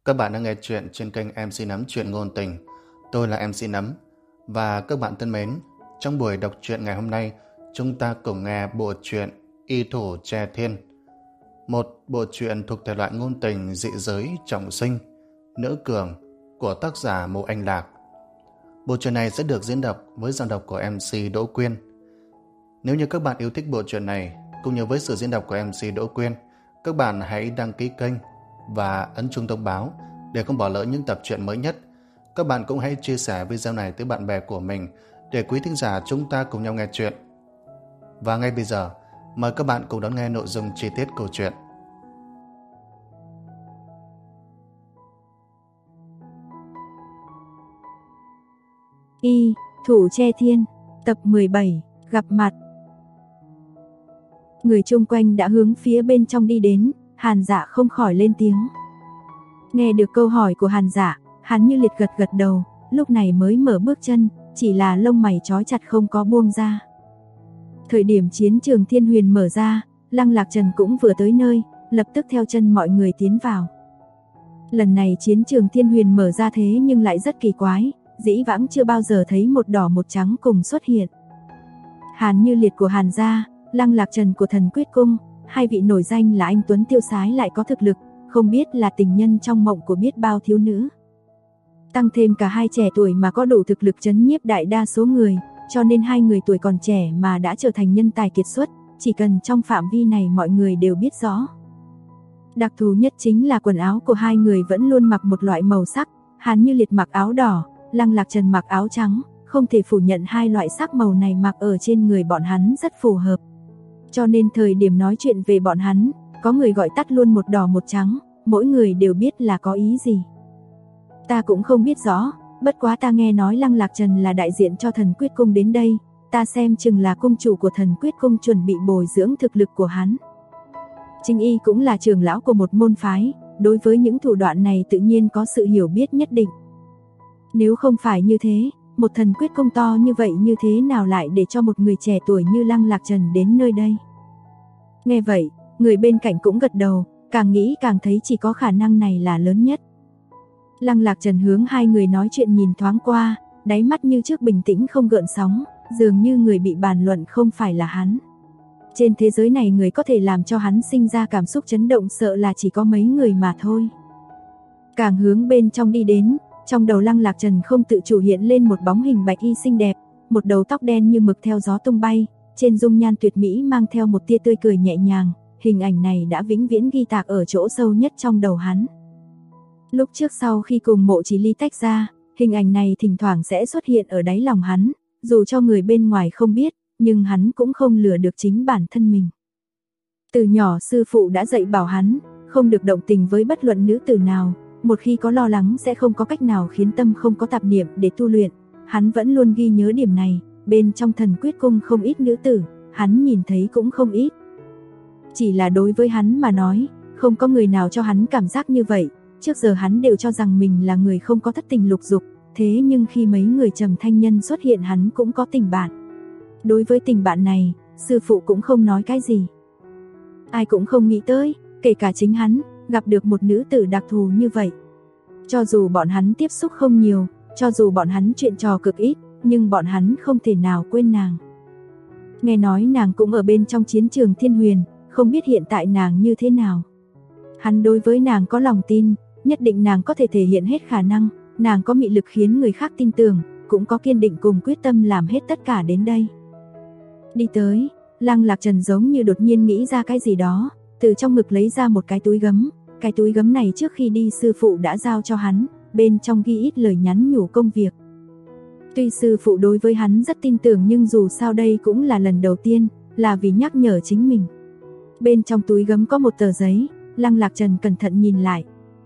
Các bạn đang nghe chuyện trên kênh MC Nấm Chuyện Ngôn Tình. Tôi là MC Nấm. Và các bạn thân mến, trong buổi đọc truyện ngày hôm nay, chúng ta cùng nghe bộ truyện Y Thủ Tre Thiên. Một bộ truyện thuộc thể loại ngôn tình dị giới trọng sinh, nữ cường của tác giả Mộ Anh Lạc. Bộ truyện này sẽ được diễn đọc với giọng đọc của MC Đỗ Quyên. Nếu như các bạn yêu thích bộ truyện này, cũng như với sự diễn đọc của MC Đỗ Quyên, các bạn hãy đăng ký kênh và ấn chuông thông báo để không bỏ lỡ những tập truyện mới nhất. Các bạn cũng hãy chia sẻ video này tới bạn bè của mình để quý thính giả chúng ta cùng nhau nghe chuyện. Và ngay bây giờ, mời các bạn cùng đón nghe nội dung chi tiết câu chuyện. Y Thủ Tre Thiên, tập 17, gặp mặt. Người chung quanh đã hướng phía bên trong đi đến, Hàn Dạ không khỏi lên tiếng. Nghe được câu hỏi của Hàn Dạ, hắn như liệt gật đầu, lúc này mới mở bước chân, chỉ là lông mày trói chặt không có buông ra. Thời điểm chiến trường Thiên Huyền mở ra, Lăng Lạc Trần cũng vừa tới nơi, lập tức theo chân mọi người tiến vào. Lần này chiến trường Thiên Huyền mở ra thế nhưng lại rất kỳ quái, dĩ vãng chưa bao giờ thấy một đỏ một trắng cùng xuất hiện. Hàn Như Liệt của Hàn gia, Lăng Lạc Trần của Thần Quyết Cung, hai vị nổi danh là anh tuấn tiêu sái lại có thực lực, không biết là tình nhân trong mộng của biết bao thiếu nữ. Tăng thêm cả hai trẻ tuổi mà có đủ thực lực trấn nhiếp đại đa số người, cho nên hai người tuổi còn trẻ mà đã trở thành nhân tài kiệt xuất, chỉ cần trong phạm vi này mọi người đều biết rõ. Đặc thù nhất chính là quần áo của hai người vẫn luôn mặc một loại màu sắc, Hàn Như Liệt mặc áo đỏ, Lăng Lạc Trần mặc áo trắng, không thể phủ nhận hai loại sắc màu này mặc ở trên người bọn hắn rất phù hợp. Cho nên thời điểm nói chuyện về bọn hắn, có người gọi tắt luôn một đỏ một trắng, mỗi người đều biết là có ý gì. Ta cũng không biết rõ, bất quá ta nghe nói Lăng Lạc Trần là đại diện cho Thần Quyết Cung đến đây, ta xem chừng là cung chủ của Thần Quyết Cung chuẩn bị bồi dưỡng thực lực của hắn. Trinh Y cũng là trưởng lão của một môn phái, đối với những thủ đoạn này tự nhiên có sự hiểu biết nhất định. Nếu không phải như thế, một Thần Quyết Cung to như vậy như thế nào lại để cho một người trẻ tuổi như Lăng Lạc Trần đến nơi đây? Nghe vậy, người bên cạnh cũng gật đầu, càng nghĩ càng thấy chỉ có khả năng này là lớn nhất. Lăng Lạc Trần hướng hai người nói chuyện nhìn thoáng qua, đáy mắt như trước bình tĩnh không gợn sóng, dường như người bị bàn luận không phải là hắn. Trên thế giới này người có thể làm cho hắn sinh ra cảm xúc chấn động sợ là chỉ có mấy người mà thôi. Càng hướng bên trong đi đến, trong đầu Lăng Lạc Trần không tự chủ hiện lên một bóng hình bạch y xinh đẹp, một đầu tóc đen như mực theo gió tung bay, trên dung nhan tuyệt mỹ mang theo một tia tươi cười nhẹ nhàng, hình ảnh này đã vĩnh viễn ghi tạc ở chỗ sâu nhất trong đầu hắn. Lúc trước sau khi cùng Mộ Chỉ Ly tách ra, hình ảnh này thỉnh thoảng sẽ xuất hiện ở đáy lòng hắn, dù cho người bên ngoài không biết, nhưng hắn cũng không lừa được chính bản thân mình. Từ nhỏ sư phụ đã dạy bảo hắn, không được động tình với bất luận nữ tử nào, một khi có lo lắng sẽ không có cách nào khiến tâm không có tạp niệm để tu luyện, hắn vẫn luôn ghi nhớ điểm này, bên trong Thần Quyết Cung không ít nữ tử, hắn nhìn thấy cũng không ít. Chỉ là đối với hắn mà nói, không có người nào cho hắn cảm giác như vậy, trước giờ hắn đều cho rằng mình là người không có thất tình lục dục, thế nhưng khi mấy người trầm thanh nhân xuất hiện hắn cũng có tình bạn. Đối với tình bạn này, sư phụ cũng không nói cái gì. Ai cũng không nghĩ tới, kể cả chính hắn, gặp được một nữ tử đặc thù như vậy. Cho dù bọn hắn tiếp xúc không nhiều, cho dù bọn hắn chuyện trò cực ít, nhưng bọn hắn không thể nào quên nàng. Nghe nói nàng cũng ở bên trong chiến trường Thiên Huyền, không biết hiện tại nàng như thế nào. Hắn đối với nàng có lòng tin, nhất định nàng có thể thể hiện hết khả năng, nàng có mị lực khiến người khác tin tưởng, cũng có kiên định cùng quyết tâm làm hết tất cả đến đây. Đi tới, Lăng Lạc Trần giống như đột nhiên nghĩ ra cái gì đó, từ trong ngực lấy ra một cái túi gấm, cái túi gấm này trước khi đi sư phụ đã giao cho hắn, bên trong ghi ít lời nhắn nhủ công việc. Tuy sư phụ đối với hắn rất tin tưởng nhưng dù sao đây cũng là lần đầu tiên, là vì nhắc nhở chính mình. Bên trong túi gấm có một tờ giấy, Lăng Lạc Trần cẩn thận nhìn lại.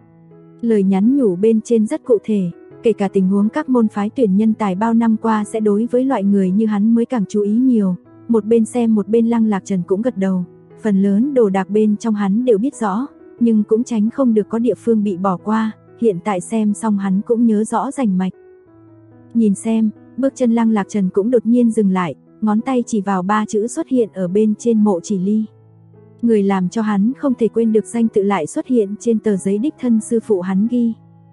Lời nhắn nhủ bên trên rất cụ thể, kể cả tình huống các môn phái tuyển nhân tài bao năm qua sẽ đối với loại người như hắn mới càng chú ý nhiều. Một bên xem một bên Lăng Lạc Trần cũng gật đầu, phần lớn đồ đạc bên trong hắn đều biết rõ, nhưng cũng tránh không được có địa phương bị bỏ qua, hiện tại xem xong hắn cũng nhớ rõ rành mạch. Nhìn xem, bước chân Lăng Lạc Trần cũng đột nhiên dừng lại, ngón tay chỉ vào 3 chữ xuất hiện ở bên trên Mộ Chỉ Ly. Người làm cho hắn không thể quên được danh tự lại xuất hiện trên tờ giấy đích thân sư phụ hắn ghi.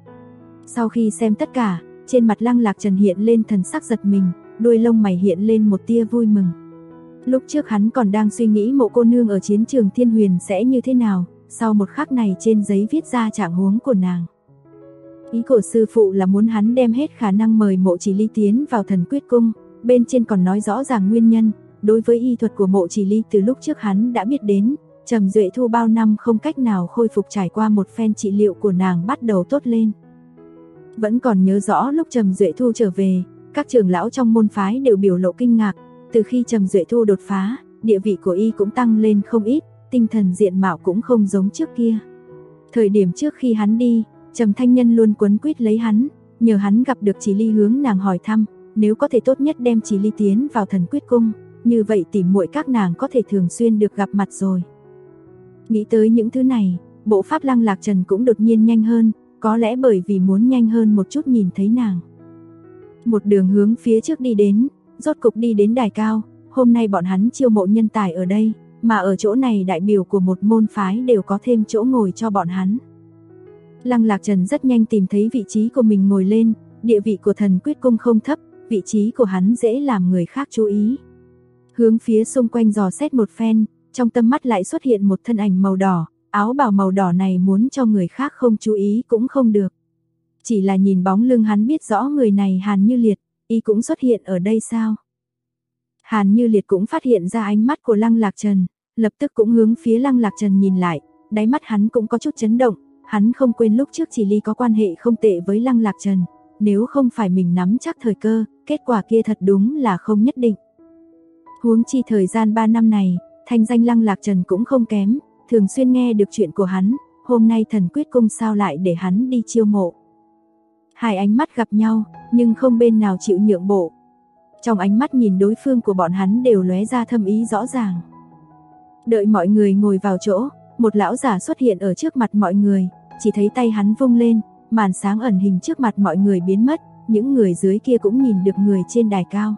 Sau khi xem tất cả, trên mặt Lăng Lạc Trần hiện lên thần sắc giật mình, đuôi lông mày hiện lên một tia vui mừng. Lúc trước hắn còn đang suy nghĩ Mộ cô nương ở chiến trường Thiên Huyền sẽ như thế nào, sau một khắc này trên giấy viết ra trạng huống của nàng. Ý của sư phụ là muốn hắn đem hết khả năng mời Mộ Chỉ Ly tiến vào Thần Quyết Cung, bên trên còn nói rõ ràng nguyên nhân. Đối với y thuật của Mộ Chỉ Ly từ lúc trước hắn đã biết đến, Trầm Duệ Thu bao năm không cách nào khôi phục trải qua một phen trị liệu của nàng bắt đầu tốt lên. Vẫn còn nhớ rõ lúc Trầm Duệ Thu trở về, các trưởng lão trong môn phái đều biểu lộ kinh ngạc, từ khi Trầm Duệ Thu đột phá, địa vị của y cũng tăng lên không ít, tinh thần diện mạo cũng không giống trước kia. Thời điểm trước khi hắn đi, Trầm Thanh Nhân luôn quấn quýt lấy hắn, nhờ hắn gặp được Chỉ Ly hướng nàng hỏi thăm, nếu có thể tốt nhất đem Chỉ Ly tiến vào Thần Quyết Cung, như vậy tỉ muội các nàng có thể thường xuyên được gặp mặt rồi. Nghĩ tới những thứ này, bộ pháp Lăng Lạc Trần cũng đột nhiên nhanh hơn, có lẽ bởi vì muốn nhanh hơn một chút nhìn thấy nàng. Một đường hướng phía trước đi đến, rốt cục đi đến đài cao, hôm nay bọn hắn chiêu mộ nhân tài ở đây, mà ở chỗ này đại biểu của một môn phái đều có thêm chỗ ngồi cho bọn hắn. Lăng Lạc Trần rất nhanh tìm thấy vị trí của mình ngồi lên, địa vị của Thần Quyết Cung không thấp, vị trí của hắn dễ làm người khác chú ý. Hướng phía xung quanh dò xét một phen, trong tâm mắt lại xuất hiện một thân ảnh màu đỏ, áo bào màu đỏ này muốn cho người khác không chú ý cũng không được. Chỉ là nhìn bóng lưng hắn biết rõ người này Hàn Như Liệt, y cũng xuất hiện ở đây sao? Hàn Như Liệt cũng phát hiện ra ánh mắt của Lăng Lạc Trần, lập tức cũng hướng phía Lăng Lạc Trần nhìn lại, đáy mắt hắn cũng có chút chấn động, hắn không quên lúc trước Chỉ Ly có quan hệ không tệ với Lăng Lạc Trần, nếu không phải mình nắm chắc thời cơ, kết quả kia thật đúng là không nhất định. Huống chi thời gian 3 năm này, thanh danh Lăng Lạc Trần cũng không kém, thường xuyên nghe được chuyện của hắn, hôm nay Thần Quyết Cung sao lại để hắn đi chiêu mộ. Hai ánh mắt gặp nhau, nhưng không bên nào chịu nhượng bộ. Trong ánh mắt nhìn đối phương của bọn hắn đều lóe ra thâm ý rõ ràng. Đợi mọi người ngồi vào chỗ, một lão giả xuất hiện ở trước mặt mọi người, chỉ thấy tay hắn vung lên, màn sáng ẩn hình trước mặt mọi người biến mất, những người dưới kia cũng nhìn được người trên đài cao.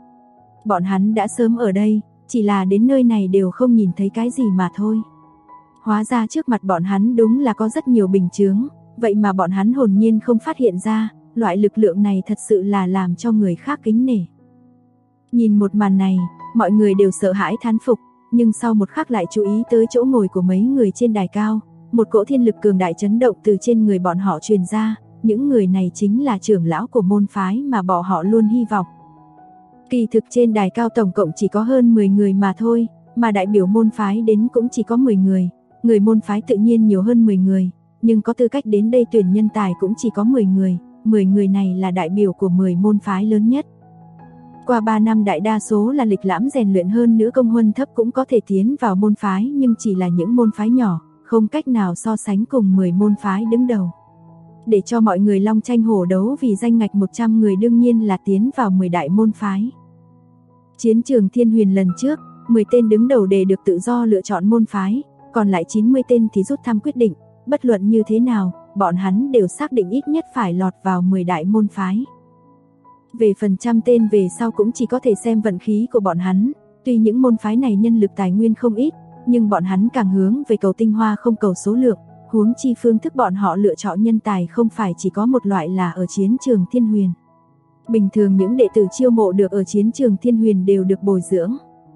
Bọn hắn đã sớm ở đây, chỉ là đến nơi này đều không nhìn thấy cái gì mà thôi. Hóa ra trước mặt bọn hắn đúng là có rất nhiều bình chướng, vậy mà bọn hắn hồn nhiên không phát hiện ra, loại lực lượng này thật sự là làm cho người khác kính nể. Nhìn một màn này, mọi người đều sợ hãi thán phục, nhưng sau một khắc lại chú ý tới chỗ ngồi của mấy người trên đài cao, một cỗ thiên lực cường đại chấn động từ trên người bọn họ truyền ra, những người này chính là trưởng lão của môn phái mà bọn họ luôn hy vọng. Kỳ thực trên đài cao tổng cộng chỉ có hơn 10 người mà thôi, mà đại biểu môn phái đến cũng chỉ có 10 người, người môn phái tự nhiên nhiều hơn 10 người, nhưng có tư cách đến đây tuyển nhân tài cũng chỉ có 10 người, 10 người này là đại biểu của 10 môn phái lớn nhất. Qua 3 năm đại đa số là lịch lãm rèn luyện hơn nữa công huân thấp cũng có thể tiến vào môn phái nhưng chỉ là những môn phái nhỏ, không cách nào so sánh cùng 10 môn phái đứng đầu. Để cho mọi người long tranh hổ đấu vì danh ngạch 100 người đương nhiên là tiến vào 10 đại môn phái. Chiến trường Thiên Huyền lần trước, 10 tên đứng đầu để được tự do lựa chọn môn phái, còn lại 90 tên thì rút thăm quyết định, bất luận như thế nào, bọn hắn đều xác định ít nhất phải lọt vào 10 đại môn phái. Về phần trăm tên về sau cũng chỉ có thể xem vận khí của bọn hắn, tuy những môn phái này nhân lực tài nguyên không ít, nhưng bọn hắn càng hướng về cầu tinh hoa không cầu số lượng, huống chi phương thức bọn họ lựa chọn nhân tài không phải chỉ có một loại là ở chiến trường Thiên Huyền. Bình thường những đệ tử chiêu mộ được ở chiến trường Thiên Huyền đều được bồi dưỡng.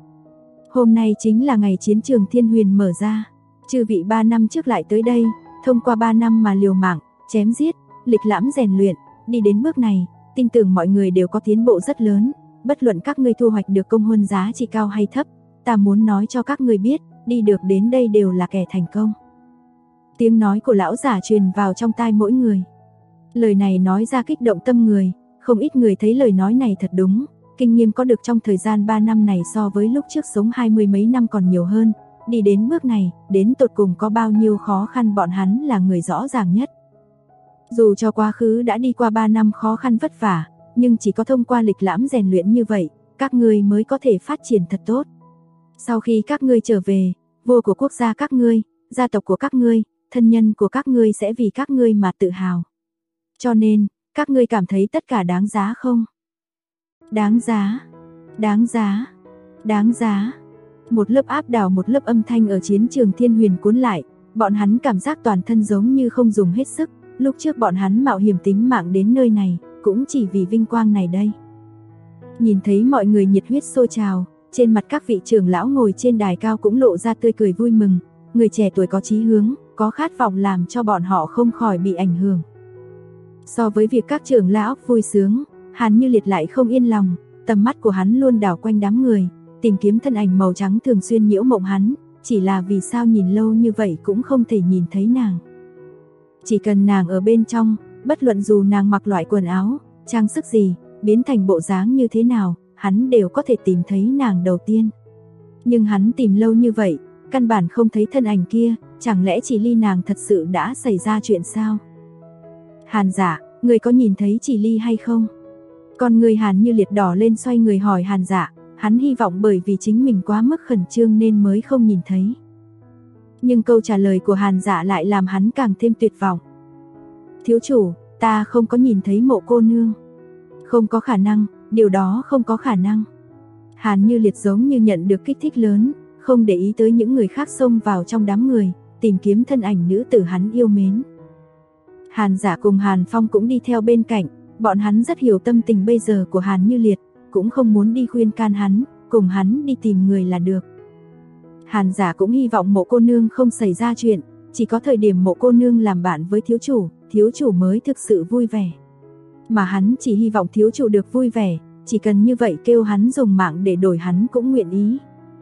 Hôm nay chính là ngày chiến trường Thiên Huyền mở ra, chư vị 3 năm trước lại tới đây, thông qua 3 năm mà liều mạng, chém giết, lịch lãm rèn luyện, đi đến bước này, tin tưởng mọi người đều có tiến bộ rất lớn, bất luận các ngươi thu hoạch được công huân giá trị cao hay thấp, ta muốn nói cho các ngươi biết, đi được đến đây đều là kẻ thành công. Tiếng nói của lão giả truyền vào trong tai mỗi người. Lời này nói ra kích động tâm người, không ít người thấy lời nói này thật đúng, kinh nghiệm có được trong thời gian 3 năm này so với lúc trước sống 20 mấy năm còn nhiều hơn, đi đến bước này, đến tột cùng có bao nhiêu khó khăn bọn hắn là người rõ ràng nhất. Dù cho quá khứ đã đi qua 3 năm khó khăn vất vả, nhưng chỉ có thông qua lịch lãm rèn luyện như vậy, các ngươi mới có thể phát triển thật tốt. Sau khi các ngươi trở về, vua của quốc gia các ngươi, gia tộc của các ngươi, thân nhân của các ngươi sẽ vì các ngươi mà tự hào. Cho nên, các ngươi cảm thấy tất cả đáng giá không? Đáng giá, đáng giá, đáng giá. Một lớp áp đảo một lớp âm thanh ở chiến trường Thiên Huyền cuốn lại, bọn hắn cảm giác toàn thân giống như không dùng hết sức, lúc trước bọn hắn mạo hiểm tính mạng đến nơi này, cũng chỉ vì vinh quang này đây. Nhìn thấy mọi người nhiệt huyết sôi trào, trên mặt các vị trưởng lão ngồi trên đài cao cũng lộ ra tươi cười vui mừng, người trẻ tuổi có chí hướng, có khát vọng làm cho bọn họ không khỏi bị ảnh hưởng. So với việc các trưởng lão vui sướng, Hàn Như Liệt lại không yên lòng, tầm mắt của hắn luôn đảo quanh đám người, tìm kiếm thân ảnh màu trắng thường xuyên nhiễu mộng hắn, chỉ là vì sao nhìn lâu như vậy cũng không thể nhìn thấy nàng. Chỉ cần nàng ở bên trong, bất luận dù nàng mặc loại quần áo, trang sức gì, biến thành bộ dáng như thế nào, hắn đều có thể tìm thấy nàng đầu tiên. Nhưng hắn tìm lâu như vậy, căn bản không thấy thân ảnh kia, chẳng lẽ Chỉ Ly nàng thật sự đã xảy ra chuyện sao? Hàn Dạ, người có nhìn thấy Chỉ Ly hay không? Con người Hàn Như Liệt đỏ lên xoay người hỏi Hàn Dạ, hắn hy vọng bởi vì chính mình quá mức khẩn trương nên mới không nhìn thấy. Nhưng câu trả lời của Hàn Dạ lại làm hắn càng thêm tuyệt vọng. Thiếu chủ, ta không có nhìn thấy Mộ cô nương. Không có khả năng, điều đó không có khả năng. Hàn Như Liệt giống như nhận được kích thích lớn, không để ý tới những người khác xông vào trong đám người, tìm kiếm thân ảnh nữ tử hắn yêu mến. Hàn Dạ cùng Hàn Phong cũng đi theo bên cạnh, bọn hắn rất hiểu tâm tình bây giờ của Hàn Như Liệt, cũng không muốn đi khuyên can hắn, cùng hắn đi tìm người là được. Hàn Dạ cũng hy vọng Mộ cô nương không xảy ra chuyện, chỉ có thời điểm Mộ cô nương làm bạn với thiếu chủ mới thực sự vui vẻ. Mà hắn chỉ hy vọng thiếu chủ được vui vẻ, chỉ cần như vậy kêu hắn dùng mạng để đổi hắn cũng nguyện ý.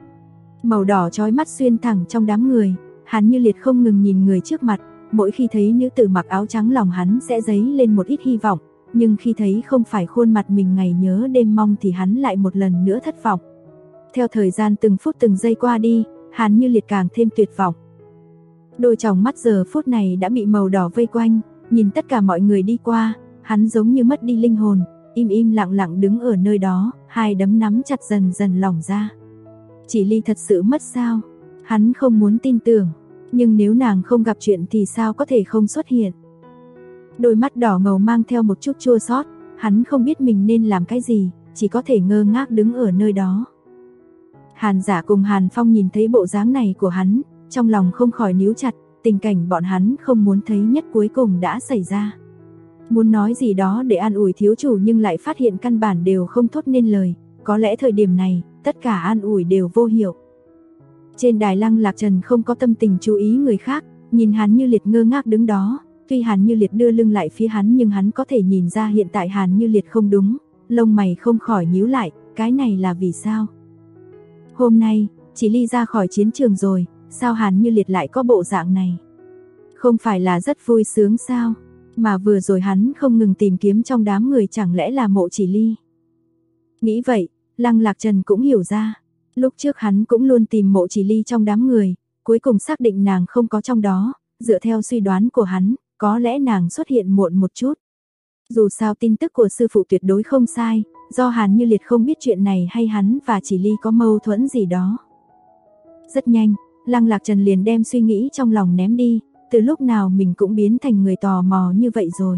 Màu đỏ chói mắt xuyên thẳng trong đám người, Hàn Như Liệt không ngừng nhìn người trước mặt, mỗi khi thấy nữ tử mặc áo trắng lòng hắn sẽ dấy lên một ít hy vọng, nhưng khi thấy không phải khuôn mặt mình ngày nhớ đêm mong thì hắn lại một lần nữa thất vọng. Theo thời gian từng phút từng giây qua đi, Hàn Như Liệt càng thêm tuyệt vọng. Đôi tròng mắt giờ phút này đã bị màu đỏ vây quanh, nhìn tất cả mọi người đi qua, hắn giống như mất đi linh hồn, im lặng lặng đứng ở nơi đó, hai đấm nắm chặt dần dần lỏng ra. Chỉ Ly thật sự mất sao? Hắn không muốn tin tưởng, nhưng nếu nàng không gặp chuyện thì sao có thể không xuất hiện? Đôi mắt đỏ ngầu mang theo một chút chua xót, hắn không biết mình nên làm cái gì, chỉ có thể ngơ ngác đứng ở nơi đó. Hàn Dạ cùng Hàn Phong nhìn thấy bộ dáng này của hắn, trong lòng không khỏi níu chặt, tình cảnh bọn hắn không muốn thấy nhất cuối cùng đã xảy ra. Muốn nói gì đó để an ủi thiếu chủ nhưng lại phát hiện căn bản đều không thốt nên lời, có lẽ thời điểm này, tất cả an ủi đều vô hiệu. Trên đài Lăng Lạc Trần không có tâm tình chú ý người khác, nhìn Hàn Như Liệt ngơ ngác đứng đó, tuy Hàn Như Liệt đưa lưng lại phía hắn nhưng hắn có thể nhìn ra hiện tại Hàn Như Liệt không đúng, lông mày không khỏi nhíu lại, cái này là vì sao? Hôm nay, Chỉ Ly ra khỏi chiến trường rồi, sao Hàn Như Liệt lại có bộ dạng này? Không phải là rất vui sướng sao? Mà vừa rồi hắn không ngừng tìm kiếm trong đám người chẳng lẽ là Mộ Chỉ Ly? Nghĩ vậy, Lăng Lạc Trần cũng hiểu ra. Lúc trước hắn cũng luôn tìm Mộ Chỉ Ly trong đám người, cuối cùng xác định nàng không có trong đó, dựa theo suy đoán của hắn, có lẽ nàng xuất hiện muộn một chút. Dù sao tin tức của sư phụ tuyệt đối không sai, do Hàn Như Liệt không biết chuyện này hay hắn và Chỉ Ly có mâu thuẫn gì đó. Rất nhanh, Lăng Lạc Trần liền đem suy nghĩ trong lòng ném đi, từ lúc nào mình cũng biến thành người tò mò như vậy rồi.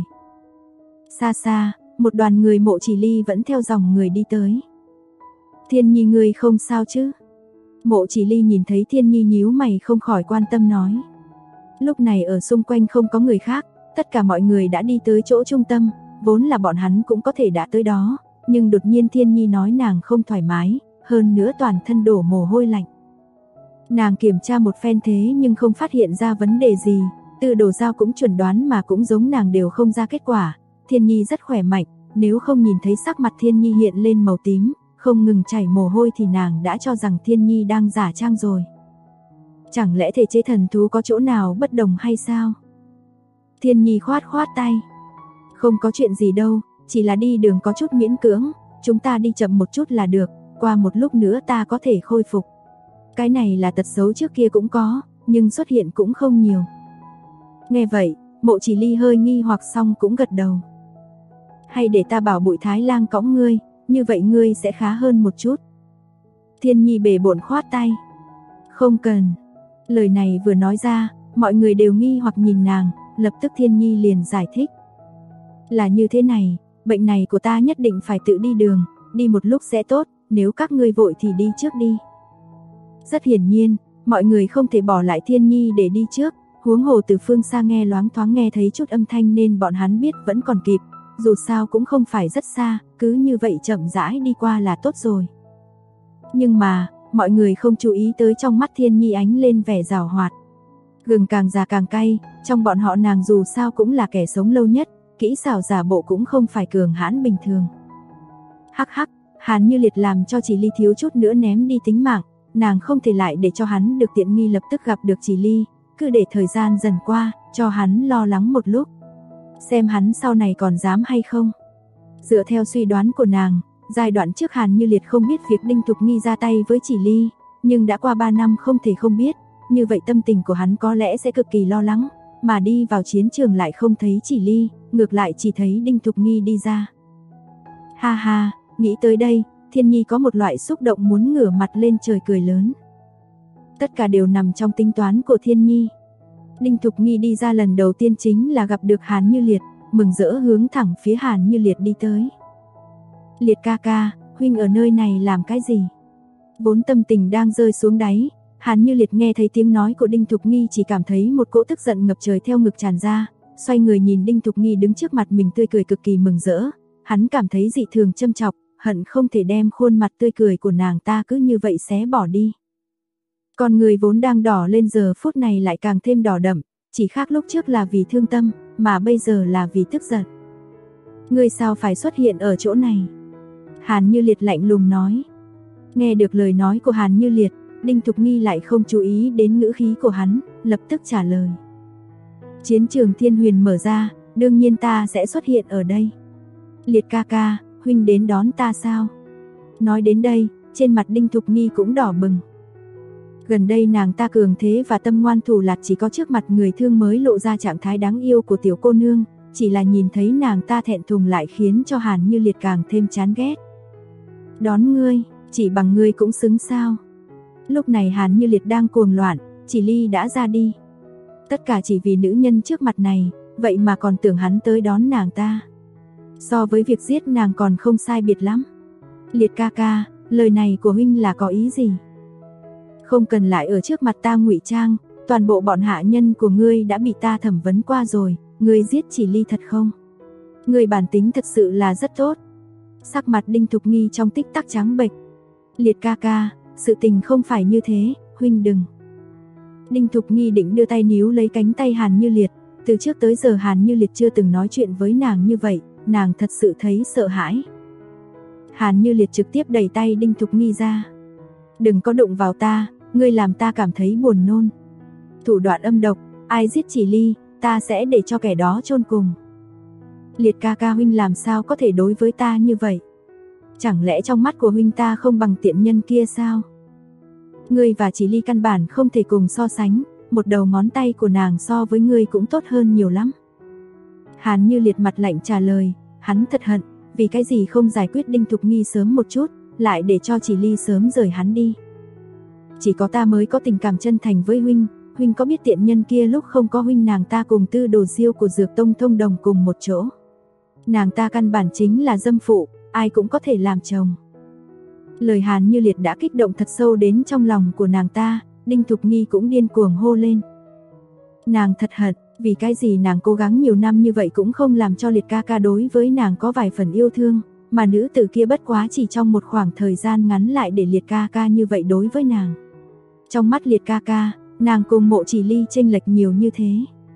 Xa xa, một đoàn người Mộ Chỉ Ly vẫn theo dòng người đi tới. Thiên Nhi ngươi không sao chứ? Mộ Chỉ Ly nhìn thấy Thiên Nhi nhíu mày không khỏi quan tâm nói. Lúc này ở xung quanh không có người khác, tất cả mọi người đã đi tới chỗ trung tâm, vốn là bọn hắn cũng có thể đã tới đó, nhưng đột nhiên Thiên Nhi nói nàng không thoải mái, hơn nữa toàn thân đổ mồ hôi lạnh. Nàng kiểm tra một phen thế nhưng không phát hiện ra vấn đề gì, Từ Đồ Giao cũng chuẩn đoán mà cũng giống nàng đều không ra kết quả. Thiên Nhi rất khỏe mạnh, nếu không nhìn thấy sắc mặt Thiên Nhi hiện lên màu tím, không ngừng chảy mồ hôi thì nàng đã cho rằng Thiên Nhi đang giả trang rồi. Chẳng lẽ thể chế thần thú có chỗ nào bất đồng hay sao? Thiên Nhi khoát khoát tay. Không có chuyện gì đâu, chỉ là đi đường có chút miễn cưỡng, chúng ta đi chậm một chút là được, qua một lúc nữa ta có thể khôi phục. Cái này là tật xấu trước kia cũng có, nhưng xuất hiện cũng không nhiều. Nghe vậy, Mộ Chỉ Ly hơi nghi hoặc xong cũng gật đầu. Hay để ta bảo Bụi Thái Lang cõng ngươi, như vậy ngươi sẽ khá hơn một chút. Thiên Nhi bể bộn khoát tay. Không cần. Lời này vừa nói ra, mọi người đều nghi hoặc nhìn nàng, lập tức Thiên Nhi liền giải thích. Là như thế này, bệnh này của ta nhất định phải tự đi đường, đi một lúc sẽ tốt, nếu các ngươi vội thì đi trước đi. Rất hiển nhiên, mọi người không thể bỏ lại Thiên Nhi để đi trước, huống hồ từ phương xa nghe loáng thoáng nghe thấy chút âm thanh nên bọn hắn biết vẫn còn kịp, dù sao cũng không phải rất xa, cứ như vậy chậm rãi đi qua là tốt rồi. Nhưng mà, mọi người không chú ý tới trong mắt Thiên Nhi ánh lên vẻ giảo hoạt. Gừng càng già càng cay, trong bọn họ nàng dù sao cũng là kẻ sống lâu nhất, kỹ xảo giả bộ cũng không phải cường hãn bình thường. Hắc hắc, Hàn Như Liệt làm cho Chỉ Ly thiếu chút nữa ném đi tính mạng, nàng không thể lại để cho hắn được tiện nghi lập tức gặp được Chỉ Ly, cứ để thời gian dần qua, cho hắn lo lắng một lúc. Xem hắn sau này còn dám hay không. Dựa theo suy đoán của nàng, giai đoạn trước Hàn Như Liệt không biết việc Đinh Thục Nghi ra tay với Chỉ Ly, nhưng đã qua 3 năm không thể không biết, như vậy tâm tình của hắn có lẽ sẽ cực kỳ lo lắng, mà đi vào chiến trường lại không thấy Chỉ Ly, ngược lại chỉ thấy Đinh Thục Nghi đi ra. Ha ha, nghĩ tới đây, Thiên Nhi có một loại xúc động muốn ngửa mặt lên trời cười lớn. Tất cả đều nằm trong tính toán của Thiên Nhi. Đinh Thục Nghi đi ra lần đầu tiên chính là gặp được Hàn Như Liệt, mừng rỡ hướng thẳng phía Hàn Như Liệt đi tới. Liệt ca ca, huynh ở nơi này làm cái gì? Vốn tâm tình đang rơi xuống đáy, Hàn Như Liệt nghe thấy tiếng nói của Đinh Thục Nghi chỉ cảm thấy một cỗ tức giận ngập trời theo ngực tràn ra, xoay người nhìn Đinh Thục Nghi đứng trước mặt mình tươi cười cực kỳ mừng rỡ, hắn cảm thấy dị thường châm chọc, hận không thể đem khuôn mặt tươi cười của nàng ta cứ như vậy xé bỏ đi. Con người vốn đang đỏ lên giờ phút này lại càng thêm đỏ đậm, chỉ khác lúc trước là vì thương tâm, mà bây giờ là vì tức giận. Ngươi sao phải xuất hiện ở chỗ này? Hàn Như Liệt lạnh lùng nói. Nghe được lời nói của Hàn Như Liệt, Đinh Thục Nghi lại không chú ý đến ngữ khí của hắn, lập tức trả lời. Chiến trường Thiên Huyền mở ra, đương nhiên ta sẽ xuất hiện ở đây. Liệt ca ca, huynh đến đón ta sao? Nói đến đây, trên mặt Đinh Thục Nghi cũng đỏ bừng. Gần đây nàng ta cường thế và tâm ngoan thủ lạt, chỉ có trước mặt người thương mới lộ ra trạng thái đáng yêu của tiểu cô nương, chỉ là nhìn thấy nàng ta thẹn thùng lại khiến cho Hàn Như Liệt càng thêm chán ghét. Đón ngươi, chỉ bằng ngươi cũng xứng sao? Lúc này Hàn Như Liệt đang cuồng loạn, Chỉ Ly đã ra đi. Tất cả chỉ vì nữ nhân trước mặt này, vậy mà còn tưởng hắn tới đón nàng ta. So với việc giết nàng còn không sai biệt lắm. Liệt ca ca, lời này của huynh là có ý gì? Không cần lại ở trước mặt ta ngụy trang, toàn bộ bọn hạ nhân của ngươi đã bị ta thẩm vấn qua rồi, ngươi giết Chỉ Ly thật không? Ngươi bản tính thật sự là rất tốt. Sắc mặt Đinh Thục Nghi trong tích tắc trắng bệch. Liệt ca ca, sự tình không phải như thế, huynh đừng. Đinh Thục Nghi định đưa tay níu lấy cánh tay Hàn Như Liệt, từ trước tới giờ Hàn Như Liệt chưa từng nói chuyện với nàng như vậy, nàng thật sự thấy sợ hãi. Hàn Như Liệt trực tiếp đẩy tay Đinh Thục Nghi ra. Đừng có đụng vào ta, ngươi làm ta cảm thấy buồn nôn. Thủ đoạn âm độc, ai giết Chỉ Ly, ta sẽ để cho kẻ đó chôn cùng. Liệt ca ca, huynh làm sao có thể đối với ta như vậy? Chẳng lẽ trong mắt của huynh ta không bằng tiện nhân kia sao? Ngươi và Chỉ Ly căn bản không thể cùng so sánh, một đầu ngón tay của nàng so với ngươi cũng tốt hơn nhiều lắm. Hàn Như Liệt mặt lạnh trả lời, hắn thật hận, vì cái gì không giải quyết Đinh Thục Nghi sớm một chút, lại để cho Chỉ Ly sớm rời hắn đi. Chỉ có ta mới có tình cảm chân thành với huynh, huynh có biết tiện nhân kia lúc không có huynh nàng ta cùng Tư Đồ Diêu của Dược Tông thông đồng cùng một chỗ. Nàng ta căn bản chính là dâm phụ, ai cũng có thể làm chồng. Lời Hàn Như Liệt đã kích động thật sâu đến trong lòng của nàng ta, Đinh Thục Nghi cũng điên cuồng hô lên. Nàng thật hận, vì cái gì nàng cố gắng nhiều năm như vậy cũng không làm cho Liệt ca ca đối với nàng có vài phần yêu thương, mà nữ tử kia bất quá chỉ trong một khoảng thời gian ngắn lại để Liệt ca ca như vậy đối với nàng. Trong mắt Liệt ca ca, nàng cùng Mộ Chỉ Ly chênh lệch nhiều như thế.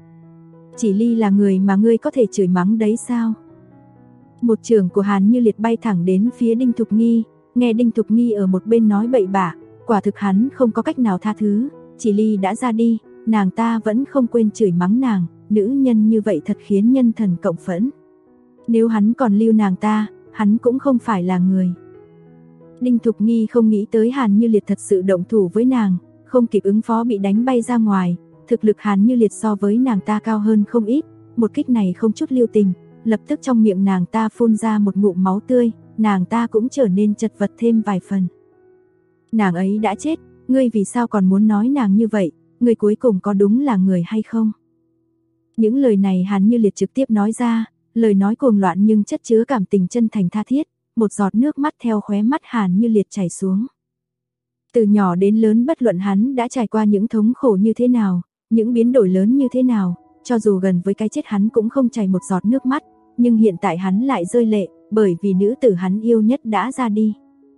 Chỉ Ly là người mà ngươi có thể chửi mắng đấy sao? Một chưởng của Hàn Như Liệt bay thẳng đến phía Đinh Thục Nghi, nghe Đinh Thục Nghi ở một bên nói bậy bạ, quả thực hắn không có cách nào tha thứ, Chỉ Ly đã ra đi, nàng ta vẫn không quên chửi mắng nàng, nữ nhân như vậy thật khiến nhân thần cộng phẫn. Nếu hắn còn lưu nàng ta, hắn cũng không phải là người. Đinh Thục Nghi không nghĩ tới Hàn Như Liệt thật sự động thủ với nàng, không kịp ứng phó bị đánh bay ra ngoài, thực lực Hàn Như Liệt so với nàng ta cao hơn không ít, một kích này không chút lưu tình, lập tức trong miệng nàng ta phun ra một ngụm máu tươi, nàng ta cũng trở nên chật vật thêm vài phần. Nàng ấy đã chết, ngươi vì sao còn muốn nói nàng như vậy, ngươi cuối cùng có đúng là người hay không? Những lời này Hàn Như Liệt trực tiếp nói ra, lời nói cuồng loạn nhưng chất chứa cảm tình chân thành tha thiết, một giọt nước mắt theo khóe mắt Hàn Như Liệt chảy xuống. Từ nhỏ đến lớn bất luận hắn đã trải qua những thống khổ như thế nào, những biến đổi lớn như thế nào, cho dù gần với cái chết hắn cũng không chảy một giọt nước mắt, nhưng hiện tại hắn lại rơi lệ, bởi vì nữ tử hắn yêu nhất đã ra đi.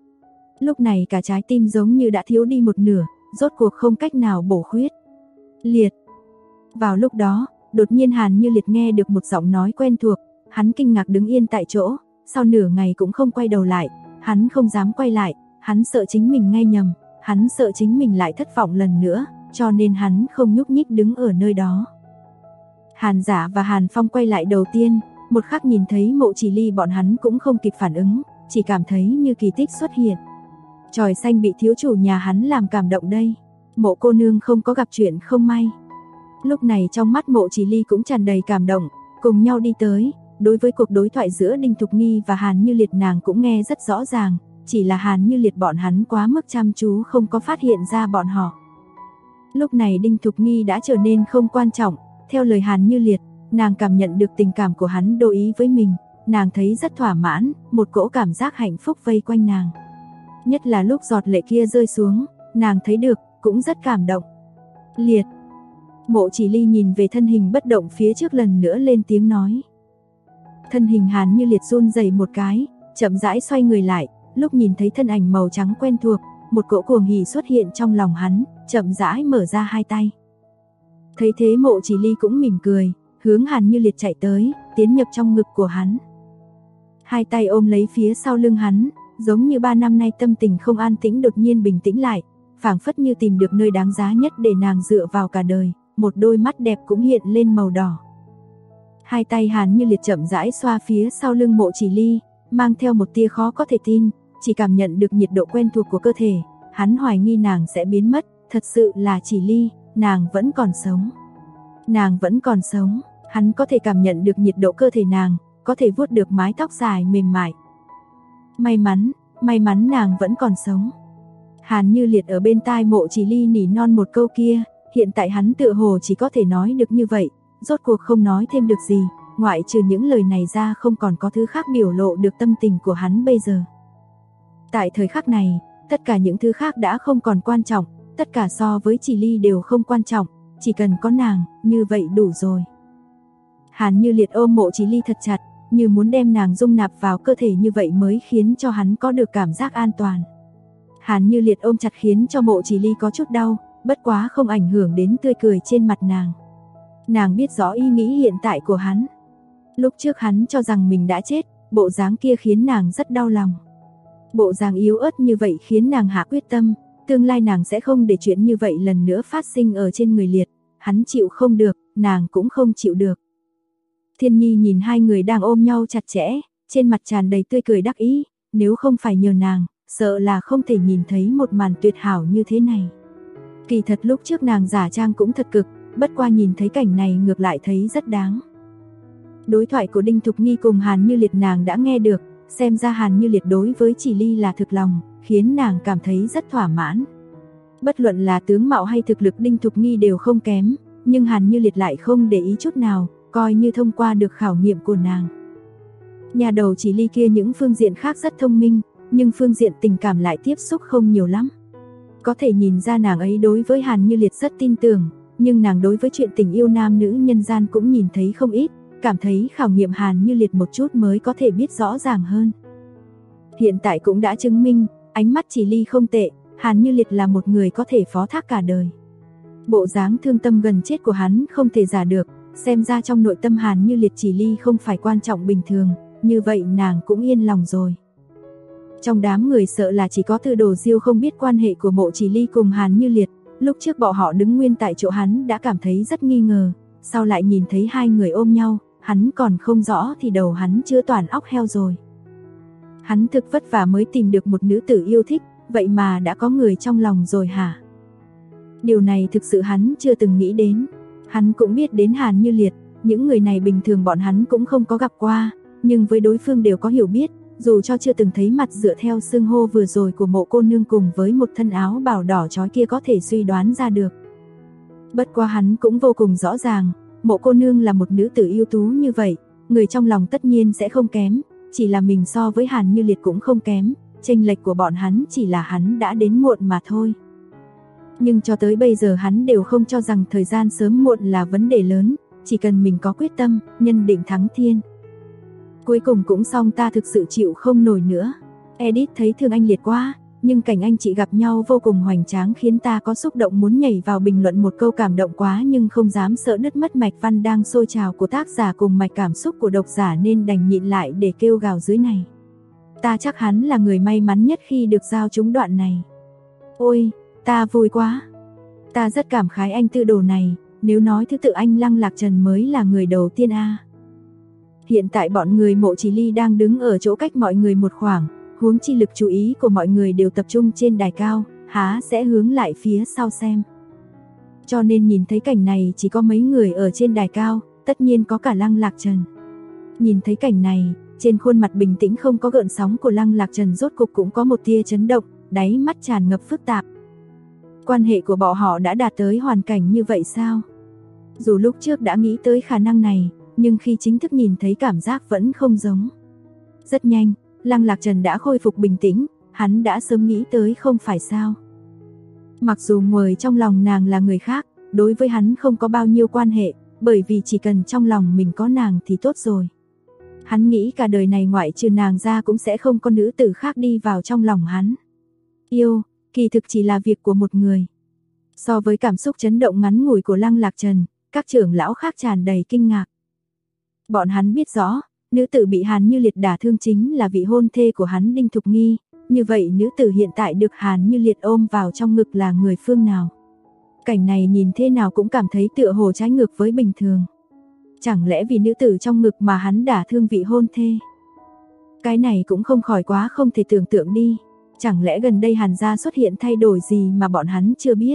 Lúc này cả trái tim giống như đã thiếu đi một nửa, rốt cuộc không cách nào bổ khuyết. Liệt. Vào lúc đó, đột nhiên Hàn Như Liệt nghe được một giọng nói quen thuộc, hắn kinh ngạc đứng yên tại chỗ, sau nửa ngày cũng không quay đầu lại, hắn không dám quay lại, hắn sợ chính mình nghe nhầm, hắn sợ chính mình lại thất vọng lần nữa, cho nên hắn không nhúc nhích đứng ở nơi đó. Hàn Dạ và Hàn Phong quay lại đầu tiên, một khắc nhìn thấy Mộ Chỉ Ly bọn hắn cũng không kịp phản ứng, chỉ cảm thấy như kỳ tích xuất hiện. Chòi xanh bị thiếu chủ nhà hắn làm cảm động đây, Mộ cô nương không có gặp chuyện không may. Lúc này trong mắt Mộ Chỉ Ly cũng tràn đầy cảm động, cùng nhau đi tới, đối với cuộc đối thoại giữa Đinh Thục Nghi và Hàn Như Liệt nàng cũng nghe rất rõ ràng, chỉ là Hàn Như Liệt bọn hắn quá mức chăm chú không có phát hiện ra bọn họ. Lúc này Đinh Thục Nghi đã trở nên không quan trọng, theo lời Hàn Như Liệt, nàng cảm nhận được tình cảm của hắn đối ý với mình, nàng thấy rất thỏa mãn, một cỗ cảm giác hạnh phúc vây quanh nàng. Nhất là lúc giọt lệ kia rơi xuống, nàng thấy được, cũng rất cảm động. Liệt. Mộ Chỉ Ly nhìn về thân hình bất động phía trước lần nữa lên tiếng nói. Thân hình Hàn Như Liệt run rẩy một cái, chậm rãi xoay người lại, lúc nhìn thấy thân ảnh màu trắng quen thuộc, một cỗ cuồng hỉ xuất hiện trong lòng hắn, chậm rãi mở ra hai tay. Thấy thế Mộ Chỉ Ly cũng mỉm cười, hướng Hàn Như Liệt chạy tới, tiến nhập trong ngực của hắn. Hai tay ôm lấy phía sau lưng hắn, giống như 3 năm nay tâm tình không an tĩnh đột nhiên bình tĩnh lại, phảng phất như tìm được nơi đáng giá nhất để nàng dựa vào cả đời, một đôi mắt đẹp cũng hiện lên màu đỏ. Hai tay Hàn Như Liệt chậm rãi xoa phía sau lưng Mộ Chỉ Ly, mang theo một tia khó có thể tin, chỉ cảm nhận được nhiệt độ quen thuộc của cơ thể, hắn hoài nghi nàng sẽ biến mất, thật sự là Chỉ Ly, nàng vẫn còn sống. Nàng vẫn còn sống, hắn có thể cảm nhận được nhiệt độ cơ thể nàng, có thể vuốt được mái tóc dài mềm mại. May mắn nàng vẫn còn sống. Hàn Như Liệt ở bên tai Mộ Chỉ Ly nỉ non một câu kia, hiện tại hắn tựa hồ chỉ có thể nói được như vậy, rốt cuộc không nói thêm được gì, ngoại trừ những lời này ra không còn có thứ khác biểu lộ được tâm tình của hắn bây giờ. Tại thời khắc này, tất cả những thứ khác đã không còn quan trọng, tất cả so với Chỉ Ly đều không quan trọng, chỉ cần có nàng, như vậy đủ rồi. Hàn Như Liệt ôm Mộ Chỉ Ly thật chặt, như muốn đem nàng dung nạp vào cơ thể, như vậy mới khiến cho hắn có được cảm giác an toàn. Hàn Như Liệt ôm chặt khiến cho Mộ Chỉ Ly có chút đau, bất quá không ảnh hưởng đến tươi cười trên mặt nàng. Nàng biết rõ ý nghĩ hiện tại của hắn. Lúc trước hắn cho rằng mình đã chết, bộ dáng kia khiến nàng rất đau lòng. Bộ dáng yếu ớt như vậy khiến nàng hạ quyết tâm, tương lai nàng sẽ không để chuyện như vậy lần nữa phát sinh ở trên người Liệt. Hắn chịu không được, nàng cũng không chịu được. Thiên Nhi nhìn hai người đang ôm nhau chặt chẽ, trên mặt tràn đầy tươi cười đắc ý, nếu không phải nhờ nàng, sợ là không thể nhìn thấy một màn tuyệt hảo như thế này. Kỳ thật lúc trước nàng giả trang cũng thật cực, bất qua nhìn thấy cảnh này ngược lại thấy rất đáng. Đối thoại của Đinh Thục Nghi cùng Hàn Như Liệt nàng đã nghe được, xem ra Hàn Như Liệt đối với Chỉ Ly là thực lòng, khiến nàng cảm thấy rất thỏa mãn. Bất luận là tướng mạo hay thực lực Đinh Thục Nghi đều không kém, nhưng Hàn Như Liệt lại không để ý chút nào, coi như thông qua được khảo nghiệm của nàng. Nhà đầu Chỉ Ly kia những phương diện khác rất thông minh, nhưng phương diện tình cảm lại tiếp xúc không nhiều lắm. Có thể nhìn ra nàng ấy đối với Hàn Như Liệt rất tin tưởng, nhưng nàng đối với chuyện tình yêu nam nữ nhân gian cũng nhìn thấy không ít, cảm thấy khảo nghiệm Hàn Như Liệt một chút mới có thể biết rõ ràng hơn. Hiện tại cũng đã chứng minh, ánh mắt Chỉ Ly không tệ, Hàn Như Liệt là một người có thể phó thác cả đời. Bộ dáng thương tâm gần chết của hắn không thể giả được, xem ra trong nội tâm Hàn Như Liệt Chỉ Ly không phải quan trọng bình thường, như vậy nàng cũng yên lòng rồi. Trong đám người sợ là chỉ có Tư Đồ Diêu không biết quan hệ của Mộ Chỉ Ly cùng Hàn Như Liệt, lúc trước bọn họ đứng nguyên tại chỗ hắn đã cảm thấy rất nghi ngờ, sau lại nhìn thấy hai người ôm nhau, hắn còn không rõ thì đầu hắn chưa toàn óc heo rồi. Hắn thực vất vả mới tìm được một nữ tử yêu thích, vậy mà đã có người trong lòng rồi hả? Điều này thực sự hắn chưa từng nghĩ đến. Hắn cũng biết đến Hàn Như Liệt, những người này bình thường bọn hắn cũng không có gặp qua, nhưng với đối phương đều có hiểu biết, dù cho chưa từng thấy mặt dựa theo xưng hô vừa rồi của Mộ cô nương cùng với một thân áo bào đỏ chói kia có thể suy đoán ra được. Bất quá hắn cũng vô cùng rõ ràng, Mộ cô nương là một nữ tử ưu tú như vậy, người trong lòng tất nhiên sẽ không kém, chỉ là mình so với Hàn Như Liệt cũng không kém, chênh lệch của bọn hắn chỉ là hắn đã đến muộn mà thôi. Nhưng cho tới bây giờ hắn đều không cho rằng thời gian sớm muộn là vấn đề lớn, chỉ cần mình có quyết tâm, nhân định thắng thiên. Cuối cùng cũng xong, ta thực sự chịu không nổi nữa. Edith thấy thương anh Liệt quá, nhưng cảnh anh chị gặp nhau vô cùng hoành tráng khiến ta có xúc động muốn nhảy vào bình luận một câu cảm động quá, nhưng không dám sợ đứt mất mạch văn đang sôi trào của tác giả cùng mạch cảm xúc của độc giả nên đành nhịn lại để kêu gào dưới này. Ta chắc hắn là người may mắn nhất khi được giao chúng đoạn này. Ôi, ta vui quá. Ta rất cảm khái anh Tư Đồ này, nếu nói thứ tự anh Lăng Lạc Trần mới là người đầu tiên a. Hiện tại bọn người Mộ Chỉ Ly đang đứng ở chỗ cách mọi người một khoảng, huống chi lực chú ý của mọi người đều tập trung trên đài cao, há sẽ hướng lại phía sau xem. Cho nên nhìn thấy cảnh này chỉ có mấy người ở trên đài cao, tất nhiên có cả Lăng Lạc Trần. Nhìn thấy cảnh này, trên khuôn mặt bình tĩnh không có gợn sóng của Lăng Lạc Trần rốt cục cũng có một tia chấn động, đáy mắt tràn ngập phức tạp. Quan hệ của bọn họ đã đạt tới hoàn cảnh như vậy sao? Dù lúc trước đã nghĩ tới khả năng này, nhưng khi chính thức nhìn thấy cảm giác vẫn không giống. Rất nhanh, Lăng Lạc Trần đã khôi phục bình tĩnh, hắn đã sớm nghĩ tới không phải sao. Mặc dù ngồi trong lòng nàng là người khác, đối với hắn không có bao nhiêu quan hệ, bởi vì chỉ cần trong lòng mình có nàng thì tốt rồi. Hắn nghĩ cả đời này ngoại trừ nàng ra cũng sẽ không có nữ tử khác đi vào trong lòng hắn. Yêu, kỳ thực chỉ là việc của một người. So với cảm xúc chấn động ngắn ngủi của Lăng Lạc Trần, các trưởng lão khác tràn đầy kinh ngạc. Bọn hắn biết rõ, nữ tử bị Hàn Như Liệt đả thương chính là vị hôn thê của hắn Đinh Thục Nghi, như vậy nữ tử hiện tại được Hàn Như Liệt ôm vào trong ngực là người phương nào? Cảnh này nhìn thế nào cũng cảm thấy tựa hồ trái ngược với bình thường. Chẳng lẽ vì nữ tử trong ngực mà hắn đả thương vị hôn thê? Cái này cũng không khỏi quá không thể tưởng tượng đi. Chẳng lẽ gần đây Hàn gia xuất hiện thay đổi gì mà bọn hắn chưa biết?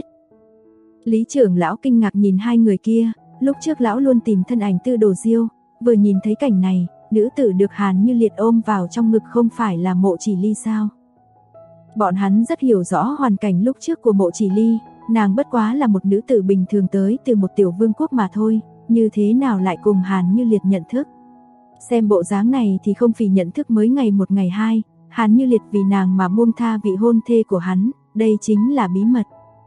Lý trưởng lão kinh ngạc nhìn hai người kia, lúc trước lão luôn tìm thân ảnh Tư Đồ Diêu, vừa nhìn thấy cảnh này, nữ tử được Hàn Như Liệt ôm vào trong ngực không phải là Mộ Chỉ Ly sao? Bọn hắn rất hiểu rõ hoàn cảnh lúc trước của Mộ Chỉ Ly, nàng bất quá là một nữ tử bình thường tới từ một tiểu vương quốc mà thôi, như thế nào lại cùng Hàn Như Liệt nhận thức? Xem bộ dáng này thì không vì nhận thức mới ngày một ngày hai, Hàn Như Liệt vì nàng mà buông tha vị hôn thê của hắn, đây chính là bí mật.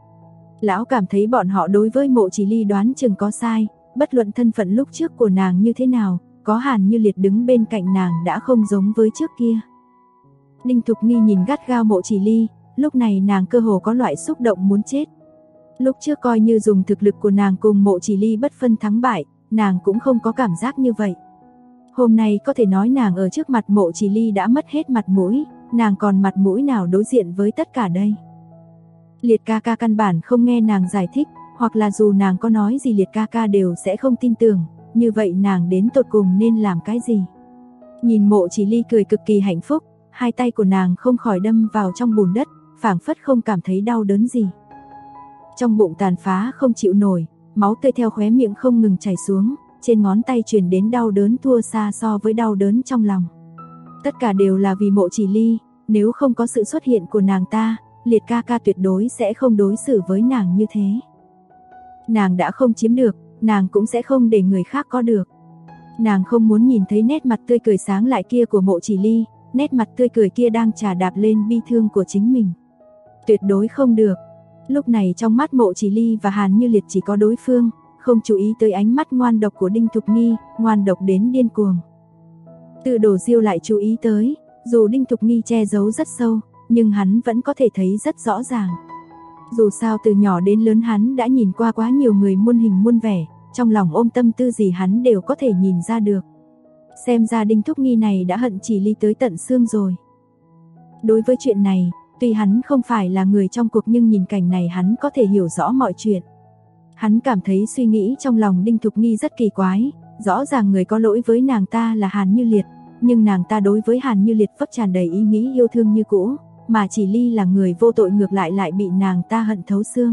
Lão cảm thấy bọn họ đối với Mộ Chỉ Ly đoán chừng có sai, bất luận thân phận lúc trước của nàng như thế nào, có Hàn Như Liệt đứng bên cạnh nàng đã không giống với trước kia. Đinh Thục Nghi nhìn gắt gao Mộ Chỉ Ly, lúc này nàng cơ hồ có loại xúc động muốn chết. Lúc trước coi như dùng thực lực của nàng cùng Mộ Chỉ Ly bất phân thắng bại, nàng cũng không có cảm giác như vậy. Hôm nay có thể nói nàng ở trước mặt Mộ Chỉ Ly đã mất hết mặt mũi, nàng còn mặt mũi nào đối diện với tất cả đây. Liệt ca ca căn bản không nghe nàng giải thích, hoặc là dù nàng có nói gì Liệt ca ca đều sẽ không tin tưởng, như vậy nàng đến tột cùng nên làm cái gì? Nhìn Mộ Chỉ Ly cười cực kỳ hạnh phúc, hai tay của nàng không khỏi đâm vào trong bùn đất, phảng phất không cảm thấy đau đớn gì. Trong bụng tàn phá không chịu nổi, máu tươi theo khóe miệng không ngừng chảy xuống, trên ngón tay truyền đến đau đớn thua xa so với đau đớn trong lòng. Tất cả đều là vì Mộ Chỉ Ly, nếu không có sự xuất hiện của nàng ta, Liệt ca ca tuyệt đối sẽ không đối xử với nàng như thế. Nàng đã không chiếm được, nàng cũng sẽ không để người khác có được. Nàng không muốn nhìn thấy nét mặt tươi cười sáng lại kia của Mộ Chỉ Ly, nét mặt tươi cười kia đang trà đạp lên bi thương của chính mình. Tuyệt đối không được. Lúc này trong mắt Mộ Chỉ Ly và Hàn Như Liệt chỉ có đối phương, không chú ý tới ánh mắt ngoan độc của Đinh Thục Nghi, ngoan độc đến điên cuồng. Tư Đồ Diêu lại chú ý tới, dù Đinh Thục Nghi che giấu rất sâu, nhưng hắn vẫn có thể thấy rất rõ ràng. Dù sao từ nhỏ đến lớn hắn đã nhìn qua quá nhiều người muôn hình muôn vẻ, trong lòng ôm tâm tư gì hắn đều có thể nhìn ra được. Xem ra Đinh Thục Nghi này đã hận Chỉ Ly tới tận xương rồi. Đối với chuyện này, tuy hắn không phải là người trong cuộc nhưng nhìn cảnh này hắn có thể hiểu rõ mọi chuyện. Hắn cảm thấy suy nghĩ trong lòng Đinh Thục Nghi rất kỳ quái, rõ ràng người có lỗi với nàng ta là Hàn Như Liệt, nhưng nàng ta đối với Hàn Như Liệt vẫn tràn đầy ý nghĩ yêu thương như cũ, mà Chỉ Ly là người vô tội ngược lại bị nàng ta hận thấu xương.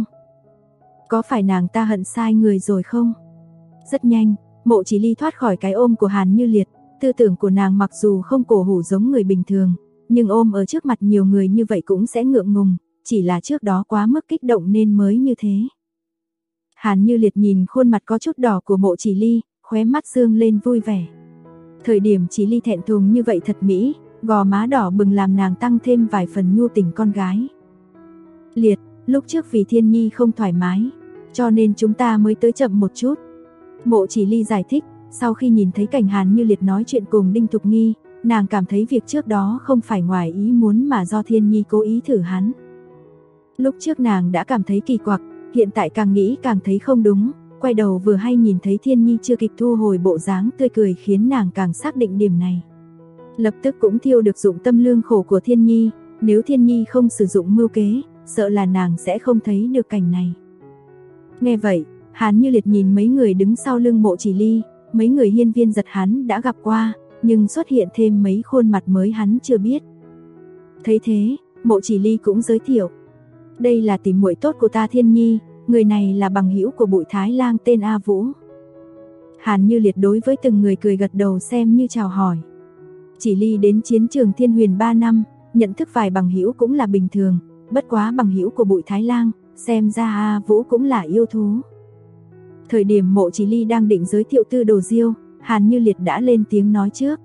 Có phải nàng ta hận sai người rồi không? Rất nhanh, Mộ Chỉ Ly thoát khỏi cái ôm của Hàn Như Liệt, tư tưởng của nàng mặc dù không cổ hủ giống người bình thường, nhưng ôm ở trước mặt nhiều người như vậy cũng sẽ ngượng ngùng, chỉ là trước đó quá mức kích động nên mới như thế. Hàn Như Liệt nhìn khuôn mặt có chút đỏ của Mộ Chỉ Ly, khóe mắt dương lên vui vẻ. Thời điểm Chỉ Ly thẹn thùng như vậy thật mỹ, gò má đỏ bừng làm nàng tăng thêm vài phần nhu tình con gái. Liệt, lúc trước vì Thiên Nhi không thoải mái, cho nên chúng ta mới tới chậm một chút. Mộ Chỉ Ly giải thích, sau khi nhìn thấy cảnh Hàn Như Liệt nói chuyện cùng Đinh Thục Nghi, nàng cảm thấy việc trước đó không phải ngoài ý muốn mà do Thiên Nhi cố ý thử hắn. Lúc trước nàng đã cảm thấy kỳ quặc, hiện tại càng nghĩ càng thấy không đúng, quay đầu vừa hay nhìn thấy Thiên Nhi chưa kịp thu hồi bộ dáng tươi cười khiến nàng càng xác định điểm này. Lập tức cũng thiêu được dụng tâm lương khổ của Thiên Nhi, nếu Thiên Nhi không sử dụng mưu kế, sợ là nàng sẽ không thấy được cảnh này. Nghe vậy, Hàn Như Liệt nhìn mấy người đứng sau lưng Mộ Chỉ Ly, mấy người hiên viên giật hắn đã gặp qua, nhưng xuất hiện thêm mấy khuôn mặt mới hắn chưa biết. Thấy thế, Mộ Chỉ Ly cũng giới thiệu. Đây là tỷ muội tốt của ta Thiên Nhi, người này là bằng hữu của Bụi Thái Lang tên A Vũ. Hàn Như Liệt đối với từng người cười gật đầu xem như chào hỏi. Chỉ Ly đến chiến trường Thiên Huyền 3 năm, nhận thức vài bằng hữu cũng là bình thường, bất quá bằng hữu của Bụi Thái Lang, xem ra A Vũ cũng là yêu thú. Thời điểm Mộ Chỉ Ly đang định giới thiệu Tư Đồ Diêu, Hàn Như Liệt đã lên tiếng nói trước.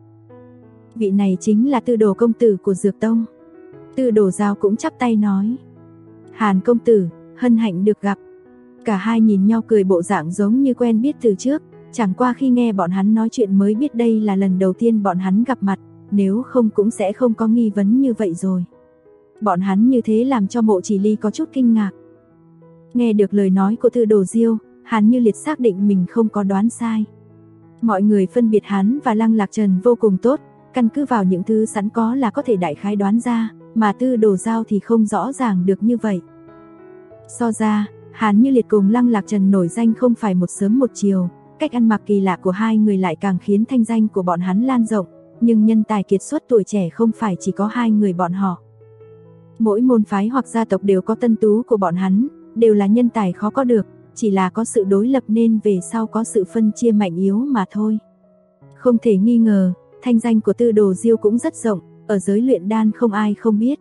Vị này chính là Tư Đồ công tử của Dược Tông. Tư Đồ Giao cũng chắp tay nói. Hàn công tử, hân hạnh được gặp. Cả hai nhìn nhau cười bộ dạng giống như quen biết từ trước, chẳng qua khi nghe bọn hắn nói chuyện mới biết đây là lần đầu tiên bọn hắn gặp mặt, nếu không cũng sẽ không có nghi vấn như vậy rồi. Bọn hắn như thế làm cho Mộ Chỉ Ly có chút kinh ngạc. Nghe được lời nói của Tư Đồ Diêu, Hàn Như Liệt xác định mình không có đoán sai. Mọi người phân biệt hắn và Lăng Lạc Trần vô cùng tốt, căn cứ vào những thứ sẵn có là có thể đại khái đoán ra, mà Tư Đồ Giao thì không rõ ràng được như vậy. So ra, Hàn Như Liệt cùng Lăng Lạc Trần nổi danh không phải một sớm một chiều, cách ăn mặc kỳ lạ của hai người lại càng khiến thanh danh của bọn hắn lan rộng, nhưng nhân tài kiệt xuất tuổi trẻ không phải chỉ có hai người bọn họ. Mỗi môn phái hoặc gia tộc đều có tân tú của bọn hắn, đều là nhân tài khó có được, chỉ là có sự đối lập nên về sau có sự phân chia mạnh yếu mà thôi. Không thể nghi ngờ, thanh danh của Tư Đồ Diêu cũng rất rộng, ở giới luyện đan không ai không biết.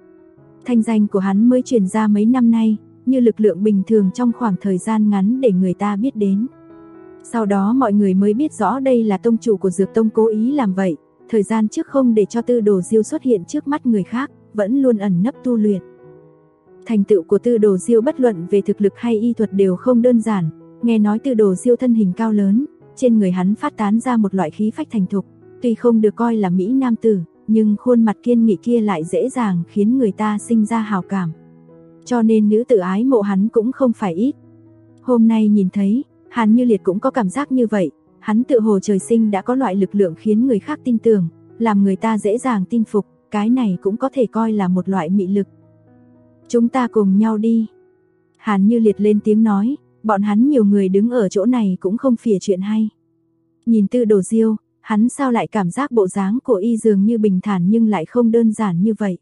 Thanh danh của hắn mới truyền ra mấy năm nay, như lực lượng bình thường trong khoảng thời gian ngắn để người ta biết đến. Sau đó mọi người mới biết rõ đây là tông chủ của Dược Tông cố ý làm vậy, thời gian trước không để cho Tư Đồ Diêu xuất hiện trước mắt người khác, vẫn luôn ẩn nấp tu luyện. Thành tựu của Tư Đồ Diêu bất luận về thực lực hay y thuật đều không đơn giản, nghe nói Tư Đồ Diêu thân hình cao lớn, trên người hắn phát tán ra một loại khí phách thành thục, tuy không được coi là mỹ nam tử, nhưng khuôn mặt kiên nghị kia lại dễ dàng khiến người ta sinh ra hào cảm. Cho nên nữ tử ái mộ hắn cũng không phải ít. Hôm nay nhìn thấy, Hàn Như Liệt cũng có cảm giác như vậy, hắn tự hồ trời sinh đã có loại lực lượng khiến người khác tin tưởng, làm người ta dễ dàng tin phục, cái này cũng có thể coi là một loại mị lực. Chúng ta cùng nhau đi. Hàn Như Liệt lên tiếng nói, bọn hắn nhiều người đứng ở chỗ này cũng không phìa chuyện hay. Nhìn Tư Đồ Diêu, hắn sao lại cảm giác bộ dáng của y dường như bình thản nhưng lại không đơn giản như vậy.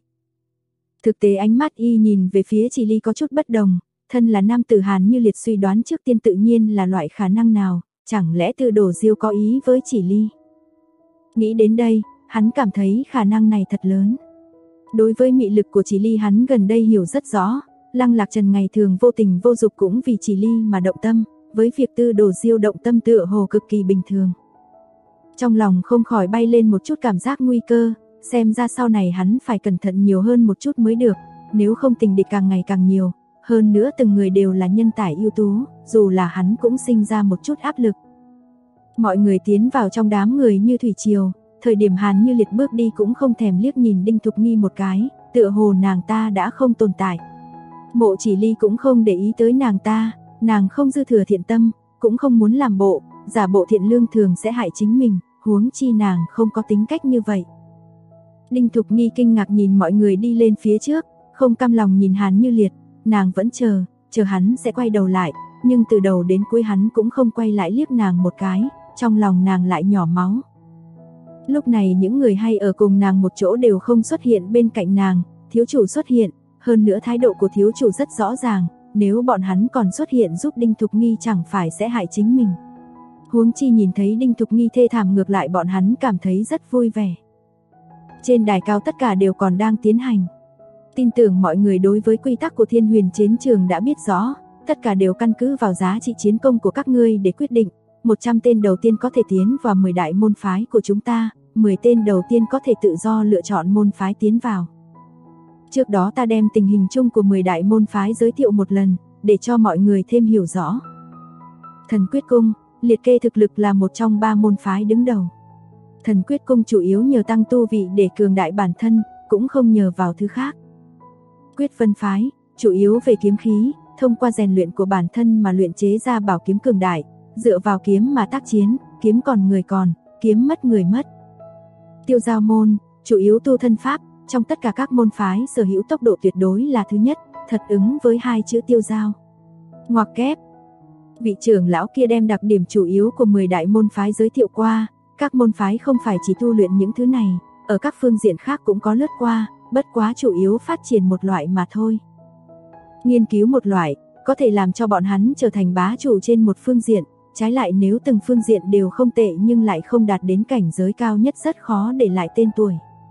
Thực tế ánh mắt y nhìn về phía Chỉ Ly có chút bất đồng, thân là nam tử Hàn Như Liệt suy đoán trước tiên tự nhiên là loại khả năng nào, chẳng lẽ Tư Đồ Diêu có ý với Chỉ Ly. Nghĩ đến đây, hắn cảm thấy khả năng này thật lớn. Đối với mị lực của Chỉ Ly hắn gần đây hiểu rất rõ, Lăng Lạc Trần ngày thường vô tình vô dục cũng vì Chỉ Ly mà động tâm, với việc Tư Đồ Diêu động tâm tựa hồ cực kỳ bình thường. Trong lòng không khỏi bay lên một chút cảm giác nguy cơ, xem ra sau này hắn phải cẩn thận nhiều hơn một chút mới được, nếu không tình địch càng ngày càng nhiều, hơn nữa từng người đều là nhân tài ưu tú, dù là hắn cũng sinh ra một chút áp lực. Mọi người tiến vào trong đám người như thủy triều, thời điểm Hàn Như Liệt bước đi cũng không thèm liếc nhìn Đinh Thục Nghi một cái, tựa hồ nàng ta đã không tồn tại. Mộ Chỉ Ly cũng không để ý tới nàng ta, nàng không dư thừa thiện tâm, cũng không muốn làm bộ, giả bộ thiện lương thường sẽ hại chính mình, huống chi nàng không có tính cách như vậy. Đinh Thục Nghi kinh ngạc nhìn mọi người đi lên phía trước, không cam lòng nhìn Hàn Như Liệt, nàng vẫn chờ hắn sẽ quay đầu lại, nhưng từ đầu đến cuối hắn cũng không quay lại liếc nàng một cái, trong lòng nàng lại nhỏ máu. Lúc này những người hay ở cùng nàng một chỗ đều không xuất hiện bên cạnh nàng, thiếu chủ xuất hiện, hơn nữa thái độ của thiếu chủ rất rõ ràng, nếu bọn hắn còn xuất hiện giúp Đinh Thục Nghi chẳng phải sẽ hại chính mình. Huống chi nhìn thấy Đinh Thục Nghi thê thảm ngược lại bọn hắn cảm thấy rất vui vẻ. Trên đài cao tất cả đều còn đang tiến hành. Tin tưởng mọi người đối với quy tắc của Thiên Huyền chiến trường đã biết rõ, tất cả đều căn cứ vào giá trị chiến công của các ngươi để quyết định. 100 tên đầu tiên có thể tiến vào 10 đại môn phái của chúng ta, 10 tên đầu tiên có thể tự do lựa chọn môn phái tiến vào. Trước đó ta đem tình hình chung của 10 đại môn phái giới thiệu một lần, để cho mọi người thêm hiểu rõ. Thần Quyết Cung, liệt kê thực lực là một trong 3 môn phái đứng đầu. Thần Quyết Cung chủ yếu nhờ tăng tu vị để cường đại bản thân, cũng không nhờ vào thứ khác. Quyết Vân phái, chủ yếu về kiếm khí, thông qua rèn luyện của bản thân mà luyện chế ra bảo kiếm cường đại, dựa vào kiếm mà tác chiến, kiếm còn người còn, kiếm mất người mất. Tiêu Giao môn, chủ yếu tu thân pháp, trong tất cả các môn phái sở hữu tốc độ tuyệt đối là thứ nhất, thật ứng với 2 chữ tiêu giao. Ngoặc kép. Vị trưởng lão kia đem đặc điểm chủ yếu của 10 đại môn phái giới thiệu qua, các môn phái không phải chỉ tu luyện những thứ này, ở các phương diện khác cũng có lướt qua, bất quá chủ yếu phát triển một loại mà thôi. Nghiên cứu một loại, có thể làm cho bọn hắn trở thành bá chủ trên một phương diện, trái lại nếu từng phương diện đều không tệ nhưng lại không đạt đến cảnh giới cao nhất rất khó để lại tên tuổi.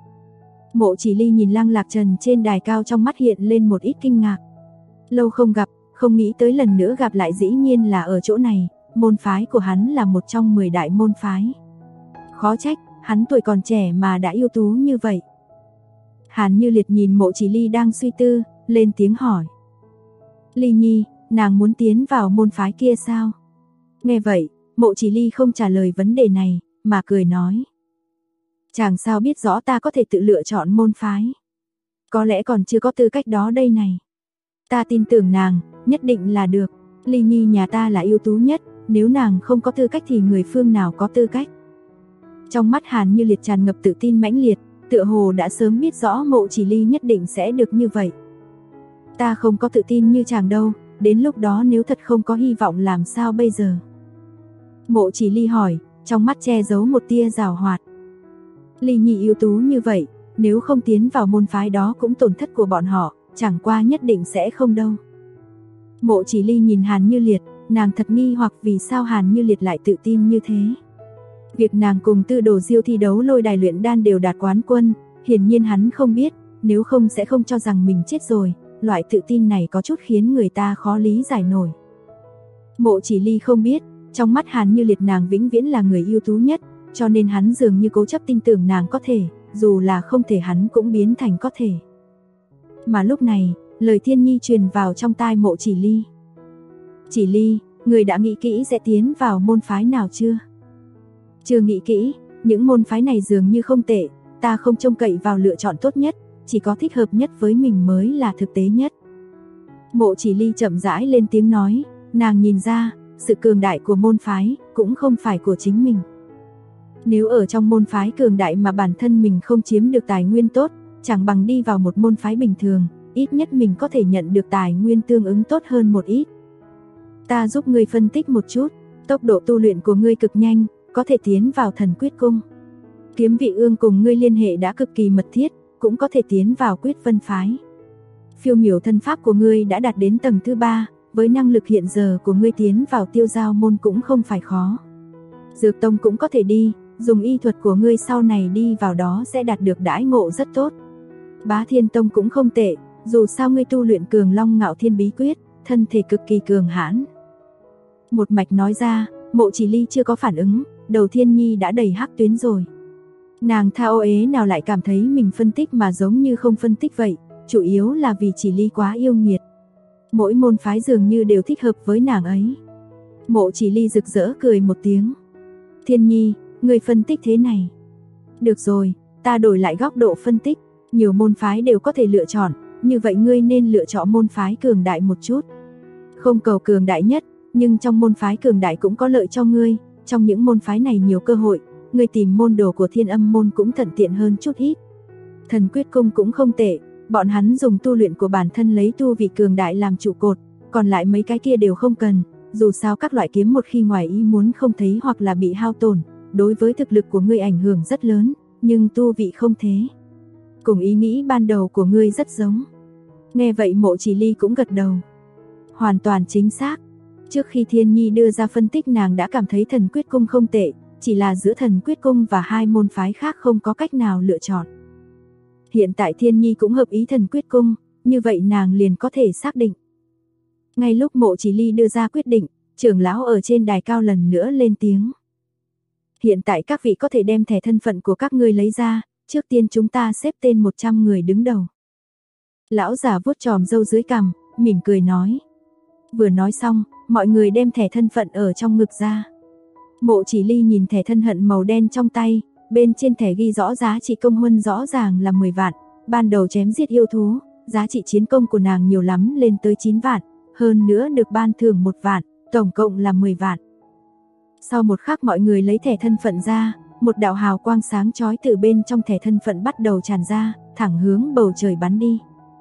Mộ Chỉ Ly nhìn Lăng Lạc Trần trên đài cao, trong mắt hiện lên một ít kinh ngạc. Lâu không gặp, không nghĩ tới lần nữa gặp lại dĩ nhiên là ở chỗ này, môn phái của hắn là một trong 10 đại môn phái. Khó trách, hắn tuổi còn trẻ mà đã ưu tú như vậy. Hàn Như Liệt nhìn Mộ Chỉ Ly đang suy tư, lên tiếng hỏi. Ly Nhi, nàng muốn tiến vào môn phái kia sao? Nghe vậy, Mộ Chỉ Ly không trả lời vấn đề này, mà cười nói. Chàng sao biết rõ ta có thể tự lựa chọn môn phái? Có lẽ còn chưa có tư cách đó đây này. Ta tin tưởng nàng, nhất định là được. Ly Nhi nhà ta là ưu tú nhất, nếu nàng không có tư cách thì người phương nào có tư cách? Trong mắt Hàn Như Liệt tràn ngập tự tin mãnh liệt, tựa hồ đã sớm biết rõ Mộ Chỉ Ly nhất định sẽ được như vậy. Ta không có tự tin như chàng đâu, đến lúc đó nếu thật không có hy vọng làm sao bây giờ? Mộ Chỉ Ly hỏi, trong mắt che giấu một tia giảo hoạt. Ly Nhi ưu tú như vậy, nếu không tiến vào môn phái đó cũng tổn thất của bọn họ, chẳng qua nhất định sẽ không đâu. Mộ Chỉ Ly nhìn Hàn Như Liệt, nàng thật nghi hoặc vì sao Hàn Như Liệt lại tự tin như thế. Việc nàng cùng Tư Đồ Diêu thi đấu lôi đài luyện đan đều đạt quán quân, hiển nhiên hắn không biết, nếu không sẽ không cho rằng mình chết rồi, loại tự tin này có chút khiến người ta khó lý giải nổi. Mộ Chỉ Ly không biết, trong mắt Hàn Như Liệt nàng vĩnh viễn là người ưu tú nhất, cho nên hắn dường như cố chấp tin tưởng nàng có thể, dù là không thể hắn cũng biến thành có thể. Mà lúc này, lời Thiên Nhi truyền vào trong tai Mộ Chỉ Ly. Chỉ Ly, người đã nghĩ kỹ sẽ tiến vào môn phái nào chưa? Chưa nghĩ kỹ, những môn phái này dường như không tệ, ta không trông cậy vào lựa chọn tốt nhất, chỉ có thích hợp nhất với mình mới là thực tế nhất. Mộ Chỉ Ly chậm rãi lên tiếng nói, nàng nhìn ra, sự cường đại của môn phái cũng không phải của chính mình. Nếu ở trong môn phái cường đại mà bản thân mình không chiếm được tài nguyên tốt, chẳng bằng đi vào một môn phái bình thường, ít nhất mình có thể nhận được tài nguyên tương ứng tốt hơn một ít. Ta giúp ngươi phân tích một chút, tốc độ tu luyện của ngươi cực nhanh, có thể tiến vào Thần Quyết Cung. Kiếm Vị Ương cùng ngươi liên hệ đã cực kỳ mật thiết, cũng có thể tiến vào Quyết Vân phái. Phiêu miểu thân pháp của ngươi đã đạt đến tầng thứ 3, với năng lực hiện giờ của ngươi tiến vào Tiêu Giao môn cũng không phải khó. Dược tông cũng có thể đi, dùng y thuật của ngươi sau này đi vào đó sẽ đạt được đãi ngộ rất tốt. Bá Thiên tông cũng không tệ, dù sao ngươi tu luyện Cường Long Ngạo Thiên bí quyết, thân thể cực kỳ cường hãn. Một mạch nói ra, Mộ Chỉ Ly chưa có phản ứng, đầu Thiên Nhi đã đầy hắc tuyến rồi. Nàng thao ế nào lại cảm thấy mình phân tích mà giống như không phân tích vậy, chủ yếu là vì Chỉ Ly quá yêu nghiệt. Mỗi môn phái dường như đều thích hợp với nàng ấy. Mộ Chỉ Ly rực rỡ cười một tiếng. Thiên Nhi, ngươi phân tích thế này. Được rồi, ta đổi lại góc độ phân tích, nhiều môn phái đều có thể lựa chọn, như vậy ngươi nên lựa chọn môn phái cường đại một chút. Không cầu cường đại nhất, nhưng trong môn phái cường đại cũng có lợi cho ngươi, trong những môn phái này nhiều cơ hội, ngươi tìm môn đồ của Thiên Âm môn cũng thuận tiện hơn chút ít. Thần Quyết Cung cũng không tệ, bọn hắn dùng tu luyện của bản thân lấy tu vị cường đại làm trụ cột, còn lại mấy cái kia đều không cần, dù sao các loại kiếm một khi ngoài ý muốn không thấy hoặc là bị hao tổn, đối với thực lực của ngươi ảnh hưởng rất lớn, nhưng tu vị không thế. Cùng ý nghĩ ban đầu của ngươi rất giống. Nghe vậy Mộ Chỉ Ly cũng gật đầu. Hoàn toàn chính xác. Trước khi Thiên Nhi đưa ra phân tích nàng đã cảm thấy Thần Quyết Cung không tệ, chỉ là giữa Thần Quyết Cung và hai môn phái khác không có cách nào lựa chọn. Hiện tại Thiên Nhi cũng hợp ý Thần Quyết Cung, như vậy nàng liền có thể xác định. Ngay lúc Mộ Chỉ Ly đưa ra quyết định, trưởng lão ở trên đài cao lần nữa lên tiếng. Hiện tại các vị có thể đem thẻ thân phận của các ngươi lấy ra, trước tiên chúng ta xếp tên 100 người đứng đầu. Lão già vuốt chòm râu dưới cằm, mỉm cười nói. Vừa nói xong, mọi người đem thẻ thân phận ở trong ngực ra. Mộ Chỉ Ly nhìn thẻ thân phận màu đen trong tay, bên trên thẻ ghi rõ giá trị công huân rõ ràng là 10 vạn, ban đầu chém giết yêu thú, giá trị chiến công của nàng nhiều lắm lên tới 9 vạn, hơn nữa được ban thưởng 1 vạn, tổng cộng là 10 vạn. Sau một khắc mọi người lấy thẻ thân phận ra, một đạo hào quang sáng chói từ bên trong thẻ thân phận bắt đầu tràn ra, thẳng hướng bầu trời bắn đi.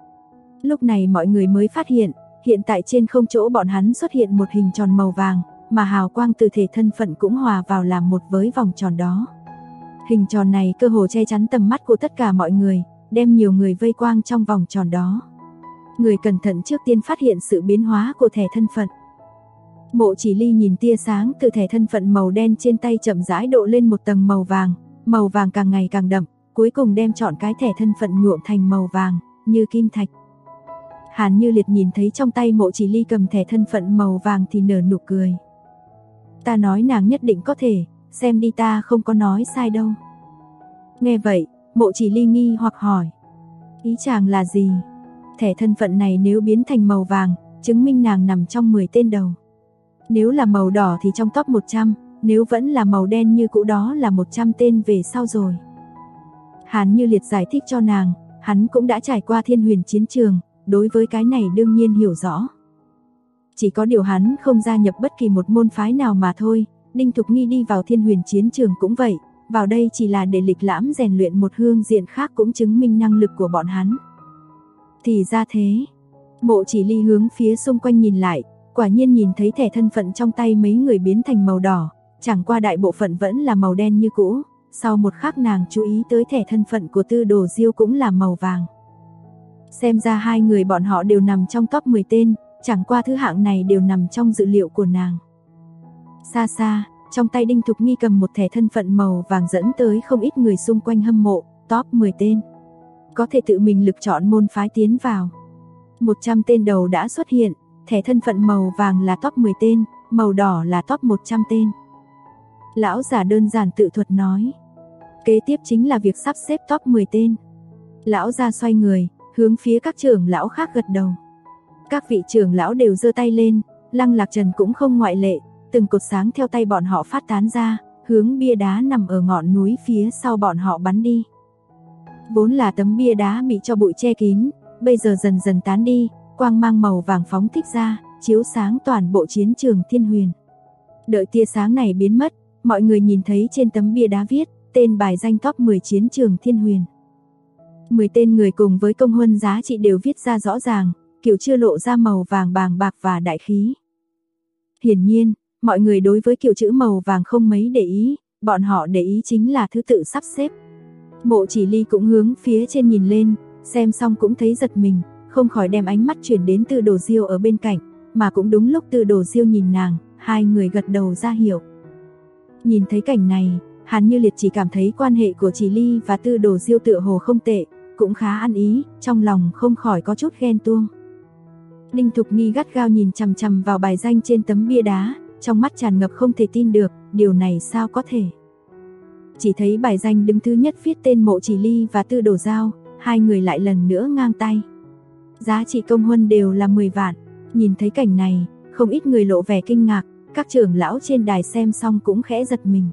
Lúc này mọi người mới phát hiện, hiện tại trên không chỗ bọn hắn xuất hiện một hình tròn màu vàng, mà hào quang từ thẻ thân phận cũng hòa vào làm một với vòng tròn đó. Hình tròn này cơ hồ che chắn tầm mắt của tất cả mọi người, đem nhiều người vây quang trong vòng tròn đó. Người cẩn thận trước tiên phát hiện sự biến hóa của thẻ thân phận. Mộ Chỉ Ly nhìn tia sáng từ thẻ thân phận màu đen trên tay chậm rãi độ lên một tầng màu vàng càng ngày càng đậm, cuối cùng đem trọn cái thẻ thân phận nhuộm thành màu vàng, như kim thạch. Hàn Như Liệt nhìn thấy trong tay Mộ Chỉ Ly cầm thẻ thân phận màu vàng thì nở nụ cười. Ta nói nàng nhất định có thể, xem đi ta không có nói sai đâu. Nghe vậy, Mộ Chỉ Ly nghi hoặc hỏi. Ý chàng là gì? Thẻ thân phận này nếu biến thành màu vàng, chứng minh nàng nằm trong 10 tên đầu. Nếu là màu đỏ thì trong top 100, nếu vẫn là màu đen như cũ đó là 100 tên về sau rồi. Hàn Như Liệt giải thích cho nàng, hắn cũng đã trải qua Thiên Huyền chiến trường, đối với cái này đương nhiên hiểu rõ. Chỉ có điều hắn không gia nhập bất kỳ một môn phái nào mà thôi, Đinh Thục Nghi đi vào Thiên Huyền chiến trường cũng vậy, vào đây chỉ là để lịch lãm rèn luyện một hương diện khác cũng chứng minh năng lực của bọn hắn. Thì ra thế. Mộ Chỉ Ly hướng phía xung quanh nhìn lại, quả nhiên nhìn thấy thẻ thân phận trong tay mấy người biến thành màu đỏ, chẳng qua đại bộ phận vẫn là màu đen như cũ. Sau một khắc nàng chú ý tới thẻ thân phận của Tư Đồ Diêu cũng là màu vàng. Xem ra hai người bọn họ đều nằm trong top 10 tên, chẳng qua thứ hạng này đều nằm trong dự liệu của nàng. Xa xa, trong tay Đinh Thục Nghi cầm một thẻ thân phận màu vàng dẫn tới không ít người xung quanh hâm mộ, top 10 tên. Có thể tự mình lựa chọn môn phái tiến vào. 100 tên đầu đã xuất hiện, thẻ thân phận màu vàng là top 10 tên, màu đỏ là top 100 tên. Lão già đơn giản tự thuật nói. Kế tiếp chính là việc sắp xếp top 10 tên. Lão già xoay người, hướng phía các trưởng lão khác gật đầu. Các vị trưởng lão đều giơ tay lên, Lăng Lạc Trần cũng không ngoại lệ, từng cột sáng theo tay bọn họ phát tán ra, hướng bia đá nằm ở ngọn núi phía sau bọn họ bắn đi. Vốn là tấm bia đá bị cho bụi che kín, bây giờ dần dần tán đi, quang mang màu vàng phóng thích ra, chiếu sáng toàn bộ chiến trường Thiên Huyền. Đợi tia sáng này biến mất, mọi người nhìn thấy trên tấm bia đá viết tên bài danh top 10 chiến trường Thiên Huyền. 10 tên người cùng với công huân giá trị đều viết ra rõ ràng, kiểu chưa lộ ra màu vàng bàng bạc và đại khí. Hiển nhiên, mọi người đối với kiểu chữ màu vàng không mấy để ý, bọn họ để ý chính là thứ tự sắp xếp. Mộ Chỉ Ly cũng hướng phía trên nhìn lên, xem xong cũng thấy giật mình, không khỏi đem ánh mắt chuyển đến Tư Đồ Diêu ở bên cạnh, mà cũng đúng lúc Tư Đồ Diêu nhìn nàng, hai người gật đầu ra hiệu. Nhìn thấy cảnh này, Hàn Như Liệt chỉ cảm thấy quan hệ của Chỉ Ly và Tư Đồ Diêu tựa hồ không tệ, cũng khá ăn ý, trong lòng không khỏi có chút ghen tuông. Đinh Thục Nghi gắt gao nhìn chằm chằm vào bài danh trên tấm bia đá, trong mắt tràn ngập không thể tin được, điều này sao có thể. Chỉ thấy bài danh đứng thứ nhất viết tên Mộ Chỉ Ly và Tư Đồ Giao, hai người lại lần nữa ngang tay. Giá trị công huân đều là 10 vạn, nhìn thấy cảnh này, không ít người lộ vẻ kinh ngạc, các trưởng lão trên đài xem xong cũng khẽ giật mình.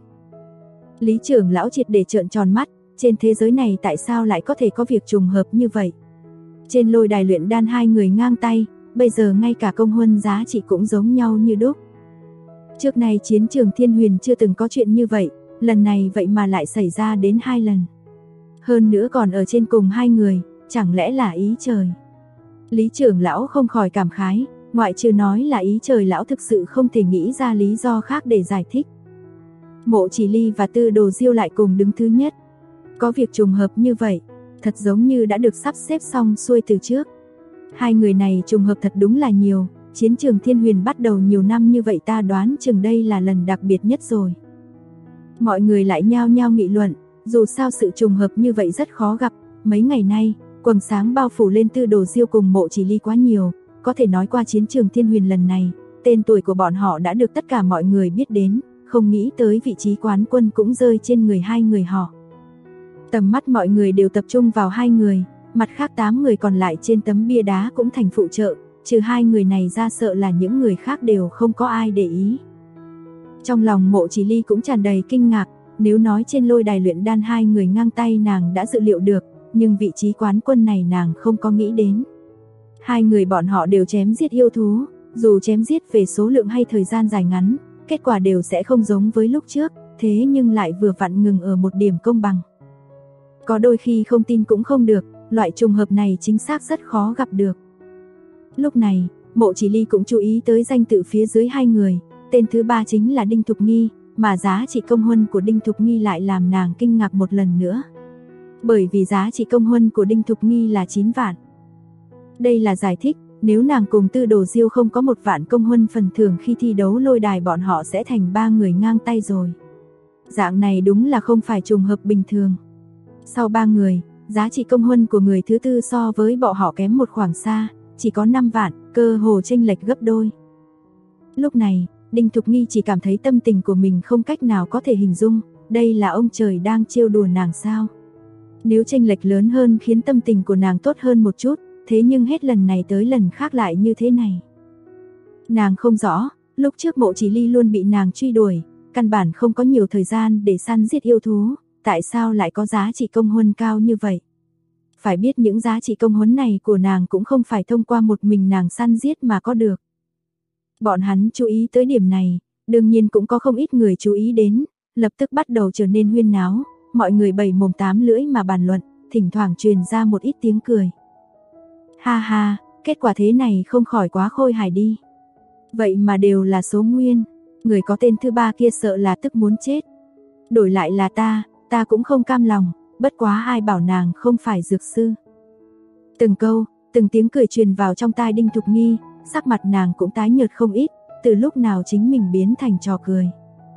Lý trưởng lão triệt để trợn tròn mắt, trên thế giới này tại sao lại có thể có việc trùng hợp như vậy. Trên lôi đài luyện đan hai người ngang tay, bây giờ ngay cả công huân giá trị cũng giống nhau như đúc. Trước này chiến trường Thiên Huyền chưa từng có chuyện như vậy, lần này vậy mà lại xảy ra đến 2 lần. Hơn nữa còn ở trên cùng hai người, chẳng lẽ là ý trời. Lý trưởng lão không khỏi cảm khái, ngoại trừ nói là ý trời lão thực sự không thể nghĩ ra lý do khác để giải thích. Mộ Chỉ Ly và Tư Đồ Diêu lại cùng đứng thứ nhất. Có việc trùng hợp như vậy, thật giống như đã được sắp xếp xong xuôi từ trước. Hai người này trùng hợp thật đúng là nhiều, chiến trường Thiên Huyền bắt đầu nhiều năm như vậy ta đoán chừng đây là lần đặc biệt nhất rồi. Mọi người lại nhao nhao nghị luận, dù sao sự trùng hợp như vậy rất khó gặp, mấy ngày nay, quầng sáng bao phủ lên Tư Đồ Diêu cùng Mộ Chỉ Ly quá nhiều, có thể nói qua chiến trường Thiên Huyền lần này, tên tuổi của bọn họ đã được tất cả mọi người biết đến, không nghĩ tới vị trí quán quân cũng rơi trên người hai người họ. Tầm mắt mọi người đều tập trung vào hai người, mặt khác 8 người còn lại trên tấm bia đá cũng thành phụ trợ, trừ hai người này ra sợ là những người khác đều không có ai để ý. Trong lòng Mộ Chỉ Ly cũng tràn đầy kinh ngạc, nếu nói trên lôi đài luyện đan hai người ngang tay nàng đã dự liệu được, nhưng vị trí quán quân này nàng không có nghĩ đến. Hai người bọn họ đều chém giết yêu thú, dù chém giết về số lượng hay thời gian dài ngắn, kết quả đều sẽ không giống với lúc trước, thế nhưng lại vừa vặn ngừng ở một điểm công bằng. Có đôi khi không tin cũng không được, loại trùng hợp này chính xác rất khó gặp được. Lúc này, Mộ Chỉ Ly cũng chú ý tới danh tự phía dưới hai người, tên thứ ba chính là Đinh Thục Nghi, mà giá trị công huân của Đinh Thục Nghi lại làm nàng kinh ngạc một lần nữa. Bởi vì giá trị công huân của Đinh Thục Nghi là 9 vạn. Đây là giải thích, nếu nàng cùng Tư Đồ Diêu không có 1 vạn công huân phần thưởng khi thi đấu lôi đài bọn họ sẽ thành 3 người ngang tay rồi. Dạng này đúng là không phải trùng hợp bình thường. Sau 3 người, giá trị công huân của người thứ tư so với bọn họ kém một khoảng xa, chỉ có 5 vạn, cơ hồ chênh lệch gấp đôi. Lúc này, Đinh Thục Nghi chỉ cảm thấy tâm tình của mình không cách nào có thể hình dung, đây là ông trời đang trêu đùa nàng sao? Nếu chênh lệch lớn hơn khiến tâm tình của nàng tốt hơn một chút, thế nhưng hết lần này tới lần khác lại như thế này. Nàng không rõ, lúc trước Mộ Chỉ Ly luôn bị nàng truy đuổi, căn bản không có nhiều thời gian để săn giết yêu thú, tại sao lại có giá trị công huân cao như vậy? Phải biết những giá trị công huân này của nàng cũng không phải thông qua một mình nàng săn giết mà có được. Bọn hắn chú ý tới điểm này, đương nhiên cũng có không ít người chú ý đến, lập tức bắt đầu trở nên huyên náo, mọi người bảy mồm tám lưỡi mà bàn luận, thỉnh thoảng truyền ra một ít tiếng cười. Ha ha, kết quả thế này không khỏi quá khôi hài đi. Vậy mà đều là số nguyên, người có tên thứ ba kia sợ là tức muốn chết. Đổi lại là ta cũng không cam lòng, bất quá ai bảo nàng không phải dược sư. Từng câu, từng tiếng cười truyền vào trong tai Đinh Thục Nghi, sắc mặt nàng cũng tái nhợt không ít, từ lúc nào chính mình biến thành trò cười.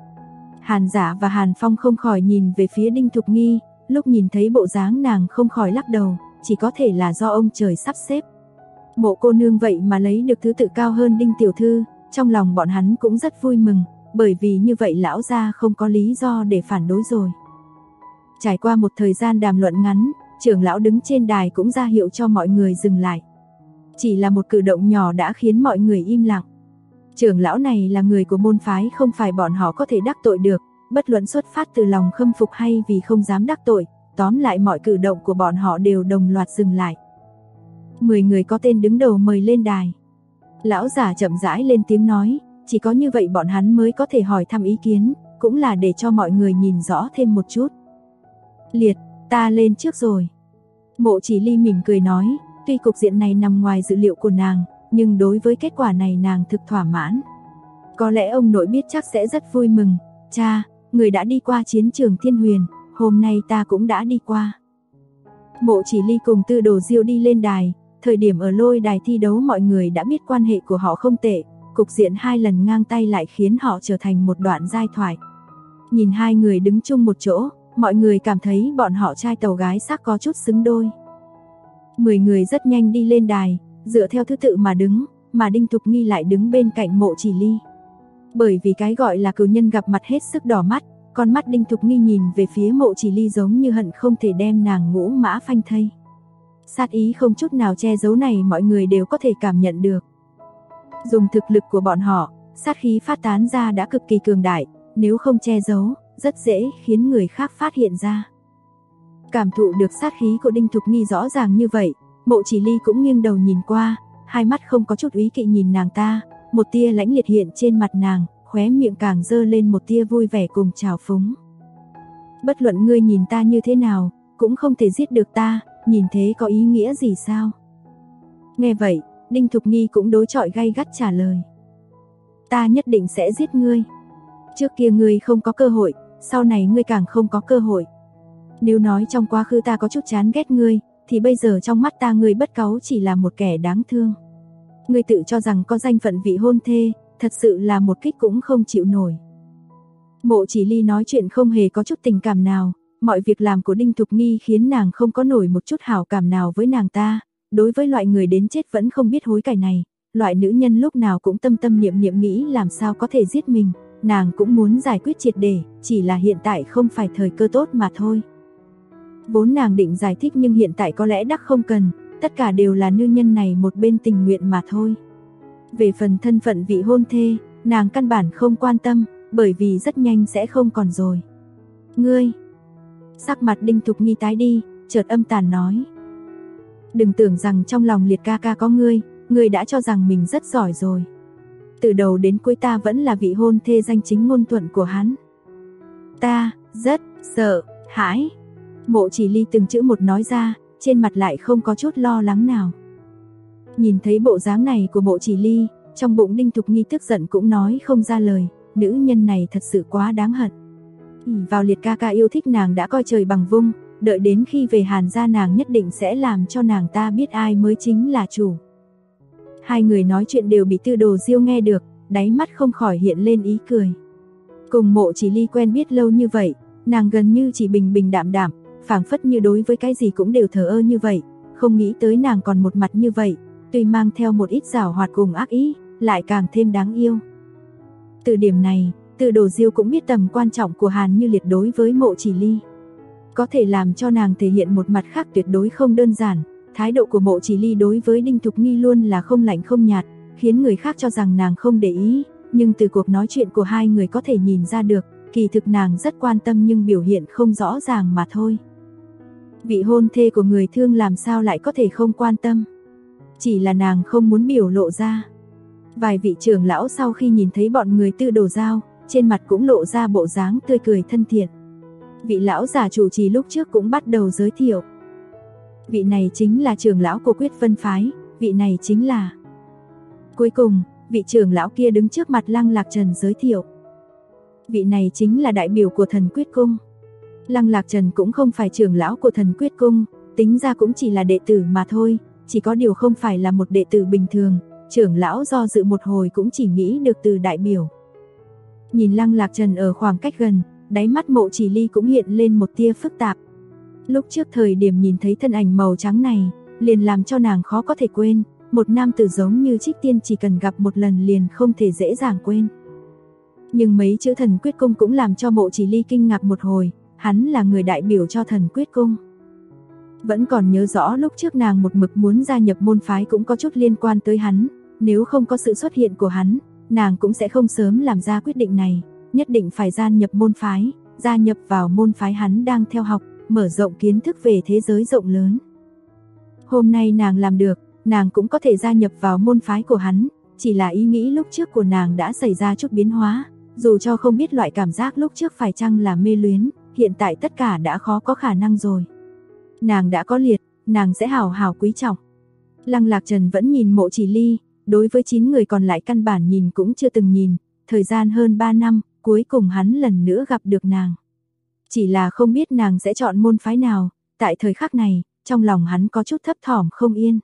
Hàn Dạ và Hàn Phong không khỏi nhìn về phía Đinh Thục Nghi, lúc nhìn thấy bộ dáng nàng không khỏi lắc đầu, chỉ có thể là do ông trời sắp xếp. Mộ cô nương vậy mà lấy được thứ tự cao hơn Đinh tiểu thư, trong lòng bọn hắn cũng rất vui mừng, bởi vì như vậy lão gia không có lý do để phản đối rồi. Trải qua một thời gian đàm luận ngắn, trưởng lão đứng trên đài cũng ra hiệu cho mọi người dừng lại. Chỉ là một cử động nhỏ đã khiến mọi người im lặng. Trưởng lão này là người của môn phái, không phải bọn họ có thể đắc tội được, bất luận xuất phát từ lòng khâm phục hay vì không dám đắc tội, tóm lại mọi cử động của bọn họ đều đồng loạt dừng lại. 10 người có tên đứng đầu mời lên đài. Lão giả chậm rãi lên tiếng nói, chỉ có như vậy bọn hắn mới có thể hỏi thăm ý kiến, cũng là để cho mọi người nhìn rõ thêm một chút. Liệt, ta lên trước rồi. Mộ Chỉ Ly mỉm cười nói, tuy cục diện này nằm ngoài dự liệu của nàng, nhưng đối với kết quả này nàng thực thỏa mãn. Có lẽ ông nội biết chắc sẽ rất vui mừng, cha, người đã đi qua chiến trường Thiên Huyền, hôm nay ta cũng đã đi qua. Mộ Chỉ Ly cùng Tư Đồ Diêu đi lên đài, thời điểm ở lôi đài thi đấu mọi người đã biết quan hệ của họ không tệ, cục diện 2 lần ngang tay lại khiến họ trở thành một đoạn giai thoại. Nhìn hai người đứng chung một chỗ, mọi người cảm thấy bọn họ trai tàu gái sắc có chút xứng đôi. 10 người rất nhanh đi lên đài, dựa theo thứ tự mà đứng, mà Đinh Thục Nghi lại đứng bên cạnh Mộ Chỉ Ly. Bởi vì cái gọi là cừu nhân gặp mặt hết sức đỏ mắt, con mắt Đinh Thục Nghi nhìn về phía Mộ Chỉ Ly giống như hận không thể đem nàng ngũ mã phanh thây. Sát ý không chút nào che giấu này mọi người đều có thể cảm nhận được. Dùng thực lực của bọn họ, sát khí phát tán ra đã cực kỳ cường đại, nếu không che giấu, rất dễ khiến người khác phát hiện ra. Cảm thụ được sát khí của Đinh Thục Nghi rõ ràng như vậy, Mộ Chỉ Ly cũng nghiêng đầu nhìn qua, hai mắt không có chút úy kỵ nhìn nàng ta, một tia lãnh liệt hiện trên mặt nàng, khóe miệng càng dơ lên một tia vui vẻ cùng trào phúng. Bất luận ngươi nhìn ta như thế nào, cũng không thể giết được ta, nhìn thế có ý nghĩa gì sao? Nghe vậy, Đinh Thục Nghi cũng đối chọi gay gắt trả lời. Ta nhất định sẽ giết ngươi. Trước kia ngươi không có cơ hội, sau này ngươi càng không có cơ hội. Nếu nói trong quá khứ ta có chút chán ghét ngươi, thì bây giờ trong mắt ta ngươi bất cáu chỉ là một kẻ đáng thương. Ngươi tự cho rằng có danh phận vị hôn thê, thật sự là một kích cũng không chịu nổi. Mộ Chỉ Ly nói chuyện không hề có chút tình cảm nào, mọi việc làm của Đinh Thục Nghi khiến nàng không có nổi một chút hảo cảm nào với nàng ta. Đối với loại người đến chết vẫn không biết hối cải này, loại nữ nhân lúc nào cũng tâm tâm niệm niệm nghĩ làm sao có thể giết mình, nàng cũng muốn giải quyết triệt để, chỉ là hiện tại không phải thời cơ tốt mà thôi. Vốn nàng định giải thích nhưng hiện tại có lẽ đắc không cần, tất cả đều là nữ nhân này một bên tình nguyện mà thôi. Về phần thân phận vị hôn thê, nàng căn bản không quan tâm, bởi vì rất nhanh sẽ không còn rồi. Ngươi, sắc mặt Đinh Thục Nghi tái đi, chợt âm tàn nói. Đừng tưởng rằng trong lòng Liệt ca ca có ngươi đã cho rằng mình rất giỏi rồi. Từ đầu đến cuối ta vẫn là vị hôn thê danh chính ngôn thuận của hắn. Ta, rất, sợ, hãi. Mộ Chỉ Ly từng chữ một nói ra, trên mặt lại không có chút lo lắng nào. Nhìn thấy bộ dáng này của Mộ Chỉ Ly, trong bụng Đinh Thục Nghi tức giận cũng nói không ra lời, nữ nhân này thật sự quá đáng hận. ỷ vào Liệt ca ca yêu thích nàng đã coi trời bằng vung, đợi đến khi về Hàn gia nàng nhất định sẽ làm cho nàng ta biết ai mới chính là chủ. Hai người nói chuyện đều bị Tư Đồ Diêu nghe được, đáy mắt không khỏi hiện lên ý cười. Cùng Mộ Chỉ Ly quen biết lâu như vậy, nàng gần như chỉ bình bình đạm đạm, phảng phất như đối với cái gì cũng đều thờ ơ như vậy, không nghĩ tới nàng còn một mặt như vậy, tuy mang theo một ít giảo hoạt cùng ác ý, lại càng thêm đáng yêu. Từ điểm này, Tư Đồ Diêu cũng biết tầm quan trọng của Hàn Như Liệt đối với Mộ Chỉ Ly. Có thể làm cho nàng thể hiện một mặt khác tuyệt đối không đơn giản, thái độ của Mộ Chỉ Ly đối với Đinh Thục Nghi luôn là không lạnh không nhạt, khiến người khác cho rằng nàng không để ý, nhưng từ cuộc nói chuyện của hai người có thể nhìn ra được, kỳ thực nàng rất quan tâm nhưng biểu hiện không rõ ràng mà thôi. Vị hôn thê của người thương làm sao lại có thể không quan tâm? Chỉ là nàng không muốn biểu lộ ra. Vài vị trưởng lão sau khi nhìn thấy bọn người Tư Đồ Giao, trên mặt cũng lộ ra bộ dáng tươi cười thân thiện. Vị lão giả chủ trì lúc trước cũng bắt đầu giới thiệu. Vị này chính là trưởng lão của Quyết Vân Phái, vị này chính là... Cuối cùng, vị trưởng lão kia đứng trước mặt Lăng Lạc Trần giới thiệu. Vị này chính là đại biểu của Thần Quyết Cung. Lăng Lạc Trần cũng không phải trưởng lão của Thần Quyết Cung, tính ra cũng chỉ là đệ tử mà thôi, chỉ có điều không phải là một đệ tử bình thường, trưởng lão do dự một hồi cũng chỉ nghĩ được từ đại biểu. Nhìn Lăng Lạc Trần ở khoảng cách gần, đáy mắt Mộ Chỉ Ly cũng hiện lên một tia phức tạp. Lúc trước thời điểm nhìn thấy thân ảnh màu trắng này, liền làm cho nàng khó có thể quên, một nam tử giống như Trích Tiên chỉ cần gặp một lần liền không thể dễ dàng quên. Nhưng mấy chữ Thần Quyết Cung cũng làm cho Mộ Chỉ Ly kinh ngạc một hồi, hắn là người đại biểu cho Thần Quyết Cung. Vẫn còn nhớ rõ lúc trước nàng một mực muốn gia nhập môn phái cũng có chút liên quan tới hắn, nếu không có sự xuất hiện của hắn, nàng cũng sẽ không sớm làm ra quyết định này, nhất định phải gia nhập môn phái, gia nhập vào môn phái hắn đang theo học, mở rộng kiến thức về thế giới rộng lớn. Hôm nay nàng làm được, nàng cũng có thể gia nhập vào môn phái của hắn, chỉ là ý nghĩ lúc trước của nàng đã xảy ra chút biến hóa, dù cho không biết loại cảm giác lúc trước phải chăng là mê luyến, hiện tại tất cả đã khó có khả năng rồi. Nàng đã có liệt, nàng sẽ hào hào quý trọng. Lăng Lạc Trần vẫn nhìn Mộ Chỉ Ly, đối với 9 người còn lại căn bản nhìn cũng chưa từng nhìn, thời gian hơn 3 năm, cuối cùng hắn lần nữa gặp được nàng. Chỉ là không biết nàng sẽ chọn môn phái nào, tại thời khắc này, trong lòng hắn có chút thấp thỏm không yên.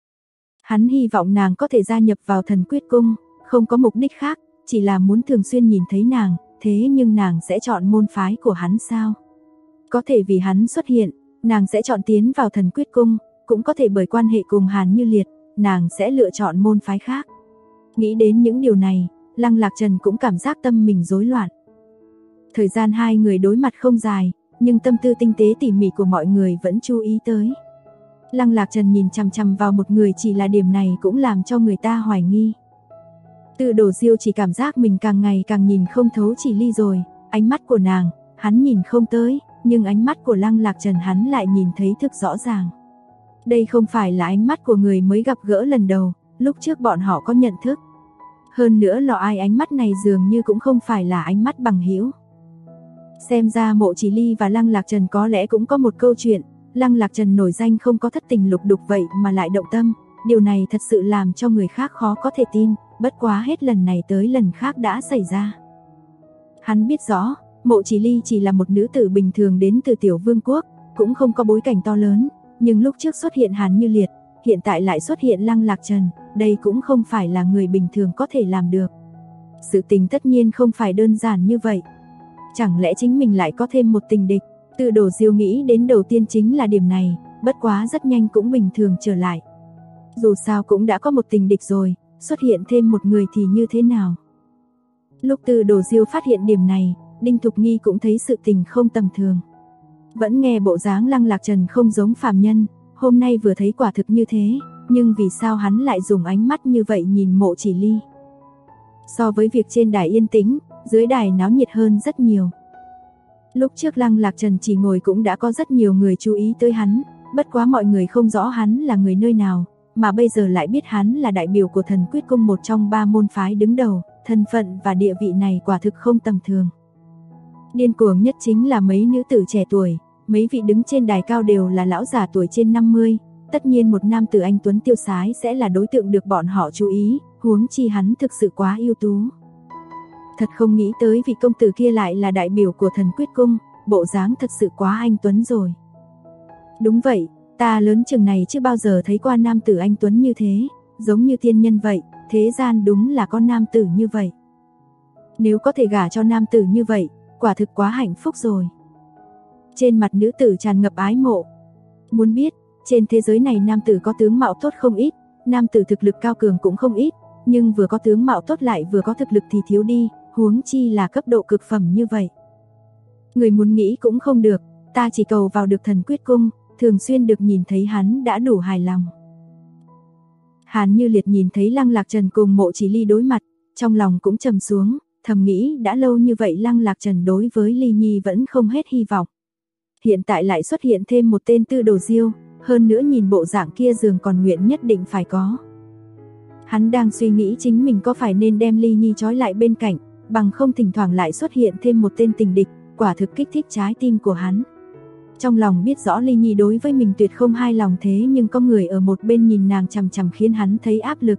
Hắn hy vọng nàng có thể gia nhập vào Thần Quyết Cung, không có mục đích khác, chỉ là muốn thường xuyên nhìn thấy nàng, thế nhưng nàng sẽ chọn môn phái của hắn sao? Có thể vì hắn xuất hiện, nàng sẽ chọn tiến vào Thần Quyết Cung, cũng có thể bởi quan hệ cùng Hàn Như Liệt, nàng sẽ lựa chọn môn phái khác. Nghĩ đến những điều này, Lăng Lạc Trần cũng cảm giác tâm mình rối loạn. Thời gian hai người đối mặt không dài, nhưng tâm tư tinh tế tỉ mỉ của mọi người vẫn chú ý tới. Lăng Lạc Trần nhìn chằm chằm vào một người, chỉ là điểm này cũng làm cho người ta hoài nghi. Tư Đồ Diêu chỉ cảm giác mình càng ngày càng nhìn không thấu Chỉ Ly rồi, ánh mắt của nàng, hắn nhìn không tới, nhưng ánh mắt của Lăng Lạc Trần hắn lại nhìn thấy thực rõ ràng. Đây không phải là ánh mắt của người mới gặp gỡ lần đầu, lúc trước bọn họ có nhận thức. Hơn nữa lọ ai ánh mắt này dường như cũng không phải là ánh mắt bằng hữu. Xem ra Mộ Chỉ Ly và Lăng Lạc Trần có lẽ cũng có một câu chuyện, Lăng Lạc Trần nổi danh không có thất tình lục đục vậy mà lại động tâm, điều này thật sự làm cho người khác khó có thể tin, bất quá hết lần này tới lần khác đã xảy ra. Hắn biết rõ, Mộ Chỉ Ly chỉ là một nữ tử bình thường đến từ Tiểu Vương quốc, cũng không có bối cảnh to lớn, nhưng lúc trước xuất hiện Hàn Như Liệt, hiện tại lại xuất hiện Lăng Lạc Trần, đây cũng không phải là người bình thường có thể làm được. Sự tình tất nhiên không phải đơn giản như vậy. Chẳng lẽ chính mình lại có thêm một tình địch? Tư Đồ Diêu nghĩ đến đầu tiên chính là điểm này, bất quá rất nhanh cũng bình thường trở lại. Dù sao cũng đã có một tình địch rồi, xuất hiện thêm một người thì như thế nào? Lúc Tư Đồ Diêu phát hiện điểm này, Đinh Thục Nghi cũng thấy sự tình không tầm thường. Vẫn nghe bộ dáng Lăng Lạc Trần không giống phàm nhân, hôm nay vừa thấy quả thực như thế, nhưng vì sao hắn lại dùng ánh mắt như vậy nhìn Mộ Chỉ Ly? So với việc trên đài yên tĩnh, dưới đài náo nhiệt hơn rất nhiều. Lúc trước Lăng Lạc Trần chỉ ngồi cũng đã có rất nhiều người chú ý tới hắn, bất quá mọi người không rõ hắn là người nơi nào, mà bây giờ lại biết hắn là đại biểu của Thần Quyết Cung, một trong 3 môn phái đứng đầu, thân phận và địa vị này quả thực không tầm thường. Điên cuồng nhất chính là mấy nữ tử trẻ tuổi, mấy vị đứng trên đài cao đều là lão già tuổi trên 50, tất nhiên một nam tử anh tuấn tiêu sái sẽ là đối tượng được bọn họ chú ý, huống chi hắn thực sự quá ưu tú. Thật không nghĩ tới vị công tử kia lại là đại biểu của Thần Quyết Cung, bộ dáng thật sự quá anh tuấn rồi. Đúng vậy, ta lớn chừng này chưa bao giờ thấy qua nam tử anh tuấn như thế, giống như tiên nhân vậy, thế gian đúng là có nam tử như vậy. Nếu có thể gả cho nam tử như vậy, quả thực quá hạnh phúc rồi. Trên mặt nữ tử tràn ngập ái mộ. Muốn biết, trên thế giới này nam tử có tướng mạo tốt không ít, nam tử thực lực cao cường cũng không ít, nhưng vừa có tướng mạo tốt lại vừa có thực lực thì thiếu đi, huống chi là cấp độ cực phẩm như vậy. Người muốn nghĩ cũng không được, ta chỉ cầu vào được Thần Quyết Cung, thường xuyên được nhìn thấy hắn đã đủ hài lòng. Hàn Như Liệt nhìn thấy Lăng Lạc Trần cùng Mộ Chỉ Ly đối mặt, trong lòng cũng trầm xuống, thầm nghĩ đã lâu như vậy Lăng Lạc Trần đối với Ly Nhi vẫn không hết hy vọng. Hiện tại lại xuất hiện thêm một tên Tư Đồ Diêu, hơn nữa nhìn bộ dạng kia dường còn nguyện nhất định phải có. Hắn đang suy nghĩ chính mình có phải nên đem Ly Nhi trói lại bên cạnh, bằng không thỉnh thoảng lại xuất hiện thêm một tên tình địch, quả thực kích thích trái tim của hắn. Trong lòng biết rõ Ly Nhi đối với mình tuyệt không hài lòng, thế nhưng có người ở một bên nhìn nàng chằm chằm khiến hắn thấy áp lực.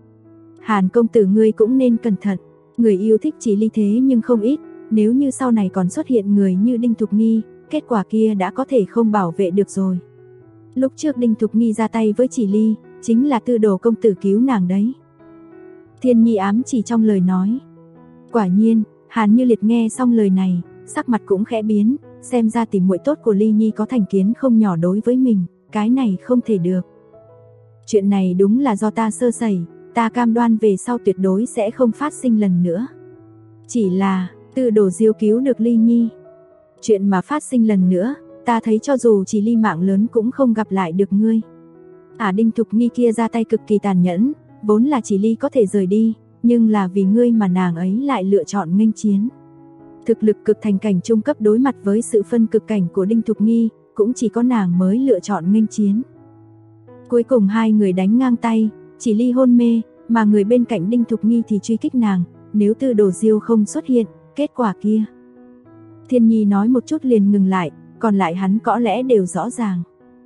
Hàn công tử ngươi cũng nên cẩn thận, người yêu thích Chỉ Ly thế nhưng không ít, nếu như sau này còn xuất hiện người như Đinh Thục Nghi, kết quả kia đã có thể không bảo vệ được rồi. Lúc trước Đinh Thục Nghi ra tay với Chỉ Ly, chính là Tư Đồ công tử cứu nàng đấy. Thiên Nhi ám chỉ trong lời nói. Quả nhiên, Hàn Như Liệt nghe xong lời này, sắc mặt cũng khẽ biến, xem ra tỷ muội tốt của Ly Nhi có thành kiến không nhỏ đối với mình, cái này không thể được. Chuyện này đúng là do ta sơ sẩy, ta cam đoan về sau tuyệt đối sẽ không phát sinh lần nữa. Chỉ là, Tư Đồ Diêu cứu được Ly Nhi. Chuyện mà phát sinh lần nữa, ta thấy cho dù Chỉ Ly mạng lớn cũng không gặp lại được ngươi. Đinh Thục Nghi kia ra tay cực kỳ tàn nhẫn, vốn là Chỉ Ly có thể rời đi, nhưng là vì ngươi mà nàng ấy lại lựa chọn nghênh chiến. Thực lực cực thành cảnh trung cấp đối mặt với sự phân cực cảnh của Đinh Thục Nghi, cũng chỉ có nàng mới lựa chọn nghênh chiến. Cuối cùng hai người đánh ngang tay, Chỉ Ly hôn mê, mà người bên cạnh Đinh Thục Nghi thì truy kích nàng, nếu Tư Đồ Diêu không xuất hiện, kết quả kia. Thiên Nhi nói một chút liền ngừng lại, còn lại hắn có lẽ đều rõ ràng.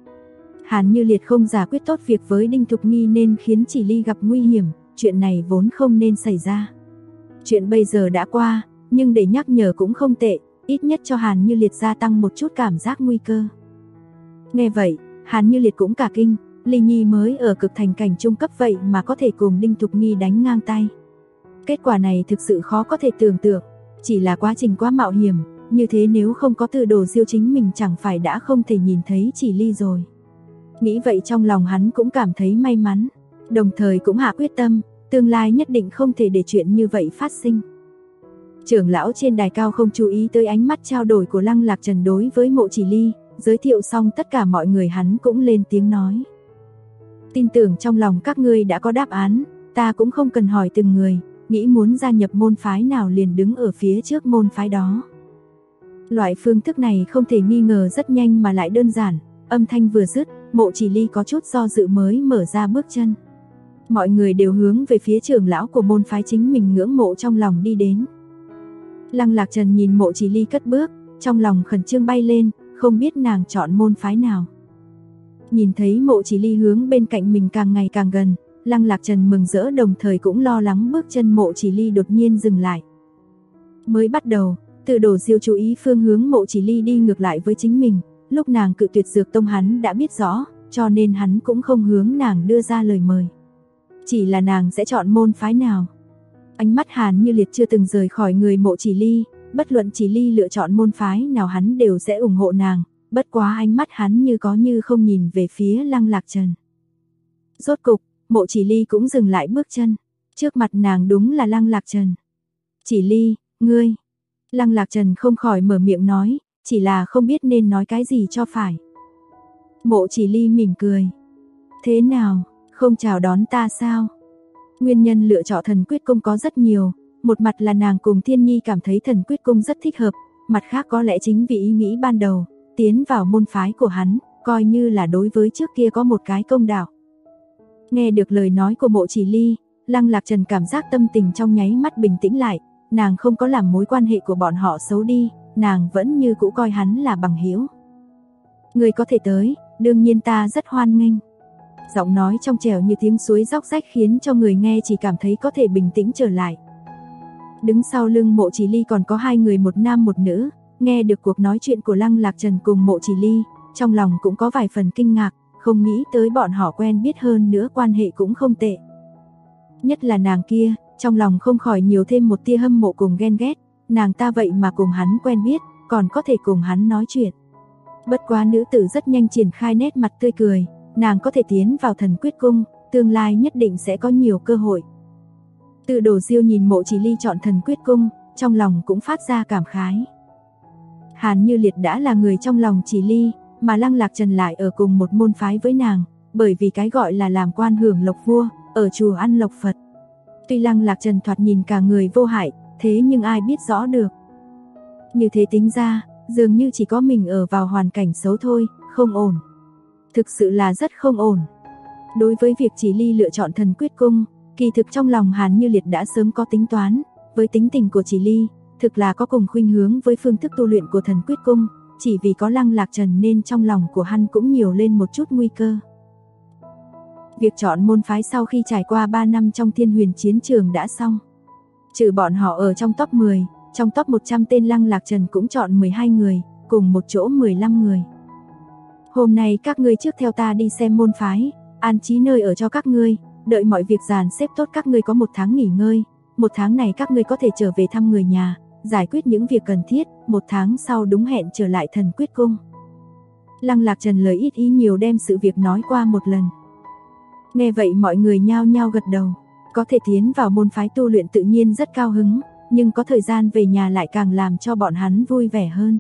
Hàn Như Liệt không giải quyết tốt việc với Đinh Thục Nghi nên khiến Chỉ Ly gặp nguy hiểm, chuyện này vốn không nên xảy ra. Chuyện bây giờ đã qua, nhưng để nhắc nhở cũng không tệ, ít nhất cho Hàn Như Liệt gia tăng một chút cảm giác nguy cơ. Nghe vậy, Hàn Như Liệt cũng cả kinh, Ly Nhi mới ở cực thành cảnh trung cấp vậy mà có thể cùng Đinh Thục Nghi đánh ngang tay. Kết quả này thực sự khó có thể tưởng tượng, chỉ là quá trình quá mạo hiểm, như thế nếu không có Tư Đồ Diêu chính mình chẳng phải đã không thể nhìn thấy Chỉ Ly rồi. Nghĩ vậy trong lòng hắn cũng cảm thấy may mắn, đồng thời cũng hạ quyết tâm, tương lai nhất định không thể để chuyện như vậy phát sinh. Trưởng lão trên đài cao không chú ý tới ánh mắt trao đổi của Lăng Lạc Trần đối với Mộ Chỉ Ly, giới thiệu xong tất cả mọi người hắn cũng lên tiếng nói. Tin tưởng trong lòng các ngươi đã có đáp án, ta cũng không cần hỏi từng người, nghĩ muốn gia nhập môn phái nào liền đứng ở phía trước môn phái đó. Loại phương thức này không thể nghi ngờ rất nhanh mà lại đơn giản, âm thanh vừa dứt, Mộ Chỉ Ly có chút do dự mới mở ra bước chân. Mọi người đều hướng về phía trưởng lão của môn phái chính mình ngưỡng mộ trong lòng đi đến. Lăng Lạc Trần nhìn Mộ Chỉ Ly cất bước, trong lòng khẩn trương bay lên, không biết nàng chọn môn phái nào. Nhìn thấy Mộ Chỉ Ly hướng bên cạnh mình càng ngày càng gần, Lăng Lạc Trần mừng rỡ đồng thời cũng lo lắng bước chân Mộ Chỉ Ly đột nhiên dừng lại. Mới bắt đầu, Tư Đồ Diêu chú ý phương hướng Mộ Chỉ Ly đi ngược lại với chính mình, lúc nàng cự tuyệt Dược Tông hắn đã biết rõ, cho nên hắn cũng không hướng nàng đưa ra lời mời. Chỉ là nàng sẽ chọn môn phái nào. Ánh mắt Hàn Như Liệt chưa từng rời khỏi người Mộ Chỉ Ly, bất luận Chỉ Ly lựa chọn môn phái nào hắn đều sẽ ủng hộ nàng, bất quá ánh mắt hắn như có như không nhìn về phía Lăng Lạc Trần. Rốt cục, Mộ Chỉ Ly cũng dừng lại bước chân, trước mặt nàng đúng là Lăng Lạc Trần. Chỉ Ly, ngươi. Lăng Lạc Trần không khỏi mở miệng nói, chỉ là không biết nên nói cái gì cho phải. Mộ Chỉ Ly mỉm cười. Thế nào, không chào đón ta sao? Nguyên nhân lựa chọn Thần Quyết Cung có rất nhiều, một mặt là nàng cùng Thiên Nhi cảm thấy Thần Quyết Cung rất thích hợp, mặt khác có lẽ chính vì ý nghĩ ban đầu, tiến vào môn phái của hắn, coi như là đối với trước kia có một cái công đạo. Nghe được lời nói của Mộ Chỉ Ly, Lăng Lạc Trần cảm giác tâm tình trong nháy mắt bình tĩnh lại, nàng không có làm mối quan hệ của bọn họ xấu đi, nàng vẫn như cũ coi hắn là bằng hữu. Người có thể tới, đương nhiên ta rất hoan nghênh. Giọng nói trong trẻo như tiếng suối róc rách khiến cho người nghe chỉ cảm thấy có thể bình tĩnh trở lại. Đứng sau lưng Mộ Chỉ Ly còn có hai người, một nam một nữ, nghe được cuộc nói chuyện của Lăng Lạc Trần cùng Mộ Chỉ Ly, trong lòng cũng có vài phần kinh ngạc, không nghĩ tới bọn họ quen biết hơn nữa quan hệ cũng không tệ. Nhất là nàng kia, trong lòng không khỏi nhiều thêm một tia hâm mộ cùng ghen ghét, nàng ta vậy mà cùng hắn quen biết, còn có thể cùng hắn nói chuyện. Bất quá nữ tử rất nhanh triển khai nét mặt tươi cười, nàng có thể tiến vào Thần Quyết Cung, tương lai nhất định sẽ có nhiều cơ hội. Từ Đồ Diêu nhìn Mộ Chỉ Ly chọn Thần Quyết Cung, trong lòng cũng phát ra cảm khái. Hàn Như Liệt đã là người trong lòng Chỉ Ly, mà Lăng Lạc Trần lại ở cùng một môn phái với nàng, bởi vì cái gọi là làm quan hưởng lộc vua, ở chùa ăn lộc Phật. Tuy Lăng Lạc Trần thoạt nhìn cả người vô hại, thế nhưng ai biết rõ được. Như thế tính ra, dường như chỉ có mình ở vào hoàn cảnh xấu thôi, không ổn. Thực sự là rất không ổn. Đối với việc Chỉ Ly lựa chọn Thần Quyết Cung, kỳ thực trong lòng Hàn Như Liệt đã sớm có tính toán, với tính tình của Chỉ Ly, thực là có cùng khuynh hướng với phương thức tu luyện của Thần Quyết Cung, chỉ vì có Lăng Lạc Trần nên trong lòng của hắn cũng nhiều lên một chút nguy cơ. Việc chọn môn phái sau khi trải qua 3 năm trong Thiên Huyền chiến trường đã xong. Trừ bọn họ ở trong top 10, trong top 100 tên Lăng Lạc Trần cũng chọn 12 người, cùng một chỗ 15 người. Hôm nay các ngươi trước theo ta đi xem môn phái, an trí nơi ở cho các ngươi, đợi mọi việc dàn xếp tốt các ngươi có 1 tháng nghỉ ngơi, 1 tháng này các ngươi có thể trở về thăm người nhà, giải quyết những việc cần thiết, 1 tháng sau đúng hẹn trở lại Thần Quyết Cung. Lăng Lạc Trần lời ít ý nhiều đem sự việc nói qua một lần. Nghe vậy mọi người nhao nhao gật đầu, có thể tiến vào môn phái tu luyện tự nhiên rất cao hứng, nhưng có thời gian về nhà lại càng làm cho bọn hắn vui vẻ hơn.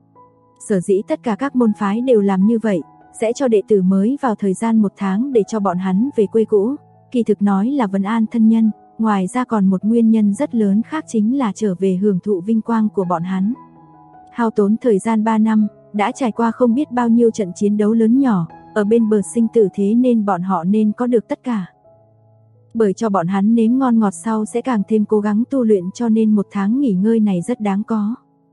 Sở dĩ tất cả các môn phái đều làm như vậy, sẽ cho đệ tử mới vào thời gian 1 tháng để cho bọn hắn về quê cũ, kỳ thực nói là vấn an thân nhân, ngoài ra còn một nguyên nhân rất lớn khác chính là trở về hưởng thụ vinh quang của bọn hắn. Hao tốn thời gian 3 năm, đã trải qua không biết bao nhiêu trận chiến đấu lớn nhỏ, ở bên bờ sinh tử thế nên bọn họ nên có được tất cả. Bởi cho bọn hắn nếm ngon ngọt sau sẽ càng thêm cố gắng tu luyện cho nên 1 tháng nghỉ ngơi này rất đáng có.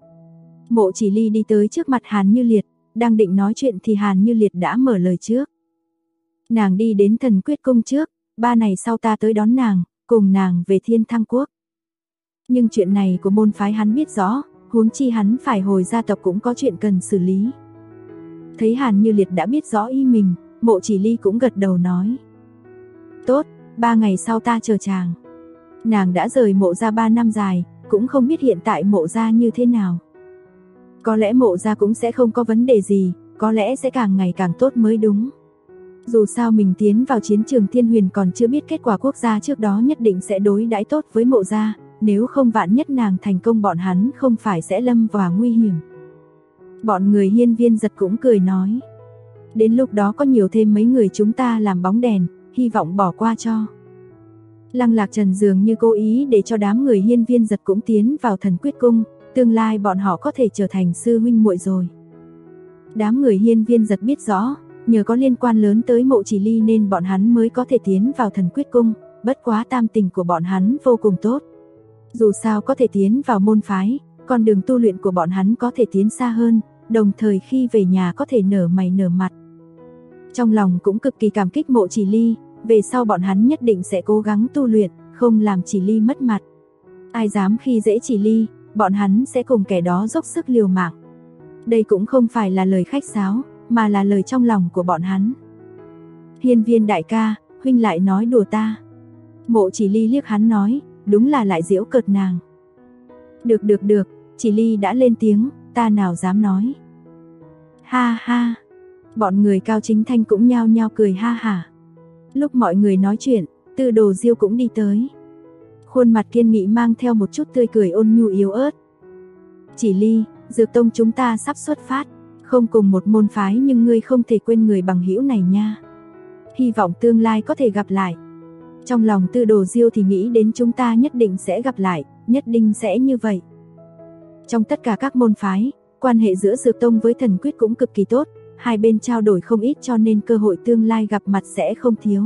Mộ Chỉ Ly đi tới trước mặt Hàn Như Liệt, đang định nói chuyện thì Hàn Như Liệt đã mở lời trước. Nàng đi đến Thần Quyết Cung trước, 3 ngày sau ta tới đón nàng, cùng nàng về Thiên Thăng Quốc. Nhưng chuyện này của môn phái hắn biết rõ, huống chi hắn phải hồi gia tộc cũng có chuyện cần xử lý. Thấy Hàn Như Liệt đã biết rõ ý mình, Mộ Chỉ Ly cũng gật đầu nói. Tốt, 3 ngày sau ta chờ chàng. Nàng đã rời Mộ gia 3 năm dài, cũng không biết hiện tại Mộ gia như thế nào. Có lẽ Mộ gia cũng sẽ không có vấn đề gì, có lẽ sẽ càng ngày càng tốt mới đúng. Dù sao mình tiến vào chiến trường Thiên Huyền còn chưa biết kết quả, quốc gia trước đó nhất định sẽ đối đãi tốt với Mộ gia, nếu không vạn nhất nàng thành công bọn hắn không phải sẽ lâm vào nguy hiểm. Bọn người Hiên Viên Giật cũng cười nói. Đến lúc đó có nhiều thêm mấy người chúng ta làm bóng đèn, hy vọng bỏ qua cho. Lăng Lạc Trần dường như cố ý để cho đám người Hiên Viên Giật cũng tiến vào Thần Quyết Cung, tương lai bọn họ có thể trở thành sư huynh muội rồi. Đám người Hiên Viên Giật biết rõ, nhờ có liên quan lớn tới Mộ Chỉ Ly nên bọn hắn mới có thể tiến vào Thần Quyết Cung, bất quá tam tình của bọn hắn vô cùng tốt. Dù sao có thể tiến vào môn phái, con đường tu luyện của bọn hắn có thể tiến xa hơn, đồng thời khi về nhà có thể nở mày nở mặt. Trong lòng cũng cực kỳ cảm kích Mộ Chỉ Ly, về sau bọn hắn nhất định sẽ cố gắng tu luyện, không làm Chỉ Ly mất mặt. Ai dám khi dễ Chỉ Ly, bọn hắn sẽ cùng kẻ đó dốc sức liều mạng. Đây cũng không phải là lời khách sáo, mà là lời trong lòng của bọn hắn. Hiên Viên đại ca, huynh lại nói đùa ta. Mộ Chỉ Ly liếc hắn nói, đúng là lại giễu cợt nàng. Được, Chỉ Ly đã lên tiếng, ta nào dám nói. Ha ha. Bọn người Cao Chính Thanh cũng nhao nhao cười ha hả. Lúc mọi người nói chuyện, Từ Đồ Diêu cũng đi tới. Khuôn mặt kiên nghị mang theo một chút tươi cười ôn nhu yếu ớt. Chỉ Ly, Dược Tông chúng ta sắp xuất phát, không cùng một môn phái nhưng ngươi không thể quên người bằng hữu này nha. Hy vọng tương lai có thể gặp lại. Trong lòng Tư Đồ Diêu thì nghĩ đến chúng ta nhất định sẽ gặp lại, nhất định sẽ như vậy. Trong tất cả các môn phái, quan hệ giữa Dược Tông với Thần Quyết cũng cực kỳ tốt, hai bên trao đổi không ít cho nên cơ hội tương lai gặp mặt sẽ không thiếu.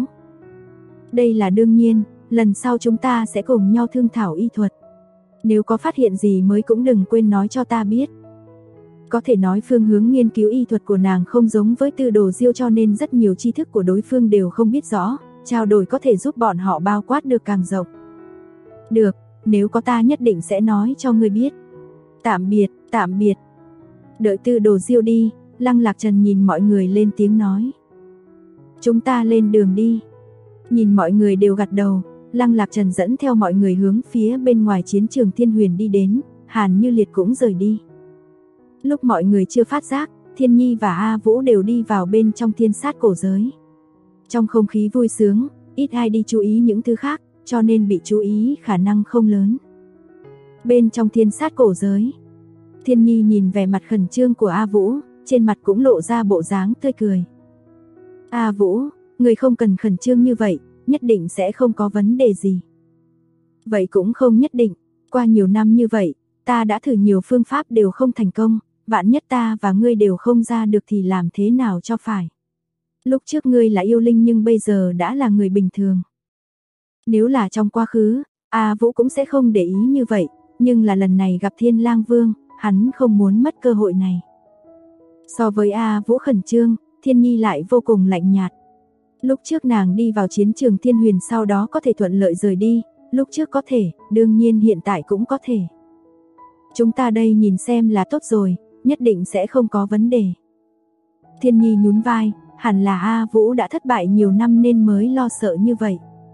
Đây là đương nhiên, lần sau chúng ta sẽ cùng nhau thương thảo y thuật. Nếu có phát hiện gì mới cũng đừng quên nói cho ta biết. Có thể nói phương hướng nghiên cứu y thuật của nàng không giống với Tư Đồ Diêu cho nên rất nhiều tri thức của đối phương đều không biết rõ, trao đổi có thể giúp bọn họ bao quát được càng rộng. Được, nếu có ta nhất định sẽ nói cho ngươi biết. Tạm biệt, tạm biệt. Đợi Tư Đồ Diêu đi, Lăng Lạc Trần nhìn mọi người lên tiếng nói. Chúng ta lên đường đi. Nhìn mọi người đều gật đầu, Lăng Lạc Trần dẫn theo mọi người hướng phía bên ngoài chiến trường Thiên Huyền đi đến, Hàn Như Liệt cũng rời đi. Lúc mọi người chưa phát giác, Thiên Nhi và A Vũ đều đi vào bên trong thiên sát cổ giới. Trong không khí vui sướng, ít ai đi chú ý những thứ khác, cho nên bị chú ý khả năng không lớn. Bên trong thiên sát cổ giới, Thiên Nhi nhìn vẻ mặt khẩn trương của A Vũ, trên mặt cũng lộ ra bộ dáng tươi cười. A Vũ, người không cần khẩn trương như vậy, nhất định sẽ không có vấn đề gì. Vậy cũng không nhất định, qua nhiều năm như vậy, ta đã thử nhiều phương pháp đều không thành công, vạn nhất ta và ngươi đều không ra được thì làm thế nào cho phải. Lúc trước ngươi là yêu linh nhưng bây giờ đã là người bình thường. Nếu là trong quá khứ, A Vũ cũng sẽ không để ý như vậy, nhưng là lần này gặp Thiên Lang Vương, hắn không muốn mất cơ hội này. So với A Vũ khẩn trương, Thiên Nhi lại vô cùng lạnh nhạt. Lúc trước nàng đi vào chiến trường Thiên Huyền sau đó có thể thuận lợi rời đi, lúc trước có thể, đương nhiên hiện tại cũng có thể. Chúng ta đây nhìn xem là tốt rồi, nhất định sẽ không có vấn đề. Thiên Nhi nhún vai, hẳn là A Vũ đã thất bại nhiều năm nên mới lo sợ như vậy.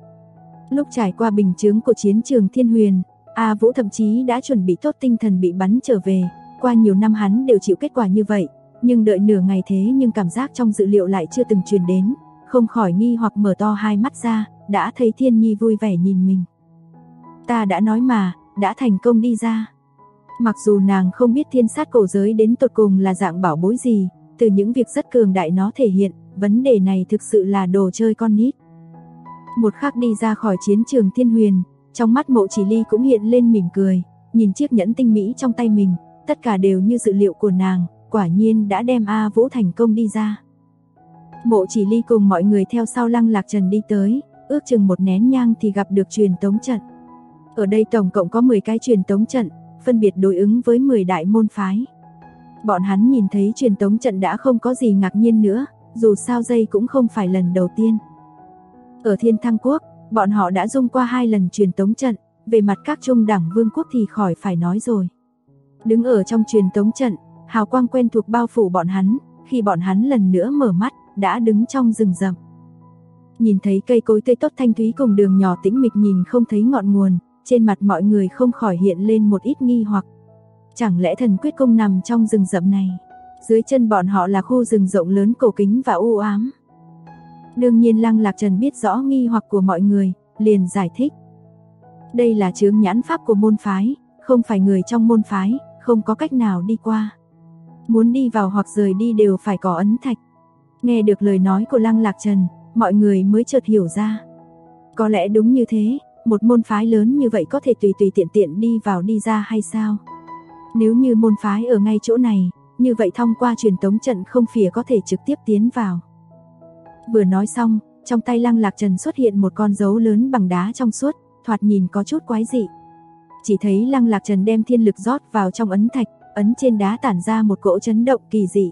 Lúc trải qua bình chứng của chiến trường Thiên Huyền, A Vũ thậm chí đã chuẩn bị tốt tinh thần bị bắn trở về, qua nhiều năm hắn đều chịu kết quả như vậy, nhưng đợi nửa ngày thế nhưng cảm giác trong dự liệu lại chưa từng truyền đến, không khỏi nghi hoặc mở to hai mắt ra, đã thấy Thiên Nhi vui vẻ nhìn mình. Ta đã nói mà, đã thành công đi ra. Mặc dù nàng không biết thiên sát cổ giới đến tột cùng là dạng bảo bối gì, từ những việc rất cường đại nó thể hiện, vấn đề này thực sự là đồ chơi con nít. Một khắc đi ra khỏi chiến trường Thiên Huyền, trong mắt Mộ Chỉ Ly cũng hiện lên mỉm cười, nhìn chiếc nhẫn tinh mỹ trong tay mình, tất cả đều như dự liệu của nàng, quả nhiên đã đem A Vũ thành công đi ra. Mộ Chỉ Ly cùng mọi người theo sau Lăng Lạc Trần đi tới, ước chừng một nén nhang thì gặp được truyền tống trận. Ở đây tổng cộng có 10 cái truyền tống trận, phân biệt đối ứng với 10 đại môn phái. Bọn hắn nhìn thấy truyền tống trận đã không có gì ngạc nhiên nữa, dù sao đây cũng không phải lần đầu tiên. Ở Thiên Thăng Quốc, bọn họ đã dùng qua 2 lần truyền tống trận, về mặt các trung đẳng vương quốc thì khỏi phải nói rồi. Đứng ở trong truyền tống trận, hào quang quen thuộc bao phủ bọn hắn, khi bọn hắn lần nữa mở mắt, đã đứng trong rừng rậm. Nhìn thấy cây cối tươi tốt thanh thúy cùng đường nhỏ tĩnh mịch nhìn không thấy ngọn nguồn, trên mặt mọi người không khỏi hiện lên một ít nghi hoặc. Chẳng lẽ Thần Quyết Cung nằm trong rừng rậm này? Dưới chân bọn họ là khu rừng rộng lớn cổ kính và u ám. Đương nhiên Lăng Lạc Trần biết rõ nghi hoặc của mọi người, liền giải thích. Đây là chướng nhãn pháp của môn phái, không phải người trong môn phái, không có cách nào đi qua. Muốn đi vào hoặc rời đi đều phải có ấn thạch. Nghe được lời nói của Lăng Lạc Trần, mọi người mới chợt hiểu ra. Có lẽ đúng như thế, một môn phái lớn như vậy có thể tùy tiện tiện đi vào đi ra hay sao? Nếu như môn phái ở ngay chỗ này, như vậy thông qua truyền tống trận không phìa có thể trực tiếp tiến vào. Vừa nói xong, trong tay Lăng Lạc Trần xuất hiện một con dấu lớn bằng đá trong suốt, thoạt nhìn có chút quái dị. Chỉ thấy Lăng Lạc Trần đem thiên lực rót vào trong ấn thạch, ấn trên đá tản ra một cỗ chấn động kỳ dị.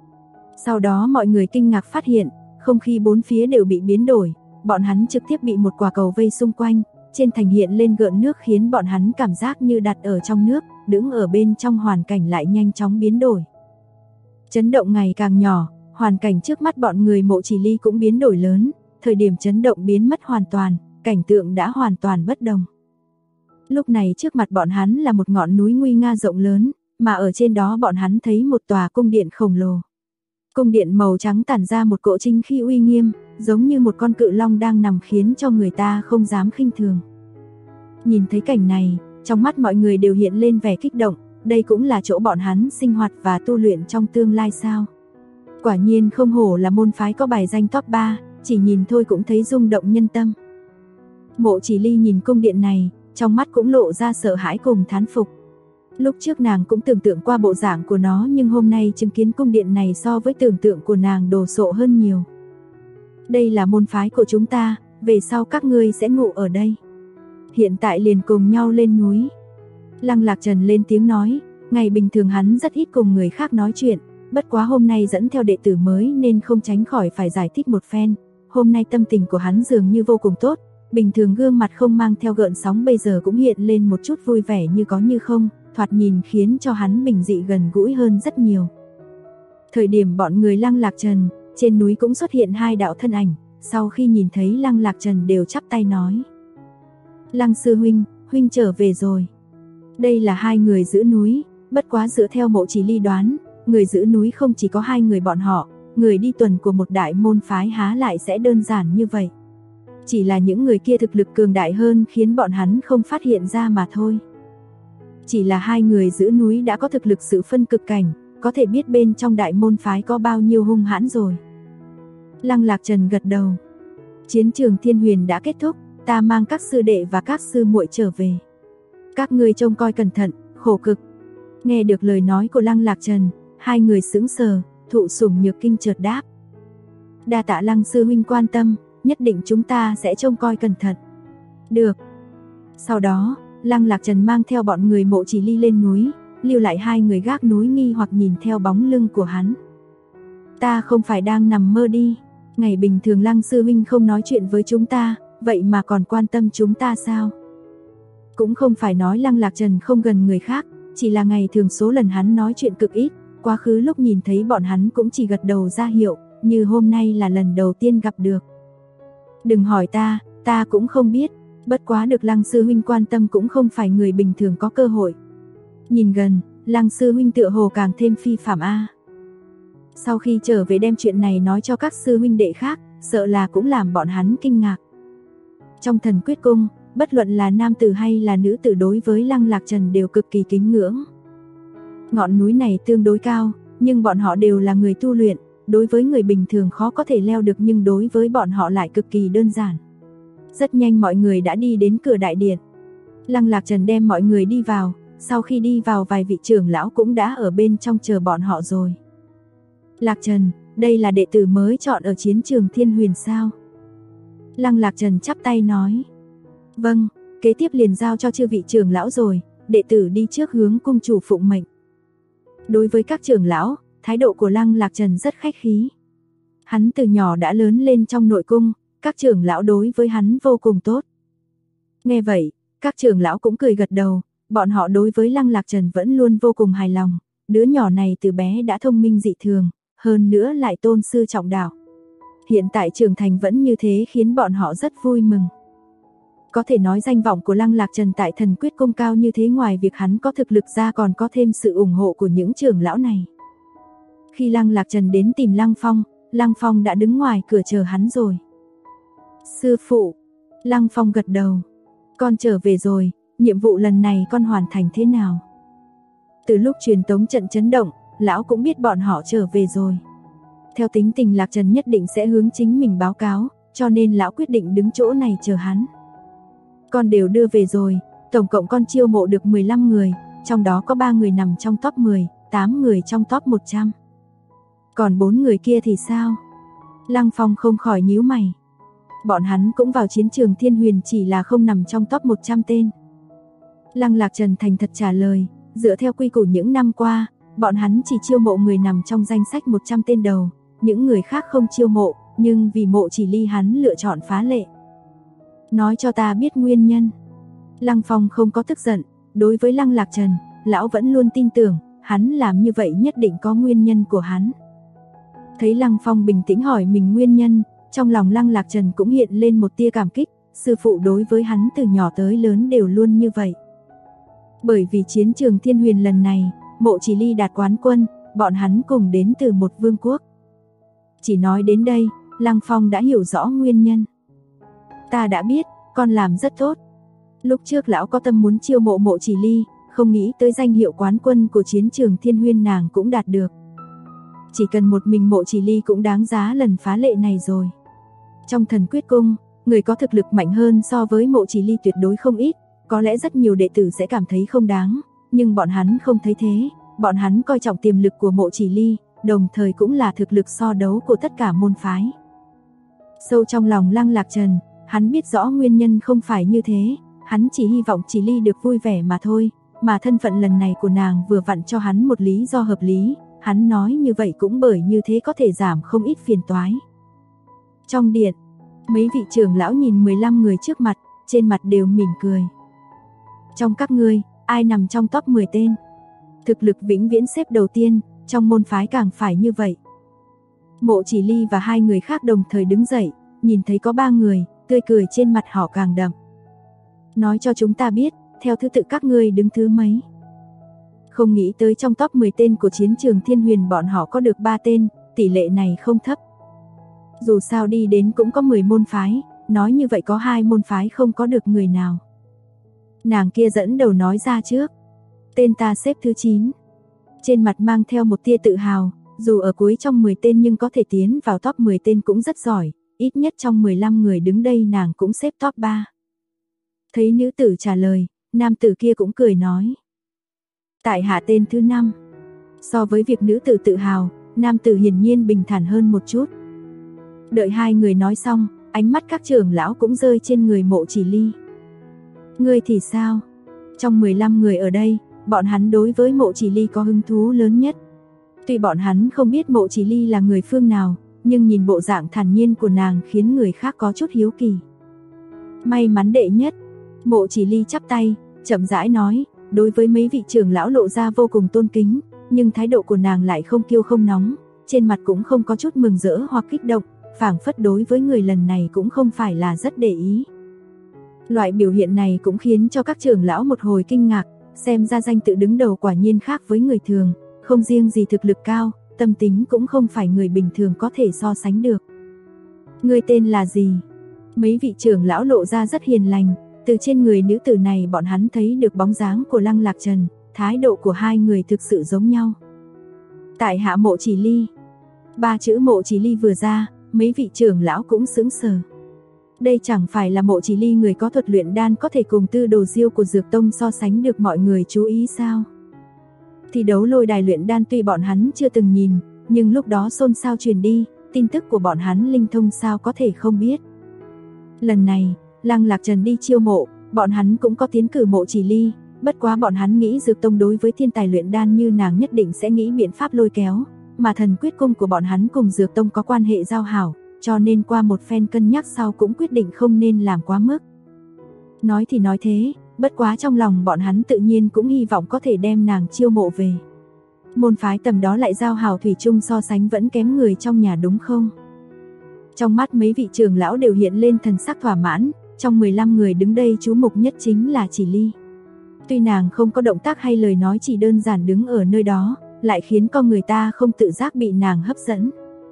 Sau đó mọi người kinh ngạc phát hiện, không khí bốn phía đều bị biến đổi, bọn hắn trực tiếp bị một quả cầu vây xung quanh, trên thành hiện lên gợn nước khiến bọn hắn cảm giác như đặt ở trong nước, đứng ở bên trong hoàn cảnh lại nhanh chóng biến đổi. Chấn động ngày càng nhỏ, hoàn cảnh trước mắt bọn người Mộ Chỉ Ly cũng biến đổi lớn, thời điểm chấn động biến mất hoàn toàn, cảnh tượng đã hoàn toàn bất đồng. Lúc này trước mặt bọn hắn là một ngọn núi nguy nga rộng lớn, mà ở trên đó bọn hắn thấy một tòa cung điện khổng lồ. Cung điện màu trắng tản ra một cỗ chính khí uy nghiêm, giống như một con cự long đang nằm khiến cho người ta không dám khinh thường. Nhìn thấy cảnh này, trong mắt mọi người đều hiện lên vẻ kích động, đây cũng là chỗ bọn hắn sinh hoạt và tu luyện trong tương lai sao. Quả nhiên không hổ là môn phái có bài danh top 3, chỉ nhìn thôi cũng thấy rung động nhân tâm. Mộ Chỉ Ly nhìn cung điện này, trong mắt cũng lộ ra sợ hãi cùng thán phục. Lúc trước nàng cũng tưởng tượng qua bộ dạng của nó, nhưng hôm nay chứng kiến cung điện này so với tưởng tượng của nàng đồ sộ hơn nhiều. Đây là môn phái của chúng ta, về sau các ngươi sẽ ngủ ở đây. Hiện tại liền cùng nhau lên núi. Lăng Lạc Trần lên tiếng nói, ngày bình thường hắn rất ít cùng người khác nói chuyện, bất quá hôm nay dẫn theo đệ tử mới nên không tránh khỏi phải giải thích một phen. Hôm nay tâm tình của hắn dường như vô cùng tốt, bình thường gương mặt không mang theo gợn sóng bây giờ cũng hiện lên một chút vui vẻ như có như không, thoạt nhìn khiến cho hắn bình dị gần gũi hơn rất nhiều. Thời điểm bọn người Lăng Lạc Trần, trên núi cũng xuất hiện 2 đạo thân ảnh, sau khi nhìn thấy Lăng Lạc Trần đều chắp tay nói. Lăng sư huynh, huynh trở về rồi. Đây là 2 người giữ núi, bất quá dựa theo Mộ Chỉ Ly đoán, người giữ núi không chỉ có 2 người bọn họ, người đi tuần của một đại môn phái há lại sẽ đơn giản như vậy. Chỉ là những người kia thực lực cường đại hơn khiến bọn hắn không phát hiện ra mà thôi. Chỉ là 2 người giữ núi đã có thực lực sự phân cực cảnh, có thể biết bên trong đại môn phái có bao nhiêu hung hãn rồi. Lăng Lạc Trần gật đầu. Chiến trường Thiên Huyền đã kết thúc, ta mang các sư đệ và các sư muội trở về. Các ngươi trông coi cẩn thận, khổ cực. Nghe được lời nói của Lăng Lạc Trần, 2 người sững sờ, Thụ Sủng Nhược Kinh chợt đáp. Đa tạ Lăng sư huynh quan tâm, nhất định chúng ta sẽ trông coi cẩn thận. Được. Sau đó, Lăng Lạc Trần mang theo bọn người Mộ Chỉ Ly lên núi, lưu lại 2 người gác núi nghi hoặc nhìn theo bóng lưng của hắn. Ta không phải đang nằm mơ đi, ngày bình thường Lăng sư huynh không nói chuyện với chúng ta, vậy mà còn quan tâm chúng ta sao? Cũng không phải nói Lăng Lạc Trần không gần người khác, chỉ là ngày thường số lần hắn nói chuyện cực ít, quá khứ lúc nhìn thấy bọn hắn cũng chỉ gật đầu ra hiệu, như hôm nay là lần đầu tiên gặp được. Đừng hỏi ta cũng không biết, bất quá được Lăng sư huynh quan tâm cũng không phải người bình thường có cơ hội. Nhìn gần, Lăng sư huynh tựa hồ càng thêm phi phàm a. Sau khi trở về đem chuyện này nói cho các sư huynh đệ khác, sợ là cũng làm bọn hắn kinh ngạc. Trong Thần Quyết Cung, bất luận là nam tử hay là nữ tử đối với Lăng Lạc Trần đều cực kỳ kính ngưỡng. Ngọn núi này tương đối cao, nhưng bọn họ đều là người tu luyện, đối với người bình thường khó có thể leo được nhưng đối với bọn họ lại cực kỳ đơn giản. Rất nhanh mọi người đã đi đến cửa đại điện. Lăng Lạc Trần đem mọi người đi vào, sau khi đi vào vài vị trưởng lão cũng đã ở bên trong chờ bọn họ rồi. Lạc Trần, đây là đệ tử mới chọn ở chiến trường Thiên Huyền sao? Lăng Lạc Trần chắp tay nói. Vâng, kế tiếp liền giao cho chư vị trưởng lão rồi, đệ tử đi trước hướng cung chủ phụng mệnh. Đối với các trưởng lão, thái độ của Lăng Lạc Trần rất khách khí. Hắn từ nhỏ đã lớn lên trong nội cung, các trưởng lão đối với hắn vô cùng tốt. Nghe vậy, các trưởng lão cũng cười gật đầu, bọn họ đối với Lăng Lạc Trần vẫn luôn vô cùng hài lòng, đứa nhỏ này từ bé đã thông minh dị thường, hơn nữa lại tôn sư trọng đạo. Hiện tại trưởng thành vẫn như thế khiến bọn họ rất vui mừng. Có thể nói danh vọng của Lăng Lạc Trần tại Thần Quyết Cung cao như thế, ngoài việc hắn có thực lực ra còn có thêm sự ủng hộ của những trưởng lão này. Khi Lăng Lạc Trần đến tìm Lăng Phong đã đứng ngoài cửa chờ hắn rồi. Sư phụ, Lăng Phong gật đầu. Con trở về rồi, nhiệm vụ lần này con hoàn thành thế nào? Từ lúc truyền tống trận chấn động, lão cũng biết bọn họ trở về rồi. Theo tính tình Lạc Trần nhất định sẽ hướng chính mình báo cáo, cho nên lão quyết định đứng chỗ này chờ hắn. Con đều đưa về rồi, tổng cộng con chiêu mộ được 15 người, trong đó có 3 người nằm trong top 10, 8 người trong top 100. Còn 4 người kia thì sao? Lăng Phong không khỏi nhíu mày. Bọn hắn cũng vào chiến trường Thiên Huyền, chỉ là không nằm trong top 100 tên. Lăng Lạc Trần thành thật trả lời, dựa theo quy củ những năm qua, bọn hắn chỉ chiêu mộ người nằm trong danh sách 100 tên đầu, những người khác không chiêu mộ, nhưng vì Mộ Chỉ Ly hắn lựa chọn phá lệ. Nói cho ta biết nguyên nhân. Lăng Phong không có tức giận, đối với Lăng Lạc Trần, lão vẫn luôn tin tưởng, hắn làm như vậy nhất định có nguyên nhân của hắn. Thấy Lăng Phong bình tĩnh hỏi mình nguyên nhân, trong lòng Lăng Lạc Trần cũng hiện lên một tia cảm kích, sư phụ đối với hắn từ nhỏ tới lớn đều luôn như vậy. Bởi vì chiến trường Thiên Huyền lần này, Mộ Chỉ Ly đạt quán quân, bọn hắn cùng đến từ một vương quốc. Chỉ nói đến đây, Lăng Phong đã hiểu rõ nguyên nhân. Ta đã biết, con làm rất tốt. Lúc trước lão có tâm muốn chiêu mộ Mộ Chỉ Ly, không nghĩ tới danh hiệu quán quân của chiến trường Thiên Huyên nàng cũng đạt được. Chỉ cần một mình Mộ Chỉ Ly cũng đáng giá lần phá lệ này rồi. Trong Thần Quyết Cung, người có thực lực mạnh hơn so với Mộ Chỉ Ly tuyệt đối không ít, có lẽ rất nhiều đệ tử sẽ cảm thấy không đáng, nhưng bọn hắn không thấy thế, bọn hắn coi trọng tiềm lực của Mộ Chỉ Ly, đồng thời cũng là thực lực so đấu của tất cả môn phái. Sâu trong lòng Lăng Lạc Trần, hắn biết rõ nguyên nhân không phải như thế, hắn chỉ hy vọng Chỉ Ly được vui vẻ mà thôi, mà thân phận lần này của nàng vừa vặn cho hắn một lý do hợp lý, hắn nói như vậy cũng bởi như thế có thể giảm không ít phiền toái. Trong điện, mấy vị trưởng lão nhìn 15 người trước mặt, trên mặt đều mỉm cười. Trong các ngươi, ai nằm trong top 10 tên? Thực lực vĩnh viễn xếp đầu tiên, trong môn phái càng phải như vậy. Mộ Chỉ Ly và hai người khác đồng thời đứng dậy, nhìn thấy có 3 người, tươi cười trên mặt họ càng đậm. Nói cho chúng ta biết, theo thứ tự các ngươi đứng thứ mấy? Không nghĩ tới trong top 10 tên của chiến trường Thiên Huyền bọn họ có được 3 tên, tỷ lệ này không thấp. Dù sao đi đến cũng có 10 môn phái, nói như vậy có 2 môn phái không có được người nào. Nàng kia dẫn đầu nói ra trước. Tên ta xếp thứ 9. Trên mặt mang theo một tia tự hào, dù ở cuối trong 10 tên nhưng có thể tiến vào top 10 tên cũng rất giỏi, ít nhất trong 15 người đứng đây nàng cũng xếp top 3. Thấy nữ tử trả lời, nam tử kia cũng cười nói. Tại hạ tên thứ 5. So với việc nữ tử tự hào, nam tử hiển nhiên bình thản hơn một chút. Đợi hai người nói xong, ánh mắt các trưởng lão cũng rơi trên người Mộ Chỉ Ly. Ngươi thì sao? Trong 15 người ở đây, bọn hắn đối với Mộ Chỉ Ly có hứng thú lớn nhất. Tuy bọn hắn không biết Mộ Chỉ Ly là người phương nào, nhưng nhìn bộ dạng thản nhiên của nàng khiến người khác có chút hiếu kỳ. May mắn đệ nhất. Mộ Chỉ Ly chắp tay, chậm rãi nói, đối với mấy vị trưởng lão lộ ra vô cùng tôn kính, nhưng thái độ của nàng lại không kiêu không nóng, trên mặt cũng không có chút mừng rỡ hoặc kích động, phảng phất đối với người lần này cũng không phải là rất để ý. Loại biểu hiện này cũng khiến cho các trưởng lão một hồi kinh ngạc, xem ra danh tự đứng đầu quả nhiên khác với người thường, không riêng gì thực lực cao, tâm tính cũng không phải người bình thường có thể so sánh được. Ngươi tên là gì? Mấy vị trưởng lão lộ ra rất hiền lành, từ trên người nữ tử này bọn hắn thấy được bóng dáng của Lăng Lạc Trần, thái độ của hai người thực sự giống nhau. Tại hạ Mộ Chỉ Ly. 3 chữ Mộ Chỉ Ly vừa ra, mấy vị trưởng lão cũng sững sờ. Đây chẳng phải là Mộ Chỉ Ly người có thuật luyện đan có thể cùng Tư Đồ Diêu của Dược Tông so sánh được mọi người chú ý sao? Thi đấu lôi đài luyện đan tuy bọn hắn chưa từng nhìn, nhưng lúc đó xôn xao truyền đi, tin tức của bọn hắn linh thông sao có thể không biết. Lần này, Lăng Lạc Trần đi chiêu mộ, bọn hắn cũng có tiến cử Mộ Chỉ Ly, bất quá bọn hắn nghĩ Dược Tông đối với thiên tài luyện đan như nàng nhất định sẽ nghĩ biện pháp lôi kéo, mà Thần Quyết Cung của bọn hắn cùng Dược Tông có quan hệ giao hảo, cho nên qua một phen cân nhắc sau cũng quyết định không nên làm quá mức. Nói thì nói thế, bất quá trong lòng bọn hắn tự nhiên cũng hy vọng có thể đem nàng chiêu mộ về. Môn phái tầm đó lại giao hảo thủy chung so sánh vẫn kém người trong nhà đúng không? Trong mắt mấy vị trưởng lão đều hiện lên thần sắc thỏa mãn, trong 15 người đứng đây chú mục nhất chính là Chỉ Ly. Tuy nàng không có động tác hay lời nói, chỉ đơn giản đứng ở nơi đó, lại khiến con người ta không tự giác bị nàng hấp dẫn.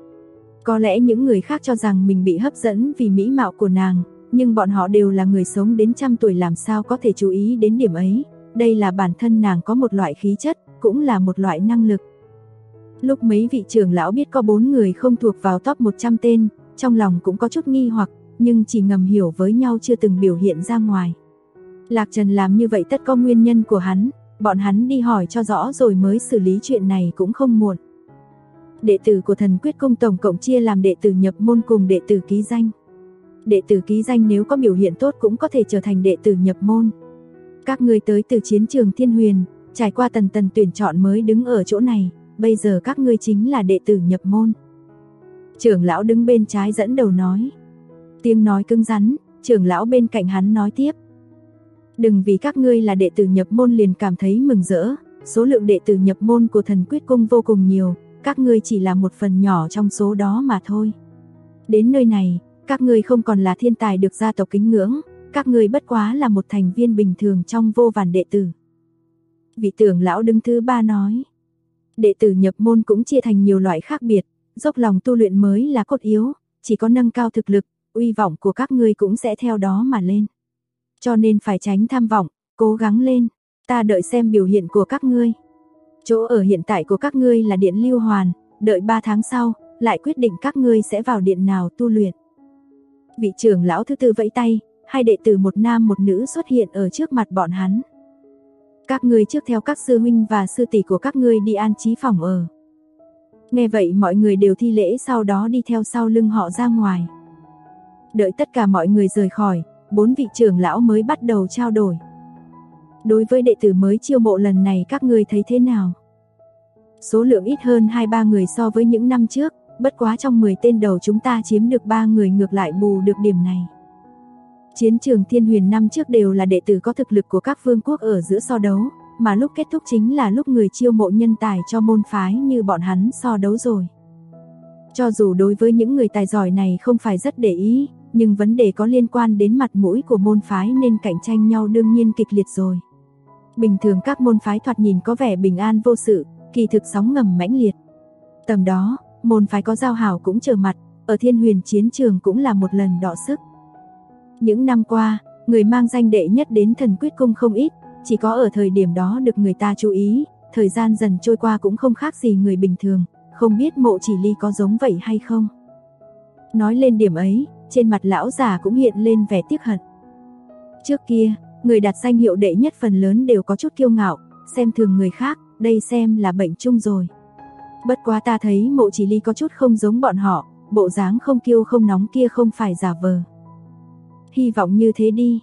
Có lẽ những người khác cho rằng mình bị hấp dẫn vì mỹ mạo của nàng, nhưng bọn họ đều là người sống đến 100 tuổi làm sao có thể chú ý đến điểm ấy. Đây là bản thân nàng có một loại khí chất, cũng là một loại năng lực. Lúc mấy vị trưởng lão biết có 4 người không thuộc vào top 100 tên, trong lòng cũng có chút nghi hoặc, nhưng chỉ ngầm hiểu với nhau chưa từng biểu hiện ra ngoài. Lạc Trần làm như vậy tất có nguyên nhân của hắn, bọn hắn đi hỏi cho rõ rồi mới xử lý chuyện này cũng không muộn. Đệ tử của Thần Quyết Cung tổng cộng chia làm đệ tử nhập môn cùng đệ tử ký danh. Đệ tử ký danh nếu có biểu hiện tốt cũng có thể trở thành đệ tử nhập môn. Các ngươi tới từ chiến trường Thiên Huyền, trải qua tầng tầng tuyển chọn mới đứng ở chỗ này, bây giờ các ngươi chính là đệ tử nhập môn. Trưởng lão đứng bên trái dẫn đầu nói. Tiếng nói cứng rắn, trưởng lão bên cạnh hắn nói tiếp. Đừng vì các ngươi là đệ tử nhập môn liền cảm thấy mừng rỡ, số lượng đệ tử nhập môn của Thần Quyết Cung vô cùng nhiều, các ngươi chỉ là một phần nhỏ trong số đó mà thôi. Đến nơi này, các ngươi không còn là thiên tài được gia tộc kính ngưỡng, các ngươi bất quá là một thành viên bình thường trong vô vàn đệ tử. Vị trưởng lão đứng thứ 3 nói. Đệ tử nhập môn cũng chia thành nhiều loại khác biệt, dốc lòng tu luyện mới là cốt yếu, chỉ có nâng cao thực lực, uy vọng của các ngươi cũng sẽ theo đó mà lên. cho nên phải tránh tham vọng, cố gắng lên, ta đợi xem biểu hiện của các ngươi. Chỗ ở hiện tại của các ngươi là điện Lưu Hoàn, đợi 3 tháng sau, lại quyết định các ngươi sẽ vào điện nào tu luyện. Vị trưởng lão thứ tư vẫy tay, hai đệ tử một nam một nữ xuất hiện ở trước mặt bọn hắn. Các ngươi trước theo các sư huynh và sư tỷ của các ngươi đi an trí phòng ở. Nghe vậy mọi người đều thi lễ, sau đó đi theo sau lưng họ ra ngoài. Đợi tất cả mọi người rời khỏi, 4 vị trưởng lão mới bắt đầu trao đổi. Đối với đệ tử mới chiêu mộ lần này các ngươi thấy thế nào? Số lượng ít hơn 2-3 người so với những năm trước, bất quá trong 10 tên đầu chúng ta chiếm được 3 người, ngược lại bù được điểm này. Chiến trường Thiên Huyền năm trước đều là đệ tử có thực lực của các vương quốc ở giữa so đấu, mà lúc kết thúc chính là lúc người chiêu mộ nhân tài cho môn phái như bọn hắn so đấu rồi. Cho dù đối với những người tài giỏi này không phải rất để ý, nhưng vấn đề có liên quan đến mặt mũi của môn phái nên cạnh tranh nhau đương nhiên kịch liệt rồi. Bình thường các môn phái thoạt nhìn có vẻ bình an vô sự, kỳ thực sóng ngầm mãnh liệt. Tầm đó, môn phái có giao hảo cũng trở mặt, ở Thiên Huyền chiến trường cũng là một lần đọ sức. Những năm qua, người mang danh đệ nhất đến Thần Quyết Cung không ít, chỉ có ở thời điểm đó được người ta chú ý, thời gian dần trôi qua cũng không khác gì người bình thường, không biết Mộ Chỉ Ly có giống vậy hay không. Nói lên điểm ấy, trên mặt lão già cũng hiện lên vẻ tiếc hận. Trước kia, người đạt danh hiệu đệ nhất phần lớn đều có chút kiêu ngạo, xem thường người khác, đây xem là bệnh chung rồi. Bất quá ta thấy Mộ Chỉ Ly có chút không giống bọn họ, bộ dáng không kiêu không nóng kia không phải giả vờ. Hy vọng như thế đi.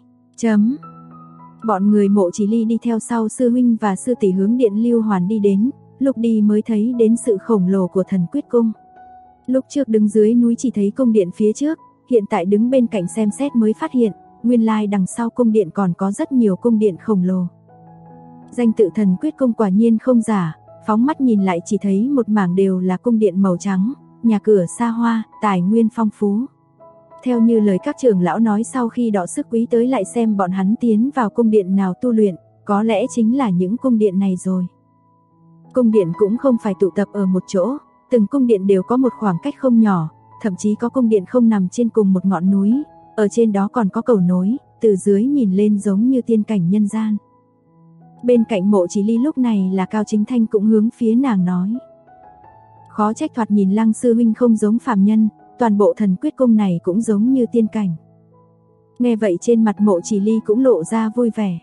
Bọn người Mộ Chỉ Ly đi theo sau sư huynh và sư tỷ hướng điện Lưu Hoàn đi đến, lúc đi mới thấy đến sự khổng lồ của Thần Quyết Cung. Lúc trước đứng dưới núi chỉ thấy cung điện phía trước, hiện tại đứng bên cạnh xem xét mới phát hiện, nguyên lai đằng sau cung điện còn có rất nhiều cung điện khổng lồ. Danh tự Thần Quyết Cung quả nhiên không giả, phóng mắt nhìn lại chỉ thấy một mảng đều là cung điện màu trắng, nhà cửa xa hoa, tài nguyên phong phú. Theo như lời các trưởng lão nói, sau khi đọ sức quý tới lại xem bọn hắn tiến vào cung điện nào tu luyện, có lẽ chính là những cung điện này rồi. Cung điện cũng không phải tụ tập ở một chỗ, từng cung điện đều có một khoảng cách không nhỏ, thậm chí có cung điện không nằm trên cùng một ngọn núi, ở trên đó còn có cầu nối, từ dưới nhìn lên giống như tiên cảnh nhân gian. Bên cạnh Mộ Chỉ Ly lúc này là Cao Chính Thanh cũng hướng phía nàng nói. Khó trách thoạt nhìn Lăng sư huynh không giống phàm nhân, toàn bộ Thần Quyết Cung này cũng giống như tiên cảnh. Nghe vậy trên mặt Mộ Chỉ Ly cũng lộ ra vui vẻ.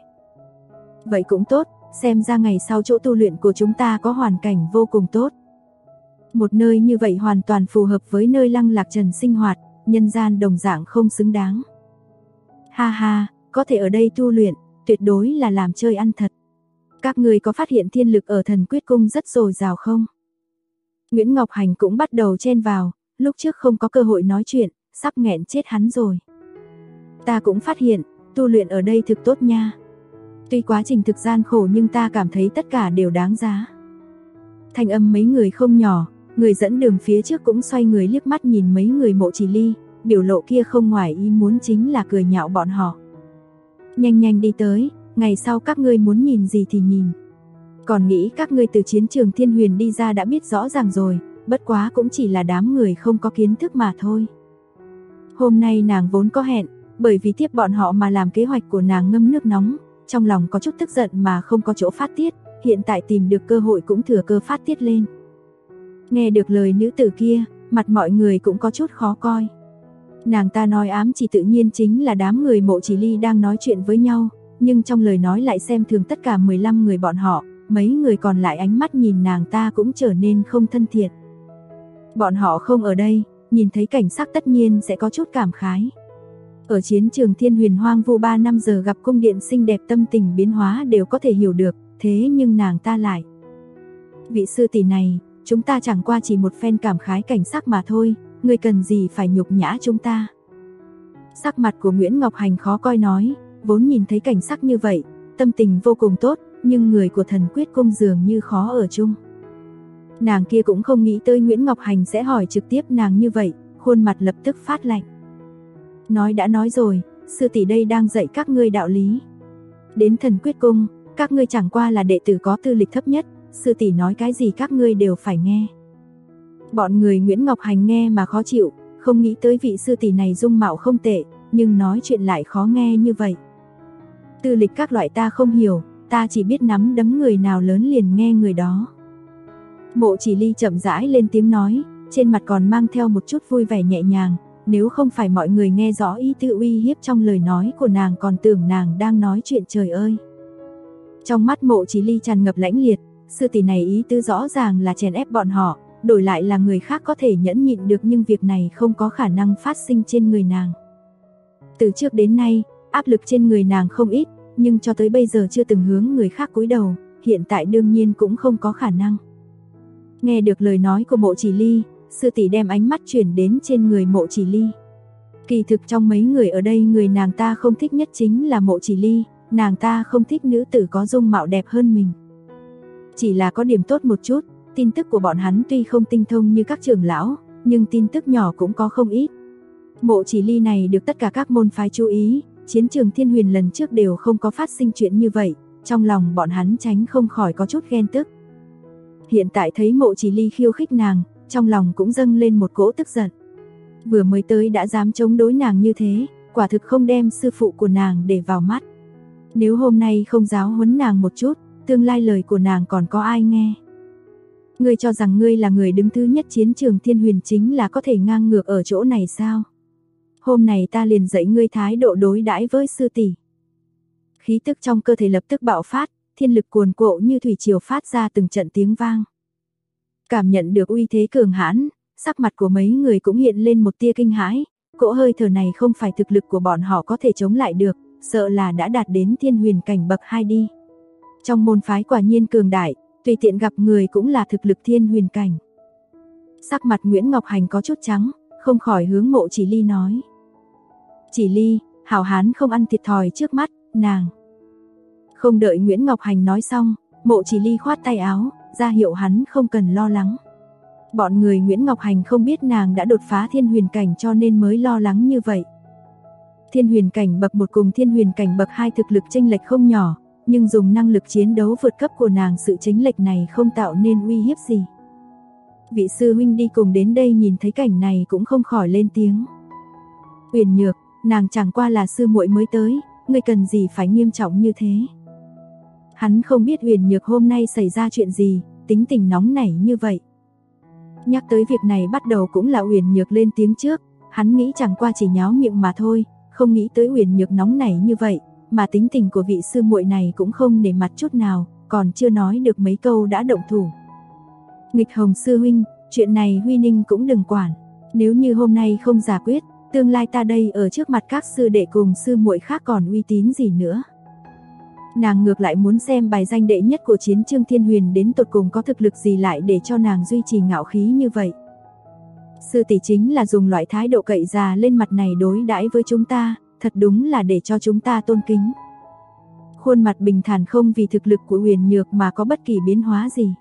Vậy cũng tốt, xem ra ngày sau chỗ tu luyện của chúng ta có hoàn cảnh vô cùng tốt. Một nơi như vậy hoàn toàn phù hợp với nơi Lăng Lạc Trần sinh hoạt, nhân gian đồng dạng không xứng đáng. Ha ha, có thể ở đây tu luyện, tuyệt đối là làm chơi ăn thật. Các người có phát hiện thiên lực ở Thần Quyết Cung rất dồi dào không? Nguyễn Ngọc Hành cũng bắt đầu chen vào, lúc trước không có cơ hội nói chuyện, sắp nghẹn chết hắn rồi. Ta cũng phát hiện, tu luyện ở đây thực tốt nha. Tuy quá trình thực gian khổ nhưng ta cảm thấy tất cả đều đáng giá. Thanh âm mấy người không nhỏ, người dẫn đường phía trước cũng xoay người liếc mắt nhìn mấy người Mộ Chỉ Ly, biểu lộ kia không ngoài ý muốn chính là cười nhạo bọn họ. Nhanh nhanh đi tới, ngày sau các ngươi muốn nhìn gì thì nhìn. Còn nghĩ các ngươi từ chiến trường Thiên Huyền đi ra đã biết rõ ràng rồi, bất quá cũng chỉ là đám người không có kiến thức mà thôi. Hôm nay nàng vốn có hẹn, bởi vì tiếp bọn họ mà làm kế hoạch của nàng ngâm nước nóng, trong lòng có chút tức giận mà không có chỗ phát tiết, hiện tại tìm được cơ hội cũng thừa cơ phát tiết lên. Nghe được lời nữ tử kia, mặt mọi người cũng có chút khó coi. Nàng ta nói ám chỉ tự nhiên chính là đám người Mộ Chỉ Ly đang nói chuyện với nhau, nhưng trong lời nói lại xem thường tất cả 15 người bọn họ, mấy người còn lại ánh mắt nhìn nàng ta cũng trở nên không thân thiện. Bọn họ không ở đây, nhìn thấy cảnh sắc tất nhiên sẽ có chút cảm khái. Ở chiến trường Thiên Huyền hoang vu 3 năm giờ gặp cung điện xinh đẹp, tâm tình biến hóa đều có thể hiểu được, thế nhưng nàng ta lại. Vị sư tỷ này, chúng ta chẳng qua chỉ một phen cảm khái cảnh sắc mà thôi, ngươi cần gì phải nhục nhã chúng ta. Sắc mặt của Nguyễn Ngọc Hành khó coi nói, vốn nhìn thấy cảnh sắc như vậy, tâm tình vô cùng tốt, nhưng người của Thần Quyết Cung dường như khó ở chung. Nàng kia cũng không nghĩ tới Nguyễn Ngọc Hành sẽ hỏi trực tiếp nàng như vậy, khuôn mặt lập tức phát lạnh. Nói đã nói rồi, sư tỷ đây đang dạy các ngươi đạo lý. Đến Thần Quyết Cung, các ngươi chẳng qua là đệ tử có tư lịch thấp nhất, sư tỷ nói cái gì các ngươi đều phải nghe. Bọn người Nguyễn Ngọc Hành nghe mà khó chịu, không nghĩ tới vị sư tỷ này dung mạo không tệ, nhưng nói chuyện lại khó nghe như vậy. Tư lịch các loại ta không hiểu, ta chỉ biết nắm đấm người nào lớn liền nghe người đó. Mộ Chỉ Ly chậm rãi lên tiếng nói, trên mặt còn mang theo một chút vui vẻ nhẹ nhàng, nếu không phải mọi người nghe rõ ý tứ uy hiếp trong lời nói của nàng còn tưởng nàng đang nói chuyện trời ơi. Trong mắt Mộ Chỉ Ly tràn ngập lãnh liệt, sư tỷ này ý tứ rõ ràng là chèn ép bọn họ, đổi lại là người khác có thể nhẫn nhịn được nhưng việc này không có khả năng phát sinh trên người nàng. Từ trước đến nay, áp lực trên người nàng không ít, nhưng cho tới bây giờ chưa từng hướng người khác cúi đầu, hiện tại đương nhiên cũng không có khả năng. Nghe được lời nói của Mộ Chỉ Ly, sư tỷ đem ánh mắt chuyển đến trên người Mộ Chỉ Ly. Kỳ thực trong mấy người ở đây người nàng ta không thích nhất chính là Mộ Chỉ Ly, nàng ta không thích nữ tử có dung mạo đẹp hơn mình. Chỉ là có điểm tốt một chút, tin tức của bọn hắn tuy không tinh thông như các trưởng lão, nhưng tin tức nhỏ cũng có không ít. Mộ Chỉ Ly này được tất cả các môn phái chú ý, chiến trường Thiên Huyền lần trước đều không có phát sinh chuyện như vậy, trong lòng bọn hắn tránh không khỏi có chút ghen tức. Hiện tại thấy Mộ Chỉ Ly khiêu khích nàng, trong lòng cũng dâng lên một cỗ tức giận. Vừa mới tới đã dám chống đối nàng như thế, quả thực không đem sư phụ của nàng để vào mắt. Nếu hôm nay không giáo huấn nàng một chút, tương lai lời của nàng còn có ai nghe. Ngươi cho rằng ngươi là người đứng thứ nhất chiến trường Thiên Huyền chính là có thể ngang ngược ở chỗ này sao? Hôm nay ta liền dạy ngươi thái độ đối đãi với sư tỷ. Khí tức trong cơ thể lập tức bạo phát, thiên lực cuồn cuộn như thủy triều phát ra từng trận tiếng vang. Cảm nhận được uy thế cường hãn, sắc mặt của mấy người cũng hiện lên một tia kinh hãi, cỗ hơi thở này không phải thực lực của bọn họ có thể chống lại được, sợ là đã đạt đến Thiên Huyền cảnh bậc 2 đi. Trong môn phái quả nhiên cường đại, tùy tiện gặp người cũng là thực lực Thiên Huyền cảnh. Sắc mặt Nguyễn Ngọc Hành có chút trắng, không khỏi hướng Mộ Chỉ Ly nói. Chỉ Ly, hảo hán không ăn thiệt thòi trước mắt, nàng. Không đợi Nguyễn Ngọc Hành nói xong, Mộ Chỉ Ly khoát tay áo, ra hiệu hắn không cần lo lắng. Bọn người Nguyễn Ngọc Hành không biết nàng đã đột phá Thiên Huyền cảnh cho nên mới lo lắng như vậy. Thiên Huyền cảnh bậc 1 cùng Thiên Huyền cảnh bậc 2 thực lực chênh lệch không nhỏ, nhưng dùng năng lực chiến đấu vượt cấp của nàng sự chênh lệch này không tạo nên uy hiếp gì. Vị sư huynh đi cùng đến đây nhìn thấy cảnh này cũng không khỏi lên tiếng. Uyển Nhược, nàng chẳng qua là sư muội mới tới, ngươi cần gì phải nghiêm trọng như thế? Hắn không biết Uyển Nhược hôm nay xảy ra chuyện gì, tính tình nóng nảy như vậy. Nhắc tới việc này bắt đầu cũng là Uyển Nhược lên tiếng trước, hắn nghĩ chẳng qua chỉ nháo miệng mà thôi, không nghĩ tới Uyển Nhược nóng nảy như vậy, mà tính tình của vị sư muội này cũng không nể mặt chút nào, còn chưa nói được mấy câu đã động thủ. Nghịch Hồng sư huynh, chuyện này Huy Ninh cũng đừng quản, nếu như hôm nay không giải quyết, tương lai ta đây ở trước mặt các sư đệ cùng sư muội khác còn uy tín gì nữa. Nàng ngược lại muốn xem bài danh đệ nhất của chiến trường Thiên Huyền đến tột cùng có thực lực gì lại để cho nàng duy trì ngạo khí như vậy. Sư tỷ chính là dùng loại thái độ cậy già lên mặt này đối đãi với chúng ta, thật đúng là để cho chúng ta tôn kính. Khuôn mặt bình thản không vì thực lực của Uyển Nhược mà có bất kỳ biến hóa gì.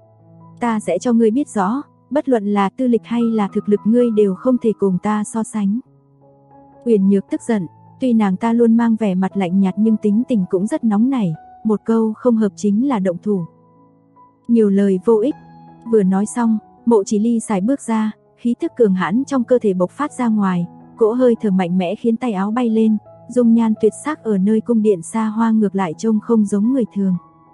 Ta sẽ cho ngươi biết rõ, bất luận là tư lịch hay là thực lực ngươi đều không thể cùng ta so sánh. Uyển Nhược tức giận, tuy nàng ta luôn mang vẻ mặt lạnh nhạt nhưng tính tình cũng rất nóng nảy, một câu không hợp chính là động thủ. Nhiều lời vô ích, vừa nói xong, Mộ Chỉ Ly sải bước ra, khí thức cường hãn trong cơ thể bộc phát ra ngoài, cỗ hơi thở mạnh mẽ khiến tay áo bay lên, dung nhan tuyệt sắc ở nơi cung điện xa hoa ngược lại trông không giống người thường.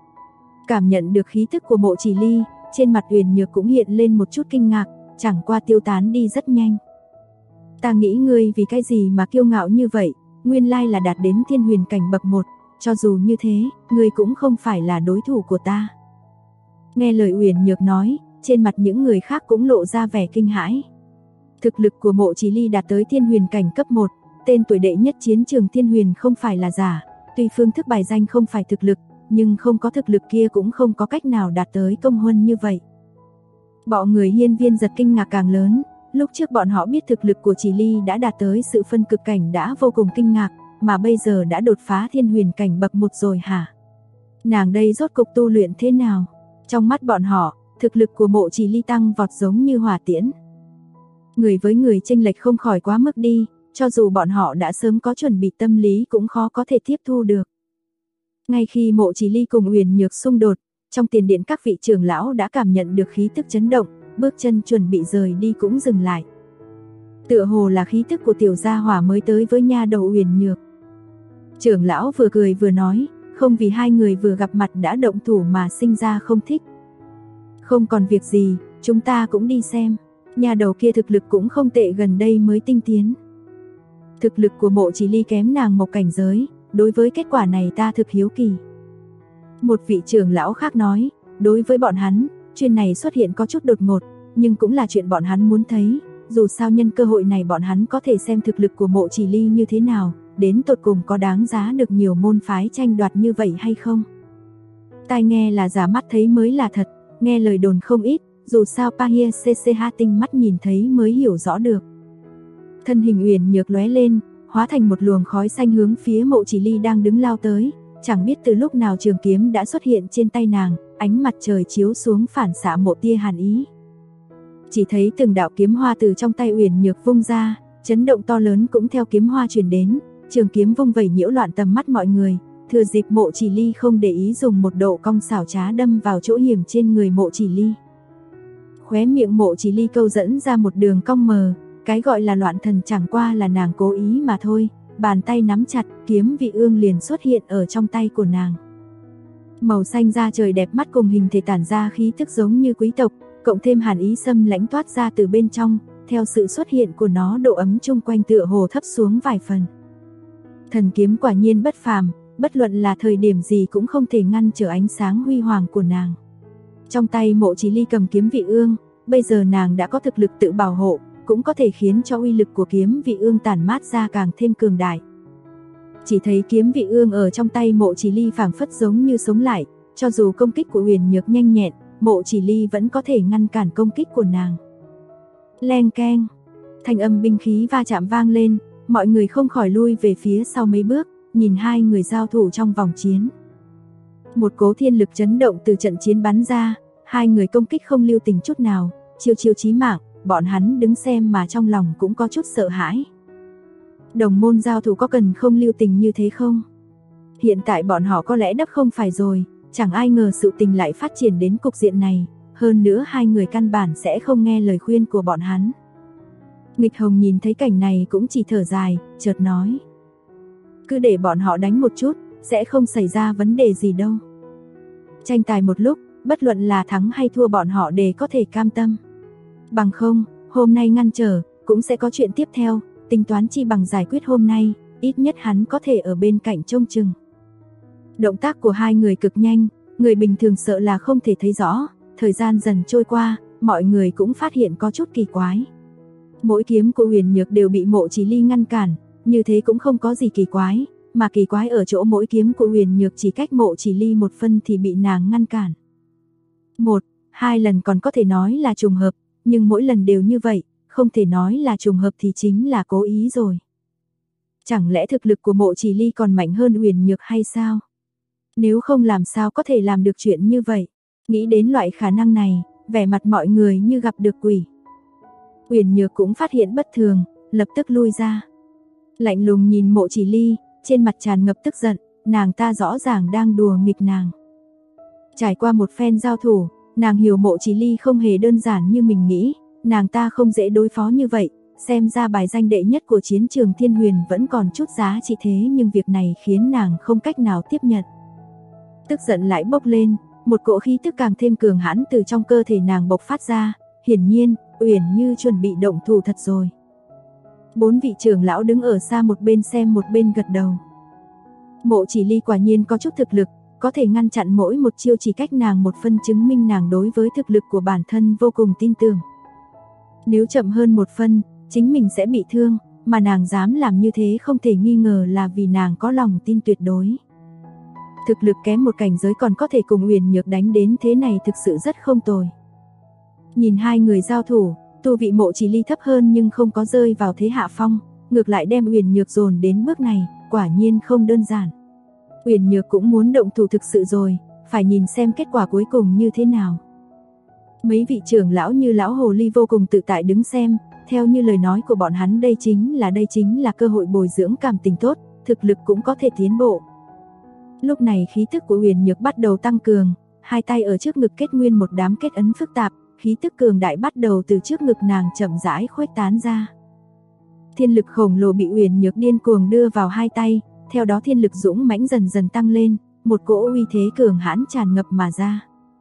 Cảm nhận được khí thức của Mộ Chỉ Ly, trên mặt Uyển Nhược cũng hiện lên một chút kinh ngạc, chẳng qua tiêu tán đi rất nhanh. Ta nghĩ ngươi vì cái gì mà kiêu ngạo như vậy, nguyên lai là đạt đến Thiên Huyền cảnh bậc 1, cho dù như thế, ngươi cũng không phải là đối thủ của ta. Nghe lời Uyển Nhược nói, trên mặt những người khác cũng lộ ra vẻ kinh hãi. Thực lực của Mộ Chỉ Ly đạt tới Thiên Huyền cảnh cấp 1, tên tuổi đệ nhất chiến trường Thiên Huyền không phải là giả, tuy phương thức bài danh không phải thực lực, nhưng không có thực lực kia cũng không có cách nào đạt tới công huân như vậy. Bọn người hiên viên giật kinh ngạc càng lớn, lúc trước bọn họ biết thực lực của Chỉ Ly đã đạt tới sự phân cực cảnh đã vô cùng kinh ngạc, mà bây giờ đã đột phá Thiên Huyền cảnh bậc 1 rồi hả? Nàng đây rốt cục tu luyện thế nào? Trong mắt bọn họ, thực lực của Mộ Chỉ Ly tăng vọt giống như hỏa tiễn. Người với người chênh lệch không khỏi quá mức đi, cho dù bọn họ đã sớm có chuẩn bị tâm lý cũng khó có thể tiếp thu được. Ngay khi Mộ Chỉ Ly cùng Uyển Nhược xung đột, trong tiền điện các vị trưởng lão đã cảm nhận được khí tức chấn động, bước chân chuẩn bị rời đi cũng dừng lại. Tựa hồ là khí tức của tiểu gia hỏa mới tới với nha đầu Uyển Nhược. Trưởng lão vừa cười vừa nói, không vì hai người vừa gặp mặt đã động thủ mà sinh ra không thích. Không còn việc gì, chúng ta cũng đi xem. Nhà đầu kia thực lực cũng không tệ, gần đây mới tinh tiến. Thực lực của Mộ Chỉ Ly kém nàng một cảnh giới, đối với kết quả này ta thực hiếu kỳ. Một vị trưởng lão khác nói, đối với bọn hắn, chuyện này xuất hiện có chút đột ngột, nhưng cũng là chuyện bọn hắn muốn thấy. Dù sao nhân cơ hội này bọn hắn có thể xem thực lực của Mộ Chỉ Ly như thế nào, đến tột cùng có đáng giá được nhiều môn phái tranh đoạt như vậy hay không. Tai nghe là giả, mắt thấy mới là thật, nghe lời đồn không ít, dù sao Pahia CCH tinh mắt nhìn thấy mới hiểu rõ được. Thân hình Uyển Nhược lóe lên, hóa thành một luồng khói xanh hướng phía Mộ Chỉ Ly đang đứng lao tới, chẳng biết từ lúc nào trường kiếm đã xuất hiện trên tay nàng, ánh mặt trời chiếu xuống phản xạ một tia hàn ý. Chỉ thấy từng đạo kiếm hoa từ trong tay Uyển Nhược vung ra, chấn động to lớn cũng theo kiếm hoa truyền đến, trường kiếm vung vẩy nhiễu loạn tầm mắt mọi người, thừa dịp Mộ Chỉ Ly không để ý dùng một độ cong xảo trá đâm vào chỗ hiểm trên người Mộ Chỉ Ly. Khóe miệng Mộ Chỉ Ly câu dẫn ra một đường cong mờ, cái gọi là loạn thần chẳng qua là nàng cố ý mà thôi, bàn tay nắm chặt, kiếm vị ương liền xuất hiện ở trong tay của nàng. Màu xanh da trời đẹp mắt cùng hình thể tản ra khí tức giống như quý tộc, cộng thêm hàn ý xâm lãnh toát ra từ bên trong, theo sự xuất hiện của nó độ ấm chung quanh tựa hồ thấp xuống vài phần. Thần kiếm quả nhiên bất phàm, bất luận là thời điểm gì cũng không thể ngăn trở ánh sáng huy hoàng của nàng. Trong tay Mộ Chỉ Ly cầm kiếm vị ương, bây giờ nàng đã có thực lực tự bảo hộ, cũng có thể khiến cho uy lực của kiếm vị ương tản mát ra càng thêm cường đại. Chỉ thấy kiếm vị ương ở trong tay Mộ Chỉ Ly phảng phất giống như sống lại, cho dù công kích của Uyển Nhược nhanh nhẹn, Mộ Chỉ Ly vẫn có thể ngăn cản công kích của nàng. Leng keng, thanh âm binh khí va chạm vang lên, mọi người không khỏi lui về phía sau mấy bước, nhìn hai người giao thủ trong vòng chiến. Một cỗ thiên lực chấn động từ trận chiến bắn ra, hai người công kích không lưu tình chút nào, chiêu chiêu chí mạng, bọn hắn đứng xem mà trong lòng cũng có chút sợ hãi. Đồng môn giao thủ có cần không lưu tình như thế không? Hiện tại bọn họ có lẽ đắp không phải rồi, chẳng ai ngờ sự tình lại phát triển đến cục diện này, hơn nữa hai người căn bản sẽ không nghe lời khuyên của bọn hắn. Nghịch Hồng nhìn thấy cảnh này cũng chỉ thở dài, chợt nói: cứ để bọn họ đánh một chút, sẽ không xảy ra vấn đề gì đâu. Tranh tài một lúc, bất luận là thắng hay thua bọn họ đều có thể cam tâm. Bằng không, hôm nay ngăn trở, cũng sẽ có chuyện tiếp theo, tính toán chi bằng giải quyết hôm nay, ít nhất hắn có thể ở bên cạnh trông chừng. Động tác của hai người cực nhanh, người bình thường sợ là không thể thấy rõ, thời gian dần trôi qua, mọi người cũng phát hiện có chút kỳ quái. Mỗi kiếm của Uyển Nhược đều bị Mộ Chỉ Ly ngăn cản, như thế cũng không có gì kỳ quái, mà kỳ quái ở chỗ mỗi kiếm của Uyển Nhược chỉ cách Mộ Chỉ Ly một phân thì bị nàng ngăn cản. Một, hai lần còn có thể nói là trùng hợp, nhưng mỗi lần đều như vậy, không thể nói là trùng hợp thì chính là cố ý rồi. Chẳng lẽ thực lực của Mộ Chỉ Ly còn mạnh hơn Uyển Nhược hay sao? Nếu không làm sao có thể làm được chuyện như vậy? Nghĩ đến loại khả năng này, vẻ mặt mọi người như gặp được quỷ. Uyển Nhược cũng phát hiện bất thường, lập tức lui ra. Lạnh lùng nhìn Mộ Chỉ Ly, trên mặt tràn ngập tức giận, nàng ta rõ ràng đang đùa nghịch nàng. Trải qua một phen giao thủ, nàng hiểu Mộ Chỉ Ly không hề đơn giản như mình nghĩ, nàng ta không dễ đối phó như vậy, xem ra bài danh đệ nhất của chiến trường Thiên Huyền vẫn còn chút giá trị, thế nhưng việc này khiến nàng không cách nào tiếp nhận. Tức giận lại bốc lên, một cỗ khí tức càng thêm cường hãn từ trong cơ thể nàng bộc phát ra, hiển nhiên, Uyển Như chuẩn bị động thủ thật rồi. Bốn vị trưởng lão đứng ở xa một bên xem một bên gật đầu. Mộ Chỉ Ly quả nhiên có chút thực lực, có thể ngăn chặn mỗi một chiêu chỉ cách nàng một phân, chứng minh nàng đối với thực lực của bản thân vô cùng tin tưởng. Nếu chậm hơn một phân, chính mình sẽ bị thương, mà nàng dám làm như thế không thể nghi ngờ là vì nàng có lòng tin tuyệt đối. Thực lực kém một cảnh giới còn có thể cùng Uyển Nhược đánh đến thế này thực sự rất không tồi. Nhìn hai người giao thủ, tu vị Mộ Chỉ Ly thấp hơn nhưng không có rơi vào thế hạ phong, ngược lại đem Uyển Nhược dồn đến bước này, quả nhiên không đơn giản. Uyển Nhược cũng muốn động thủ thực sự rồi, phải nhìn xem kết quả cuối cùng như thế nào. Mấy vị trưởng lão như lão hồ ly vô cùng tự tại đứng xem, theo như lời nói của bọn hắn đây chính là cơ hội bồi dưỡng cảm tình tốt, thực lực cũng có thể tiến bộ. Lúc này khí tức của Uyển Nhược bắt đầu tăng cường, hai tay ở trước ngực kết nguyên một đám kết ấn phức tạp, khí tức cường đại bắt đầu từ trước ngực nàng chậm rãi khuếch tán ra. Thiên lực khổng lồ bị Uyển Nhược điên cuồng đưa vào hai tay, theo đó thiên lực dũng mãnh dần dần tăng lên, một cỗ uy thế cường hãn tràn ngập mà ra.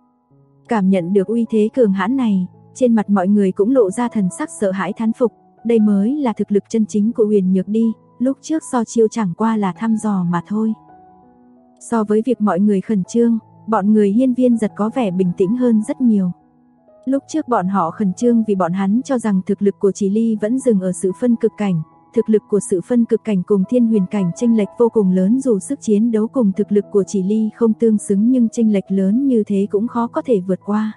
Cảm nhận được uy thế cường hãn này, trên mặt mọi người cũng lộ ra thần sắc sợ hãi thán phục, đây mới là thực lực chân chính của Huyền Nhược đi, lúc trước so chiêu chẳng qua là thăm dò mà thôi. So với việc mọi người khẩn trương, bọn người Hiên Viên Giật có vẻ bình tĩnh hơn rất nhiều. Lúc trước bọn họ khẩn trương vì bọn hắn cho rằng thực lực của Chỉ Ly vẫn dừng ở sự phân cực cảnh, thực lực của sự phân cực cảnh cùng thiên huyền cảnh chênh lệch vô cùng lớn, dù sức chiến đấu cùng thực lực của Chỉ Ly không tương xứng nhưng chênh lệch lớn như thế cũng khó có thể vượt qua.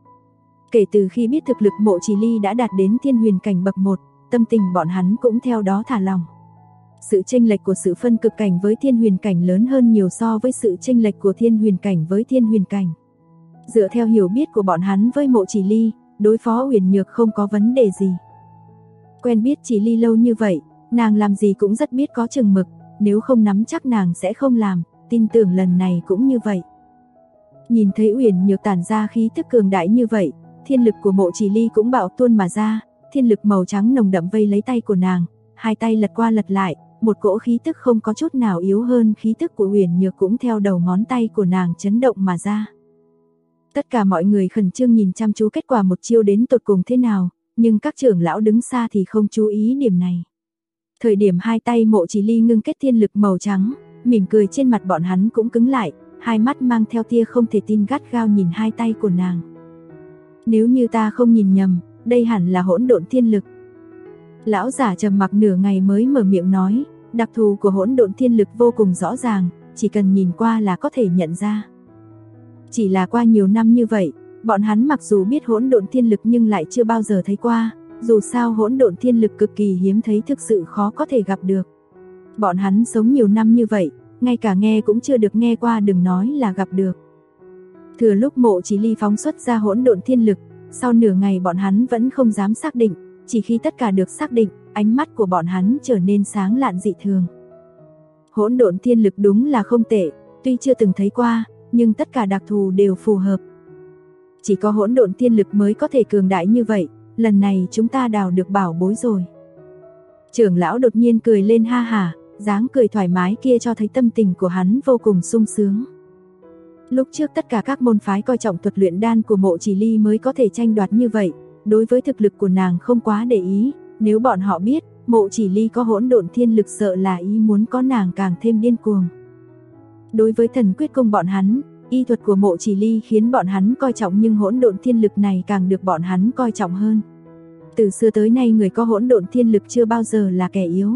Kể từ khi biết thực lực Mộ Chỉ Ly đã đạt đến thiên huyền cảnh bậc 1, tâm tình bọn hắn cũng theo đó thả lỏng. Sự chênh lệch của sự phân cực cảnh với thiên huyền cảnh lớn hơn nhiều so với sự chênh lệch của thiên huyền cảnh với thiên huyền cảnh. Dựa theo hiểu biết của bọn hắn với Mộ Chỉ Ly, đối phó Huyền Nhược không có vấn đề gì. Quen biết Chỉ Ly lâu như vậy, nàng làm gì cũng rất biết có chừng mực, nếu không nắm chắc nàng sẽ không làm, tin tưởng lần này cũng như vậy. Nhìn thấy Huyền Nhược tản ra khí tức cường đại như vậy, thiên lực của Mộ Chỉ Ly cũng bạo tuôn mà ra, thiên lực màu trắng nồng đậm vây lấy tay của nàng, hai tay lật qua lật lại, một cỗ khí tức không có chút nào yếu hơn khí tức của Huyền Nhược cũng theo đầu ngón tay của nàng chấn động mà ra. Tất cả mọi người khẩn trương nhìn chăm chú kết quả một chiêu đến tột cùng thế nào, nhưng các trưởng lão đứng xa thì không chú ý điểm này. Thời điểm hai tay Mộ Chỉ Ly ngưng kết thiên lực màu trắng, mỉm cười trên mặt bọn hắn cũng cứng lại, hai mắt mang theo tia không thể tin gắt gao nhìn hai tay của nàng. Nếu như ta không nhìn nhầm, đây hẳn là hỗn độn thiên lực. Lão giả trầm mặc nửa ngày mới mở miệng nói, đặc thù của hỗn độn thiên lực vô cùng rõ ràng, chỉ cần nhìn qua là có thể nhận ra. Chỉ là qua nhiều năm như vậy, bọn hắn mặc dù biết hỗn độn thiên lực nhưng lại chưa bao giờ thấy qua, dù sao hỗn độn thiên lực cực kỳ hiếm thấy, thực sự khó có thể gặp được. Bọn hắn sống nhiều năm như vậy, ngay cả nghe cũng chưa được nghe qua, đừng nói là gặp được. Thừa lúc Mộ Chỉ Ly phóng xuất ra hỗn độn thiên lực, sau nửa ngày bọn hắn vẫn không dám xác định, chỉ khi tất cả được xác định, ánh mắt của bọn hắn trở nên sáng lạn dị thường. Hỗn độn thiên lực đúng là không tệ, tuy chưa từng thấy qua, nhưng tất cả đặc thù đều phù hợp. Chỉ có hỗn độn thiên lực mới có thể cường đại như vậy, lần này chúng ta đào được bảo bối rồi. Trưởng lão đột nhiên cười lên ha hả, dáng cười thoải mái kia cho thấy tâm tình của hắn vô cùng sung sướng. Lúc trước tất cả các môn phái coi trọng thuật luyện đan của Mộ Chỉ Ly mới có thể tranh đoạt như vậy, đối với thực lực của nàng không quá để ý, nếu bọn họ biết Mộ Chỉ Ly có hỗn độn thiên lực sợ là ý muốn có nàng càng thêm điên cuồng. Đối với thần quyết công bọn hắn, y thuật của Mộ Chỉ Ly khiến bọn hắn coi trọng, nhưng hỗn độn thiên lực này càng được bọn hắn coi trọng hơn. Từ xưa tới nay người có hỗn độn thiên lực chưa bao giờ là kẻ yếu.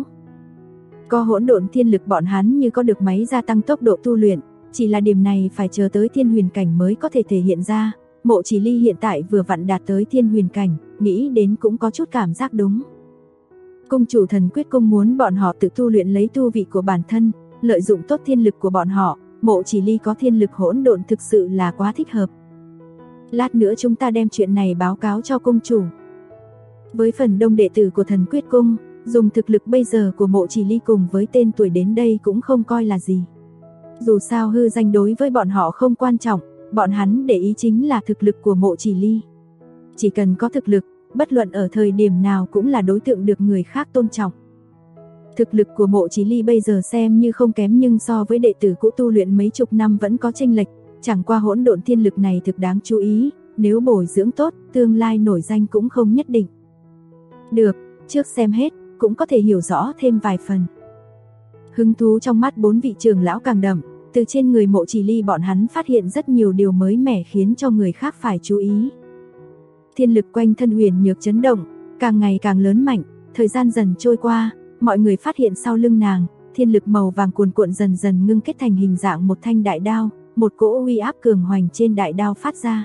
Có hỗn độn thiên lực bọn hắn như có được máy gia tăng tốc độ tu luyện, chỉ là điểm này phải chờ tới thiên huyền cảnh mới có thể thể hiện ra. Mộ Chỉ Ly hiện tại vừa vặn đạt tới thiên huyền cảnh, nghĩ đến cũng có chút cảm giác đúng. Cung chủ thần quyết cung muốn bọn họ tự tu luyện lấy tu vị của bản thân, lợi dụng tốt thiên lực của bọn họ. Mộ Chỉ Ly có thiên lực hỗn độn thực sự là quá thích hợp. Lát nữa chúng ta đem chuyện này báo cáo cho cung chủ. Với phần đông đệ tử của thần quyết cung, dùng thực lực bây giờ của Mộ Chỉ Ly cùng với tên tuổi đến đây cũng không coi là gì. Dù sao hư danh đối với bọn họ không quan trọng, bọn hắn để ý chính là thực lực của Mộ Chỉ Ly. Chỉ cần có thực lực, bất luận ở thời điểm nào cũng là đối tượng được người khác tôn trọng. Thực lực của Mộ Chỉ Ly bây giờ xem như không kém, nhưng so với đệ tử cũ tu luyện mấy chục năm vẫn có chênh lệch, chẳng qua hỗn độn thiên lực này thực đáng chú ý, nếu bồi dưỡng tốt, tương lai nổi danh cũng không nhất định. Được, trước xem hết, cũng có thể hiểu rõ thêm vài phần. Hứng thú trong mắt bốn vị trưởng lão càng đậm, từ trên người Mộ Chỉ Ly bọn hắn phát hiện rất nhiều điều mới mẻ khiến cho người khác phải chú ý. Thiên lực quanh thân Huyền Nhược chấn động, càng ngày càng lớn mạnh, thời gian dần trôi qua, mọi người phát hiện sau lưng nàng, thiên lực màu vàng cuồn cuộn dần dần ngưng kết thành hình dạng một thanh đại đao, một cỗ uy áp cường hoành trên đại đao phát ra.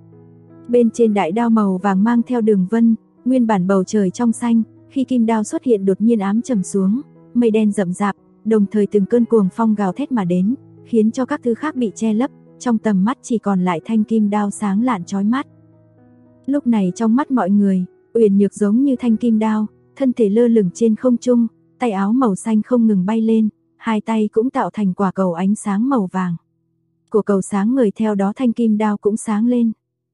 Bên trên đại đao màu vàng mang theo đường vân, nguyên bản bầu trời trong xanh, khi kim đao xuất hiện đột nhiên ám trầm xuống, mây đen rậm rạp, đồng thời từng cơn cuồng phong gào thét mà đến, khiến cho các thứ khác bị che lấp, trong tầm mắt chỉ còn lại thanh kim đao sáng lạn chói mắt. Lúc này trong mắt mọi người, Uyển Nhược giống như thanh kim đao, thân thể lơ lửng trên không trung, tay áo màu xanh không ngừng bay lên, hai tay cũng tạo thành quả cầu ánh sáng màu vàng. Của cầu sáng ngời theo đó thanh kim đao cũng sáng lên.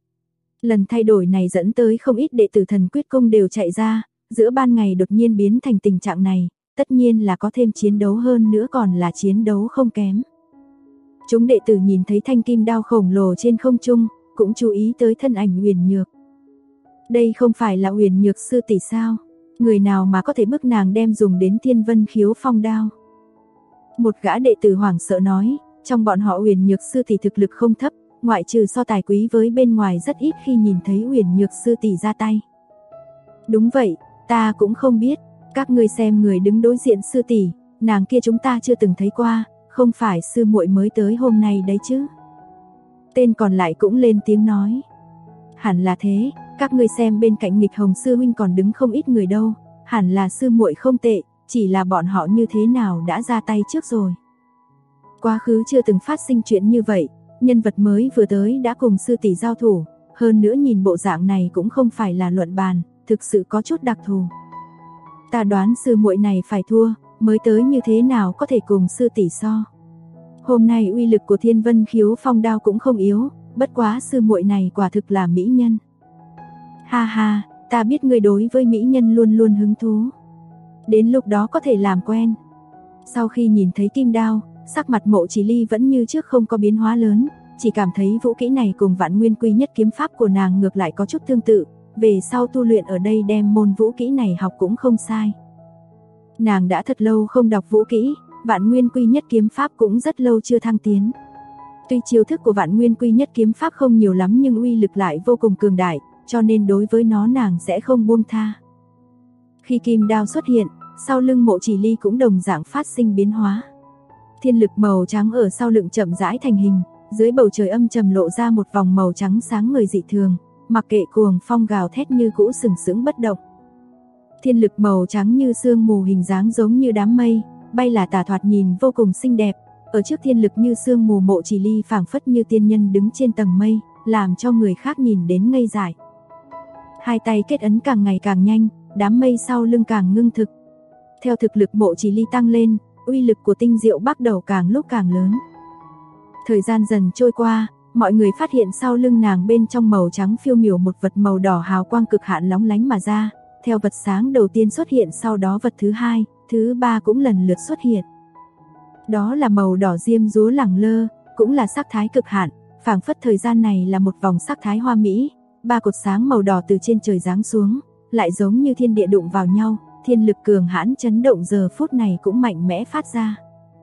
Lần thay đổi này dẫn tới không ít đệ tử thần quyết cung đều chạy ra, giữa ban ngày đột nhiên biến thành tình trạng này, tất nhiên là có thêm chiến đấu hơn nữa, còn là chiến đấu không kém. Chúng đệ tử nhìn thấy thanh kim đao khổng lồ trên không trung, cũng chú ý tới thân ảnh Uyển Nhược. Đây không phải là Uyển Nhược sư tỷ sao? Người nào mà có thể bức nàng đem dùng đến Thiên Vân Khiếu Phong đao? Một gã đệ tử hoảng sợ nói, trong bọn họ Uyển Nhược sư tỷ thực lực không thấp, ngoại trừ so tài quý với bên ngoài rất ít khi nhìn thấy Uyển Nhược sư tỷ ra tay. Đúng vậy, ta cũng không biết, các ngươi xem người đứng đối diện sư tỷ, nàng kia chúng ta chưa từng thấy qua, không phải sư muội mới tới hôm nay đấy chứ? Tên còn lại cũng lên tiếng nói. Hẳn là thế, các ngươi xem bên cạnh Nghịch Hồng sư huynh còn đứng không ít người đâu, hẳn là sư muội không tệ, chỉ là bọn họ như thế nào đã ra tay trước rồi. Quá khứ chưa từng phát sinh chuyện như vậy, nhân vật mới vừa tới đã cùng sư tỷ giao thủ, hơn nữa nhìn bộ dạng này cũng không phải là luận bàn, thực sự có chút đặc thù. Ta đoán sư muội này phải thua, mới tới như thế nào có thể cùng sư tỷ so. Hôm nay uy lực của Thiên Vân Khiếu Phong đao cũng không yếu, bất quá sư muội này quả thực là mỹ nhân. Ha ha, ta biết ngươi đối với mỹ nhân luôn luôn hứng thú. Đến lúc đó có thể làm quen. Sau khi nhìn thấy kim đao, sắc mặt Mộ Chỉ Ly vẫn như trước không có biến hóa lớn, chỉ cảm thấy vũ kỹ này cùng Vạn Nguyên Quy Nhất kiếm pháp của nàng ngược lại có chút tương tự, về sau tu luyện ở đây đem môn vũ kỹ này học cũng không sai. Nàng đã thật lâu không đọc vũ kỹ, Vạn Nguyên Quy Nhất kiếm pháp cũng rất lâu chưa thăng tiến. Tuy chiêu thức của Vạn Nguyên Quy Nhất kiếm pháp không nhiều lắm nhưng uy lực lại vô cùng cường đại, cho nên đối với nó nàng sẽ không buông tha. Khi kim đao xuất hiện, sau lưng Mộ Chỉ Ly cũng đồng dạng phát sinh biến hóa. Thiên lực màu trắng ở sau lưng chậm rãi thành hình, dưới bầu trời âm trầm lộ ra một vòng màu trắng sáng người dị thường, mặc kệ cuồng phong gào thét như cũ sừng sững bất động. Thiên lực màu trắng như sương mù hình dáng giống như đám mây, bay là tà thoạt nhìn vô cùng xinh đẹp, ở trước thiên lực như sương mù Mộ Chỉ Ly phảng phất như tiên nhân đứng trên tầng mây, làm cho người khác nhìn đến ngây dại. Hai tay kết ấn càng ngày càng nhanh, đám mây sau lưng càng ngưng thực. Theo thực lực Mộ Chỉ Ly tăng lên, uy lực của tinh diệu bắt đầu càng lúc càng lớn. Thời gian dần trôi qua, mọi người phát hiện sau lưng nàng bên trong màu trắng phiêu miểu một vật màu đỏ hào quang cực hạn lóng lánh mà ra, theo vật sáng đầu tiên xuất hiện sau đó vật thứ hai, thứ ba cũng lần lượt xuất hiện. Đó là màu đỏ diêm dúa lẳng lơ, cũng là sắc thái cực hạn, phảng phất thời gian này là một vòng sắc thái hoa mỹ, ba cột sáng màu đỏ từ trên trời giáng xuống, lại giống như thiên địa đụng vào nhau, thiên lực cường hãn chấn động giờ phút này cũng mạnh mẽ phát ra.